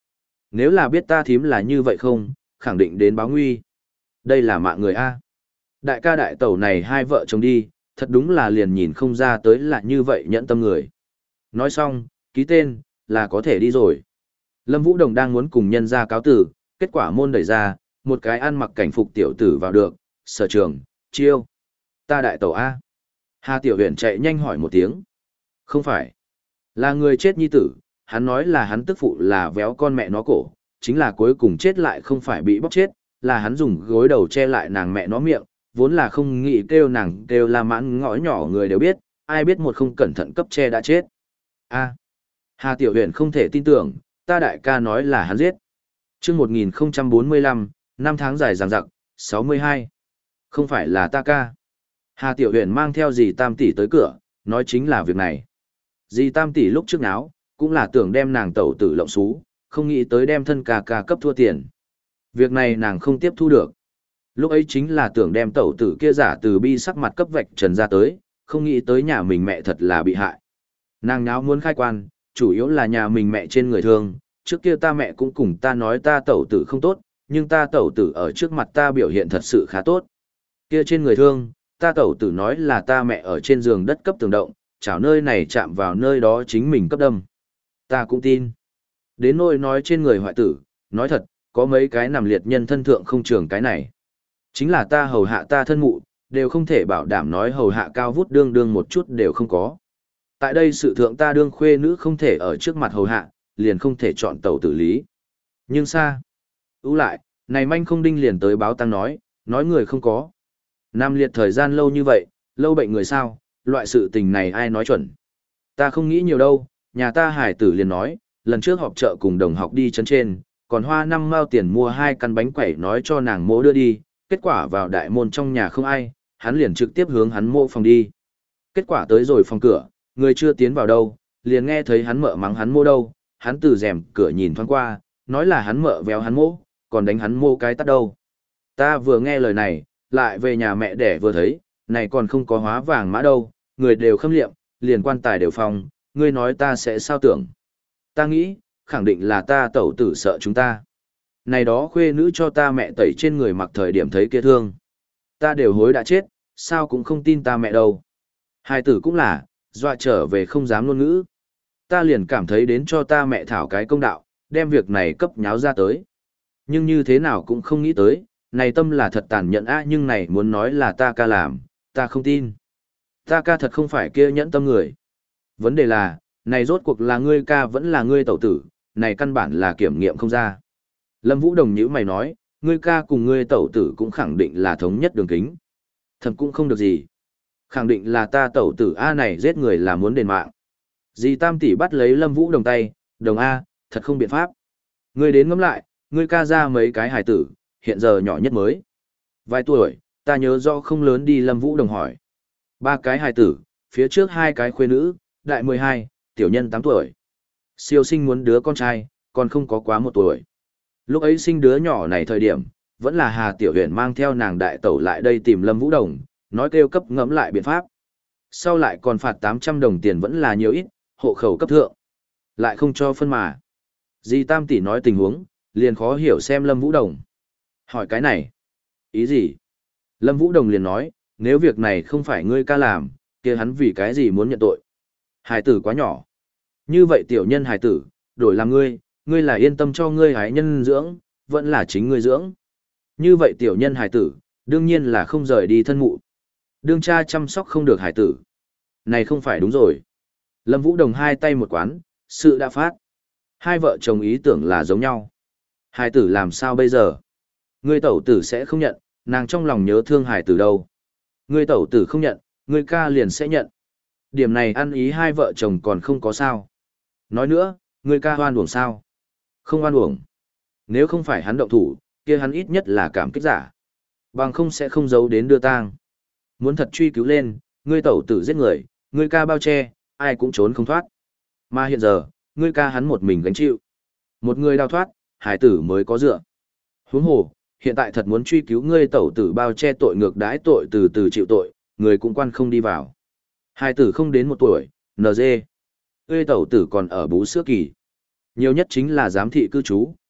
Nếu là biết ta thím là như vậy không, khẳng định đến báo nguy. Đây là mạng người A. Đại ca đại tẩu này hai vợ chồng đi, thật đúng là liền nhìn không ra tới là như vậy nhẫn tâm người. Nói xong, ký tên, là có thể đi rồi. Lâm Vũ Đồng đang muốn cùng nhân ra cáo tử, kết quả môn đẩy ra, một cái ăn mặc cảnh phục tiểu tử vào được, sở trường, chiêu. Ta đại tẩu A. Hà Tiểu Huyền chạy nhanh hỏi một tiếng. Không phải. Là người chết nhi tử, hắn nói là hắn tức phụ là véo con mẹ nó cổ, chính là cuối cùng chết lại không phải bị bóc chết, là hắn dùng gối đầu che lại nàng mẹ nó miệng, vốn là không nghĩ kêu nàng kêu la mãn ngõ nhỏ người đều biết, ai biết một không cẩn thận cấp che đã chết. A. Hà Tiểu Huyền không thể tin tưởng, ta đại ca nói là hắn giết. Trước một nghìn không trăm bốn mươi lăm, năm tháng dài dằng dặc, sáu mươi hai. Không phải là ta ca. Hà Tiểu Huyền mang theo dì Tam tỷ tới cửa, nói chính là việc này. Dì Tam tỷ lúc trước náo, cũng là tưởng đem nàng tẩu tử lộng xú, không nghĩ tới đem thân ca ca cấp thua tiền. Việc này nàng không tiếp thu được. Lúc ấy chính là tưởng đem tẩu tử kia giả từ bi sắc mặt cấp vạch trần ra tới, không nghĩ tới nhà mình mẹ thật là bị hại. Nàng náo muốn khai quan, chủ yếu là nhà mình mẹ trên người thương, trước kia ta mẹ cũng cùng ta nói ta tẩu tử không tốt, nhưng ta tẩu tử ở trước mặt ta biểu hiện thật sự khá tốt. Kia trên người thương, ta tẩu tử nói là ta mẹ ở trên giường đất cấp tường động, chảo nơi này chạm vào nơi đó chính mình cấp đâm. Ta cũng tin. Đến nỗi nói trên người hoại tử, nói thật, có mấy cái nằm liệt nhân thân thượng không trường cái này. Chính là ta hầu hạ ta thân mụ, đều không thể bảo đảm nói hầu hạ cao vút đương đương một chút đều không có. Tại đây sự thượng ta đương khuê nữ không thể ở trước mặt hầu hạ, liền không thể chọn tẩu tử lý. Nhưng xa. Ú lại, này manh không đinh liền tới báo tăng nói, nói người không có. Nam liệt thời gian lâu như vậy, lâu bệnh người sao, loại sự tình này ai nói chuẩn. Ta không nghĩ nhiều đâu, nhà ta hải tử liền nói, lần trước họp chợ cùng đồng học đi chân trên, còn hoa năm mao tiền mua hai căn bánh quẩy nói cho nàng mỗ đưa đi, kết quả vào đại môn trong nhà không ai, hắn liền trực tiếp hướng hắn mô phòng đi. Kết quả tới rồi phòng cửa, người chưa tiến vào đâu, liền nghe thấy hắn mợ mắng hắn mô đâu, hắn từ rèm cửa nhìn thoáng qua, nói là hắn mợ véo hắn mô, còn đánh hắn mô cái tắt đâu. Ta vừa nghe lời này, lại về nhà mẹ đẻ vừa thấy, này còn không có hóa vàng mã đâu, người đều khâm liệm, liền quan tài đều phòng, ngươi nói ta sẽ sao tưởng. Ta nghĩ, khẳng định là ta tẩu tử sợ chúng ta. Này đó khuê nữ cho ta mẹ tẩy trên người mặc thời điểm thấy kia thương. Ta đều hối đã chết, sao cũng không tin ta mẹ đâu. Hai tử cũng là, dọa trở về không dám ngôn ngữ. Ta liền cảm thấy đến cho ta mẹ thảo cái công đạo, đem việc này cấp nháo ra tới. Nhưng như thế nào cũng không nghĩ tới, này tâm là thật tàn nhẫn á, nhưng này muốn nói là ta ca làm, ta không tin. Ta ca thật không phải kia nhẫn tâm người. Vấn đề là, này rốt cuộc là ngươi ca vẫn là ngươi tẩu tử, này căn bản là kiểm nghiệm không ra. Lâm Vũ Đồng nhữ mày nói, ngươi ca cùng ngươi tẩu tử cũng khẳng định là thống nhất đường kính. Thật cũng không được gì. Khẳng định là ta tẩu tử A này giết người là muốn đền mạng. Dì Tam tỷ bắt lấy Lâm Vũ Đồng tay, Đồng A, thật không biện pháp. Ngươi đến ngẫm lại, ngươi ca ra mấy cái hài tử, hiện giờ nhỏ nhất mới. Vài tuổi, ta nhớ rõ không lớn đi Lâm Vũ Đồng hỏi. Ba cái hài tử, phía trước hai cái khuê nữ, đại mười hai, tiểu nhân tám tuổi. Siêu sinh muốn đứa con trai, còn không có quá một tuổi. Lúc ấy sinh đứa nhỏ này thời điểm, vẫn là Hà Tiểu Huyền mang theo nàng đại tẩu lại đây tìm Lâm Vũ Đồng, nói kêu cấp ngẫm lại biện pháp. Sau lại còn phạt tám trăm đồng tiền vẫn là nhiều ít, hộ khẩu cấp thượng. Lại không cho phân mà. Dì Tam tỷ nói tình huống, liền khó hiểu xem Lâm Vũ Đồng. Hỏi cái này. Ý gì? Lâm Vũ Đồng liền nói, nếu việc này không phải ngươi ca làm, kia hắn vì cái gì muốn nhận tội? Hài tử quá nhỏ. Như vậy tiểu nhân hài tử, đổi làm ngươi, ngươi là yên tâm cho ngươi hái nhân dưỡng, vẫn là chính ngươi dưỡng. Như vậy tiểu nhân hài tử, đương nhiên là không rời đi thân mụ. Đương cha chăm sóc không được hài tử. Này không phải đúng rồi. Lâm Vũ Đồng hai tay một quán, sự đã phát. Hai vợ chồng ý tưởng là giống nhau. Hài tử làm sao bây giờ? Ngươi tẩu tử sẽ không nhận, nàng trong lòng nhớ thương hài tử đâu. Ngươi tẩu tử không nhận, ngươi ca liền sẽ nhận. Điểm này ăn ý hai vợ chồng còn không có sao. Nói nữa, ngươi ca hoan uổng sao? Không hoan uổng. Nếu không phải hắn động thủ, kia hắn ít nhất là cảm kích giả. Bằng không sẽ không giấu đến đưa tang. Muốn thật truy cứu lên, ngươi tẩu tử giết người, ngươi ca bao che, ai cũng trốn không thoát. Mà hiện giờ, ngươi ca hắn một mình gánh chịu. Một người đào thoát, hải tử mới có dựa. Huống hồ, hiện tại thật muốn truy cứu ngươi tẩu tử bao che tội ngược đãi tội từ từ chịu tội, người cũng quan không đi vào. Hải tử không đến một tuổi, en giê. Ngươi tẩu tử còn ở bú sữa kỳ. Nhiều nhất chính là giám thị cư trú,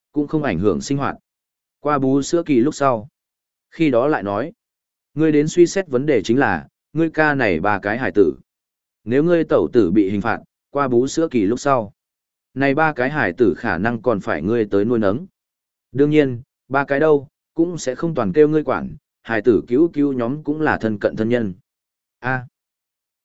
cũng không ảnh hưởng sinh hoạt. Qua bú sữa kỳ lúc sau. Khi đó lại nói, ngươi đến suy xét vấn đề chính là, ngươi ca này ba cái hải tử. Nếu ngươi tẩu tử bị hình phạt, qua bú sữa kỳ lúc sau. Này ba cái hải tử khả năng còn phải ngươi tới nuôi nấng. Đương nhiên, ba cái đâu, cũng sẽ không toàn kêu ngươi quản, hải tử cứu cứu nhóm cũng là thân cận thân nhân. A.